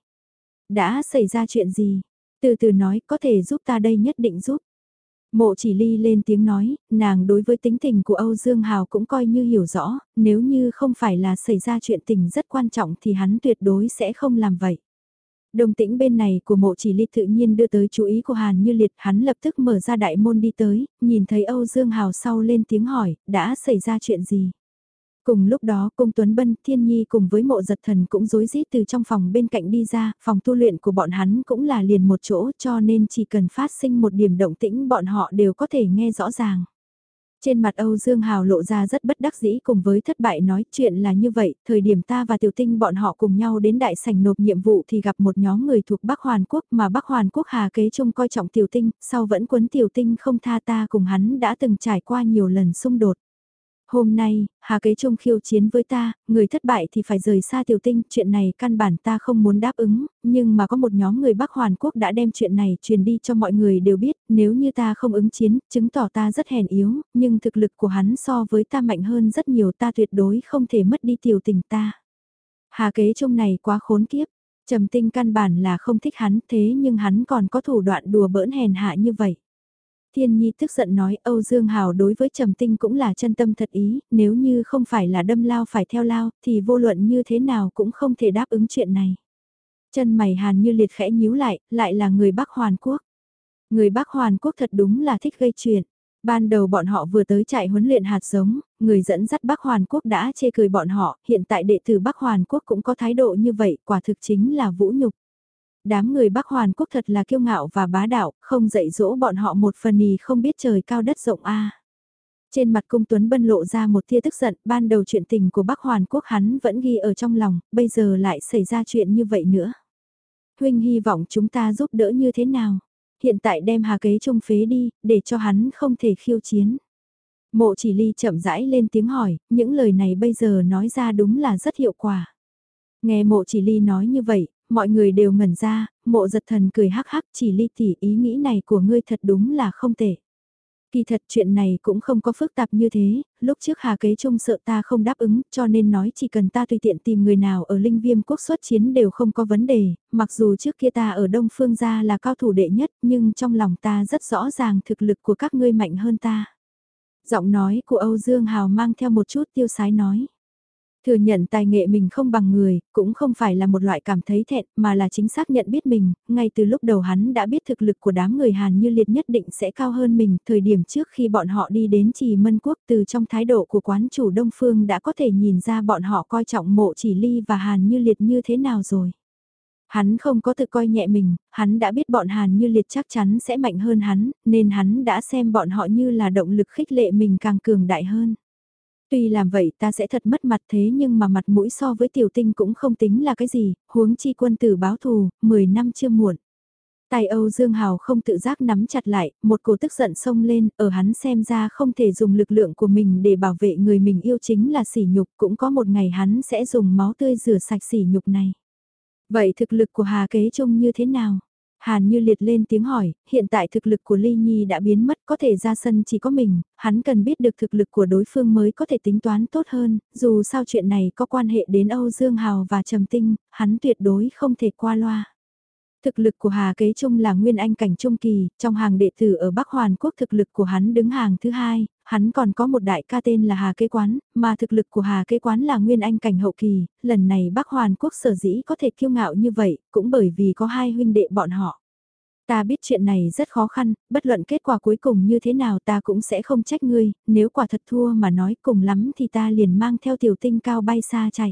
Speaker 1: Đã xảy ra chuyện gì? Từ từ nói, có thể giúp ta đây nhất định giúp. Mộ chỉ ly lên tiếng nói, nàng đối với tính tình của Âu Dương Hào cũng coi như hiểu rõ, nếu như không phải là xảy ra chuyện tình rất quan trọng thì hắn tuyệt đối sẽ không làm vậy. Đồng tĩnh bên này của mộ chỉ ly tự nhiên đưa tới chú ý của Hàn Như Liệt, hắn lập tức mở ra đại môn đi tới, nhìn thấy Âu Dương Hào sau lên tiếng hỏi, đã xảy ra chuyện gì? Cùng lúc đó Cung Tuấn Bân, Thiên Nhi cùng với mộ giật thần cũng rối rít từ trong phòng bên cạnh đi ra, phòng tu luyện của bọn hắn cũng là liền một chỗ cho nên chỉ cần phát sinh một điểm động tĩnh bọn họ đều có thể nghe rõ ràng. Trên mặt Âu Dương Hào lộ ra rất bất đắc dĩ cùng với thất bại nói chuyện là như vậy, thời điểm ta và Tiểu Tinh bọn họ cùng nhau đến đại sảnh nộp nhiệm vụ thì gặp một nhóm người thuộc Bắc Hoàn Quốc mà Bắc Hoàn Quốc Hà Kế Trung coi trọng Tiểu Tinh, sau vẫn quấn Tiểu Tinh không tha ta cùng hắn đã từng trải qua nhiều lần xung đột. Hôm nay, Hà Kế Trung khiêu chiến với ta, người thất bại thì phải rời xa Tiểu Tinh, chuyện này căn bản ta không muốn đáp ứng, nhưng mà có một nhóm người Bắc Hoàn Quốc đã đem chuyện này truyền đi cho mọi người đều biết, nếu như ta không ứng chiến, chứng tỏ ta rất hèn yếu, nhưng thực lực của hắn so với ta mạnh hơn rất nhiều, ta tuyệt đối không thể mất đi Tiểu Tình ta. Hà Kế Trung này quá khốn kiếp, Trầm Tinh căn bản là không thích hắn, thế nhưng hắn còn có thủ đoạn đùa bỡn hèn hạ như vậy. Thiên Nhi tức giận nói Âu Dương Hào đối với Trầm Tinh cũng là chân tâm thật ý, nếu như không phải là đâm lao phải theo lao, thì vô luận như thế nào cũng không thể đáp ứng chuyện này. Chân mày Hàn Như Liệt khẽ nhíu lại, lại là người Bắc Hoàn Quốc. Người Bắc Hoàn Quốc thật đúng là thích gây chuyện. Ban đầu bọn họ vừa tới trại huấn luyện hạt giống, người dẫn dắt Bắc Hoàn Quốc đã chê cười bọn họ, hiện tại đệ tử Bắc Hoàn Quốc cũng có thái độ như vậy, quả thực chính là vũ nhục. Đám người Bắc Hoàn Quốc thật là kiêu ngạo và bá đạo, không dạy dỗ bọn họ một phần thì không biết trời cao đất rộng a. Trên mặt Cung Tuấn Bân lộ ra một tia tức giận, ban đầu chuyện tình của Bắc Hoàn Quốc hắn vẫn ghi ở trong lòng, bây giờ lại xảy ra chuyện như vậy nữa. Huynh hy vọng chúng ta giúp đỡ như thế nào? Hiện tại đem Hà Kế Trung phế đi, để cho hắn không thể khiêu chiến. Mộ Chỉ Ly chậm rãi lên tiếng hỏi, những lời này bây giờ nói ra đúng là rất hiệu quả. Nghe Mộ Chỉ Ly nói như vậy, mọi người đều ngẩn ra, Mộ Giật Thần cười hắc hắc, Chỉ Ly tỷ, ý nghĩ này của ngươi thật đúng là không tệ. Kỳ thật chuyện này cũng không có phức tạp như thế, lúc trước Hà Kế Trung sợ ta không đáp ứng, cho nên nói chỉ cần ta tùy tiện tìm người nào ở Linh Viêm quốc xuất chiến đều không có vấn đề, mặc dù trước kia ta ở Đông Phương gia là cao thủ đệ nhất, nhưng trong lòng ta rất rõ ràng thực lực của các ngươi mạnh hơn ta. Giọng nói của Âu Dương Hào mang theo một chút tiêu sái nói. Thừa nhận tài nghệ mình không bằng người, cũng không phải là một loại cảm thấy thẹn, mà là chính xác nhận biết mình, ngay từ lúc đầu hắn đã biết thực lực của đám người Hàn Như Liệt nhất định sẽ cao hơn mình, thời điểm trước khi bọn họ đi đến Trì Mân Quốc từ trong thái độ của quán chủ Đông Phương đã có thể nhìn ra bọn họ coi trọng Mộ Chỉ Ly và Hàn Như Liệt như thế nào rồi. Hắn không có tự coi nhẹ mình, hắn đã biết bọn Hàn Như Liệt chắc chắn sẽ mạnh hơn hắn, nên hắn đã xem bọn họ như là động lực khích lệ mình càng cường đại hơn. Tuy làm vậy ta sẽ thật mất mặt thế nhưng mà mặt mũi so với Tiểu Tinh cũng không tính là cái gì, huống chi quân tử báo thù, mười năm chưa muộn. Tay Âu Dương Hào không tự giác nắm chặt lại, một cổ tức giận xông lên, ở hắn xem ra không thể dùng lực lượng của mình để bảo vệ người mình yêu chính là sỉ nhục, cũng có một ngày hắn sẽ dùng máu tươi rửa sạch sỉ nhục này. Vậy thực lực của Hà Kế Trung như thế nào? Hàn Như Liệt lên tiếng hỏi, hiện tại thực lực của Ly Nhi đã biến mất, có thể ra sân chỉ có mình, hắn cần biết được thực lực của đối phương mới có thể tính toán tốt hơn, dù sao chuyện này có quan hệ đến Âu Dương Hào và Trầm Tinh, hắn tuyệt đối không thể qua loa. Thực lực của Hà Kế Trung là nguyên anh cảnh trung kỳ, trong hàng đệ tử ở Bắc Hoàn Quốc thực lực của hắn đứng hàng thứ hai, hắn còn có một đại ca tên là Hà Kế Quán, mà thực lực của Hà Kế Quán là nguyên anh cảnh hậu kỳ, lần này Bắc Hoàn Quốc sở dĩ có thể kiêu ngạo như vậy, cũng bởi vì có hai huynh đệ bọn họ. Ta biết chuyện này rất khó khăn, bất luận kết quả cuối cùng như thế nào ta cũng sẽ không trách ngươi, nếu quả thật thua mà nói cùng lắm thì ta liền mang theo Tiểu Tinh cao bay xa chạy.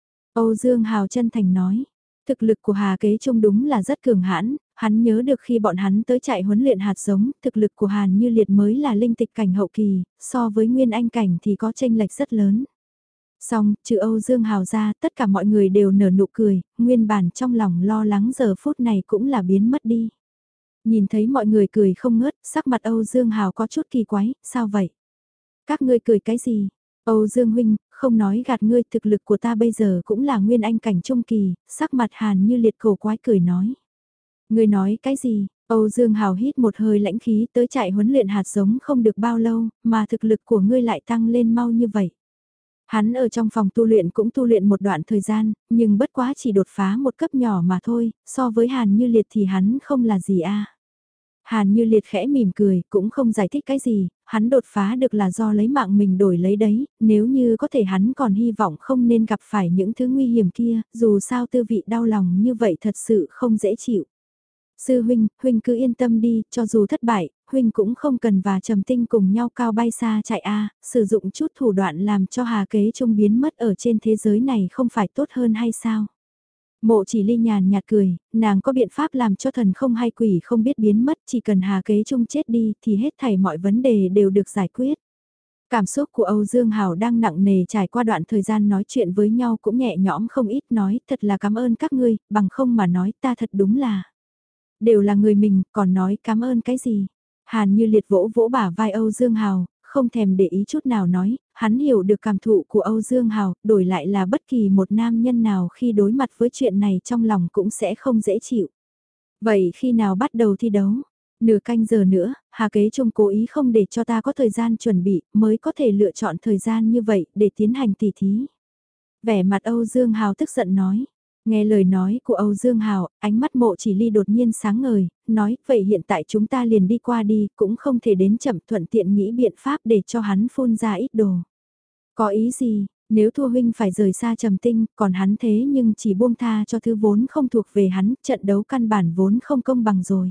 Speaker 1: Âu Dương Hào chân thành nói. Thực lực của Hà Kế Trung đúng là rất cường hãn, hắn nhớ được khi bọn hắn tới chạy huấn luyện hạt giống, thực lực của Hàn Như Liệt mới là linh tịch cảnh hậu kỳ, so với nguyên anh cảnh thì có chênh lệch rất lớn. Song, trừ Âu Dương Hào ra, tất cả mọi người đều nở nụ cười, nguyên bản trong lòng lo lắng giờ phút này cũng là biến mất đi. Nhìn thấy mọi người cười không ngớt, sắc mặt Âu Dương Hào có chút kỳ quái, sao vậy? Các ngươi cười cái gì? Âu Dương huynh, không nói gạt ngươi, thực lực của ta bây giờ cũng là nguyên anh cảnh trung kỳ, sắc mặt Hàn Như Liệt cổ quái cười nói. Ngươi nói cái gì? Âu Dương Hào hít một hơi lãnh khí, tới trại huấn luyện hạt giống không được bao lâu, mà thực lực của ngươi lại tăng lên mau như vậy. Hắn ở trong phòng tu luyện cũng tu luyện một đoạn thời gian, nhưng bất quá chỉ đột phá một cấp nhỏ mà thôi, so với Hàn Như Liệt thì hắn không là gì a. Hàn Như Liệt khẽ mỉm cười, cũng không giải thích cái gì, hắn đột phá được là do lấy mạng mình đổi lấy đấy, nếu như có thể hắn còn hy vọng không nên gặp phải những thứ nguy hiểm kia, dù sao tư vị đau lòng như vậy thật sự không dễ chịu. Sư huynh, huynh cứ yên tâm đi, cho dù thất bại, huynh cũng không cần và Trầm Tinh cùng nhau cao bay xa chạy a, sử dụng chút thủ đoạn làm cho Hà Kế Trung biến mất ở trên thế giới này không phải tốt hơn hay sao? Mộ Chỉ Ly nhàn nhạt cười, nàng có biện pháp làm cho thần không hay quỷ không biết biến mất, chỉ cần Hà Kế Trung chết đi thì hết thảy mọi vấn đề đều được giải quyết. Cảm xúc của Âu Dương Hào đang nặng nề, trải qua đoạn thời gian nói chuyện với nhau cũng nhẹ nhõm không ít, nói thật là cảm ơn các ngươi, bằng không mà nói ta thật đúng là đều là người mình, còn nói cảm ơn cái gì. Hàn Như Liệt vỗ vỗ bả vai Âu Dương Hào, không thèm để ý chút nào nói, hắn hiểu được cảm thụ của Âu Dương Hào, đổi lại là bất kỳ một nam nhân nào khi đối mặt với chuyện này trong lòng cũng sẽ không dễ chịu. Vậy khi nào bắt đầu thi đấu? Nửa canh giờ nữa, Hà Kế Trung cố ý không để cho ta có thời gian chuẩn bị, mới có thể lựa chọn thời gian như vậy để tiến hành tỉ thí. Vẻ mặt Âu Dương Hào tức giận nói. Nghe lời nói của Âu Dương Hào, ánh mắt Mộ Chỉ Ly đột nhiên sáng ngời, nói, vậy hiện tại chúng ta liền đi qua đi, cũng không thể đến chậm, thuận tiện nghĩ biện pháp để cho hắn phun ra ít đồ. Có ý gì, nếu thua huynh phải rời xa Trầm Tinh, còn hắn thế nhưng chỉ buông tha cho thứ vốn không thuộc về hắn, trận đấu căn bản vốn không công bằng rồi.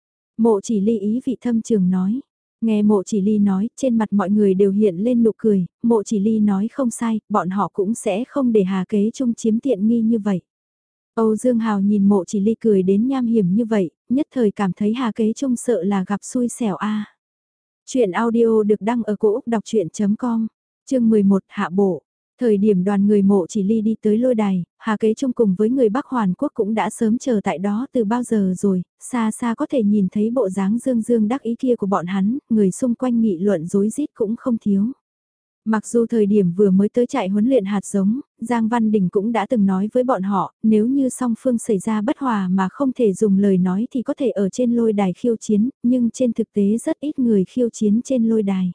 Speaker 1: Mộ Chỉ Ly ý vị thâm trường nói. Nghe Mộ Chỉ Ly nói, trên mặt mọi người đều hiện lên nụ cười, Mộ Chỉ Ly nói không sai, bọn họ cũng sẽ không để Hà Kế Trung chiếm tiện nghi như vậy. Âu Dương Hào nhìn Mộ Chỉ Ly cười đến nham hiểm như vậy, nhất thời cảm thấy Hà Kế Trung sợ là gặp xui xẻo a. Chuyện audio được đăng ở cổ Úc đọc chuyện com, chương mười một hạ bộ. Thời điểm đoàn người Mộ Chỉ Ly đi tới lôi đài, Hà Kế Trung cùng với người Bắc Hoàn Quốc cũng đã sớm chờ tại đó từ bao giờ rồi, xa xa có thể nhìn thấy bộ dáng dương dương đắc ý kia của bọn hắn, người xung quanh nghị luận rối rít cũng không thiếu. Mặc dù thời điểm vừa mới tới trại huấn luyện hạt giống, Giang Văn Đình cũng đã từng nói với bọn họ, nếu như song phương xảy ra bất hòa mà không thể dùng lời nói thì có thể ở trên lôi đài khiêu chiến, nhưng trên thực tế rất ít người khiêu chiến trên lôi đài.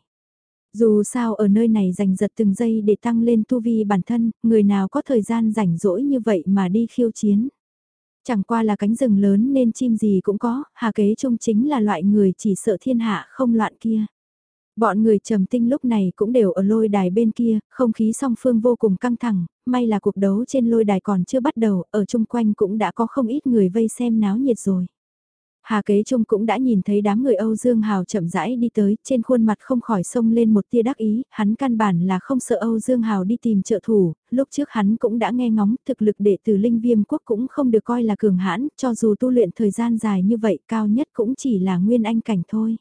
Speaker 1: Dù sao ở nơi này giành giật từng giây để tăng lên tu vi bản thân, người nào có thời gian rảnh rỗi như vậy mà đi khiêu chiến. Chẳng qua là cánh rừng lớn nên chim gì cũng có, Hà Kế Trung chính là loại người chỉ sợ thiên hạ không loạn kia. Bọn người Trầm Tinh lúc này cũng đều ở lôi đài bên kia, không khí song phương vô cùng căng thẳng, may là cuộc đấu trên lôi đài còn chưa bắt đầu, ở chung quanh cũng đã có không ít người vây xem náo nhiệt rồi. Hà Kế Trung cũng đã nhìn thấy đám người Âu Dương Hào chậm rãi đi tới, trên khuôn mặt không khỏi xông lên một tia đắc ý, hắn căn bản là không sợ Âu Dương Hào đi tìm trợ thủ, lúc trước hắn cũng đã nghe ngóng, thực lực đệ tử Linh Viêm Quốc cũng không được coi là cường hãn, cho dù tu luyện thời gian dài như vậy cao nhất cũng chỉ là nguyên anh cảnh thôi.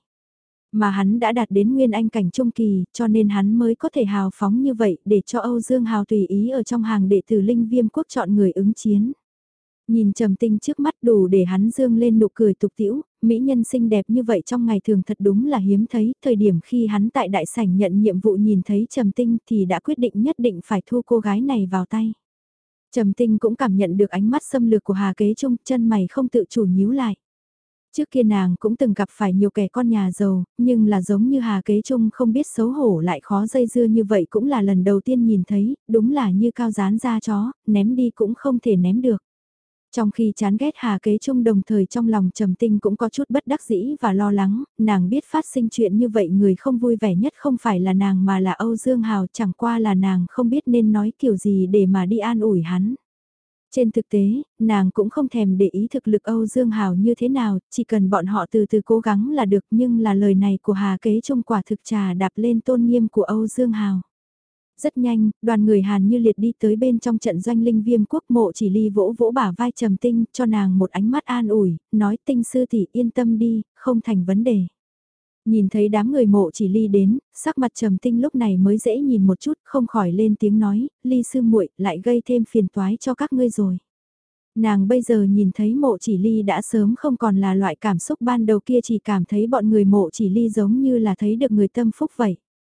Speaker 1: Mà hắn đã đạt đến nguyên anh cảnh trung kỳ, cho nên hắn mới có thể hào phóng như vậy để cho Âu Dương Hào tùy ý ở trong hàng đệ tử Linh Viêm Quốc chọn người ứng chiến. Nhìn Trầm Tinh trước mắt đủ để hắn dương lên nụ cười tục tĩu, mỹ nhân xinh đẹp như vậy trong ngày thường thật đúng là hiếm thấy, thời điểm khi hắn tại đại sảnh nhận nhiệm vụ nhìn thấy Trầm Tinh thì đã quyết định nhất định phải thu cô gái này vào tay. Trầm Tinh cũng cảm nhận được ánh mắt xâm lược của Hà Kế Trung, chân mày không tự chủ nhíu lại. Trước kia nàng cũng từng gặp phải nhiều kẻ con nhà giàu, nhưng là giống như Hà Kế Trung không biết xấu hổ lại khó dây dưa như vậy cũng là lần đầu tiên nhìn thấy, đúng là như cao dán da chó, ném đi cũng không thể ném được. Trong khi chán ghét Hà Kế Trung đồng thời trong lòng Trầm Tinh cũng có chút bất đắc dĩ và lo lắng, nàng biết phát sinh chuyện như vậy người không vui vẻ nhất không phải là nàng mà là Âu Dương Hào, chẳng qua là nàng không biết nên nói kiểu gì để mà đi an ủi hắn. Trên thực tế, nàng cũng không thèm để ý thực lực Âu Dương Hào như thế nào, chỉ cần bọn họ từ từ cố gắng là được, nhưng là lời này của Hà Kế Trung quả thực trà đạp lên tôn nghiêm của Âu Dương Hào. Rất nhanh, đoàn người Hàn Như Liệt đi tới bên trong trận doanh Linh Viêm Quốc. Mộ Chỉ Ly vỗ vỗ bả vai Trầm Tinh, cho nàng một ánh mắt an ủi, nói Tinh sư tỷ yên tâm đi, không thành vấn đề. Nhìn thấy đám người Mộ Chỉ Ly đến, sắc mặt Trầm Tinh lúc này mới dễ nhìn một chút, không khỏi lên tiếng nói, Ly sư muội lại gây thêm phiền toái cho các ngươi rồi. Nàng bây giờ nhìn thấy Mộ Chỉ Ly đã sớm không còn là loại cảm xúc ban đầu kia, chỉ cảm thấy bọn người Mộ Chỉ Ly giống như là thấy được người tâm phúc vậy.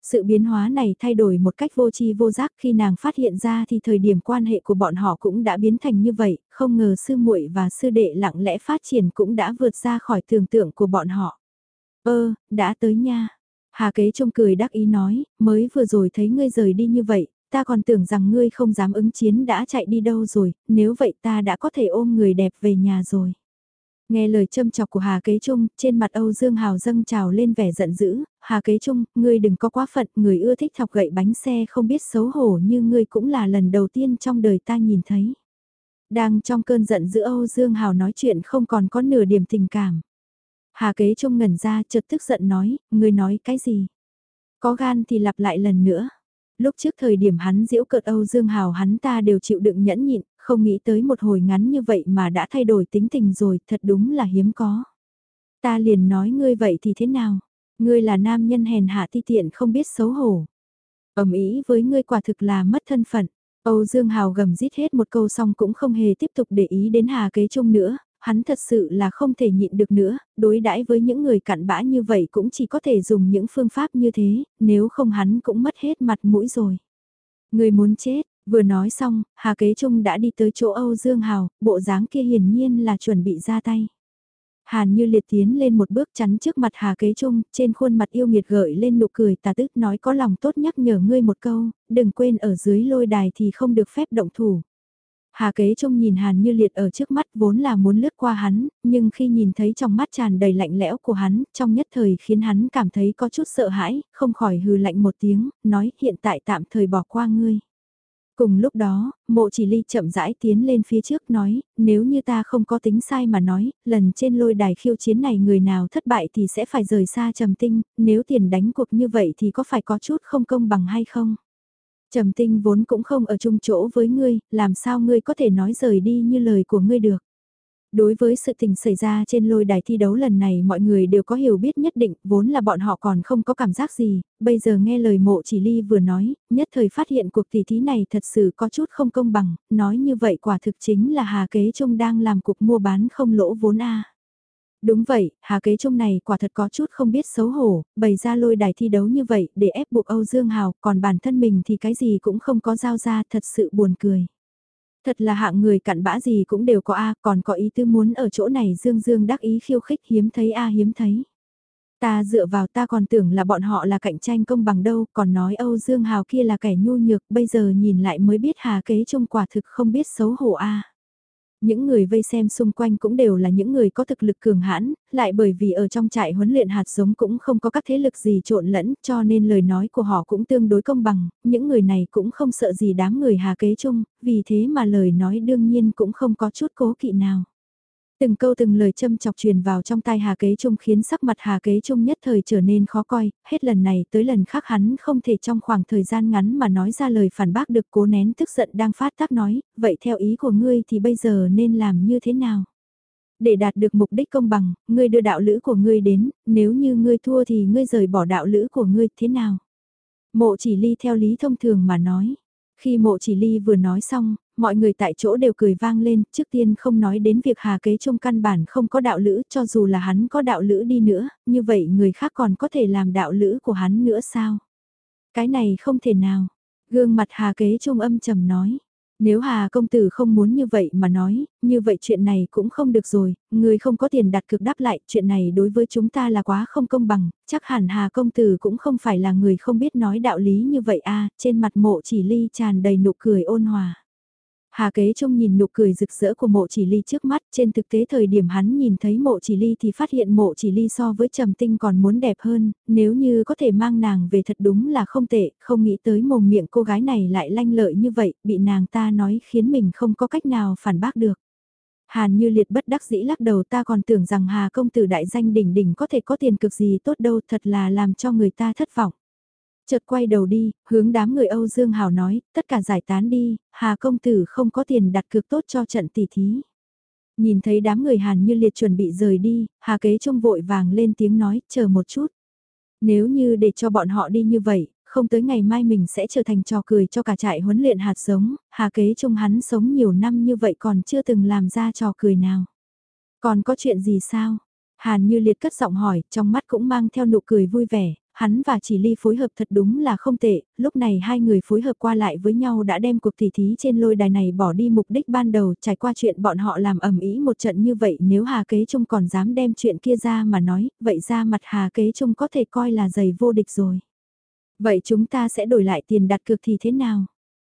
Speaker 1: Sự biến hóa này thay đổi một cách vô tri vô giác, khi nàng phát hiện ra thì thời điểm quan hệ của bọn họ cũng đã biến thành như vậy, không ngờ sư muội và sư đệ lặng lẽ phát triển cũng đã vượt ra khỏi tưởng tượng của bọn họ. Ơ, đã tới nha. Hà Kế Trung cười đắc ý nói, mới vừa rồi thấy ngươi rời đi như vậy, ta còn tưởng rằng ngươi không dám ứng chiến đã chạy đi đâu rồi, nếu vậy ta đã có thể ôm người đẹp về nhà rồi. Nghe lời châm chọc của Hà Kế Trung, trên mặt Âu Dương Hào dâng trào lên vẻ giận dữ, Hà Kế Trung, ngươi đừng có quá phận, người ưa thích thọc gậy bánh xe không biết xấu hổ như ngươi cũng là lần đầu tiên trong đời ta nhìn thấy. Đang trong cơn giận dữ Âu Dương Hào nói chuyện không còn có nửa điểm tình cảm. Hà Kế Trung ngẩn ra chợt tức giận nói, ngươi nói cái gì? Có gan thì lặp lại lần nữa. Lúc trước thời điểm hắn giễu cợt Âu Dương Hào hắn ta đều chịu đựng nhẫn nhịn, không nghĩ tới một hồi ngắn như vậy mà đã thay đổi tính tình rồi, thật đúng là hiếm có. Ta liền nói ngươi vậy thì thế nào? Ngươi là nam nhân hèn hạ ti tiện không biết xấu hổ. Ầm ĩ với ngươi quả thực là mất thân phận. Âu Dương Hào gầm rít hết một câu xong cũng không hề tiếp tục để ý đến Hà Kế Trung nữa, hắn thật sự là không thể nhịn được nữa, đối đãi với những người cặn bã như vậy cũng chỉ có thể dùng những phương pháp như thế, nếu không hắn cũng mất hết mặt mũi rồi. Người muốn chết, vừa nói xong, Hà Kế Trung đã đi tới chỗ Âu Dương Hào, bộ dáng kia hiển nhiên là chuẩn bị ra tay. Hàn Như Liệt tiến lên một bước chắn trước mặt Hà Kế Trung, trên khuôn mặt yêu nghiệt gợi lên nụ cười tà tức nói có lòng tốt nhắc nhở ngươi một câu, đừng quên ở dưới lôi đài thì không được phép động thủ. Hà Kế Trung nhìn Hàn Như Liệt ở trước mắt vốn là muốn lướt qua hắn, nhưng khi nhìn thấy trong mắt tràn đầy lạnh lẽo của hắn, trong nhất thời khiến hắn cảm thấy có chút sợ hãi, không khỏi hừ lạnh một tiếng, nói hiện tại tạm thời bỏ qua ngươi. Cùng lúc đó, Mộ Chỉ Ly chậm rãi tiến lên phía trước nói, nếu như ta không có tính sai mà nói, lần trên lôi đài khiêu chiến này người nào thất bại thì sẽ phải rời xa Trầm Tinh, nếu tiền đánh cuộc như vậy thì có phải có chút không công bằng hay không? Trầm Tinh vốn cũng không ở chung chỗ với ngươi, làm sao ngươi có thể nói rời đi như lời của ngươi được? Đối với sự tình xảy ra trên lôi đài thi đấu lần này mọi người đều có hiểu biết nhất định, vốn là bọn họ còn không có cảm giác gì, bây giờ nghe lời Mộ Chỉ Ly vừa nói, nhất thời phát hiện cuộc tỷ thí này thật sự có chút không công bằng, nói như vậy quả thực chính là Hà Kế Trung đang làm cuộc mua bán không lỗ vốn a. Đúng vậy, Hà Kế Trung này quả thật có chút không biết xấu hổ, bày ra lôi đài thi đấu như vậy để ép buộc Âu Dương Hào, còn bản thân mình thì cái gì cũng không có giao ra, thật sự buồn cười. Thật là hạng người cặn bã gì cũng đều có a, còn có ý tư muốn ở chỗ này dương dương đắc ý khiêu khích hiếm thấy a hiếm thấy. Ta dựa vào ta còn tưởng là bọn họ là cạnh tranh công bằng đâu, còn nói Âu Dương Hào kia là kẻ nhu nhược, bây giờ nhìn lại mới biết Hà Kế Trung quả thực không biết xấu hổ a. Những người vây xem xung quanh cũng đều là những người có thực lực cường hãn, lại bởi vì ở trong trại huấn luyện hạt giống cũng không có các thế lực gì trộn lẫn, cho nên lời nói của họ cũng tương đối công bằng, những người này cũng không sợ gì đám người Hà Kế Trung, vì thế mà lời nói đương nhiên cũng không có chút cố kỵ nào. Từng câu từng lời châm chọc truyền vào trong tai Hà Kế Trung khiến sắc mặt Hà Kế Trung nhất thời trở nên khó coi, hết lần này tới lần khác hắn không thể trong khoảng thời gian ngắn mà nói ra lời phản bác được, cố nén tức giận đang phát tác nói, vậy theo ý của ngươi thì bây giờ nên làm như thế nào? Để đạt được mục đích công bằng, ngươi đưa đạo lữ của ngươi đến, nếu như ngươi thua thì ngươi rời bỏ đạo lữ của ngươi, thế nào? Mộ Chỉ Ly theo lý thông thường mà nói. Khi Mộ Chỉ Ly vừa nói xong, mọi người tại chỗ đều cười vang lên, trước tiên không nói đến việc Hà Kế Trung căn bản không có đạo lữ, cho dù là hắn có đạo lữ đi nữa, như vậy người khác còn có thể làm đạo lữ của hắn nữa sao? Cái này không thể nào. Gương mặt Hà Kế Trung âm trầm nói. Nếu Hà công tử không muốn như vậy mà nói, như vậy chuyện này cũng không được rồi, người không có tiền đặt cược đáp lại, chuyện này đối với chúng ta là quá không công bằng, chắc hẳn Hà công tử cũng không phải là người không biết nói đạo lý như vậy a. Trên mặt Mộ Chỉ Ly tràn đầy nụ cười ôn hòa. Hà Kế Trung nhìn nụ cười rực rỡ của Mộ Chỉ Ly trước mắt, trên thực tế thời điểm hắn nhìn thấy Mộ Chỉ Ly thì phát hiện Mộ Chỉ Ly so với Trầm Tinh còn muốn đẹp hơn, nếu như có thể mang nàng về thật đúng là không tệ, không nghĩ tới mồm miệng cô gái này lại lanh lợi như vậy, bị nàng ta nói khiến mình không có cách nào phản bác được. Hàn Như Liệt bất đắc dĩ lắc đầu, ta còn tưởng rằng Hà công tử đại danh đỉnh đỉnh có thể có tiền cực gì tốt đâu, thật là làm cho người ta thất vọng. Chợt quay đầu đi, hướng đám người Âu Dương Hào nói, tất cả giải tán đi, Hà công tử không có tiền đặt cược tốt cho trận tỷ thí. Nhìn thấy đám người Hàn Như Liệt chuẩn bị rời đi, Hà Kế Trung vội vàng lên tiếng nói, chờ một chút. Nếu như để cho bọn họ đi như vậy, không tới ngày mai mình sẽ trở thành trò cười cho cả trại huấn luyện hạt giống, Hà Kế Trung hắn sống nhiều năm như vậy còn chưa từng làm ra trò cười nào. Còn có chuyện gì sao? Hàn Như Liệt cất giọng hỏi, trong mắt cũng mang theo nụ cười vui vẻ, hắn và Chỉ Ly phối hợp thật đúng là không tệ, lúc này hai người phối hợp qua lại với nhau đã đem cuộc tỉ thí trên lôi đài này bỏ đi mục đích ban đầu, trải qua chuyện bọn họ làm ầm ĩ một trận như vậy, nếu Hà Kế Trung còn dám đem chuyện kia ra mà nói, vậy ra mặt Hà Kế Trung có thể coi là giày vô địch rồi. Vậy chúng ta sẽ đổi lại tiền đặt cược thì thế nào?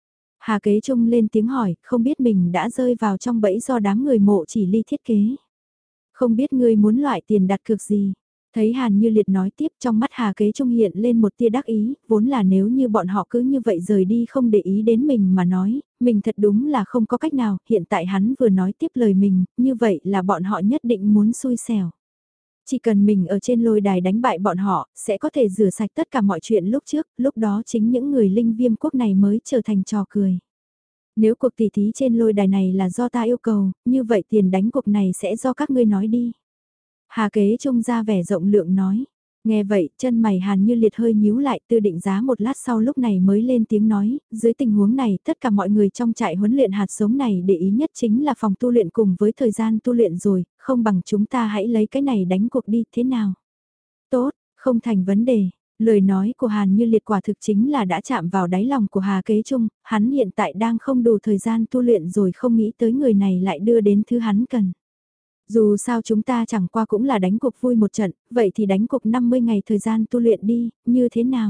Speaker 1: Hà Kế Trung lên tiếng hỏi, không biết mình đã rơi vào trong bẫy do đám người mộ Chỉ Ly thiết kế. Không biết ngươi muốn loại tiền đặt cược gì? Thấy Hàn Như Liệt nói tiếp, trong mắt Hà Kế Trung hiện lên một tia đắc ý, vốn là nếu như bọn họ cứ như vậy rời đi không để ý đến mình mà nói, mình thật đúng là không có cách nào, hiện tại hắn vừa nói tiếp lời mình, như vậy là bọn họ nhất định muốn xui xẻo. Chỉ cần mình ở trên lôi đài đánh bại bọn họ, sẽ có thể rửa sạch tất cả mọi chuyện lúc trước, lúc đó chính những người linh viêm quốc này mới trở thành trò cười. Nếu cuộc tỉ thí trên lôi đài này là do ta yêu cầu, như vậy tiền đánh cuộc này sẽ do các ngươi nói đi. Hà Kế Trung ra vẻ rộng lượng nói. Nghe vậy, chân mày Hàn Như Liệt hơi nhíu lại, tư định giá một lát sau lúc này mới lên tiếng nói, dưới tình huống này tất cả mọi người trong trại huấn luyện hạt giống này để ý nhất chính là phòng tu luyện cùng với thời gian tu luyện rồi, không bằng chúng ta hãy lấy cái này đánh cuộc đi, thế nào? Tốt, không thành vấn đề. Lời nói của Hàn Như Liệt quả thực chính là đã chạm vào đáy lòng của Hà Kế Trung, hắn hiện tại đang không đủ thời gian tu luyện rồi không nghĩ tới người này lại đưa đến thứ hắn cần. Dù sao chúng ta chẳng qua cũng là đánh cuộc vui một trận, vậy thì đánh cuộc năm mươi ngày thời gian tu luyện đi, như thế nào?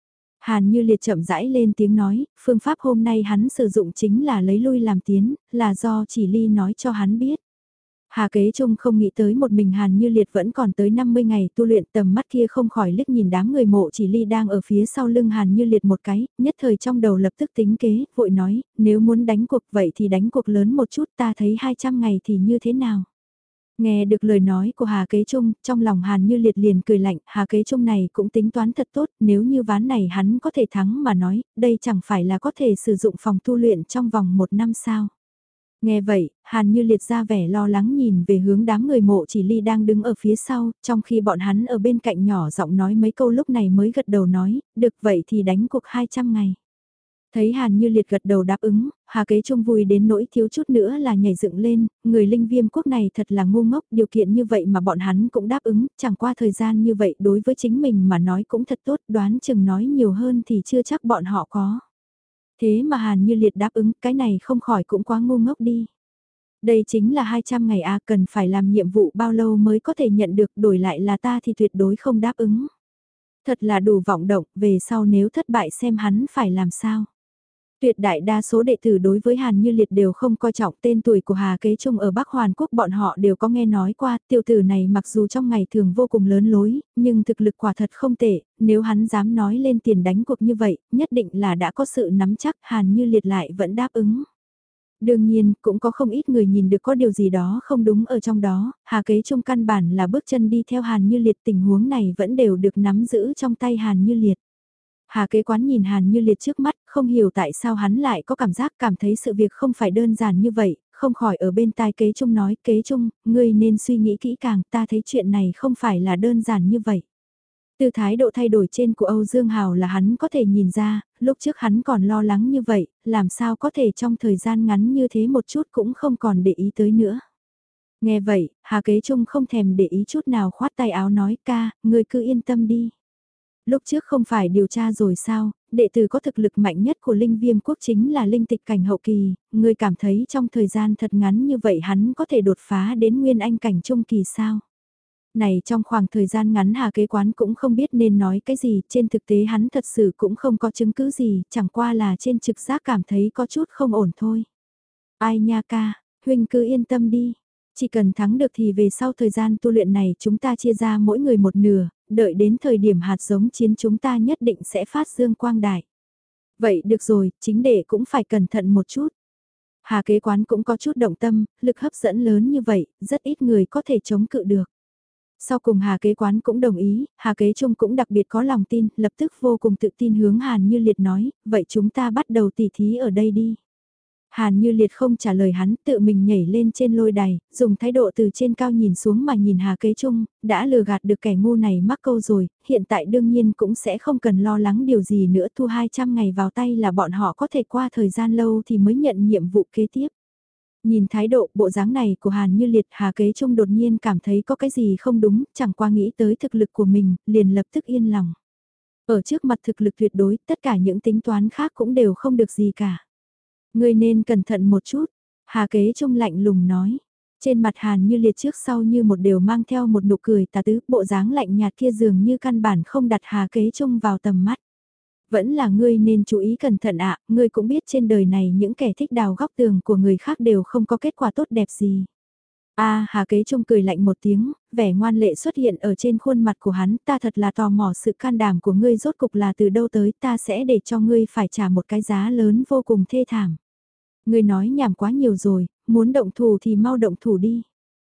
Speaker 1: Hàn Như Liệt chậm rãi lên tiếng nói, phương pháp hôm nay hắn sử dụng chính là lấy lui làm tiến, là do Chỉ Ly nói cho hắn biết. Hà Kế Trung không nghĩ tới một mình Hàn Như Liệt vẫn còn tới năm mươi ngày tu luyện, tầm mắt kia không khỏi liếc nhìn đám người mộ Chỉ Ly đang ở phía sau lưng Hàn Như Liệt một cái, nhất thời trong đầu lập tức tính kế, vội nói, nếu muốn đánh cuộc vậy thì đánh cuộc lớn một chút, ta thấy hai trăm ngày thì như thế nào? Nghe được lời nói của Hà Kế Trung, trong lòng Hàn Như Liệt liền cười lạnh, Hà Kế Trung này cũng tính toán thật tốt, nếu như ván này hắn có thể thắng mà nói, đây chẳng phải là có thể sử dụng phòng tu luyện trong vòng một năm sao. Nghe vậy, Hàn Như Liệt ra vẻ lo lắng nhìn về hướng đám người mộ Chỉ Ly đang đứng ở phía sau, trong khi bọn hắn ở bên cạnh nhỏ giọng nói mấy câu lúc này mới gật đầu nói, được vậy thì đánh cuộc hai trăm ngày. Thấy Hàn Như Liệt gật đầu đáp ứng, Hà Kế Trung vui đến nỗi thiếu chút nữa là nhảy dựng lên, người linh viêm quốc này thật là ngu ngốc, điều kiện như vậy mà bọn hắn cũng đáp ứng, chẳng qua thời gian như vậy đối với chính mình mà nói cũng thật tốt, đoán chừng nói nhiều hơn thì chưa chắc bọn họ có. Thế mà Hàn Như Liệt đáp ứng, cái này không khỏi cũng quá ngu ngốc đi. Đây chính là hai trăm ngày à, cần phải làm nhiệm vụ bao lâu mới có thể nhận được, đổi lại là ta thì tuyệt đối không đáp ứng. Thật là đủ vọng động, về sau nếu thất bại xem hắn phải làm sao. Tuyệt đại đa số đệ tử đối với Hàn Như Liệt đều không coi trọng, tên tuổi của Hà Kế Trung ở Bắc Hoàn Quốc bọn họ đều có nghe nói qua, tiểu tử này mặc dù trong ngày thường vô cùng lớn lối, nhưng thực lực quả thật không tệ, nếu hắn dám nói lên tiền đánh cuộc như vậy, nhất định là đã có sự nắm chắc, Hàn Như Liệt lại vẫn đáp ứng. Đương nhiên, cũng có không ít người nhìn được có điều gì đó không đúng ở trong đó, Hà Kế Trung căn bản là bước chân đi theo Hàn Như Liệt, tình huống này vẫn đều được nắm giữ trong tay Hàn Như Liệt. Hà Kế Quán nhìn Hàn Như Liệt trước mắt, không hiểu tại sao hắn lại có cảm giác cảm thấy sự việc không phải đơn giản như vậy, không khỏi ở bên tai Kế Trung nói, Kế Trung, ngươi nên suy nghĩ kỹ càng, ta thấy chuyện này không phải là đơn giản như vậy. Từ thái độ thay đổi trên của Âu Dương Hào là hắn có thể nhìn ra, lúc trước hắn còn lo lắng như vậy, làm sao có thể trong thời gian ngắn như thế một chút cũng không còn để ý tới nữa. Nghe vậy, Hà Kế Trung không thèm để ý chút nào, khoát tay áo nói, ca, ngươi cứ yên tâm đi. Lúc trước không phải điều tra rồi sao, đệ tử có thực lực mạnh nhất của linh viêm quốc chính là linh tịch cảnh hậu kỳ, ngươi cảm thấy trong thời gian thật ngắn như vậy hắn có thể đột phá đến nguyên anh cảnh trung kỳ sao? Này trong khoảng thời gian ngắn Hà Kế Quán cũng không biết nên nói cái gì, trên thực tế hắn thật sự cũng không có chứng cứ gì, chẳng qua là trên trực giác cảm thấy có chút không ổn thôi. Ai nha ca, huynh cứ yên tâm đi, chỉ cần thắng được thì về sau thời gian tu luyện này chúng ta chia ra mỗi người một nửa, đợi đến thời điểm hạt giống chiến chúng ta nhất định sẽ phát dương quang đại. Vậy được rồi, chính đệ cũng phải cẩn thận một chút. Hà Kế Quán cũng có chút động tâm, lực hấp dẫn lớn như vậy, rất ít người có thể chống cự được. Sau cùng Hà Kế Quán cũng đồng ý, Hà Kế Trung cũng đặc biệt có lòng tin, lập tức vô cùng tự tin hướng Hàn Như Liệt nói, vậy chúng ta bắt đầu tỉ thí ở đây đi. Hàn Như Liệt không trả lời hắn, tự mình nhảy lên trên lôi đài, dùng thái độ từ trên cao nhìn xuống mà nhìn Hà Kế Trung, đã lừa gạt được kẻ ngu này mắc câu rồi, hiện tại đương nhiên cũng sẽ không cần lo lắng điều gì nữa, thu hai trăm ngày vào tay là bọn họ có thể qua thời gian lâu thì mới nhận nhiệm vụ kế tiếp. Nhìn thái độ, bộ dáng này của Hàn Như Liệt, Hà Kế Trung đột nhiên cảm thấy có cái gì không đúng, chẳng qua nghĩ tới thực lực của mình, liền lập tức yên lòng. Ở trước mặt thực lực tuyệt đối, tất cả những tính toán khác cũng đều không được gì cả. Ngươi nên cẩn thận một chút, Hà Kế Trung lạnh lùng nói. Trên mặt Hàn Như Liệt trước sau như một đều mang theo một nụ cười tà tứ, bộ dáng lạnh nhạt kia dường như căn bản không đặt Hà Kế Trung vào tầm mắt. Vẫn là ngươi nên chú ý cẩn thận ạ, ngươi cũng biết trên đời này những kẻ thích đào góc tường của người khác đều không có kết quả tốt đẹp gì. A Hà Kế Trung cười lạnh một tiếng, vẻ ngoan lệ xuất hiện ở trên khuôn mặt của hắn, ta thật là tò mò sự can đảm của ngươi rốt cục là từ đâu tới, ta sẽ để cho ngươi phải trả một cái giá lớn vô cùng thê thảm. Ngươi nói nhảm quá nhiều rồi, muốn động thủ thì mau động thủ đi.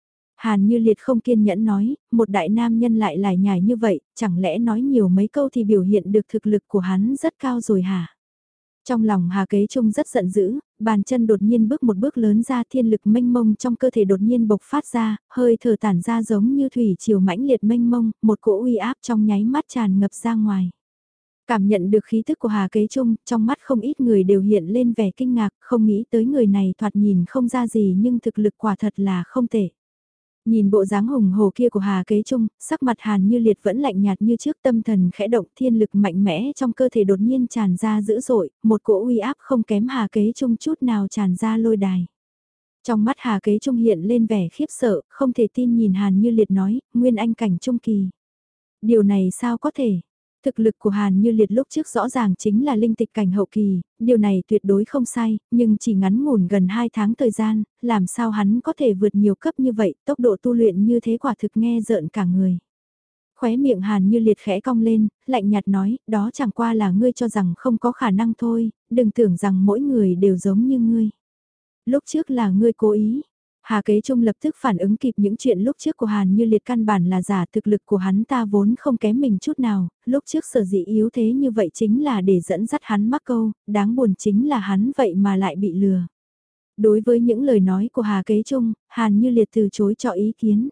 Speaker 1: Hàn Như Liệt không kiên nhẫn nói, một đại nam nhân lại lải nhải như vậy, chẳng lẽ nói nhiều mấy câu thì biểu hiện được thực lực của hắn rất cao rồi hả? Trong lòng Hà Kế Trung rất giận dữ, bàn chân đột nhiên bước một bước lớn ra, thiên lực mênh mông trong cơ thể đột nhiên bộc phát ra, hơi thở tản ra giống như thủy triều mãnh liệt mênh mông, một cỗ uy áp trong nháy mắt tràn ngập ra ngoài. Cảm nhận được khí tức của Hà Kế Trung, trong mắt không ít người đều hiện lên vẻ kinh ngạc, không nghĩ tới người này thoạt nhìn không ra gì nhưng thực lực quả thật là không tệ. Nhìn bộ dáng hùng hồ kia của Hà Kế Trung, sắc mặt Hàn Như Liệt vẫn lạnh nhạt như trước, tâm thần khẽ động, thiên lực mạnh mẽ trong cơ thể đột nhiên tràn ra dữ dội, một cỗ uy áp không kém Hà Kế Trung chút nào tràn ra lôi đài. Trong mắt Hà Kế Trung hiện lên vẻ khiếp sợ, không thể tin nhìn Hàn Như Liệt nói, nguyên anh cảnh trung kỳ. Điều này sao có thể? Thực lực của Hàn Như Liệt lúc trước rõ ràng chính là linh tịch cảnh hậu kỳ, điều này tuyệt đối không sai, nhưng chỉ ngắn ngủn gần hai tháng thời gian, làm sao hắn có thể vượt nhiều cấp như vậy, tốc độ tu luyện như thế quả thực nghe rợn cả người. Khóe miệng Hàn Như Liệt khẽ cong lên, lạnh nhạt nói, đó chẳng qua là ngươi cho rằng không có khả năng thôi, đừng tưởng rằng mỗi người đều giống như ngươi. Lúc trước là ngươi cố ý. Hà Kế Trung lập tức phản ứng kịp những chuyện lúc trước của Hàn Như Liệt căn bản là giả, thực lực của hắn ta vốn không kém mình chút nào, lúc trước sở dĩ yếu thế như vậy chính là để dẫn dắt hắn mắc câu, đáng buồn chính là hắn vậy mà lại bị lừa. Đối với những lời nói của Hà Kế Trung, Hàn Như Liệt từ chối cho ý kiến.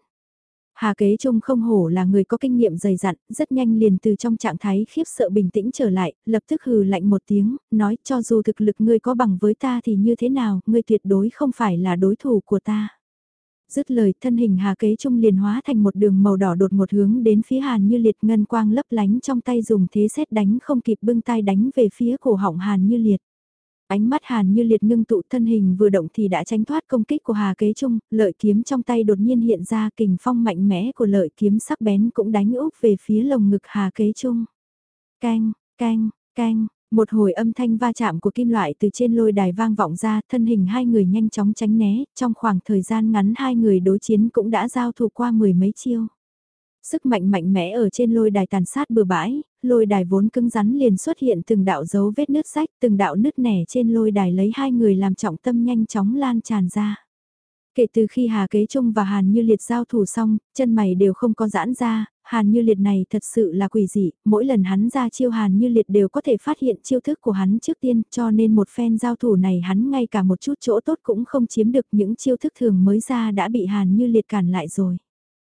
Speaker 1: Hà Kế Trung không hổ là người có kinh nghiệm dày dặn, rất nhanh liền từ trong trạng thái khiếp sợ bình tĩnh trở lại, lập tức hừ lạnh một tiếng, nói cho dù thực lực ngươi có bằng với ta thì như thế nào, ngươi tuyệt đối không phải là đối thủ của ta. Dứt lời, thân hình Hà Kế Trung liền hóa thành một đường màu đỏ đột một hướng đến phía Hàn Như Liệt, ngân quang lấp lánh trong tay dùng thế sét đánh không kịp bưng tay đánh về phía cổ họng Hàn Như Liệt. Ánh mắt Hàn Như Liệt ngưng tụ, thân hình vừa động thì đã tránh thoát công kích của Hà Kế Trung, lợi kiếm trong tay đột nhiên hiện ra, kình phong mạnh mẽ của lợi kiếm sắc bén cũng đánh úp về phía lồng ngực Hà Kế Trung. Canh, canh, canh, một hồi âm thanh va chạm của kim loại từ trên lôi đài vang vọng ra, thân hình hai người nhanh chóng tránh né, trong khoảng thời gian ngắn hai người đối chiến cũng đã giao thủ qua mười mấy chiêu. Sức mạnh mạnh mẽ ở trên lôi đài tàn sát bừa bãi, lôi đài vốn cứng rắn liền xuất hiện từng đạo dấu vết nứt rách, từng đạo nứt nẻ trên lôi đài lấy hai người làm trọng tâm nhanh chóng lan tràn ra. Kể từ khi Hà Kế Trung và Hàn Như Liệt giao thủ xong, chân mày đều không có giãn ra, Hàn Như Liệt này thật sự là quỷ dị, mỗi lần hắn ra chiêu Hàn Như Liệt đều có thể phát hiện chiêu thức của hắn trước tiên, cho nên một phen giao thủ này hắn ngay cả một chút chỗ tốt cũng không chiếm được, những chiêu thức thường mới ra đã bị Hàn Như Liệt cản lại rồi.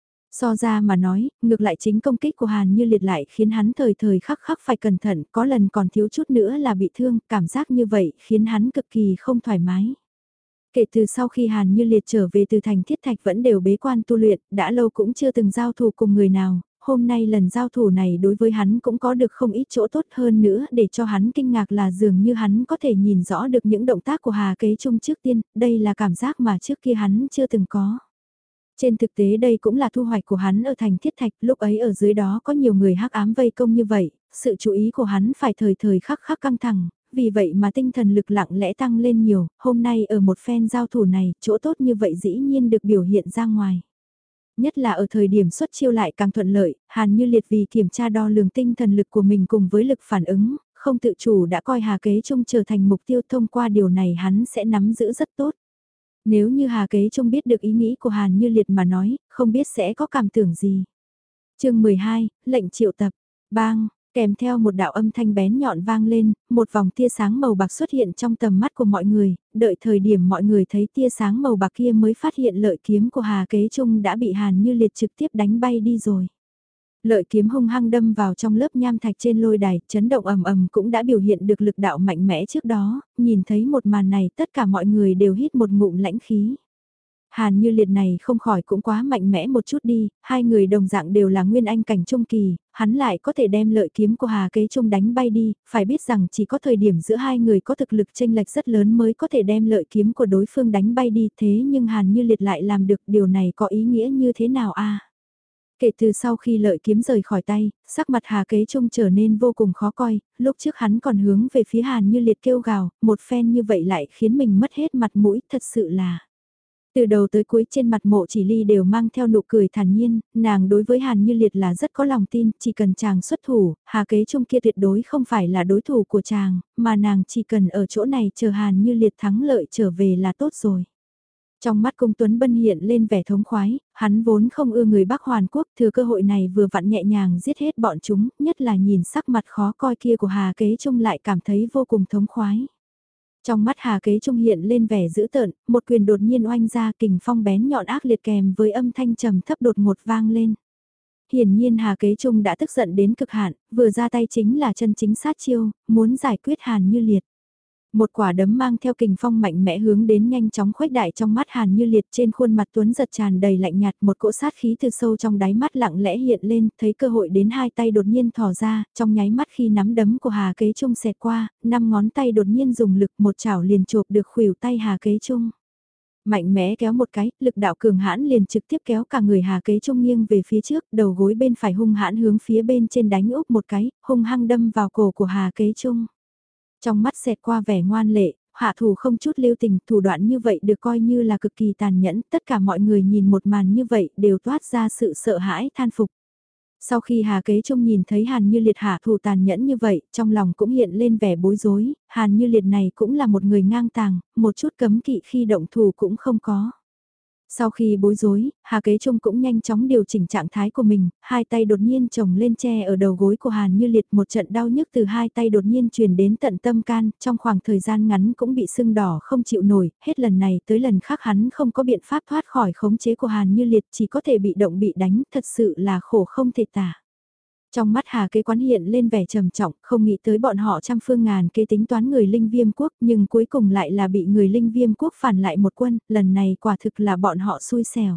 Speaker 1: So ra mà nói, ngược lại chính công kích của Hàn Như Liệt lại khiến hắn thời thời khắc khắc phải cẩn thận, có lần còn thiếu chút nữa là bị thương, cảm giác như vậy khiến hắn cực kỳ không thoải mái. Kể từ sau khi Hàn Như Liệt trở về từ thành Thiết Thạch vẫn đều bế quan tu luyện, đã lâu cũng chưa từng giao thủ cùng người nào, hôm nay lần giao thủ này đối với hắn cũng có được không ít chỗ tốt hơn nữa, để cho hắn kinh ngạc là dường như hắn có thể nhìn rõ được những động tác của Hà Kế Trung trước tiên, đây là cảm giác mà trước kia hắn chưa từng có. Trên thực tế đây cũng là thu hoạch của hắn ở thành Thiết Thạch, lúc ấy ở dưới đó có nhiều người hắc ám vây công như vậy, sự chú ý của hắn phải thời thời khắc khắc căng thẳng, vì vậy mà tinh thần lực lặng lẽ tăng lên nhiều, hôm nay ở một phen giao thủ này, chỗ tốt như vậy dĩ nhiên được biểu hiện ra ngoài. Nhất là ở thời điểm xuất chiêu lại càng thuận lợi, Hàn Như Liệt vì kiểm tra đo lường tinh thần lực của mình cùng với lực phản ứng, không tự chủ đã coi Hà Kế Trung trở thành mục tiêu, thông qua điều này hắn sẽ nắm giữ rất tốt. Nếu như Hà Kế Trung biết được ý nghĩ của Hàn Như Liệt mà nói, không biết sẽ có cảm tưởng gì. chương mười hai, lệnh triệu tập, bang, kèm theo một đạo âm thanh bén nhọn vang lên, một vòng tia sáng màu bạc xuất hiện trong tầm mắt của mọi người, đợi thời điểm mọi người thấy tia sáng màu bạc kia mới phát hiện lợi kiếm của Hà Kế Trung đã bị Hàn Như Liệt trực tiếp đánh bay đi rồi. Lợi kiếm hung hăng đâm vào trong lớp nham thạch trên lôi đài, chấn động ầm ầm cũng đã biểu hiện được lực đạo mạnh mẽ trước đó, nhìn thấy một màn này tất cả mọi người đều hít một ngụm lãnh khí. Hàn Như Liệt này không khỏi cũng quá mạnh mẽ một chút đi, hai người đồng dạng đều là nguyên anh cảnh trung kỳ, hắn lại có thể đem lợi kiếm của Hà Kế Trung đánh bay đi, phải biết rằng chỉ có thời điểm giữa hai người có thực lực chênh lệch rất lớn mới có thể đem lợi kiếm của đối phương đánh bay đi, thế nhưng Hàn Như Liệt lại làm được, điều này có ý nghĩa như thế nào a? Kể từ sau khi lợi kiếm rời khỏi tay, sắc mặt Hà Kế Trung trở nên vô cùng khó coi, lúc trước hắn còn hướng về phía Hàn Như Liệt kêu gào, một phen như vậy lại khiến mình mất hết mặt mũi, thật sự là... Từ đầu tới cuối trên mặt Mộ Chỉ Ly đều mang theo nụ cười thản nhiên, nàng đối với Hàn Như Liệt là rất có lòng tin, chỉ cần chàng xuất thủ, Hà Kế Trung kia tuyệt đối không phải là đối thủ của chàng, mà nàng chỉ cần ở chỗ này chờ Hàn Như Liệt thắng lợi trở về là tốt rồi. Trong mắt Cung Tuấn Bân hiện lên vẻ thống khoái, hắn vốn không ưa người Bắc Hoàn Quốc, thừa cơ hội này vừa vặn nhẹ nhàng giết hết bọn chúng, nhất là nhìn sắc mặt khó coi kia của Hà Kế Trung lại cảm thấy vô cùng thống khoái. Trong mắt Hà Kế Trung hiện lên vẻ dữ tợn, một quyền đột nhiên oanh ra, kình phong bén nhọn ác liệt kèm với âm thanh trầm thấp đột ngột vang lên. Hiển nhiên Hà Kế Trung đã tức giận đến cực hạn, vừa ra tay chính là chân chính sát chiêu, muốn giải quyết Hàn Như Liệt. Một quả đấm mang theo kình phong mạnh mẽ hướng đến nhanh chóng khuếch đại trong mắt Hàn Như Liệt, trên khuôn mặt Tuấn giật tràn đầy lạnh nhạt, một cỗ sát khí từ sâu trong đáy mắt lặng lẽ hiện lên, thấy cơ hội đến hai tay đột nhiên thò ra, trong nháy mắt khi nắm đấm của Hà Kế Trung xẹt qua, năm ngón tay đột nhiên dùng lực, một chảo liền chộp được khuỷu tay Hà Kế Trung. Mạnh mẽ kéo một cái, lực đạo cường hãn liền trực tiếp kéo cả người Hà Kế Trung nghiêng về phía trước, đầu gối bên phải hung hãn hướng phía bên trên đánh úp một cái, hung hăng đâm vào cổ của Hà Kế Trung. Trong mắt xẹt qua vẻ ngoan lệ, hạ thủ không chút lưu tình, thủ đoạn như vậy được coi như là cực kỳ tàn nhẫn, tất cả mọi người nhìn một màn như vậy đều toát ra sự sợ hãi than phục. Sau khi Hà Kế Trung nhìn thấy Hàn Như Liệt hạ thủ tàn nhẫn như vậy, trong lòng cũng hiện lên vẻ bối rối, Hàn Như Liệt này cũng là một người ngang tàng, một chút cấm kỵ khi động thủ cũng không có. Sau khi bối rối, Hà Kế Trung cũng nhanh chóng điều chỉnh trạng thái của mình, hai tay đột nhiên chồng lên che ở đầu gối của Hàn Như Liệt, một trận đau nhức từ hai tay đột nhiên truyền đến tận tâm can, trong khoảng thời gian ngắn cũng bị sưng đỏ không chịu nổi, hết lần này tới lần khác hắn không có biện pháp thoát khỏi khống chế của Hàn Như Liệt, chỉ có thể bị động bị đánh, thật sự là khổ không thể tả. Trong mắt Hà Kế Quán hiện lên vẻ trầm trọng, không nghĩ tới bọn họ trăm phương ngàn kế tính toán người Linh Viêm Quốc, nhưng cuối cùng lại là bị người Linh Viêm Quốc phản lại một quân, lần này quả thực là bọn họ xui xẻo.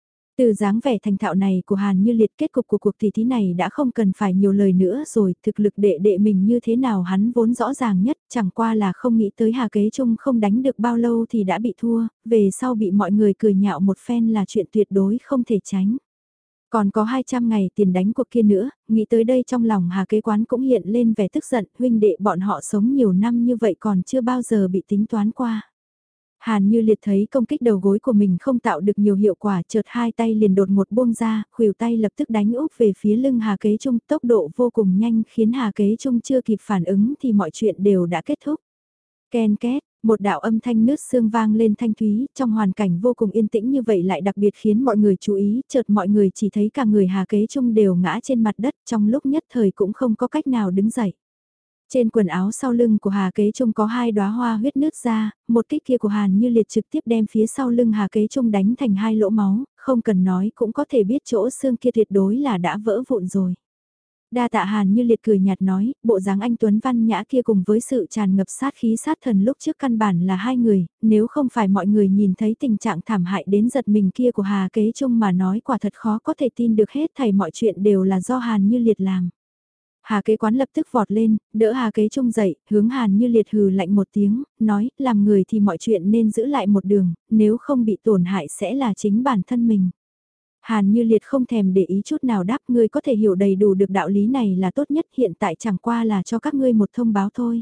Speaker 1: Từ dáng vẻ thành thạo này của Hàn Như Liệt, kết cục của cuộc tỷ thí này đã không cần phải nhiều lời nữa rồi, thực lực đệ đệ mình như thế nào hắn vốn rõ ràng nhất, chẳng qua là không nghĩ tới Hà Kế Trung không đánh được bao lâu thì đã bị thua, về sau bị mọi người cười nhạo một phen là chuyện tuyệt đối không thể tránh. Còn có hai trăm ngày tiền đánh cuộc kia nữa, nghĩ tới đây trong lòng Hà Kế Quán cũng hiện lên vẻ tức giận, huynh đệ bọn họ sống nhiều năm như vậy còn chưa bao giờ bị tính toán qua. Hàn Như Liệt thấy công kích đầu gối của mình không tạo được nhiều hiệu quả, chợt hai tay liền đột ngột buông ra, khuỷu tay lập tức đánh úp về phía lưng Hà Kế Trung, tốc độ vô cùng nhanh khiến Hà Kế Trung chưa kịp phản ứng thì mọi chuyện đều đã kết thúc. Ken két, một đạo âm thanh nứt xương vang lên thanh thúy, trong hoàn cảnh vô cùng yên tĩnh như vậy lại đặc biệt khiến mọi người chú ý, chợt mọi người chỉ thấy cả người Hà Kế Trung đều ngã trên mặt đất, trong lúc nhất thời cũng không có cách nào đứng dậy. Trên quần áo sau lưng của Hà Kế Trung có hai đóa hoa huyết nứt ra, một kích kia của Hàn Như Liệt trực tiếp đem phía sau lưng Hà Kế Trung đánh thành hai lỗ máu, không cần nói cũng có thể biết chỗ xương kia tuyệt đối là đã vỡ vụn rồi. Đa tạ Hàn Như Liệt cười nhạt nói, bộ dáng anh Tuấn văn nhã kia cùng với sự tràn ngập sát khí sát thần lúc trước căn bản là hai người, nếu không phải mọi người nhìn thấy tình trạng thảm hại đến giật mình kia của Hà Kế Trung mà nói quả thật khó có thể tin được hết thảy mọi chuyện đều là do Hàn Như Liệt làm. Hà Kế Quán lập tức vọt lên, đỡ Hà Kế Trung dậy, hướng Hàn Như Liệt hừ lạnh một tiếng, nói, làm người thì mọi chuyện nên giữ lại một đường, nếu không bị tổn hại sẽ là chính bản thân mình. Hàn Như Liệt không thèm để ý chút nào đáp, ngươi có thể hiểu đầy đủ được đạo lý này là tốt nhất, hiện tại chẳng qua là cho các ngươi một thông báo thôi.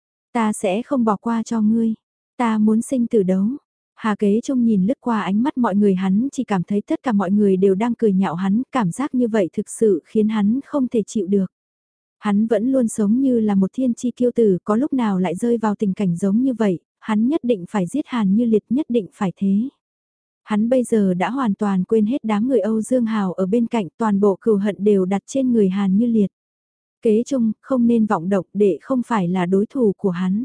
Speaker 1: Ta sẽ không bỏ qua cho ngươi, ta muốn sinh tử đấu. Hà Kế Trung nhìn lướt qua ánh mắt mọi người, hắn chỉ cảm thấy tất cả mọi người đều đang cười nhạo hắn, cảm giác như vậy thực sự khiến hắn không thể chịu được. Hắn vẫn luôn sống như là một thiên chi kiêu tử, có lúc nào lại rơi vào tình cảnh giống như vậy, hắn nhất định phải giết Hàn Như Liệt, nhất định phải thế. Hắn bây giờ đã hoàn toàn quên hết đám người Âu Dương Hào ở bên cạnh, toàn bộ cừu hận đều đặt trên người Hàn Như Liệt. Kế Trung, không nên vọng động, để không phải là đối thủ của hắn.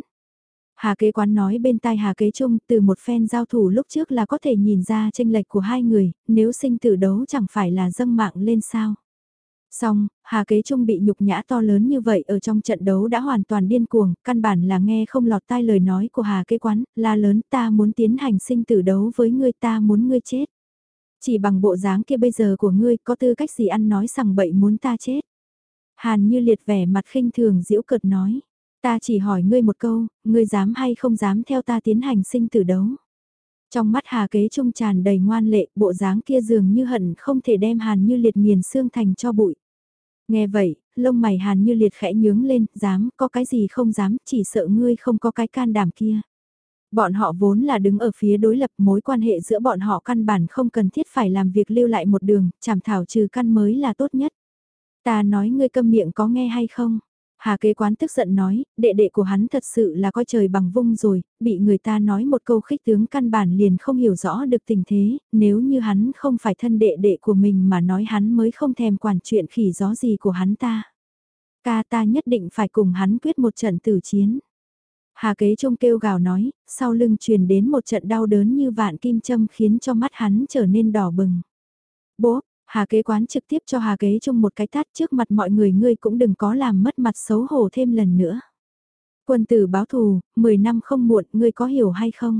Speaker 1: Hà Kế Quán nói bên tai Hà Kế Trung, từ một phen giao thủ lúc trước là có thể nhìn ra chênh lệch của hai người, nếu sinh tử đấu chẳng phải là dâng mạng lên sao. Xong, Hà Kế Trung bị nhục nhã to lớn như vậy ở trong trận đấu đã hoàn toàn điên cuồng, căn bản là nghe không lọt tai lời nói của Hà Kế Quán, la lớn ta muốn tiến hành sinh tử đấu với ngươi, ta muốn ngươi chết. Chỉ bằng bộ dáng kia bây giờ của ngươi có tư cách gì ăn nói sằng bậy muốn ta chết. Hàn Như Liệt vẻ mặt khinh thường giễu cợt nói, ta chỉ hỏi ngươi một câu, ngươi dám hay không dám theo ta tiến hành sinh tử đấu. Trong mắt Hà Kế Trung tràn đầy ngoan lệ, bộ dáng kia dường như hận không thể đem Hàn Như Liệt nghiền xương thành cho bụi. Nghe vậy, lông mày Hàn Như Liệt khẽ nhướng lên, dám, có cái gì không dám, chỉ sợ ngươi không có cái can đảm kia. Bọn họ vốn là đứng ở phía đối lập, mối quan hệ giữa bọn họ căn bản không cần thiết phải làm việc lưu lại một đường, chảm thảo trừ căn mới là tốt nhất. Ta nói ngươi câm miệng có nghe hay không? Hà Kế Quán tức giận nói, đệ đệ của hắn thật sự là coi trời bằng vung rồi, bị người ta nói một câu khích tướng căn bản liền không hiểu rõ được tình thế, nếu như hắn không phải thân đệ đệ của mình mà nói hắn mới không thèm quản chuyện khỉ gió gì của hắn ta. Ca ta nhất định phải cùng hắn quyết một trận tử chiến. Hà Kế Trung kêu gào nói, sau lưng truyền đến một trận đau đớn như vạn kim châm khiến cho mắt hắn trở nên đỏ bừng. Bố, Hà Kế Quán trực tiếp cho Hà Kế Trung một cái tát trước mặt mọi người, ngươi cũng đừng có làm mất mặt xấu hổ thêm lần nữa. Quân tử báo thù, mười năm không muộn, ngươi có hiểu hay không?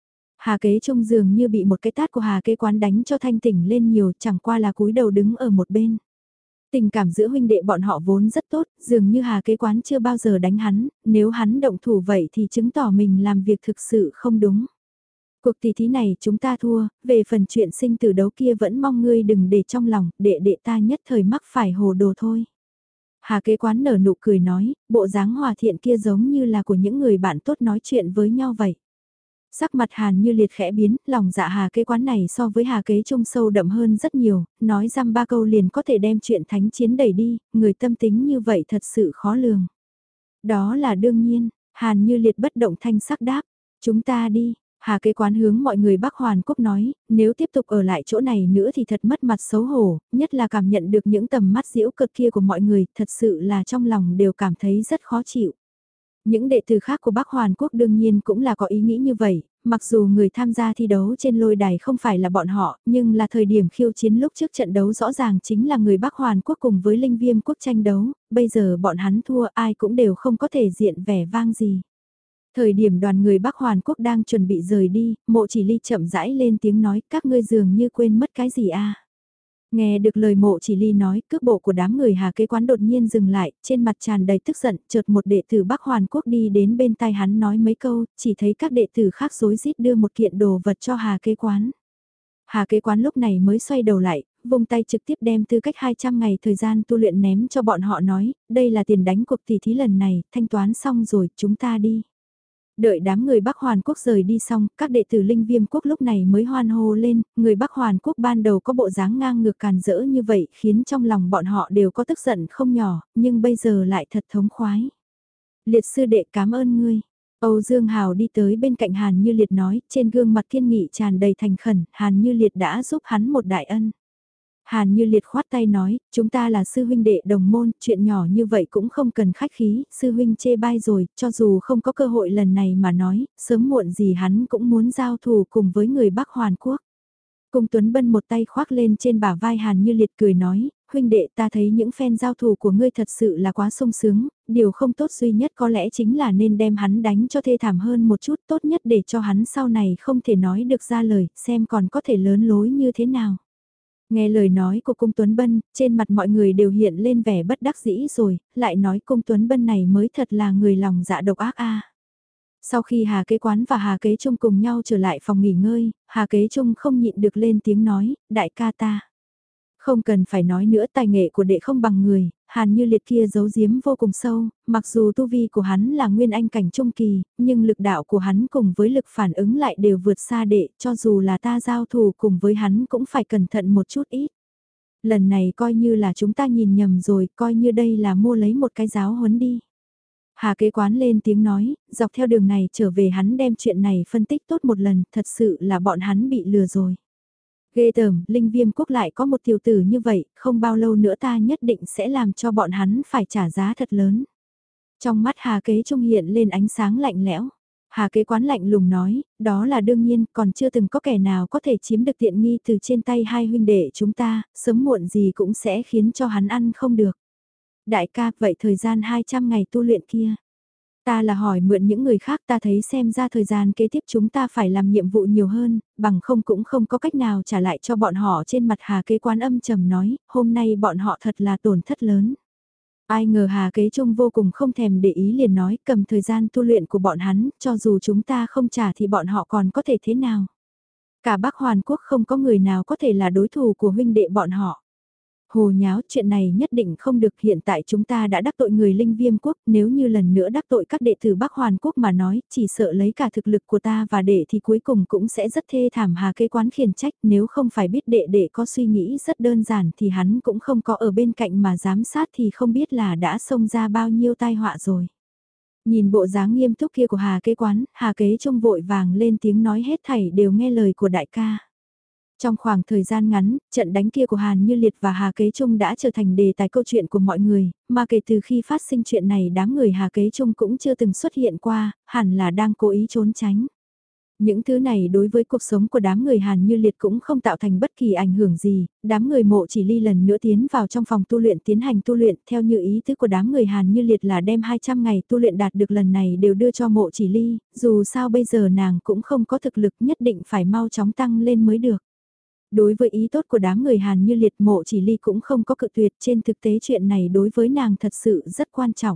Speaker 1: Hà Kế Trung dường như bị một cái tát của Hà Kế Quán đánh cho thanh tỉnh lên nhiều, chẳng qua là cúi đầu đứng ở một bên. Tình cảm giữa huynh đệ bọn họ vốn rất tốt, dường như Hà Kế Quán chưa bao giờ đánh hắn, nếu hắn động thủ vậy thì chứng tỏ mình làm việc thực sự không đúng. Cuộc tỷ thí này chúng ta thua, về phần chuyện sinh tử đấu kia vẫn mong ngươi đừng để trong lòng, đệ đệ ta nhất thời mắc phải hồ đồ thôi. Hà Kế Quán nở nụ cười nói, bộ dáng hòa thiện kia giống như là của những người bạn tốt nói chuyện với nhau vậy. Sắc mặt Hàn Như Liệt khẽ biến, lòng dạ Hà Kế Quán này so với Hà Kế Trung sâu đậm hơn rất nhiều, nói dăm ba câu liền có thể đem chuyện thánh chiến đẩy đi, người tâm tính như vậy thật sự khó lường. Đó là đương nhiên, Hàn Như Liệt bất động thanh sắc đáp, chúng ta đi. Hà Kế Quán hướng mọi người Bắc Hoàn Quốc nói, nếu tiếp tục ở lại chỗ này nữa thì thật mất mặt xấu hổ, nhất là cảm nhận được những tầm mắt giễu cợt kia của mọi người, thật sự là trong lòng đều cảm thấy rất khó chịu. Những đệ tử khác của Bắc Hoàn Quốc đương nhiên cũng là có ý nghĩ như vậy, mặc dù người tham gia thi đấu trên lôi đài không phải là bọn họ, nhưng là thời điểm khiêu chiến lúc trước trận đấu rõ ràng chính là người Bắc Hoàn Quốc cùng với Linh Viêm Quốc tranh đấu, bây giờ bọn hắn thua ai cũng đều không có thể diện vẻ vang gì. Thời điểm đoàn người Bắc Hoàn Quốc đang chuẩn bị rời đi, Mộ Chỉ Ly chậm rãi lên tiếng nói, các ngươi dường như quên mất cái gì à. Nghe được lời Mộ Chỉ Ly nói, cước bộ của đám người Hà Kế Quán đột nhiên dừng lại, trên mặt tràn đầy tức giận, chợt một đệ tử Bắc Hoàn Quốc đi đến bên tai hắn nói mấy câu, chỉ thấy các đệ tử khác rối rít đưa một kiện đồ vật cho Hà Kế Quán. Hà Kế Quán lúc này mới xoay đầu lại, vung tay trực tiếp đem tư cách hai trăm ngày thời gian tu luyện ném cho bọn họ nói, đây là tiền đánh cuộc tỷ thí lần này, thanh toán xong rồi, chúng ta đi. Đợi đám người Bắc Hoàn Quốc rời đi xong, các đệ tử Linh Viêm Quốc lúc này mới hoan hô lên, người Bắc Hoàn Quốc ban đầu có bộ dáng ngang ngược càn rỡ như vậy khiến trong lòng bọn họ đều có tức giận không nhỏ, nhưng bây giờ lại thật thống khoái. Liệt sư đệ cảm ơn ngươi. Âu Dương Hào đi tới bên cạnh Hàn Như Liệt nói, trên gương mặt kiên nghị tràn đầy thành khẩn, Hàn Như Liệt đã giúp hắn một đại ân. Hàn Như Liệt khoát tay nói, chúng ta là sư huynh đệ đồng môn, chuyện nhỏ như vậy cũng không cần khách khí, sư huynh chê bai rồi, cho dù không có cơ hội lần này mà nói, sớm muộn gì hắn cũng muốn giao thù cùng với người Bắc Hoàn Quốc. Cung Tuấn Bân một tay khoác lên trên bả vai Hàn Như Liệt cười nói, huynh đệ ta thấy những phen giao thù của ngươi thật sự là quá sung sướng, điều không tốt duy nhất có lẽ chính là nên đem hắn đánh cho thê thảm hơn một chút, tốt nhất để cho hắn sau này không thể nói được ra lời, xem còn có thể lớn lối như thế nào. Nghe lời nói của Cung Tuấn Bân, trên mặt mọi người đều hiện lên vẻ bất đắc dĩ rồi, lại nói Cung Tuấn Bân này mới thật là người lòng dạ độc ác a. Sau khi Hà Kế Quán và Hà Kế Trung cùng nhau trở lại phòng nghỉ ngơi, Hà Kế Trung không nhịn được lên tiếng nói, đại ca ta. Không cần phải nói nữa, tài nghệ của đệ không bằng người, Hàn Như Liệt kia giấu giếm vô cùng sâu, mặc dù tu vi của hắn là nguyên anh cảnh trung kỳ, nhưng lực đạo của hắn cùng với lực phản ứng lại đều vượt xa đệ, cho dù là ta giao thủ cùng với hắn cũng phải cẩn thận một chút ít. Lần này coi như là chúng ta nhìn nhầm rồi, coi như đây là mua lấy một cái giáo huấn đi. Hà Kế Quán lên tiếng nói, dọc theo đường này trở về hắn đem chuyện này phân tích tốt một lần, thật sự là bọn hắn bị lừa rồi. Ghê tởm, Linh Viêm Quốc lại có một tiểu tử như vậy, không bao lâu nữa ta nhất định sẽ làm cho bọn hắn phải trả giá thật lớn. Trong mắt Hà Kế Trung hiện lên ánh sáng lạnh lẽo. Hà kế quán lạnh lùng nói, đó là đương nhiên, còn chưa từng có kẻ nào có thể chiếm được tiện nghi từ trên tay hai huynh đệ chúng ta, sớm muộn gì cũng sẽ khiến cho hắn ăn không được. Đại ca, vậy thời gian hai trăm ngày tu luyện kia. Ta là hỏi mượn những người khác, ta thấy xem ra thời gian kế tiếp chúng ta phải làm nhiệm vụ nhiều hơn, bằng không cũng không có cách nào trả lại cho bọn họ. Trên mặt Hà kế quán âm trầm nói, hôm nay bọn họ thật là tổn thất lớn. Ai ngờ Hà kế trung vô cùng không thèm để ý liền nói, cầm thời gian tu luyện của bọn hắn, cho dù chúng ta không trả thì bọn họ còn có thể thế nào. Cả Bắc Hoàn Quốc không có người nào có thể là đối thủ của huynh đệ bọn họ. Hồ nháo, chuyện này nhất định không được, hiện tại chúng ta đã đắc tội người Linh Viêm Quốc, nếu như lần nữa đắc tội các đệ tử Bắc Hoàn Quốc mà nói, chỉ sợ lấy cả thực lực của ta và đệ thì cuối cùng cũng sẽ rất thê thảm. Hà kế quán khiển trách, nếu không phải biết đệ đệ có suy nghĩ rất đơn giản thì hắn cũng không có ở bên cạnh mà giám sát thì không biết là đã xông ra bao nhiêu tai họa rồi. Nhìn bộ dáng nghiêm túc kia của Hà kế quán, Hà kế trông vội vàng lên tiếng nói hết thảy đều nghe lời của đại ca. Trong khoảng thời gian ngắn, trận đánh kia của Hàn Như Liệt và Hà Kế Trung đã trở thành đề tài câu chuyện của mọi người, mà kể từ khi phát sinh chuyện này đám người Hà Kế Trung cũng chưa từng xuất hiện qua, hẳn là đang cố ý trốn tránh. Những thứ này đối với cuộc sống của đám người Hàn Như Liệt cũng không tạo thành bất kỳ ảnh hưởng gì, đám người Mộ Chỉ Ly lần nữa tiến vào trong phòng tu luyện tiến hành tu luyện theo như ý tứ của đám người Hàn Như Liệt là đem hai trăm ngày tu luyện đạt được lần này đều đưa cho Mộ Chỉ Ly, dù sao bây giờ nàng cũng không có thực lực nhất định phải mau chóng tăng lên mới được. Đối với ý tốt của đám người Hàn Như Liệt, Mộ Chỉ Ly cũng không có cự tuyệt, trên thực tế chuyện này đối với nàng thật sự rất quan trọng.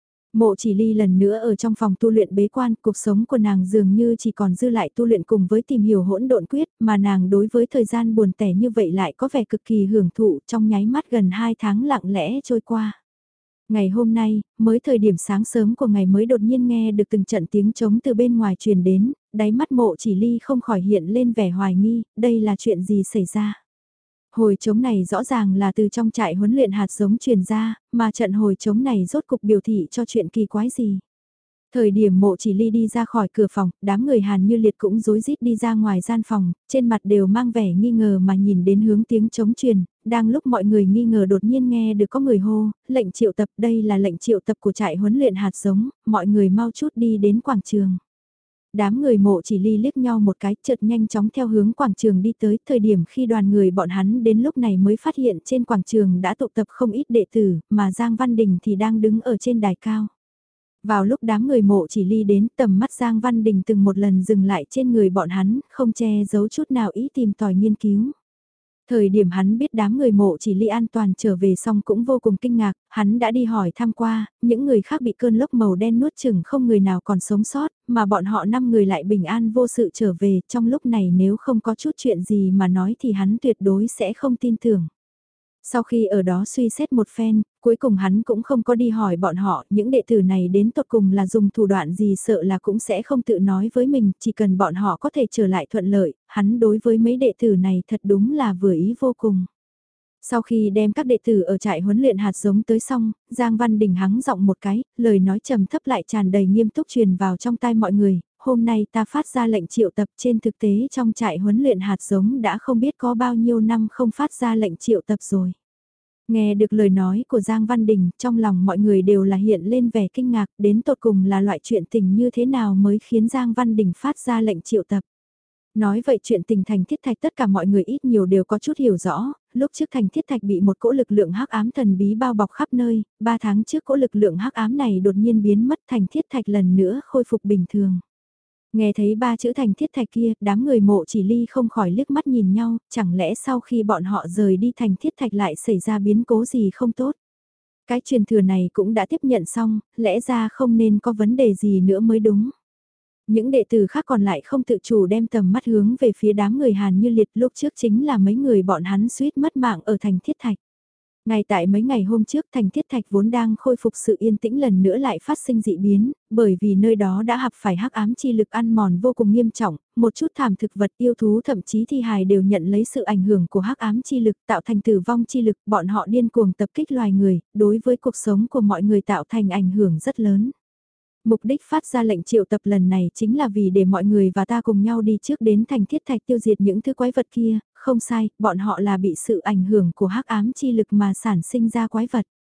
Speaker 1: Mộ Chỉ Ly lần nữa ở trong phòng tu luyện bế quan, cuộc sống của nàng dường như chỉ còn dư lại tu luyện cùng với tìm hiểu hỗn độn quyết, mà nàng đối với thời gian buồn tẻ như vậy lại có vẻ cực kỳ hưởng thụ, trong nháy mắt gần hai tháng lặng lẽ trôi qua. Ngày hôm nay, mới thời điểm sáng sớm của ngày mới đột nhiên nghe được từng trận tiếng trống từ bên ngoài truyền đến, đáy mắt Mộ Chỉ Ly không khỏi hiện lên vẻ hoài nghi, đây là chuyện gì xảy ra. Hồi trống này rõ ràng là từ trong trại huấn luyện hạt giống truyền ra, mà trận hồi trống này rốt cục biểu thị cho chuyện kỳ quái gì. Thời điểm Mộ Chỉ Ly đi ra khỏi cửa phòng, đám người Hàn Như Liệt cũng rối rít đi ra ngoài gian phòng, trên mặt đều mang vẻ nghi ngờ mà nhìn đến hướng tiếng trống truyền, đang lúc mọi người nghi ngờ đột nhiên nghe được có người hô, lệnh triệu tập, đây là lệnh triệu tập của trại huấn luyện hạt giống, mọi người mau chút đi đến quảng trường. Đám người Mộ Chỉ Ly liếc nhau một cái, chợt nhanh chóng theo hướng quảng trường đi tới, thời điểm khi đoàn người bọn hắn đến lúc này mới phát hiện trên quảng trường đã tụ tập không ít đệ tử, mà Giang Văn Đình thì đang đứng ở trên đài cao. Vào lúc đám người Mộ Chỉ Ly đến, tầm mắt Giang Văn Đình từng một lần dừng lại trên người bọn hắn, không che giấu chút nào ý tìm tòi nghiên cứu. Thời điểm hắn biết đám người Mộ Chỉ Ly an toàn trở về xong cũng vô cùng kinh ngạc, hắn đã đi hỏi thăm qua, những người khác bị cơn lốc màu đen nuốt chửng không người nào còn sống sót, mà bọn họ năm người lại bình an vô sự trở về, trong lúc này nếu không có chút chuyện gì mà nói thì hắn tuyệt đối sẽ không tin tưởng. Sau khi ở đó suy xét một phen, cuối cùng hắn cũng không có đi hỏi bọn họ, những đệ tử này đến tột cùng là dùng thủ đoạn gì sợ là cũng sẽ không tự nói với mình, chỉ cần bọn họ có thể trở lại thuận lợi, hắn đối với mấy đệ tử này thật đúng là vừa ý vô cùng. Sau khi đem các đệ tử ở trại huấn luyện hạt giống tới xong, Giang Văn Đình hắng giọng một cái, lời nói trầm thấp lại tràn đầy nghiêm túc truyền vào trong tai mọi người, hôm nay ta phát ra lệnh triệu tập, trên thực tế trong trại huấn luyện hạt giống đã không biết có bao nhiêu năm không phát ra lệnh triệu tập rồi. Nghe được lời nói của Giang Văn Đình, trong lòng mọi người đều là hiện lên vẻ kinh ngạc, đến tột cùng là loại chuyện tình như thế nào mới khiến Giang Văn Đình phát ra lệnh triệu tập. Nói vậy chuyện tình Thành Thiết Thạch tất cả mọi người ít nhiều đều có chút hiểu rõ, lúc trước Thành Thiết Thạch bị một cỗ lực lượng hắc ám thần bí bao bọc khắp nơi, ba tháng trước cỗ lực lượng hắc ám này đột nhiên biến mất, Thành Thiết Thạch lần nữa khôi phục bình thường. Nghe thấy ba chữ Thành Thiết Thạch kia, đám người Mộ Chỉ Ly không khỏi liếc mắt nhìn nhau, chẳng lẽ sau khi bọn họ rời đi Thành Thiết Thạch lại xảy ra biến cố gì không tốt. Cái truyền thừa này cũng đã tiếp nhận xong, lẽ ra không nên có vấn đề gì nữa mới đúng. Những đệ tử khác còn lại không tự chủ đem tầm mắt hướng về phía đám người Hàn Như Liệt, lúc trước chính là mấy người bọn hắn suýt mất mạng ở Thành Thiết Thạch. Ngay tại mấy ngày hôm trước Thành Thiết Thạch vốn đang khôi phục sự yên tĩnh lần nữa lại phát sinh dị biến, bởi vì nơi đó đã hạp phải hắc ám chi lực ăn mòn vô cùng nghiêm trọng, một chút thảm thực vật yêu thú thậm chí thi hài đều nhận lấy sự ảnh hưởng của hắc ám chi lực tạo thành tử vong chi lực, bọn họ điên cuồng tập kích loài người, đối với cuộc sống của mọi người tạo thành ảnh hưởng rất lớn. Mục đích phát ra lệnh triệu tập lần này chính là vì để mọi người và ta cùng nhau đi trước đến Thành Thiết Thạch tiêu diệt những thứ quái vật kia, không sai, bọn họ là bị sự ảnh hưởng của hắc ám chi lực mà sản sinh ra quái vật.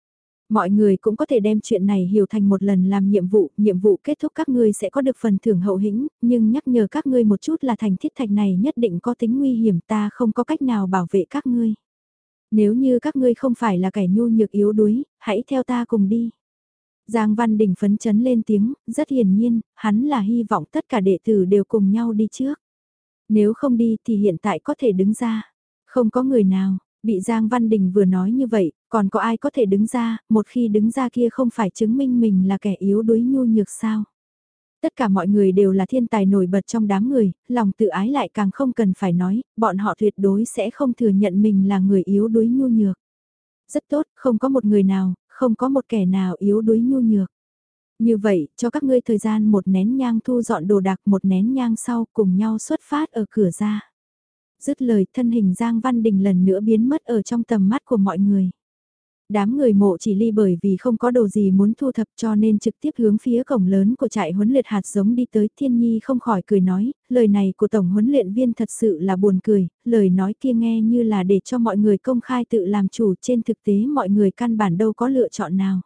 Speaker 1: Mọi người cũng có thể đem chuyện này hiểu thành một lần làm nhiệm vụ, nhiệm vụ kết thúc các ngươi sẽ có được phần thưởng hậu hĩnh, nhưng nhắc nhở các ngươi một chút là thành thiết thạch này nhất định có tính nguy hiểm, ta không có cách nào bảo vệ các ngươi. Nếu như các ngươi không phải là kẻ nhu nhược yếu đuối, hãy theo ta cùng đi. Giang Văn Đình phấn chấn lên tiếng, rất hiển nhiên, hắn là hy vọng tất cả đệ tử đều cùng nhau đi trước. Nếu không đi thì hiện tại có thể đứng ra. Không có người nào, bị Giang Văn Đình vừa nói như vậy, còn có ai có thể đứng ra, một khi đứng ra kia không phải chứng minh mình là kẻ yếu đuối nhu nhược sao. Tất cả mọi người đều là thiên tài nổi bật trong đám người, lòng tự ái lại càng không cần phải nói, bọn họ tuyệt đối sẽ không thừa nhận mình là người yếu đuối nhu nhược. Rất tốt, không có một người nào, không có một kẻ nào yếu đuối nhu nhược. Như vậy, cho các ngươi thời gian một nén nhang thu dọn đồ đạc, một nén nhang sau cùng nhau xuất phát ở cửa ra. Dứt lời, thân hình Giang Văn Đình lần nữa biến mất ở trong tầm mắt của mọi người. Đám người Mộ Chỉ Ly bởi vì không có đồ gì muốn thu thập cho nên trực tiếp hướng phía cổng lớn của trại huấn luyện hạt giống đi tới. Thiên Nhi không khỏi cười nói, lời này của tổng huấn luyện viên thật sự là buồn cười, lời nói kia nghe như là để cho mọi người công khai tự làm chủ, trên thực tế mọi người căn bản đâu có lựa chọn nào.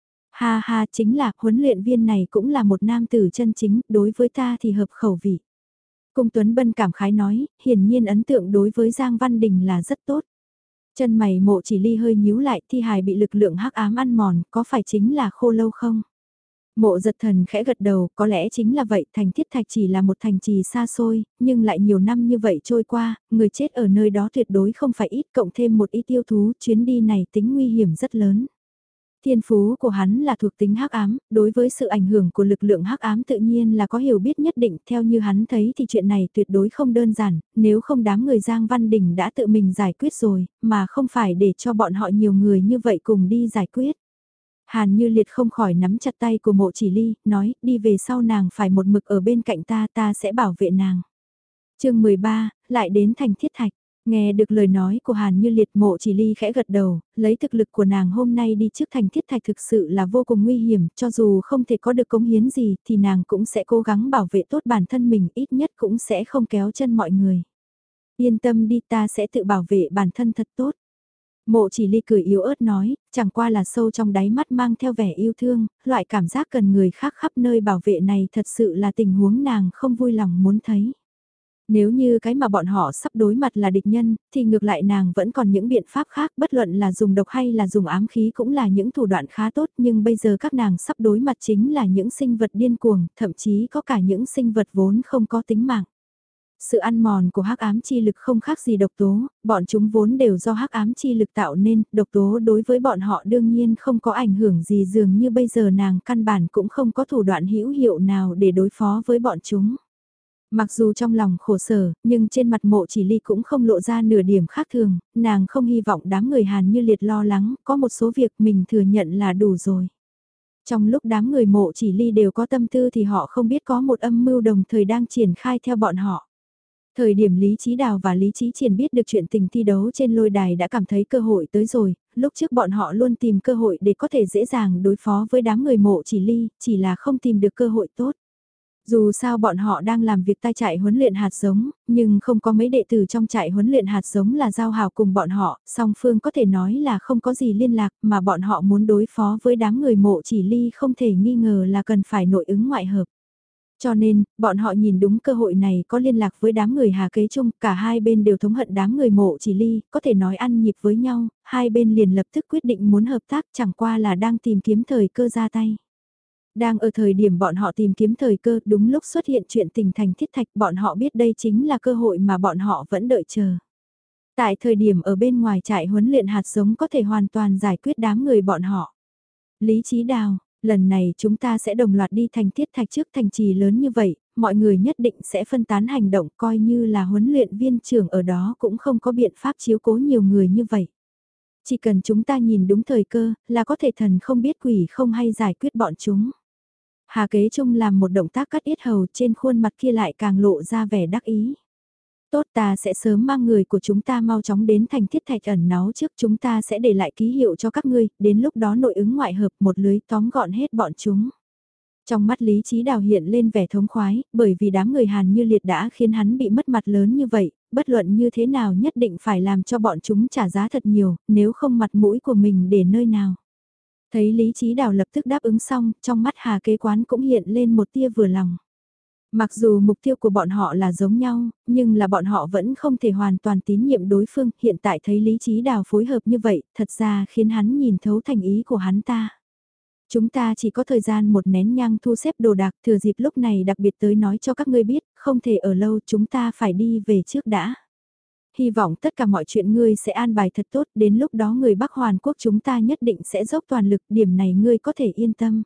Speaker 1: Ha ha, chính là huấn luyện viên này cũng là một nam tử chân chính, đối với ta thì hợp khẩu vị. Cung Tuấn Bân cảm khái nói, hiển nhiên ấn tượng đối với Giang Văn Đình là rất tốt. Chân mày Mộ Chỉ Ly hơi nhíu lại, thi hài bị lực lượng hắc ám ăn mòn, có phải chính là khô lâu không? Mộ Giật Thần khẽ gật đầu, có lẽ chính là vậy, thành Thiết Thạch chỉ là một thành trì xa xôi, nhưng lại nhiều năm như vậy trôi qua, người chết ở nơi đó tuyệt đối không phải ít, cộng thêm một ít yêu thú, chuyến đi này tính nguy hiểm rất lớn. Thiên phú của hắn là thuộc tính hắc ám, đối với sự ảnh hưởng của lực lượng hắc ám tự nhiên là có hiểu biết nhất định, theo như hắn thấy thì chuyện này tuyệt đối không đơn giản, nếu không đám người Giang Văn Đình đã tự mình giải quyết rồi, mà không phải để cho bọn họ nhiều người như vậy cùng đi giải quyết. Hàn Như Liệt không khỏi nắm chặt tay của Mộ Chỉ Ly, nói, đi về sau nàng phải một mực ở bên cạnh ta, ta sẽ bảo vệ nàng. Chương mười ba, lại đến thành Thiết Thạch. Nghe được lời nói của Hàn Như Liệt, Mộ Chỉ Ly khẽ gật đầu, lấy thực lực của nàng hôm nay đi trước thành Thiết Thạch thực sự là vô cùng nguy hiểm, cho dù không thể có được cống hiến gì thì nàng cũng sẽ cố gắng bảo vệ tốt bản thân mình, ít nhất cũng sẽ không kéo chân mọi người. Yên tâm đi, ta sẽ tự bảo vệ bản thân thật tốt. Mộ Chỉ Ly cười yếu ớt nói, chẳng qua là sâu trong đáy mắt mang theo vẻ yêu thương, loại cảm giác cần người khác khắp nơi bảo vệ này thật sự là tình huống nàng không vui lòng muốn thấy. Nếu như cái mà bọn họ sắp đối mặt là địch nhân, thì ngược lại nàng vẫn còn những biện pháp khác, bất luận là dùng độc hay là dùng ám khí cũng là những thủ đoạn khá tốt, nhưng bây giờ các nàng sắp đối mặt chính là những sinh vật điên cuồng, thậm chí có cả những sinh vật vốn không có tính mạng. Sự ăn mòn của hắc ám chi lực không khác gì độc tố, bọn chúng vốn đều do hắc ám chi lực tạo nên, độc tố đối với bọn họ đương nhiên không có ảnh hưởng gì, dường như bây giờ nàng căn bản cũng không có thủ đoạn hữu hiệu nào để đối phó với bọn chúng. Mặc dù trong lòng khổ sở, nhưng trên mặt Mộ Chỉ Ly cũng không lộ ra nửa điểm khác thường, nàng không hy vọng đám người Hàn Như Liệt lo lắng, có một số việc mình thừa nhận là đủ rồi. Trong lúc đám người Mộ Chỉ Ly đều có tâm tư thì họ không biết có một âm mưu đồng thời đang triển khai theo bọn họ. Thời điểm Lý Chí Đào và Lý Chí Triển biết được chuyện tình thi đấu trên lôi đài đã cảm thấy cơ hội tới rồi, lúc trước bọn họ luôn tìm cơ hội để có thể dễ dàng đối phó với đám người Mộ Chỉ Ly, chỉ là không tìm được cơ hội tốt. Dù sao bọn họ đang làm việc tại trại huấn luyện hạt giống, nhưng không có mấy đệ tử trong trại huấn luyện hạt giống là giao hảo cùng bọn họ, song phương có thể nói là không có gì liên lạc mà bọn họ muốn đối phó với đám người Mộ Chỉ Ly không thể nghi ngờ là cần phải nội ứng ngoại hợp. Cho nên, bọn họ nhìn đúng cơ hội này có liên lạc với đám người Hà Kế Trung, cả hai bên đều thống hận đám người Mộ Chỉ Ly, có thể nói ăn nhịp với nhau, hai bên liền lập tức quyết định muốn hợp tác, chẳng qua là đang tìm kiếm thời cơ ra tay. Đang ở thời điểm bọn họ tìm kiếm thời cơ, đúng lúc xuất hiện chuyện tình thành Thiết Thạch, bọn họ biết đây chính là cơ hội mà bọn họ vẫn đợi chờ. Tại thời điểm ở bên ngoài trại huấn luyện hạt giống có thể hoàn toàn giải quyết đám người bọn họ. Lý Chí Đào, lần này chúng ta sẽ đồng loạt đi thành Thiết Thạch trước thành trì lớn như vậy, mọi người nhất định sẽ phân tán hành động, coi như là huấn luyện viên trưởng ở đó cũng không có biện pháp chiếu cố nhiều người như vậy. Chỉ cần chúng ta nhìn đúng thời cơ, là có thể thần không biết quỷ không hay giải quyết bọn chúng. Hà Kế Trung làm một động tác cắt yết hầu, trên khuôn mặt kia lại càng lộ ra vẻ đắc ý. Tốt, ta sẽ sớm mang người của chúng ta mau chóng đến thành Thiết Thạch ẩn náu trước, chúng ta sẽ để lại ký hiệu cho các ngươi, đến lúc đó nội ứng ngoại hợp một lưới tóm gọn hết bọn chúng. Trong mắt Lý Chí Đào hiện lên vẻ thống khoái, bởi vì đám người Hàn Như Liệt đã khiến hắn bị mất mặt lớn như vậy, bất luận như thế nào nhất định phải làm cho bọn chúng trả giá thật nhiều, nếu không mặt mũi của mình để nơi nào. Thấy Lý Chí Đào lập tức đáp ứng xong, trong mắt Hà kế quán cũng hiện lên một tia vừa lòng. Mặc dù mục tiêu của bọn họ là giống nhau, nhưng là bọn họ vẫn không thể hoàn toàn tín nhiệm đối phương, hiện tại thấy Lý Chí Đào phối hợp như vậy, thật ra khiến hắn nhìn thấu thành ý của hắn ta. Chúng ta chỉ có thời gian một nén nhang thu xếp đồ đạc, thừa dịp lúc này đặc biệt tới nói cho các ngươi biết, không thể ở lâu, chúng ta phải đi về trước đã. Hy vọng tất cả mọi chuyện ngươi sẽ an bài thật tốt, đến lúc đó người Bắc Hoàn Quốc chúng ta nhất định sẽ dốc toàn lực, điểm này ngươi có thể yên tâm.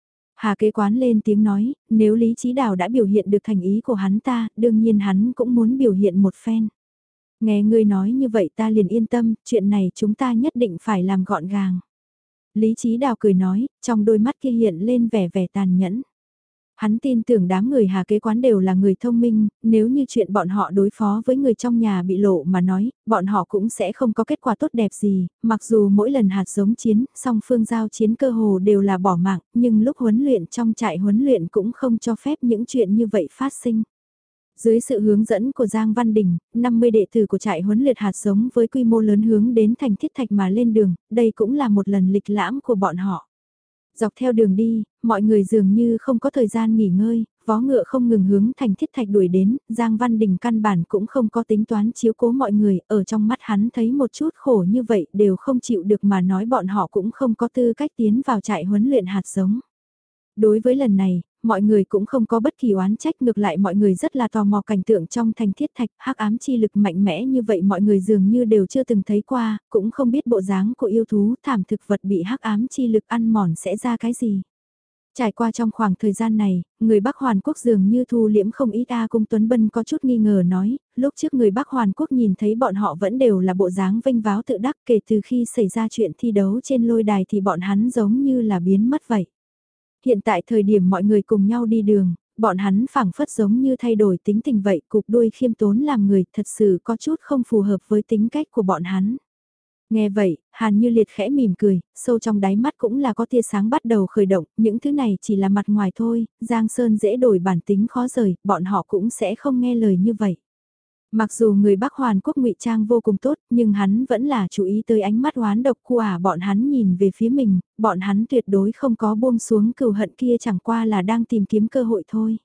Speaker 1: Hà kế quán lên tiếng nói, nếu Lý Chí Đào đã biểu hiện được thành ý của hắn ta, đương nhiên hắn cũng muốn biểu hiện một phen. Nghe ngươi nói như vậy ta liền yên tâm, chuyện này chúng ta nhất định phải làm gọn gàng. Lý Chí Đào cười nói, trong đôi mắt kia hiện lên vẻ vẻ tàn nhẫn. Hắn tin tưởng đám người Hà kế quán đều là người thông minh, nếu như chuyện bọn họ đối phó với người trong nhà bị lộ mà nói, bọn họ cũng sẽ không có kết quả tốt đẹp gì, mặc dù mỗi lần hạt giống chiến, song phương giao chiến cơ hồ đều là bỏ mạng, nhưng lúc huấn luyện trong trại huấn luyện cũng không cho phép những chuyện như vậy phát sinh. Dưới sự hướng dẫn của Giang Văn Đình, năm mươi đệ tử của trại huấn luyện hạt giống với quy mô lớn hướng đến thành Thiết Thạch mà lên đường, đây cũng là một lần lịch lãm của bọn họ. Dọc theo đường đi, mọi người dường như không có thời gian nghỉ ngơi, vó ngựa không ngừng hướng thành Thiết Thạch đuổi đến, Giang Văn Đình căn bản cũng không có tính toán chiếu cố mọi người, ở trong mắt hắn thấy một chút khổ như vậy đều không chịu được mà nói bọn họ cũng không có tư cách tiến vào trại huấn luyện hạt giống. Đối với lần này, mọi người cũng không có bất kỳ oán trách, ngược lại mọi người rất là tò mò cảnh tượng trong thành Thiết Thạch, hắc ám chi lực mạnh mẽ như vậy mọi người dường như đều chưa từng thấy qua, cũng không biết bộ dáng của yêu thú thảm thực vật bị hắc ám chi lực ăn mòn sẽ ra cái gì. Trải qua trong khoảng thời gian này, người Bắc Hoàn Quốc dường như thu liễm không ít. A Cung Tuấn Bân có chút nghi ngờ nói, lúc trước người Bắc Hoàn Quốc nhìn thấy bọn họ vẫn đều là bộ dáng vênh váo tự đắc, kể từ khi xảy ra chuyện thi đấu trên lôi đài thì bọn hắn giống như là biến mất vậy. Hiện tại thời điểm mọi người cùng nhau đi đường, bọn hắn phảng phất giống như thay đổi tính tình vậy, cục đuôi khiêm tốn làm người thật sự có chút không phù hợp với tính cách của bọn hắn. Nghe vậy, Hàn Như Liệt khẽ mỉm cười, sâu trong đáy mắt cũng là có tia sáng bắt đầu khởi động, những thứ này chỉ là mặt ngoài thôi, Giang Sơn dễ đổi bản tính khó rời, bọn họ cũng sẽ không nghe lời như vậy. Mặc dù người Bắc Hoàn Quốc ngụy trang vô cùng tốt, nhưng hắn vẫn là chú ý tới ánh mắt oán độc của ả bọn hắn nhìn về phía mình, bọn hắn tuyệt đối không có buông xuống cừu hận kia, chẳng qua là đang tìm kiếm cơ hội thôi.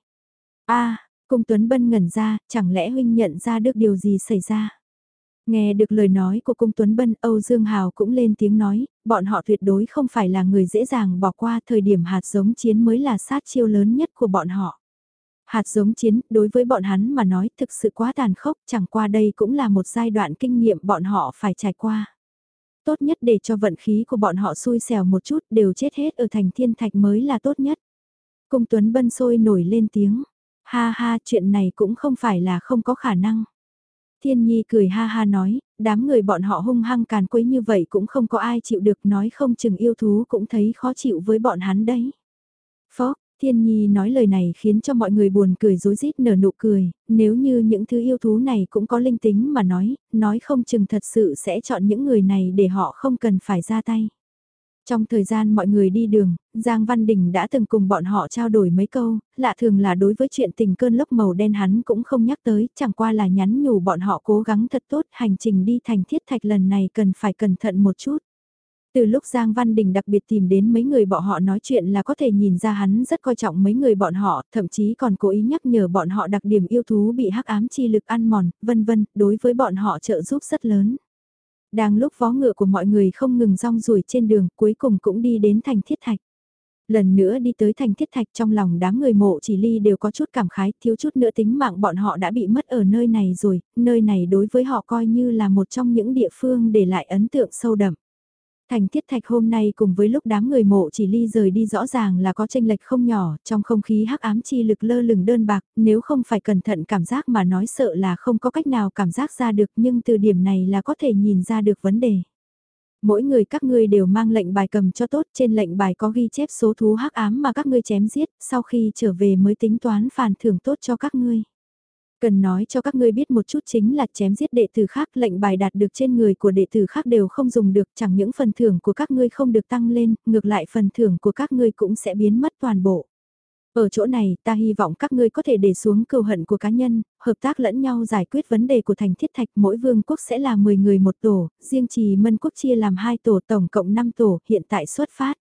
Speaker 1: A, Cung Tuấn Bân ngẩn ra, chẳng lẽ huynh nhận ra được điều gì xảy ra? Nghe được lời nói của Cung Tuấn Bân, Âu Dương Hào cũng lên tiếng nói, bọn họ tuyệt đối không phải là người dễ dàng bỏ qua, thời điểm hạt giống chiến mới là sát chiêu lớn nhất của bọn họ. Hạt giống chiến, đối với bọn hắn mà nói thực sự quá tàn khốc, chẳng qua đây cũng là một giai đoạn kinh nghiệm bọn họ phải trải qua. Tốt nhất để cho vận khí của bọn họ xui xẻo một chút, đều chết hết ở thành Thiên Thạch mới là tốt nhất. Cung Tuấn Bân sôi nổi lên tiếng, ha ha, chuyện này cũng không phải là không có khả năng. Thiên Nhi cười ha ha nói, đám người bọn họ hung hăng càn quấy như vậy cũng không có ai chịu được, nói không chừng yêu thú cũng thấy khó chịu với bọn hắn đấy. Phó, Thiên Nhi nói lời này khiến cho mọi người buồn cười rối rít nở nụ cười, nếu như những thứ yêu thú này cũng có linh tính mà nói, nói không chừng thật sự sẽ chọn những người này để họ không cần phải ra tay. Trong thời gian mọi người đi đường, Giang Văn Đình đã từng cùng bọn họ trao đổi mấy câu, lạ thường là đối với chuyện tình cơn lốc màu đen hắn cũng không nhắc tới, chẳng qua là nhắn nhủ bọn họ cố gắng thật tốt, hành trình đi thành Thiết Thạch lần này cần phải cẩn thận một chút. Từ lúc Giang Văn Đình đặc biệt tìm đến mấy người bọn họ nói chuyện là có thể nhìn ra hắn rất coi trọng mấy người bọn họ, thậm chí còn cố ý nhắc nhở bọn họ đặc điểm yêu thú bị hắc ám chi lực ăn mòn, vân vân, đối với bọn họ trợ giúp rất lớn. Đang lúc vó ngựa của mọi người không ngừng rong ruổi trên đường, cuối cùng cũng đi đến thành Thiết Thạch. Lần nữa đi tới thành Thiết Thạch, trong lòng đám người Mộ Chỉ Ly đều có chút cảm khái, thiếu chút nữa tính mạng bọn họ đã bị mất ở nơi này rồi, nơi này đối với họ coi như là một trong những địa phương để lại ấn tượng sâu đậm. Thành Thiết Thạch hôm nay cùng với lúc đám người Mộ Chỉ Ly rời đi rõ ràng là có chênh lệch không nhỏ, trong không khí hắc ám chi lực lơ lửng đơn bạc, nếu không phải cẩn thận cảm giác mà nói sợ là không có cách nào cảm giác ra được, nhưng từ điểm này là có thể nhìn ra được vấn đề. Mỗi người các ngươi đều mang lệnh bài cầm cho tốt, trên lệnh bài có ghi chép số thú hắc ám mà các ngươi chém giết, sau khi trở về mới tính toán phản thưởng tốt cho các ngươi. Cần nói cho các ngươi biết một chút chính là chém giết đệ tử khác, lệnh bài đạt được trên người của đệ tử khác đều không dùng được, chẳng những phần thưởng của các ngươi không được tăng lên, ngược lại phần thưởng của các ngươi cũng sẽ biến mất toàn bộ. Ở chỗ này, ta hy vọng các ngươi có thể để xuống cừu hận của cá nhân, hợp tác lẫn nhau giải quyết vấn đề của thành Thiết Thạch, mỗi vương quốc sẽ là mười người một tổ, riêng Trì Mân quốc chia làm hai tổ, tổng cộng năm tổ, hiện tại xuất phát.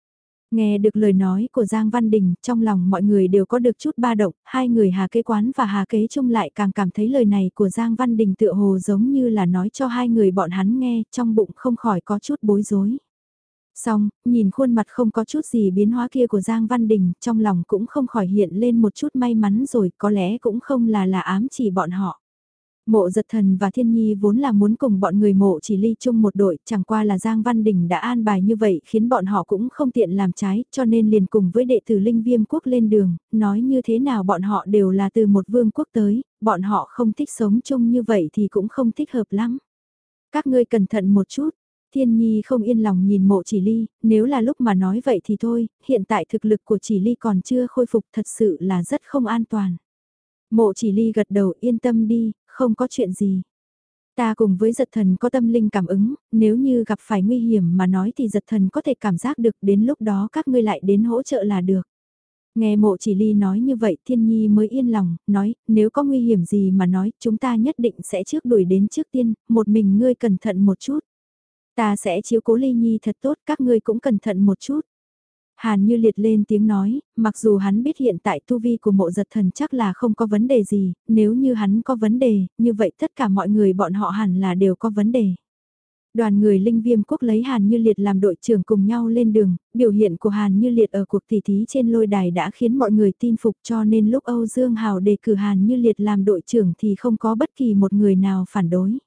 Speaker 1: Nghe được lời nói của Giang Văn Đình, trong lòng mọi người đều có được chút ba động, hai người Hà Kế Quán và Hà Kế Trung lại càng cảm thấy lời này của Giang Văn Đình tựa hồ giống như là nói cho hai người bọn hắn nghe, trong bụng không khỏi có chút bối rối. Xong, nhìn khuôn mặt không có chút gì biến hóa kia của Giang Văn Đình, trong lòng cũng không khỏi hiện lên một chút may mắn rồi, có lẽ cũng không là là ám chỉ bọn họ. Mộ Giật Thần và Thiên Nhi vốn là muốn cùng bọn người Mộ Chỉ Ly chung một đội, chẳng qua là Giang Văn Đình đã an bài như vậy khiến bọn họ cũng không tiện làm trái, cho nên liền cùng với đệ tử Linh Viêm quốc lên đường, nói như thế nào bọn họ đều là từ một vương quốc tới, bọn họ không thích sống chung như vậy thì cũng không thích hợp lắm. Các ngươi cẩn thận một chút. Thiên Nhi không yên lòng nhìn Mộ Chỉ Ly, nếu là lúc mà nói vậy thì thôi, hiện tại thực lực của Chỉ Ly còn chưa khôi phục thật sự là rất không an toàn. Mộ Chỉ Ly gật đầu, yên tâm đi, không có chuyện gì. Ta cùng với Giật Thần có tâm linh cảm ứng, nếu như gặp phải nguy hiểm mà nói thì Giật Thần có thể cảm giác được, đến lúc đó các ngươi lại đến hỗ trợ là được. Nghe Mộ Chỉ Ly nói như vậy, Thiên Nhi mới yên lòng, nói, nếu có nguy hiểm gì mà nói, chúng ta nhất định sẽ trước đuổi đến trước tiên, một mình ngươi cẩn thận một chút. Ta sẽ chiếu cố Ly Nhi thật tốt, các ngươi cũng cẩn thận một chút. Hàn Như Liệt lên tiếng nói, mặc dù hắn biết hiện tại tu vi của Mộ Giật Thần chắc là không có vấn đề gì, nếu như hắn có vấn đề, như vậy tất cả mọi người bọn họ hẳn là đều có vấn đề. Đoàn người Linh Viêm quốc lấy Hàn Như Liệt làm đội trưởng cùng nhau lên đường, biểu hiện của Hàn Như Liệt ở cuộc tỷ thí trên lôi đài đã khiến mọi người tin phục, cho nên lúc Âu Dương Hào đề cử Hàn Như Liệt làm đội trưởng thì không có bất kỳ một người nào phản đối.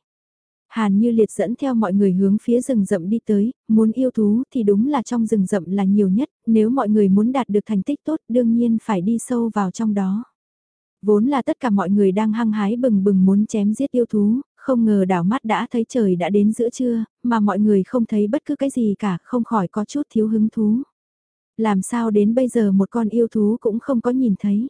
Speaker 1: Hàn Như Liệt dẫn theo mọi người hướng phía rừng rậm đi tới, muốn yêu thú thì đúng là trong rừng rậm là nhiều nhất, nếu mọi người muốn đạt được thành tích tốt đương nhiên phải đi sâu vào trong đó. Vốn là tất cả mọi người đang hăng hái bừng bừng muốn chém giết yêu thú, không ngờ đảo mắt đã thấy trời đã đến giữa trưa, mà mọi người không thấy bất cứ cái gì cả, không khỏi có chút thiếu hứng thú. Làm sao đến bây giờ một con yêu thú cũng không có nhìn thấy.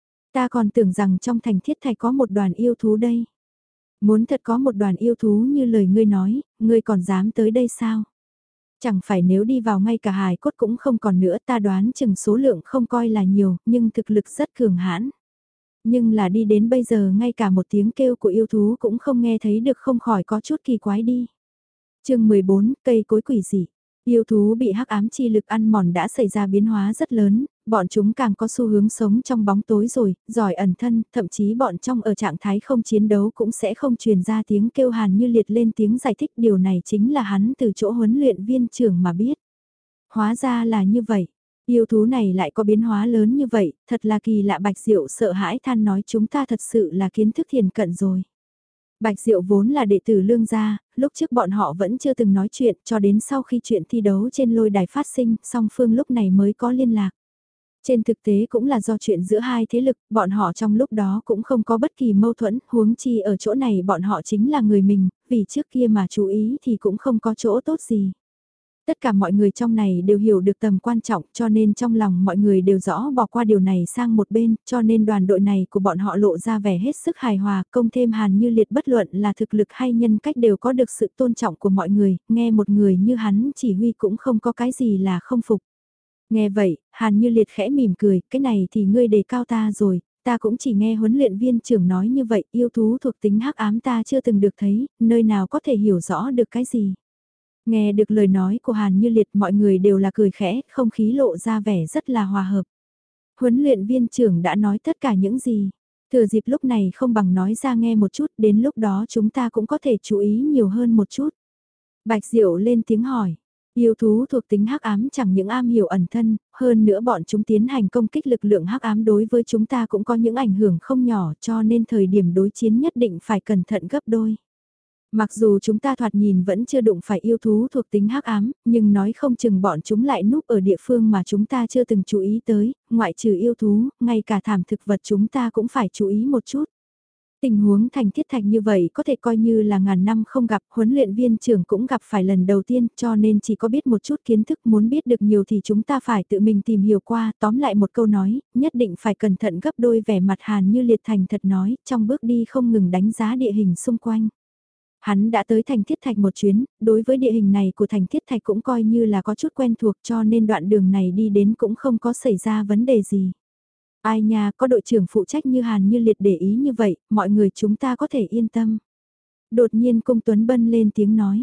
Speaker 1: Ta còn tưởng rằng trong thành thiết thạch có một đoàn yêu thú đây. Muốn thật có một đoàn yêu thú như lời ngươi nói, ngươi còn dám tới đây sao? Chẳng phải nếu đi vào ngay cả hài cốt cũng không còn nữa, ta đoán chừng số lượng không coi là nhiều, nhưng thực lực rất cường hãn. Nhưng là đi đến bây giờ ngay cả một tiếng kêu của yêu thú cũng không nghe thấy được, không khỏi có chút kỳ quái đi. chương mười bốn, cây cối quỷ dị. Yêu thú bị hắc ám chi lực ăn mòn đã xảy ra biến hóa rất lớn, bọn chúng càng có xu hướng sống trong bóng tối rồi, giỏi ẩn thân, thậm chí bọn trong ở trạng thái không chiến đấu cũng sẽ không truyền ra tiếng kêu. Hàn Như Liệt lên tiếng giải thích, điều này chính là hắn từ chỗ huấn luyện viên trưởng mà biết. Hóa ra là như vậy, yêu thú này lại có biến hóa lớn như vậy, thật là kỳ lạ. Bạch Diệu sợ hãi than nói, chúng ta thật sự là kiến thức thiền cận rồi. Bạch Diệu vốn là đệ tử Lương gia, lúc trước bọn họ vẫn chưa từng nói chuyện, cho đến sau khi chuyện thi đấu trên lôi đài phát sinh, song phương lúc này mới có liên lạc. Trên thực tế cũng là do chuyện giữa hai thế lực, bọn họ trong lúc đó cũng không có bất kỳ mâu thuẫn, huống chi ở chỗ này bọn họ chính là người mình, vì trước kia mà chú ý thì cũng không có chỗ tốt gì. Tất cả mọi người trong này đều hiểu được tầm quan trọng, cho nên trong lòng mọi người đều rõ bỏ qua điều này sang một bên, cho nên đoàn đội này của bọn họ lộ ra vẻ hết sức hài hòa, công thêm Hàn Như Liệt bất luận là thực lực hay nhân cách đều có được sự tôn trọng của mọi người, nghe một người như hắn chỉ huy cũng không có cái gì là không phục. Nghe vậy, Hàn Như Liệt khẽ mỉm cười, cái này thì ngươi đề cao ta rồi, ta cũng chỉ nghe huấn luyện viên trưởng nói như vậy, yêu thú thuộc tính hắc ám ta chưa từng được thấy, nơi nào có thể hiểu rõ được cái gì. Nghe được lời nói của Hàn Như Liệt, mọi người đều là cười khẽ, không khí lộ ra vẻ rất là hòa hợp. Huấn luyện viên trưởng đã nói tất cả những gì. Thừa dịp lúc này không bằng nói ra nghe một chút, đến lúc đó chúng ta cũng có thể chú ý nhiều hơn một chút. Bạch Diệu lên tiếng hỏi. Yêu thú thuộc tính hắc ám chẳng những am hiểu ẩn thân, hơn nữa bọn chúng tiến hành công kích lực lượng hắc ám đối với chúng ta cũng có những ảnh hưởng không nhỏ, cho nên thời điểm đối chiến nhất định phải cẩn thận gấp đôi. Mặc dù chúng ta thoạt nhìn vẫn chưa đụng phải yêu thú thuộc tính hắc ám, nhưng nói không chừng bọn chúng lại núp ở địa phương mà chúng ta chưa từng chú ý tới, ngoại trừ yêu thú, ngay cả thảm thực vật chúng ta cũng phải chú ý một chút. Tình huống thành thiết thạch như vậy có thể coi như là ngàn năm không gặp, huấn luyện viên trưởng cũng gặp phải lần đầu tiên, cho nên chỉ có biết một chút kiến thức, muốn biết được nhiều thì chúng ta phải tự mình tìm hiểu qua. Tóm lại một câu nói, nhất định phải cẩn thận gấp đôi. Vẻ mặt Hàn Như Liệt thành thật nói, trong bước đi không ngừng đánh giá địa hình xung quanh. Hắn đã tới thành thiết thạch một chuyến, đối với địa hình này của thành thiết thạch cũng coi như là có chút quen thuộc, cho nên đoạn đường này đi đến cũng không có xảy ra vấn đề gì. Ai nha, có đội trưởng phụ trách như Hàn Như Liệt để ý như vậy, mọi người chúng ta có thể yên tâm. Đột nhiên Cung Tuấn Bân lên tiếng nói.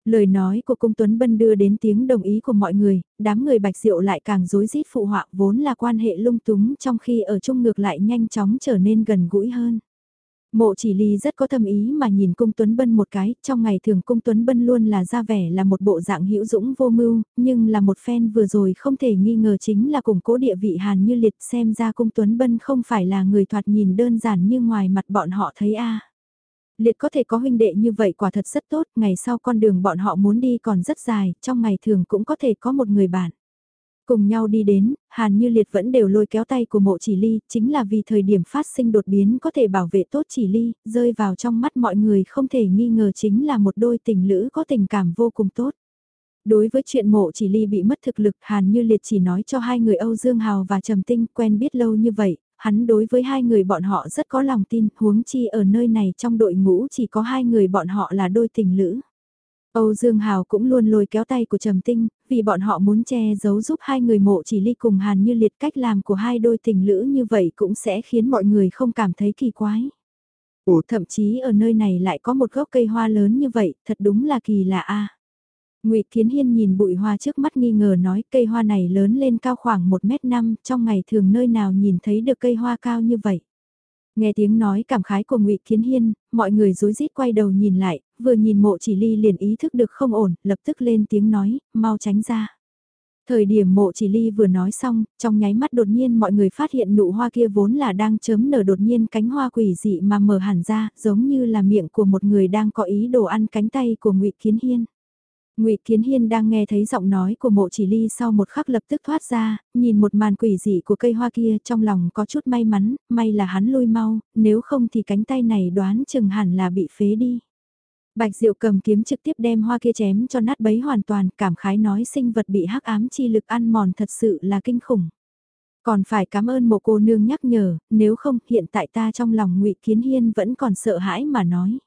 Speaker 1: Lời nói của cung Tuấn Bân đưa đến tiếng đồng ý của mọi người, đám người Bạch Diệu lại càng rối rít phụ họa vốn là quan hệ lung túng trong khi ở chung ngược lại nhanh chóng trở nên gần gũi hơn. Mộ Chỉ Ly rất có tâm ý mà nhìn cung Tuấn Bân một cái, trong ngày thường cung Tuấn Bân luôn là ra vẻ là một bộ dạng hữu dũng vô mưu, nhưng là một phen vừa rồi không thể nghi ngờ chính là củng cố địa vị Hàn Như Liệt, xem ra cung Tuấn Bân không phải là người thoạt nhìn đơn giản như ngoài mặt bọn họ thấy a. Liệt có thể có huynh đệ như vậy quả thật rất tốt, ngày sau con đường bọn họ muốn đi còn rất dài, trong ngày thường cũng có thể có một người bạn. Cùng nhau đi đến, Hàn Như Liệt vẫn đều lôi kéo tay của Mộ Chỉ Ly, chính là vì thời điểm phát sinh đột biến có thể bảo vệ tốt Chỉ Ly, rơi vào trong mắt mọi người không thể nghi ngờ chính là một đôi tình lữ có tình cảm vô cùng tốt. Đối với chuyện Mộ Chỉ Ly bị mất thực lực, Hàn Như Liệt chỉ nói cho hai người Âu Dương Hào và Trầm Tinh quen biết lâu như vậy, hắn đối với hai người bọn họ rất có lòng tin, huống chi ở nơi này trong đội ngũ chỉ có hai người bọn họ là đôi tình lữ. Âu Dương Hào cũng luôn lôi kéo tay của Trầm Tinh, vì bọn họ muốn che giấu giúp hai người Mộ Chỉ Ly cùng Hàn Như Liệt, cách làm của hai đôi tình lữ như vậy cũng sẽ khiến mọi người không cảm thấy kỳ quái. Ủa, thậm chí ở nơi này lại có một gốc cây hoa lớn như vậy, thật đúng là kỳ lạ a. Ngụy Kiến Hiên nhìn bụi hoa trước mắt nghi ngờ nói cây hoa này lớn lên cao khoảng một mét năm, trong ngày thường nơi nào nhìn thấy được cây hoa cao như vậy. Nghe tiếng nói cảm khái của Ngụy Kiến Hiên, mọi người rối rít quay đầu nhìn lại, vừa nhìn Mộ Chỉ Ly liền ý thức được không ổn, lập tức lên tiếng nói, mau tránh ra. Thời điểm Mộ Chỉ Ly vừa nói xong, trong nháy mắt đột nhiên mọi người phát hiện nụ hoa kia vốn là đang chớm nở đột nhiên cánh hoa quỷ dị mà mở hẳn ra, giống như là miệng của một người đang có ý đồ ăn cánh tay của Ngụy Kiến Hiên. Ngụy Kiến Hiên đang nghe thấy giọng nói của Mộ Chỉ Ly sau một khắc lập tức thoát ra, nhìn một màn quỷ dị của cây hoa kia trong lòng có chút may mắn, may là hắn lui mau, nếu không thì cánh tay này đoán chừng hẳn là bị phế đi. Bạch Diệu cầm kiếm trực tiếp đem hoa kia chém cho nát bấy hoàn toàn, cảm khái nói sinh vật bị hắc ám chi lực ăn mòn thật sự là kinh khủng. Còn phải cảm ơn Mộ cô nương nhắc nhở, nếu không hiện tại ta trong lòng Ngụy Kiến Hiên vẫn còn sợ hãi mà nói.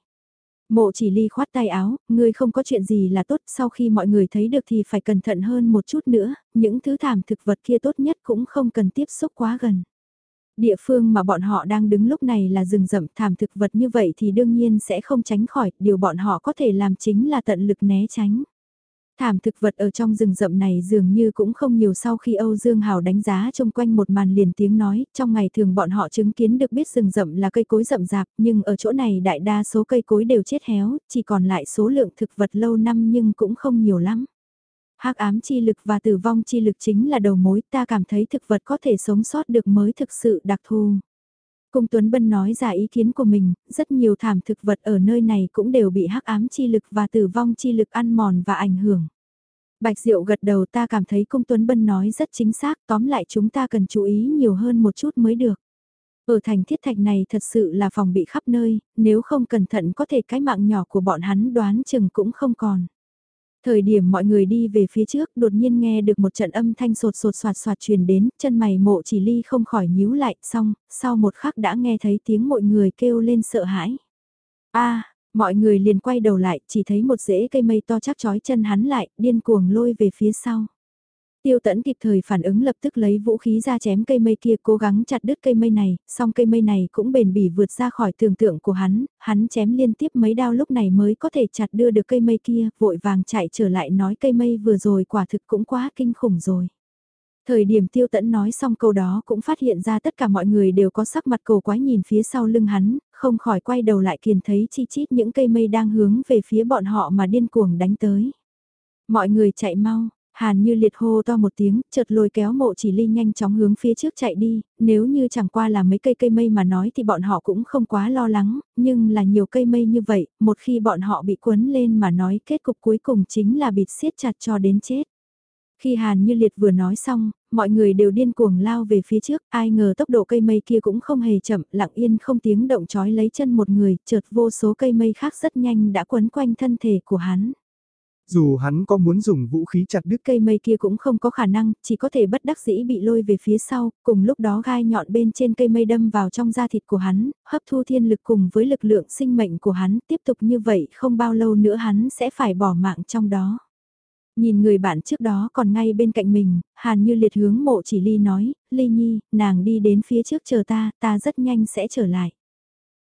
Speaker 1: Mộ Chỉ Ly khoát tay áo, ngươi không có chuyện gì là tốt, sau khi mọi người thấy được thì phải cẩn thận hơn một chút nữa, những thứ thảm thực vật kia tốt nhất cũng không cần tiếp xúc quá gần. Địa phương mà bọn họ đang đứng lúc này là rừng rậm, thảm thực vật như vậy thì đương nhiên sẽ không tránh khỏi, điều bọn họ có thể làm chính là tận lực né tránh. Thảm thực vật ở trong rừng rậm này dường như cũng không nhiều, sau khi Âu Dương Hào đánh giá chung quanh một màn liền tiếng nói, trong ngày thường bọn họ chứng kiến được biết rừng rậm là cây cối rậm rạp, nhưng ở chỗ này đại đa số cây cối đều chết héo, chỉ còn lại số lượng thực vật lâu năm nhưng cũng không nhiều lắm. Hắc ám chi lực và tử vong chi lực chính là đầu mối, ta cảm thấy thực vật có thể sống sót được mới thực sự đặc thù. Cung Tuấn Bân nói ra ý kiến của mình, rất nhiều thảm thực vật ở nơi này cũng đều bị hắc ám chi lực và tử vong chi lực ăn mòn và ảnh hưởng. Bạch Diệu gật đầu, ta cảm thấy Cung Tuấn Bân nói rất chính xác, tóm lại chúng ta cần chú ý nhiều hơn một chút mới được. Ở thành thiết thạch này thật sự là phòng bị khắp nơi, nếu không cẩn thận có thể cái mạng nhỏ của bọn hắn đoán chừng cũng không còn. Thời điểm mọi người đi về phía trước đột nhiên nghe được một trận âm thanh sột sột soạt soạt truyền đến, chân mày Mộ Chỉ Ly không khỏi nhíu lại, xong, sau một khắc đã nghe thấy tiếng mọi người kêu lên sợ hãi. A, mọi người liền quay đầu lại, chỉ thấy một rễ cây mây to chắc chói chân hắn lại, điên cuồng lôi về phía sau. Tiêu Tẫn kịp thời phản ứng lập tức lấy vũ khí ra chém cây mây kia, cố gắng chặt đứt cây mây này, song cây mây này cũng bền bỉ vượt ra khỏi tưởng tượng của hắn, hắn chém liên tiếp mấy đao lúc này mới có thể chặt đưa được cây mây kia, vội vàng chạy trở lại nói cây mây vừa rồi quả thực cũng quá kinh khủng rồi. Thời điểm Tiêu Tẫn nói xong câu đó cũng phát hiện ra tất cả mọi người đều có sắc mặt cổ quái nhìn phía sau lưng hắn, không khỏi quay đầu lại kiền thấy chi chít những cây mây đang hướng về phía bọn họ mà điên cuồng đánh tới. Mọi người chạy mau. Hàn Như Liệt hô to một tiếng, chợt lôi kéo Mộ Chỉ Ly nhanh chóng hướng phía trước chạy đi, nếu như chẳng qua là mấy cây cây mây mà nói thì bọn họ cũng không quá lo lắng, nhưng là nhiều cây mây như vậy, một khi bọn họ bị cuốn lên mà nói kết cục cuối cùng chính là bịt siết chặt cho đến chết. Khi Hàn Như Liệt vừa nói xong, mọi người đều điên cuồng lao về phía trước, ai ngờ tốc độ cây mây kia cũng không hề chậm, lặng yên không tiếng động chói lấy chân một người, chợt vô số cây mây khác rất nhanh đã quấn quanh thân thể của hắn.
Speaker 2: Dù hắn có muốn dùng vũ khí chặt đứt
Speaker 1: Cây mây kia cũng không có khả năng, chỉ có thể bất đắc dĩ bị lôi về phía sau, cùng lúc đó gai nhọn bên trên cây mây đâm vào trong da thịt của hắn, hấp thu thiên lực cùng với lực lượng sinh mệnh của hắn, tiếp tục như vậy không bao lâu nữa hắn sẽ phải bỏ mạng trong đó. Nhìn người bạn trước đó còn ngay bên cạnh mình, Hàn Như Liệt hướng Mộ Chỉ Ly nói, Ly Nhi, nàng đi đến phía trước chờ ta, ta rất nhanh sẽ trở lại.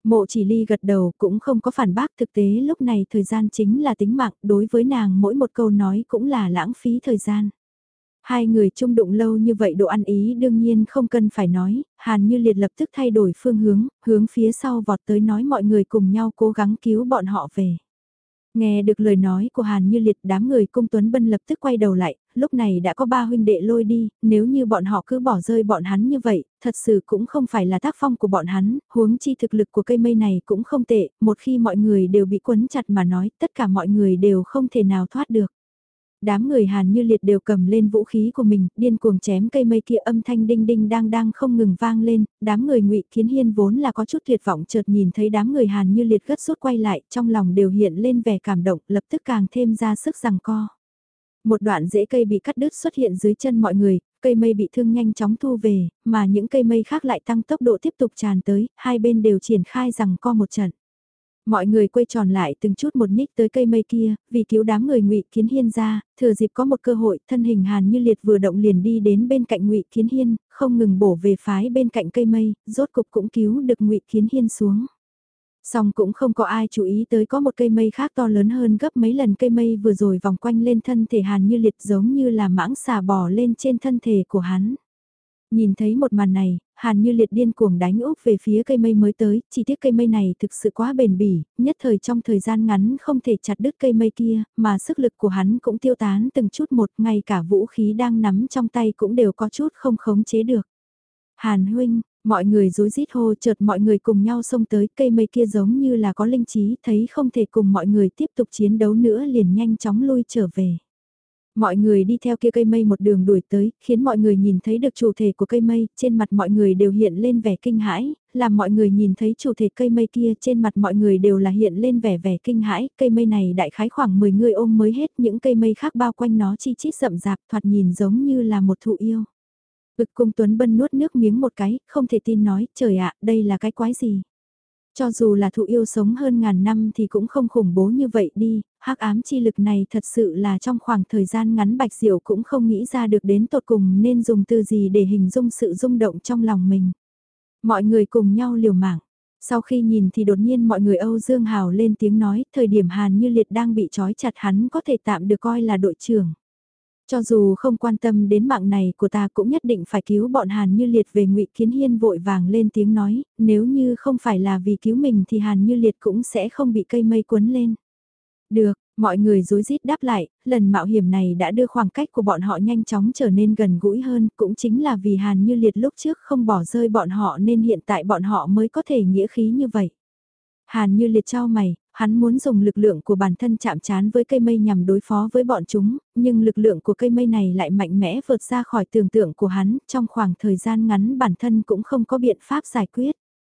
Speaker 1: Mộ chỉ ly gật đầu cũng không có phản bác, thực tế lúc này thời gian chính là tính mạng, đối với nàng mỗi một câu nói cũng là lãng phí thời gian. Hai người chung đụng lâu như vậy độ ăn ý đương nhiên không cần phải nói, Hàn Như Liệt lập tức thay đổi phương hướng, hướng phía sau vọt tới nói mọi người cùng nhau cố gắng cứu bọn họ về. Nghe được lời nói của Hàn Như Liệt, đám người cung Tuấn Bân lập tức quay đầu lại, lúc này đã có ba huynh đệ lôi đi, nếu như bọn họ cứ bỏ rơi bọn hắn như vậy, thật sự cũng không phải là tác phong của bọn hắn, huống chi thực lực của cây mây này cũng không tệ, một khi mọi người đều bị quấn chặt mà nói, tất cả mọi người đều không thể nào thoát được. Đám người Hàn Như Liệt đều cầm lên vũ khí của mình, điên cuồng chém cây mây kia, âm thanh đinh đinh đang đang không ngừng vang lên, đám người Ngụy Kiến Hiên vốn là có chút tuyệt vọng chợt nhìn thấy đám người Hàn Như Liệt gấp rút quay lại, trong lòng đều hiện lên vẻ cảm động, lập tức càng thêm ra sức giằng co. Một đoạn rễ cây bị cắt đứt xuất hiện dưới chân mọi người, cây mây bị thương nhanh chóng thu về, mà những cây mây khác lại tăng tốc độ tiếp tục tràn tới, hai bên đều triển khai giằng co một trận. Mọi người quay tròn lại từng chút một nhích tới cây mây kia, vì cứu đám người Ngụy Kiến Hiên ra, thừa dịp có một cơ hội, thân hình Hàn Như Liệt vừa động liền đi đến bên cạnh Ngụy Kiến Hiên, không ngừng bổ về phái bên cạnh cây mây, rốt cục cũng cứu được Ngụy Kiến Hiên xuống. Song cũng không có ai chú ý tới có một cây mây khác to lớn hơn gấp mấy lần cây mây vừa rồi vòng quanh lên thân thể Hàn Như Liệt, giống như là mãng xà bò lên trên thân thể của hắn. Nhìn thấy một màn này, Hàn Như Liệt điên cuồng đánh úp về phía cây mây mới tới, chỉ tiếc cây mây này thực sự quá bền bỉ, nhất thời trong thời gian ngắn không thể chặt đứt cây mây kia, mà sức lực của hắn cũng tiêu tán từng chút một, ngay cả vũ khí đang nắm trong tay cũng đều có chút không khống chế được. Hàn huynh, mọi người rối rít hô, chợt mọi người cùng nhau xông tới, cây mây kia giống như là có linh trí, thấy không thể cùng mọi người tiếp tục chiến đấu nữa liền nhanh chóng lui trở về. Mọi người đi theo kia cây mây một đường đuổi tới, khiến mọi người nhìn thấy được chủ thể của cây mây, trên mặt mọi người đều hiện lên vẻ kinh hãi, làm mọi người nhìn thấy chủ thể cây mây kia, trên mặt mọi người đều là hiện lên vẻ vẻ kinh hãi, cây mây này đại khái khoảng mười người ôm mới hết, những cây mây khác bao quanh nó chi chít rậm rạp, thoạt nhìn giống như là một thụ yêu. Ực Cung Tuấn Bân nuốt nước miếng một cái, không thể tin nói, trời ạ, đây là cái quái gì? Cho dù là thụ yêu sống hơn ngàn năm thì cũng không khủng bố như vậy đi, hắc ám chi lực này thật sự là trong khoảng thời gian ngắn Bạch Diệu cũng không nghĩ ra được đến tột cùng nên dùng từ gì để hình dung sự rung động trong lòng mình. Mọi người cùng nhau liều mạng. Sau khi nhìn thì đột nhiên mọi người Âu Dương Hào lên tiếng nói, thời điểm Hàn Như Liệt đang bị trói chặt hắn có thể tạm được coi là đội trưởng. Cho dù không quan tâm đến mạng này của ta cũng nhất định phải cứu bọn Hàn Như Liệt về. Ngụy Kiến Hiên vội vàng lên tiếng nói, nếu như không phải là vì cứu mình thì Hàn Như Liệt cũng sẽ không bị cây mây cuốn lên. Được, mọi người rối rít đáp lại, lần mạo hiểm này đã đưa khoảng cách của bọn họ nhanh chóng trở nên gần gũi hơn, cũng chính là vì Hàn Như Liệt lúc trước không bỏ rơi bọn họ nên hiện tại bọn họ mới có thể nghĩa khí như vậy. Hàn Như Liệt chau mày, hắn muốn dùng lực lượng của bản thân chạm trán với cây mây nhằm đối phó với bọn chúng, nhưng lực lượng của cây mây này lại mạnh mẽ vượt ra khỏi tưởng tượng của hắn, trong khoảng thời gian ngắn bản thân cũng không có biện pháp giải quyết.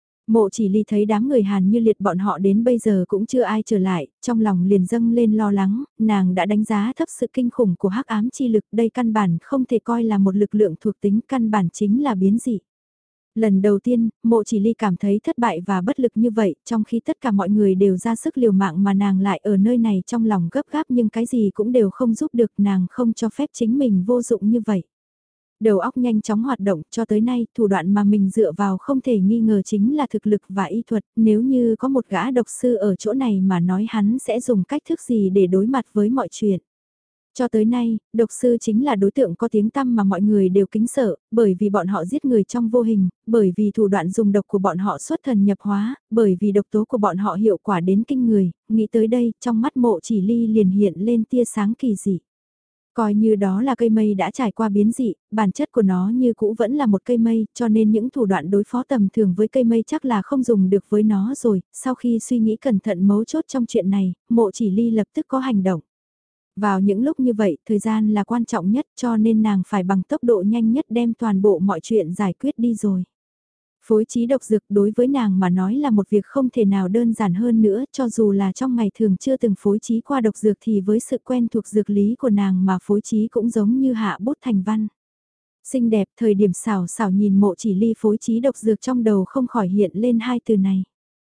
Speaker 1: Mộ Chỉ Ly thấy đám người Hàn Như Liệt bọn họ đến bây giờ cũng chưa ai trở lại, trong lòng liền dâng lên lo lắng, nàng đã đánh giá thấp sự kinh khủng của hắc ám chi lực, đây căn bản không thể coi là một lực lượng thuộc tính, căn bản chính là biến dị. Lần đầu tiên, Mộ Chỉ Ly cảm thấy thất bại và bất lực như vậy, trong khi tất cả mọi người đều ra sức liều mạng mà nàng lại ở nơi này trong lòng gấp gáp nhưng cái gì cũng đều không giúp được, nàng không cho phép chính mình vô dụng như vậy. Đầu óc nhanh chóng hoạt động, cho tới nay, thủ đoạn mà mình dựa vào không thể nghi ngờ chính là thực lực và y thuật, nếu như có một gã độc sư ở chỗ này mà nói hắn sẽ dùng cách thức gì để đối mặt với mọi chuyện. Cho tới nay, độc sư chính là đối tượng có tiếng tăm mà mọi người đều kính sợ, bởi vì bọn họ giết người trong vô hình, bởi vì thủ đoạn dùng độc của bọn họ xuất thần nhập hóa, bởi vì độc tố của bọn họ hiệu quả đến kinh người, nghĩ tới đây, trong mắt Mộ Chỉ Ly liền hiện lên tia sáng kỳ dị. Coi như đó là cây mây đã trải qua biến dị, bản chất của nó như cũ vẫn là một cây mây, cho nên những thủ đoạn đối phó tầm thường với cây mây chắc là không dùng được với nó rồi, sau khi suy nghĩ cẩn thận mấu chốt trong chuyện này, Mộ Chỉ Ly lập tức có hành động. Vào những lúc như vậy, thời gian là quan trọng nhất cho nên nàng phải bằng tốc độ nhanh nhất đem toàn bộ mọi chuyện giải quyết đi rồi. Phối trí độc dược đối với nàng mà nói là một việc không thể nào đơn giản hơn nữa, cho dù là trong ngày thường chưa từng phối trí qua độc dược thì với sự quen thuộc dược lý của nàng mà phối trí cũng giống như hạ bút thành văn. Xinh đẹp, thời điểm xảo xảo nhìn Mộ Chỉ Ly phối trí độc dược trong đầu không khỏi hiện lên hai từ này.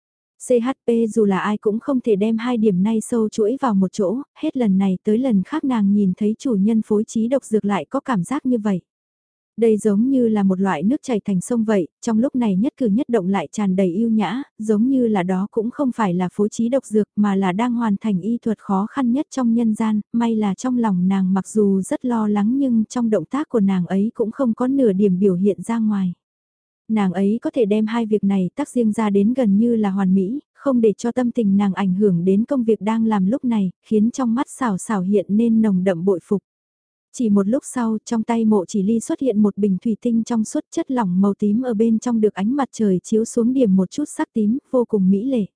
Speaker 1: xê hát pê dù là ai cũng không thể đem hai điểm này sâu chuỗi vào một chỗ, hết lần này tới lần khác nàng nhìn thấy chủ nhân phối trí độc dược lại có cảm giác như vậy. Đây giống như là một loại nước chảy thành sông vậy, trong lúc này nhất cử nhất động lại tràn đầy yêu nhã, giống như là đó cũng không phải là phối trí độc dược mà là đang hoàn thành y thuật khó khăn nhất trong nhân gian, may là trong lòng nàng mặc dù rất lo lắng nhưng trong động tác của nàng ấy cũng không có nửa điểm biểu hiện ra ngoài. Nàng ấy có thể đem hai việc này tác riêng ra đến gần như là hoàn mỹ, không để cho tâm tình nàng ảnh hưởng đến công việc đang làm lúc này, khiến trong mắt xảo xảo hiện nên nồng đậm bội phục. Chỉ một lúc sau, trong tay mộ chỉ ly xuất hiện một bình thủy tinh trong suốt chất lỏng màu tím ở bên trong được ánh mặt trời chiếu xuống điểm một chút sắc tím, vô cùng mỹ lệ.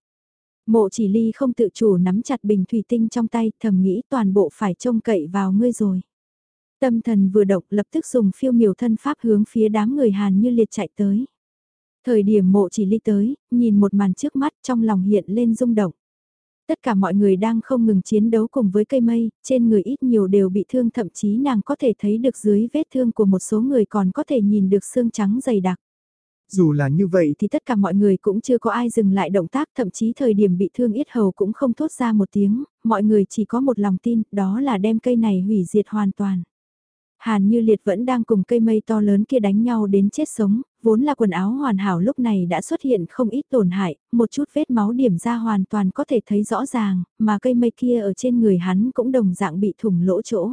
Speaker 1: Mộ chỉ ly không tự chủ nắm chặt bình thủy tinh trong tay, thầm nghĩ toàn bộ phải trông cậy vào ngươi rồi. Tâm thần vừa động lập tức dùng phiêu miểu thân pháp hướng phía đám người Hàn Như Liệt chạy tới. Thời điểm mộ chỉ ly tới, nhìn một màn trước mắt trong lòng hiện lên rung động. Tất cả mọi người đang không ngừng chiến đấu cùng với cây mây, trên người ít nhiều đều bị thương, thậm chí nàng có thể thấy được dưới vết thương của một số người còn có thể nhìn được xương trắng dày đặc.
Speaker 2: Dù là như vậy
Speaker 1: Thì tất cả mọi người cũng chưa có ai dừng lại động tác, thậm chí thời điểm bị thương yết hầu cũng không thốt ra một tiếng, mọi người chỉ có một lòng tin, đó là đem cây này hủy diệt hoàn toàn. Hàn Như Liệt vẫn đang cùng cây mây to lớn kia đánh nhau đến chết sống, vốn là quần áo hoàn hảo lúc này đã xuất hiện không ít tổn hại, một chút vết máu điểm ra hoàn toàn có thể thấy rõ ràng, mà cây mây kia ở trên người hắn cũng đồng dạng bị thủng lỗ chỗ.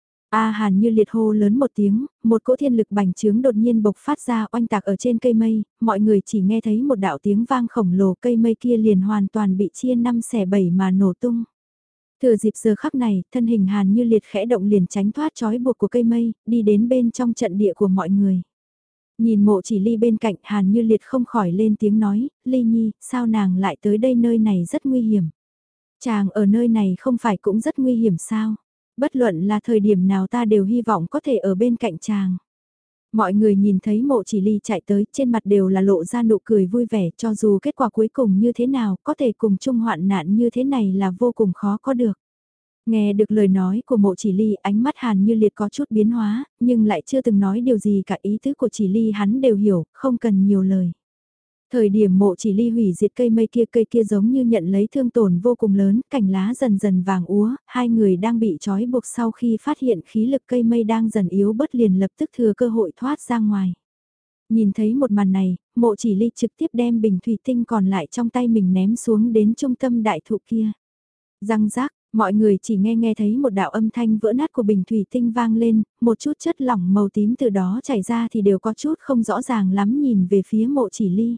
Speaker 1: A Hàn Như Liệt hô lớn một tiếng, một cỗ thiên lực bành trướng đột nhiên bộc phát ra oanh tạc ở trên cây mây, mọi người chỉ nghe thấy một đạo tiếng vang khổng lồ, cây mây kia liền hoàn toàn bị chia năm xẻ bảy mà nổ tung. Thừa dịp giờ khắc này, thân hình Hàn Như Liệt khẽ động liền tránh thoát trói buộc của cây mây, đi đến bên trong trận địa của mọi người. Nhìn mộ chỉ ly bên cạnh Hàn Như Liệt không khỏi lên tiếng nói, Ly Nhi, sao nàng lại tới đây, nơi này rất nguy hiểm. Chàng ở nơi này không phải cũng rất nguy hiểm sao? Bất luận là thời điểm nào ta đều hy vọng có thể ở bên cạnh chàng. Mọi người nhìn thấy mộ chỉ ly chạy tới, trên mặt đều là lộ ra nụ cười vui vẻ, cho dù kết quả cuối cùng như thế nào, có thể cùng chung hoạn nạn như thế này là vô cùng khó có được. Nghe được lời nói của mộ chỉ ly, ánh mắt Hàn Như Liệt có chút biến hóa, nhưng lại chưa từng nói điều gì cả, ý tứ của chỉ ly hắn đều hiểu, không cần nhiều lời. Thời điểm mộ chỉ ly hủy diệt cây mây kia, cây kia giống như nhận lấy thương tổn vô cùng lớn, cành lá dần dần vàng úa, hai người đang bị trói buộc sau khi phát hiện khí lực cây mây đang dần yếu bớt liền lập tức thừa cơ hội thoát ra ngoài. Nhìn thấy một màn này, mộ chỉ ly trực tiếp đem bình thủy tinh còn lại trong tay mình ném xuống đến trung tâm đại thụ kia. Răng rác, mọi người chỉ nghe nghe thấy một đạo âm thanh vỡ nát của bình thủy tinh vang lên, một chút chất lỏng màu tím từ đó chảy ra thì đều có chút không rõ ràng lắm, nhìn về phía mộ chỉ ly.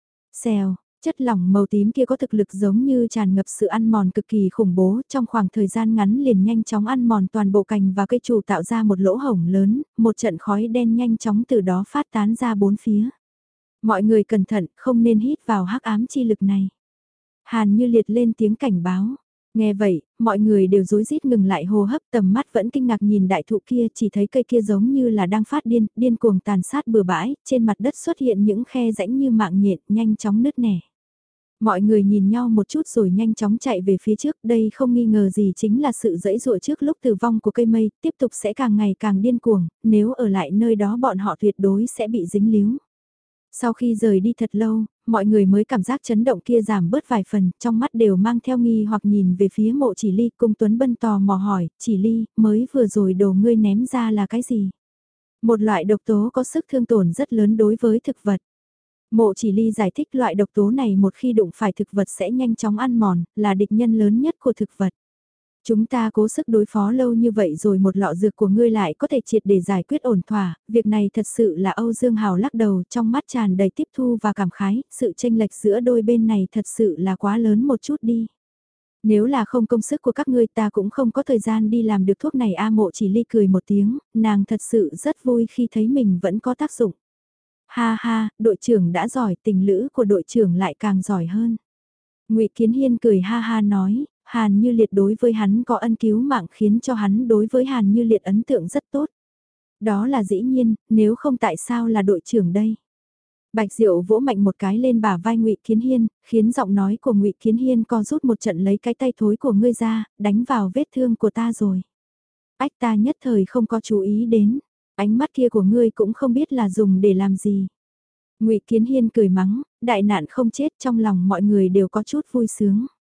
Speaker 1: Xèo, chất lỏng màu tím kia có thực lực giống như tràn ngập sự ăn mòn cực kỳ khủng bố, trong khoảng thời gian ngắn liền nhanh chóng ăn mòn toàn bộ cành và cây trụ tạo ra một lỗ hổng lớn, một trận khói đen nhanh chóng từ đó phát tán ra bốn phía. Mọi người cẩn thận, không nên hít vào hắc ám chi lực này. Hàn Như Liệt lên tiếng cảnh báo. Nghe vậy, mọi người đều rối rít ngừng lại hô hấp, tầm mắt vẫn kinh ngạc nhìn đại thụ kia, chỉ thấy cây kia giống như là đang phát điên, điên cuồng tàn sát bừa bãi, trên mặt đất xuất hiện những khe rãnh như mạng nhện, nhanh chóng nứt nẻ. Mọi người nhìn nhau một chút rồi nhanh chóng chạy về phía trước, đây không nghi ngờ gì chính là sự dẫy dụa trước lúc tử vong của cây mây, tiếp tục sẽ càng ngày càng điên cuồng, nếu ở lại nơi đó bọn họ tuyệt đối sẽ bị dính líu. Sau khi rời đi thật lâu, mọi người mới cảm giác chấn động kia giảm bớt vài phần, trong mắt đều mang theo nghi hoặc nhìn về phía mộ chỉ ly. Cung Tuấn Bân tò mò hỏi, chỉ ly, mới vừa rồi đồ ngươi ném ra là cái gì? Một loại độc tố có sức thương tổn rất lớn đối với thực vật. Mộ chỉ ly giải thích loại độc tố này một khi đụng phải thực vật sẽ nhanh chóng ăn mòn, là địch nhân lớn nhất của thực vật. Chúng ta cố sức đối phó lâu như vậy rồi một lọ dược của ngươi lại có thể triệt để giải quyết ổn thỏa, việc này thật sự là Âu Dương Hào lắc đầu, trong mắt tràn đầy tiếp thu và cảm khái, sự chênh lệch giữa đôi bên này thật sự là quá lớn một chút đi. Nếu là không công sức của các ngươi ta cũng không có thời gian đi làm được thuốc này. A Mộ chỉ ly cười một tiếng, nàng thật sự rất vui khi thấy mình vẫn có tác dụng. Ha ha, đội trưởng đã giỏi, tình lữ của đội trưởng lại càng giỏi hơn. Ngụy Kiến Hiên cười ha ha nói, Hàn Như Liệt đối với hắn có ân cứu mạng khiến cho hắn đối với Hàn Như Liệt ấn tượng rất tốt. Đó là dĩ nhiên, nếu không tại sao là đội trưởng đây. Bạch Diệu vỗ mạnh một cái lên bả vai Ngụy Kiến Hiên, khiến giọng nói của Ngụy Kiến Hiên co rút một trận, lấy cái tay thối của ngươi ra, đánh vào vết thương của ta rồi. Ách, ta nhất thời không có chú ý đến, ánh mắt kia của ngươi cũng không biết là dùng để làm gì. Ngụy Kiến Hiên cười mắng, đại nạn không chết, trong lòng mọi người đều có chút vui sướng.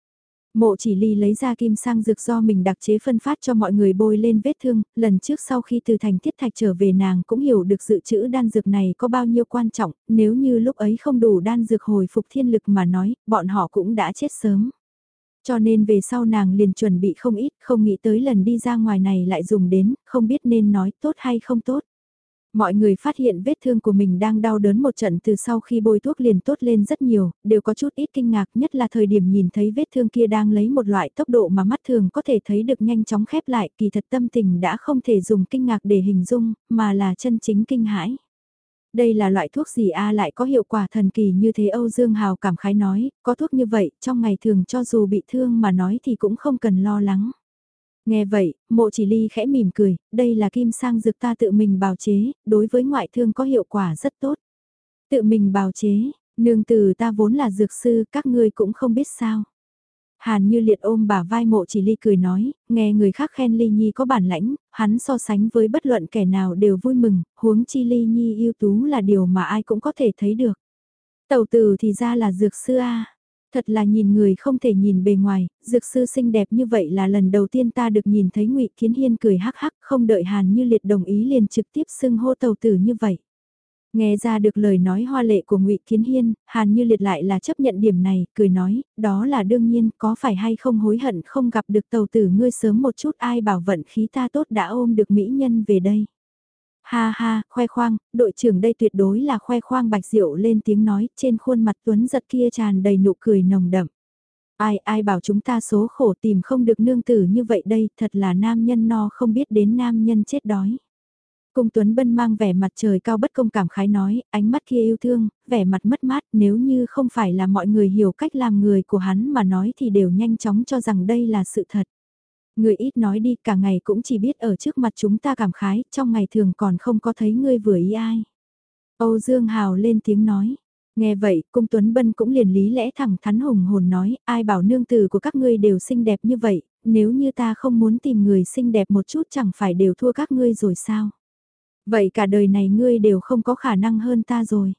Speaker 1: Mộ chỉ ly lấy ra kim sang dược do mình đặc chế phân phát cho mọi người bôi lên vết thương, lần trước sau khi từ thành thiết thạch trở về nàng cũng hiểu được dự trữ đan dược này có bao nhiêu quan trọng, nếu như lúc ấy không đủ đan dược hồi phục thiên lực mà nói, bọn họ cũng đã chết sớm. Cho nên về sau nàng liền chuẩn bị không ít, không nghĩ tới lần đi ra ngoài này lại dùng đến, không biết nên nói tốt hay không tốt. Mọi người phát hiện vết thương của mình đang đau đớn một trận từ sau khi bôi thuốc liền tốt lên rất nhiều, đều có chút ít kinh ngạc nhất là thời điểm nhìn thấy vết thương kia đang lấy một loại tốc độ mà mắt thường có thể thấy được nhanh chóng khép lại, kỳ thật tâm tình đã không thể dùng kinh ngạc để hình dung, mà là chân chính kinh hãi. Đây là loại thuốc gì a lại có hiệu quả thần kỳ như thế, Âu Dương Hào cảm khái nói, có thuốc như vậy, trong ngày thường cho dù bị thương mà nói thì cũng không cần lo lắng. Nghe vậy, mộ chỉ ly khẽ mỉm cười, đây là kim sang dược ta tự mình bào chế, đối với ngoại thương có hiệu quả rất tốt. Tự mình bào chế, nương từ ta vốn là dược sư, các ngươi cũng không biết sao. Hàn Như Liệt ôm bả vai mộ chỉ ly cười nói, nghe người khác khen Ly Nhi có bản lãnh, hắn so sánh với bất luận kẻ nào đều vui mừng, huống chi Ly Nhi ưu tú là điều mà ai cũng có thể thấy được. Tẩu tử thì ra là dược sư a. Thật là nhìn người không thể nhìn bề ngoài, dược sư xinh đẹp như vậy là lần đầu tiên ta được nhìn thấy Ngụy Kiến Hiên cười hắc hắc, không đợi Hàn Như Liệt đồng ý liền trực tiếp xưng hô tẩu tử như vậy. Nghe ra được lời nói hoa lệ của Ngụy Kiến Hiên, Hàn Như Liệt lại là chấp nhận điểm này, cười nói, đó là đương nhiên, có phải hay không hối hận không gặp được tàu tử ngươi sớm một chút, ai bảo vận khí ta tốt đã ôm được mỹ nhân về đây. Ha ha, khoe khoang, đội trưởng đây tuyệt đối là khoe khoang. Bạch Diệu lên tiếng nói, trên khuôn mặt tuấn giật kia tràn đầy nụ cười nồng đậm. Ai ai bảo chúng ta số khổ tìm không được nương tử như vậy đây, thật là nam nhân no không biết đến nam nhân chết đói. Cung Tuấn Bân mang vẻ mặt trời cao bất công cảm khái nói, ánh mắt kia yêu thương, vẻ mặt mất mát, nếu như không phải là mọi người hiểu cách làm người của hắn mà nói thì đều nhanh chóng cho rằng đây là sự thật. Người ít nói đi, cả ngày cũng chỉ biết ở trước mặt chúng ta cảm khái, trong ngày thường còn không có thấy ngươi vừa ý ai. Âu Dương Hào lên tiếng nói. Nghe vậy, Cung Tuấn Bân cũng liền lý lẽ thẳng thắn hùng hồn nói, ai bảo nương tử của các ngươi đều xinh đẹp như vậy, nếu như ta không muốn tìm người xinh đẹp một chút chẳng phải đều thua các ngươi rồi sao? Vậy cả đời này ngươi đều không có khả năng hơn ta rồi.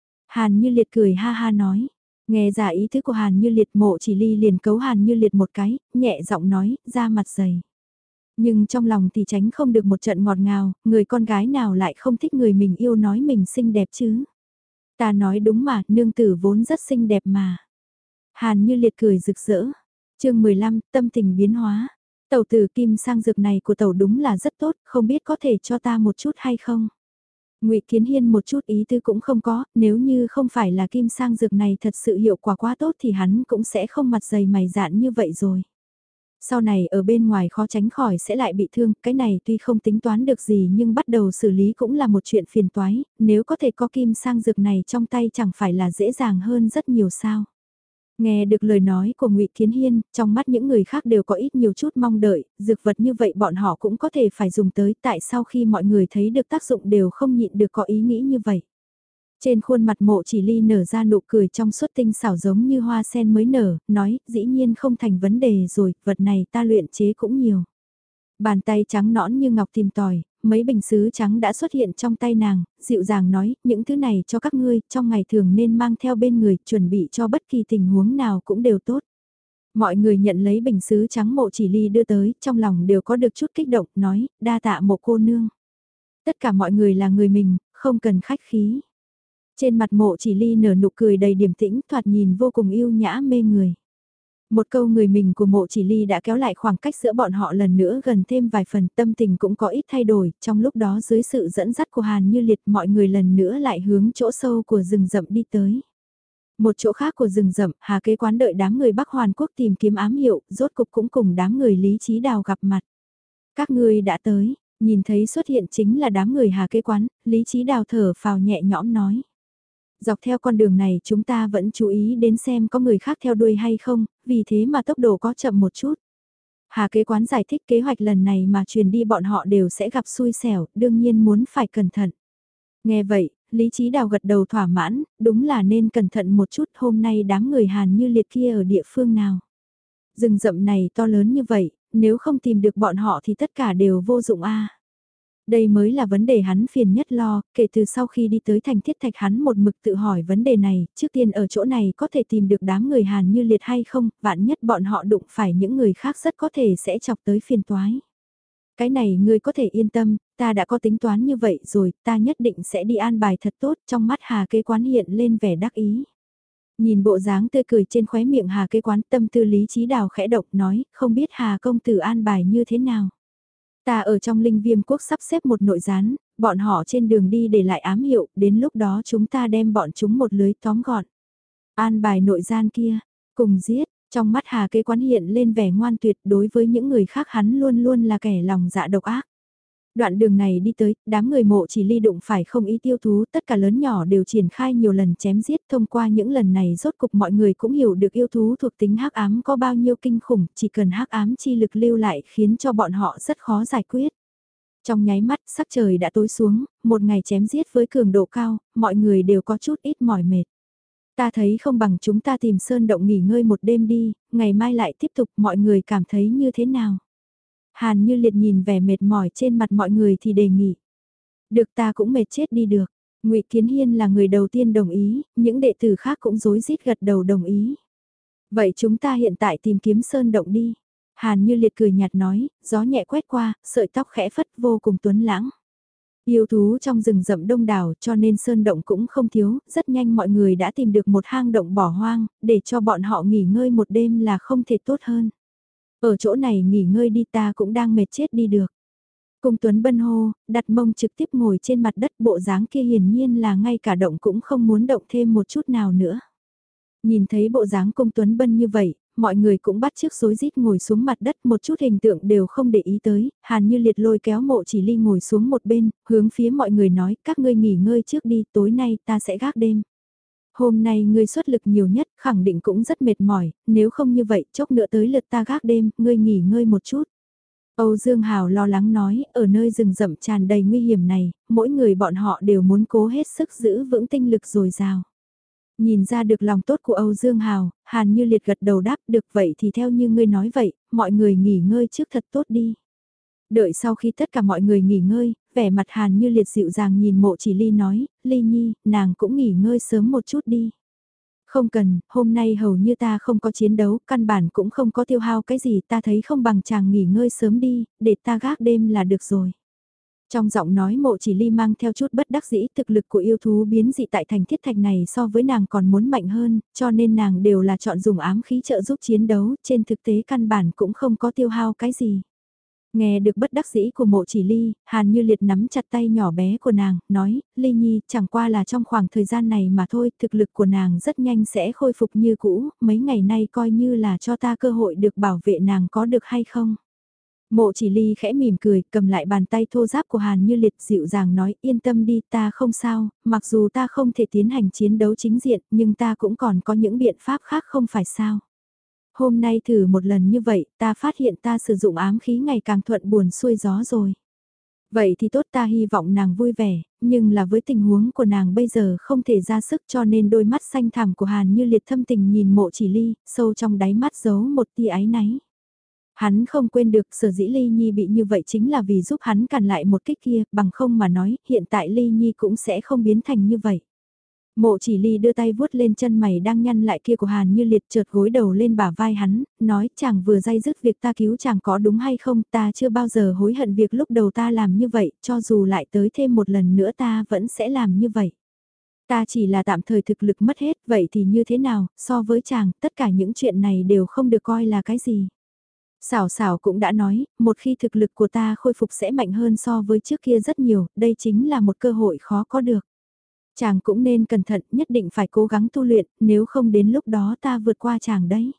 Speaker 1: Hàn Như Liệt cười ha ha nói. Nghe ra ý thức của Hàn Như Liệt, mộ chỉ ly liền cấu Hàn Như Liệt một cái, nhẹ giọng nói, ra mặt dày. Nhưng trong lòng thì tránh không được một trận ngọt ngào, người con gái nào lại không thích người mình yêu nói mình xinh đẹp chứ. Ta nói đúng mà, nương tử vốn rất xinh đẹp mà. Hàn Như Liệt cười rực rỡ. chương mười lăm, tâm tình biến hóa. Tẩu tử kim sang dược này của tẩu đúng là rất tốt, không biết có thể cho ta một chút hay không? Ngụy Kiến Hiên một chút ý tư cũng không có, nếu như không phải là kim sang dược này thật sự hiệu quả quá tốt thì hắn cũng sẽ không mặt dày mày dạn như vậy rồi. Sau này ở bên ngoài khó tránh khỏi sẽ lại bị thương, cái này tuy không tính toán được gì nhưng bắt đầu xử lý cũng là một chuyện phiền toái, nếu có thể có kim sang dược này trong tay chẳng phải là dễ dàng hơn rất nhiều sao. Nghe được lời nói của Ngụy Kiến Hiên, trong mắt những người khác đều có ít nhiều chút mong đợi, dược vật như vậy bọn họ cũng có thể phải dùng tới, tại sao khi mọi người thấy được tác dụng đều không nhịn được có ý nghĩ như vậy. Trên khuôn mặt mộ chỉ ly nở ra nụ cười trong suốt tinh xảo giống như hoa sen mới nở, nói, dĩ nhiên không thành vấn đề rồi, vật này ta luyện chế cũng nhiều. Bàn tay trắng nõn như ngọc tìm tòi, mấy bình sứ trắng đã xuất hiện trong tay nàng, dịu dàng nói, những thứ này cho các ngươi, trong ngày thường nên mang theo bên người, chuẩn bị cho bất kỳ tình huống nào cũng đều tốt. Mọi người nhận lấy bình sứ trắng mộ chỉ ly đưa tới, trong lòng đều có được chút kích động, nói, đa tạ mộ cô nương. Tất cả mọi người là người mình, không cần khách khí. Trên mặt mộ chỉ ly nở nụ cười đầy điềm tĩnh, thoạt nhìn vô cùng yêu nhã mê người. Một câu người mình của mộ chỉ ly đã kéo lại khoảng cách giữa bọn họ lần nữa gần thêm vài phần, tâm tình cũng có ít thay đổi, trong lúc đó dưới sự dẫn dắt của Hàn Như Liệt mọi người lần nữa lại hướng chỗ sâu của rừng rậm đi tới. Một chỗ khác của rừng rậm, Hà Kế Quán đợi đám người Bắc Hoàn Quốc tìm kiếm ám hiệu, rốt cục cũng cùng đám người Lý Chí Đào gặp mặt. Các ngươi đã tới, nhìn thấy xuất hiện chính là đám người Hà Kế Quán, Lý Chí Đào thở phào nhẹ nhõm nói. Dọc theo con đường này chúng ta vẫn chú ý đến xem có người khác theo đuôi hay không, vì thế mà tốc độ có chậm một chút. Hà Kế Quán giải thích kế hoạch lần này mà truyền đi bọn họ đều sẽ gặp xui xẻo, đương nhiên muốn phải cẩn thận. Nghe vậy, Lý Chí Đào gật đầu thỏa mãn, đúng là nên cẩn thận một chút, hôm nay đám người Hàn Như Liệt kia ở địa phương nào. Rừng rậm này to lớn như vậy, nếu không tìm được bọn họ thì tất cả đều vô dụng a. Đây mới là vấn đề hắn phiền nhất lo, kể từ sau khi đi tới thành thiết thạch hắn một mực tự hỏi vấn đề này, trước tiên ở chỗ này có thể tìm được đám người Hàn Như Liệt hay không, vạn nhất bọn họ đụng phải những người khác rất có thể sẽ chọc tới phiền toái. Cái này ngươi có thể yên tâm, ta đã có tính toán như vậy rồi, ta nhất định sẽ đi an bài thật tốt, trong mắt Hà Kế Quán hiện lên vẻ đắc ý. Nhìn bộ dáng tươi cười trên khóe miệng Hà Kế Quán, tâm tư lý trí đào khẽ động nói, không biết Hà công tử an bài như thế nào. Ta ở trong Linh Viêm Quốc sắp xếp một nội gián, bọn họ trên đường đi để lại ám hiệu, đến lúc đó chúng ta đem bọn chúng một lưới tóm gọn. An bài nội gian kia, cùng giết, trong mắt Hà Kế Quán hiện lên vẻ ngoan tuyệt, đối với những người khác hắn luôn luôn là kẻ lòng dạ độc ác. Đoạn đường này đi tới, đám người Mộ Chỉ Ly đụng phải không ý tiêu thú, tất cả lớn nhỏ đều triển khai nhiều lần chém giết, thông qua những lần này rốt cục mọi người cũng hiểu được yêu thú thuộc tính hắc ám có bao nhiêu kinh khủng, chỉ cần hắc ám chi lực lưu lại khiến cho bọn họ rất khó giải quyết. Trong nháy mắt, sắc trời đã tối xuống, một ngày chém giết với cường độ cao, mọi người đều có chút ít mỏi mệt. Ta thấy không bằng chúng ta tìm sơn động nghỉ ngơi một đêm đi, ngày mai lại tiếp tục, mọi người cảm thấy như thế nào? Hàn Như Liệt nhìn vẻ mệt mỏi trên mặt mọi người thì đề nghị. Được, ta cũng mệt chết đi được. Ngụy Kiến Hiên là người đầu tiên đồng ý, những đệ tử khác cũng rối rít gật đầu đồng ý. Vậy chúng ta hiện tại tìm kiếm sơn động đi. Hàn Như Liệt cười nhạt nói, gió nhẹ quét qua, sợi tóc khẽ phất vô cùng tuấn lãng. Yêu thú trong rừng rậm đông đảo cho nên sơn động cũng không thiếu, rất nhanh mọi người đã tìm được một hang động bỏ hoang, để cho bọn họ nghỉ ngơi một đêm là không thể tốt hơn. Ở chỗ này nghỉ ngơi đi, ta cũng đang mệt chết đi được. Cung Tuấn Bân hô, đặt mông trực tiếp ngồi trên mặt đất, bộ dáng kia hiển nhiên là ngay cả động cũng không muốn động thêm một chút nào nữa. Nhìn thấy bộ dáng Cung Tuấn Bân như vậy, mọi người cũng bắt chước rối rít ngồi xuống mặt đất, một chút hình tượng đều không để ý tới, Hàn Như Liệt lôi kéo Mộ Chỉ Ly ngồi xuống một bên, hướng phía mọi người nói, các ngươi nghỉ ngơi trước đi, tối nay ta sẽ gác đêm. Hôm nay ngươi xuất lực nhiều nhất, khẳng định cũng rất mệt mỏi, nếu không như vậy, chốc nữa tới lượt ta gác đêm, ngươi nghỉ ngơi một chút. Âu Dương Hào lo lắng nói, ở nơi rừng rậm tràn đầy nguy hiểm này, mỗi người bọn họ đều muốn cố hết sức giữ vững tinh lực dồi dào. Nhìn ra được lòng tốt của Âu Dương Hào, Hàn Như Liệt gật đầu đáp, được vậy thì theo như ngươi nói vậy, mọi người nghỉ ngơi trước thật tốt đi. Đợi sau khi tất cả mọi người nghỉ ngơi, vẻ mặt Hàn Như Liệt dịu dàng nhìn Mộ Chỉ Ly nói, Ly Nhi, nàng cũng nghỉ ngơi sớm một chút đi. Không cần, hôm nay hầu như ta không có chiến đấu, căn bản cũng không có tiêu hao cái gì, ta thấy không bằng chàng nghỉ ngơi sớm đi, để ta gác đêm là được rồi. Trong giọng nói Mộ Chỉ Ly mang theo chút bất đắc dĩ, thực lực của yêu thú biến dị tại thành thiết thạch này so với nàng còn muốn mạnh hơn, cho nên nàng đều là chọn dùng ám khí trợ giúp chiến đấu, trên thực tế căn bản cũng không có tiêu hao cái gì. Nghe được bất đắc dĩ của Mộ Chỉ Ly, Hàn Như Liệt nắm chặt tay nhỏ bé của nàng, nói, Ly Nhi, chẳng qua là trong khoảng thời gian này mà thôi, thực lực của nàng rất nhanh sẽ khôi phục như cũ, mấy ngày nay coi như là cho ta cơ hội được bảo vệ nàng có được hay không. Mộ Chỉ Ly khẽ mỉm cười, cầm lại bàn tay thô ráp của Hàn Như Liệt dịu dàng nói, yên tâm đi, ta không sao, mặc dù ta không thể tiến hành chiến đấu chính diện, nhưng ta cũng còn có những biện pháp khác không phải sao. Hôm nay thử một lần như vậy, ta phát hiện ta sử dụng ám khí ngày càng thuận buồn xuôi gió rồi. Vậy thì tốt, ta hy vọng nàng vui vẻ, nhưng là với tình huống của nàng bây giờ không thể ra sức, cho nên đôi mắt xanh thẳm của Hàn Như Liệt thâm tình nhìn Mộ Chỉ Ly, sâu trong đáy mắt giấu một tia áy náy. Hắn không quên được sở dĩ Ly Nhi bị như vậy chính là vì giúp hắn cản lại một kích kia, bằng không mà nói, hiện tại Ly Nhi cũng sẽ không biến thành như vậy. Mộ Chỉ Ly đưa tay vuốt lên chân mày đang nhăn lại kia của Hàn Như Liệt, chợt gối đầu lên bả vai hắn, nói chàng vừa day dứt việc ta cứu chàng có đúng hay không, ta chưa bao giờ hối hận việc lúc đầu ta làm như vậy, cho dù lại tới thêm một lần nữa ta vẫn sẽ làm như vậy. Ta chỉ là tạm thời thực lực mất hết, vậy thì như thế nào, so với chàng, tất cả những chuyện này đều không được coi là cái gì. Xảo xảo cũng đã nói, một khi thực lực của ta khôi phục sẽ mạnh hơn so với trước kia rất nhiều, đây chính là một cơ hội khó có được. Chàng cũng nên cẩn thận, nhất định phải cố gắng tu luyện, nếu không đến lúc đó ta vượt qua chàng đấy.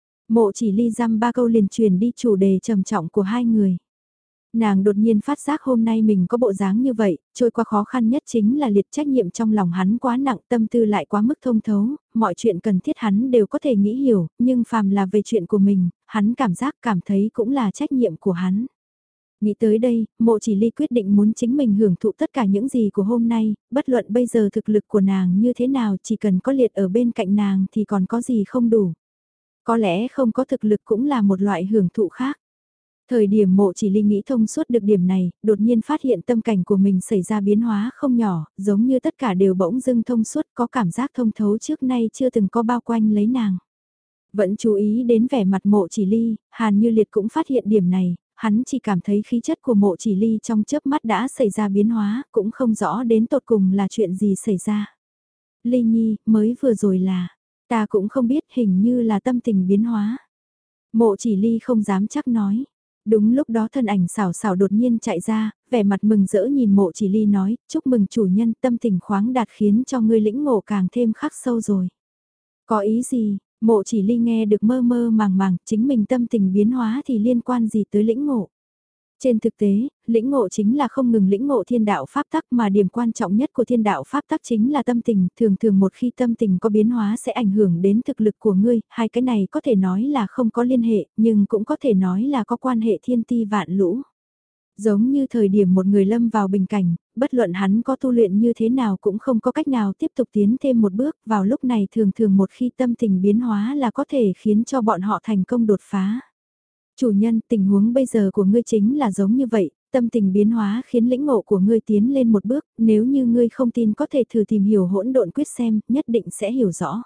Speaker 1: Mộ Chỉ Ly dăm ba câu liền truyền đi chủ đề trầm trọng của hai người. Nàng đột nhiên phát giác hôm nay mình có bộ dáng như vậy, trôi qua khó khăn nhất chính là liệt trách nhiệm trong lòng hắn quá nặng, tâm tư lại quá mức thông thấu, mọi chuyện cần thiết hắn đều có thể nghĩ hiểu, nhưng phàm là về chuyện của mình, hắn cảm giác cảm thấy cũng là trách nhiệm của hắn. Nghĩ tới đây, Mộ Chỉ Ly quyết định muốn chính mình hưởng thụ tất cả những gì của hôm nay, bất luận bây giờ thực lực của nàng như thế nào, chỉ cần có liệt ở bên cạnh nàng thì còn có gì không đủ. Có lẽ không có thực lực cũng là một loại hưởng thụ khác. Thời điểm mộ chỉ ly nghĩ thông suốt được điểm này, đột nhiên phát hiện tâm cảnh của mình xảy ra biến hóa không nhỏ, giống như tất cả đều bỗng dưng thông suốt, có cảm giác thông thấu trước nay chưa từng có bao quanh lấy nàng. Vẫn chú ý đến vẻ mặt mộ chỉ ly, Hàn Như Liệt cũng phát hiện điểm này, hắn chỉ cảm thấy khí chất của mộ chỉ ly trong chớp mắt đã xảy ra biến hóa, cũng không rõ đến tột cùng là chuyện gì xảy ra. Ly Nhi, mới vừa rồi là, ta cũng không biết, hình như là tâm tình biến hóa. Mộ chỉ ly không dám chắc nói. Đúng lúc đó thân ảnh xảo xảo đột nhiên chạy ra, vẻ mặt mừng rỡ nhìn mộ chỉ ly nói, chúc mừng chủ nhân, tâm tình khoáng đạt khiến cho ngươi lĩnh ngộ càng thêm khắc sâu rồi. Có ý gì, mộ chỉ ly nghe được mơ mơ màng màng, chính mình tâm tình biến hóa thì liên quan gì tới lĩnh ngộ. Trên thực tế, lĩnh ngộ chính là không ngừng lĩnh ngộ thiên đạo pháp tắc, mà điểm quan trọng nhất của thiên đạo pháp tắc chính là tâm tình, thường thường một khi tâm tình có biến hóa sẽ ảnh hưởng đến thực lực của ngươi, hai cái này có thể nói là không có liên hệ, nhưng cũng có thể nói là có quan hệ thiên ti vạn lũ. Giống như thời điểm một người lâm vào bình cảnh, bất luận hắn có tu luyện như thế nào cũng không có cách nào tiếp tục tiến thêm một bước, vào lúc này thường thường một khi tâm tình biến hóa là có thể khiến cho bọn họ thành công đột phá. Chủ nhân, tình huống bây giờ của ngươi chính là giống như vậy, tâm tình biến hóa khiến lĩnh ngộ của ngươi tiến lên một bước, nếu như ngươi không tin có thể thử tìm hiểu hỗn độn quyết xem, nhất định sẽ hiểu rõ.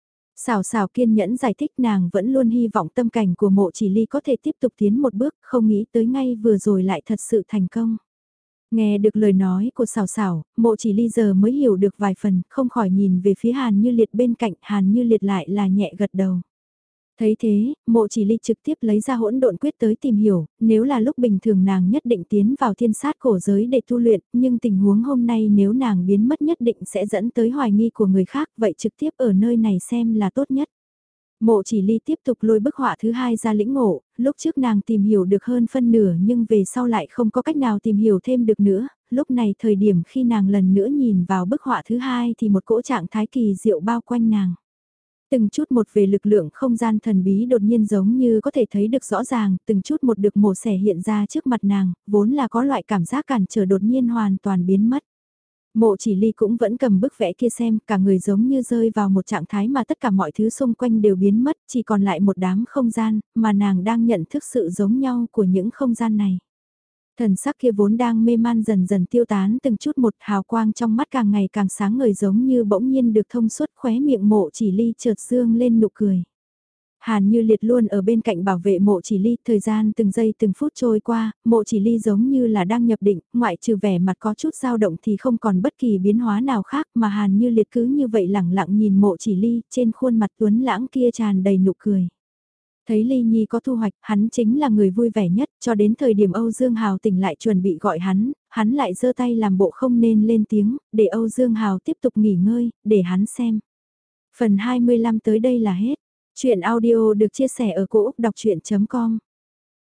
Speaker 1: Xào xào kiên nhẫn giải thích, nàng vẫn luôn hy vọng tâm cảnh của mộ chỉ ly có thể tiếp tục tiến một bước, không nghĩ tới ngay vừa rồi lại thật sự thành công. Nghe được lời nói của xào xào, mộ chỉ ly giờ mới hiểu được vài phần, không khỏi nhìn về phía Hàn Như Liệt bên cạnh, Hàn Như Liệt lại là nhẹ gật đầu. Thấy thế, mộ chỉ ly trực tiếp lấy ra hỗn độn quyết tới tìm hiểu, nếu là lúc bình thường nàng nhất định tiến vào thiên sát cổ giới để tu luyện, nhưng tình huống hôm nay nếu nàng biến mất nhất định sẽ dẫn tới hoài nghi của người khác, vậy trực tiếp ở nơi này xem là tốt nhất. Mộ chỉ ly tiếp tục lôi bức họa thứ hai ra lĩnh ngộ, lúc trước nàng tìm hiểu được hơn phân nửa nhưng về sau lại không có cách nào tìm hiểu thêm được nữa, lúc này thời điểm khi nàng lần nữa nhìn vào bức họa thứ hai thì một cỗ trạng thái kỳ diệu bao quanh nàng. Từng chút một về lực lượng không gian thần bí đột nhiên giống như có thể thấy được rõ ràng, từng chút một được mổ xẻ hiện ra trước mặt nàng, vốn là có loại cảm giác cản trở đột nhiên hoàn toàn biến mất. Mộ chỉ ly cũng vẫn cầm bức vẽ kia xem, cả người giống như rơi vào một trạng thái mà tất cả mọi thứ xung quanh đều biến mất, chỉ còn lại một đám không gian, mà nàng đang nhận thức sự giống nhau của những không gian này. Thần sắc kia vốn đang mê man dần dần tiêu tán từng chút một, hào quang trong mắt càng ngày càng sáng ngời giống như bỗng nhiên được thông suốt, khóe miệng mộ chỉ ly chợt dương lên nụ cười. Hàn Như Liệt luôn ở bên cạnh bảo vệ mộ chỉ ly, thời gian từng giây từng phút trôi qua, mộ chỉ ly giống như là đang nhập định, ngoại trừ vẻ mặt có chút dao động thì không còn bất kỳ biến hóa nào khác, mà Hàn Như Liệt cứ như vậy lẳng lặng nhìn mộ chỉ ly, trên khuôn mặt tuấn lãng kia tràn đầy nụ cười. Thấy Ly Nhi có thu hoạch, hắn chính là người vui vẻ nhất, cho đến thời điểm Âu Dương Hào tỉnh lại chuẩn bị gọi hắn, hắn lại giơ tay làm bộ không nên lên tiếng, để Âu Dương Hào tiếp tục nghỉ ngơi, để hắn xem. Phần hai mươi lăm tới đây là hết. Chuyện audio được chia sẻ ở cỗ đọc chuyện chấm com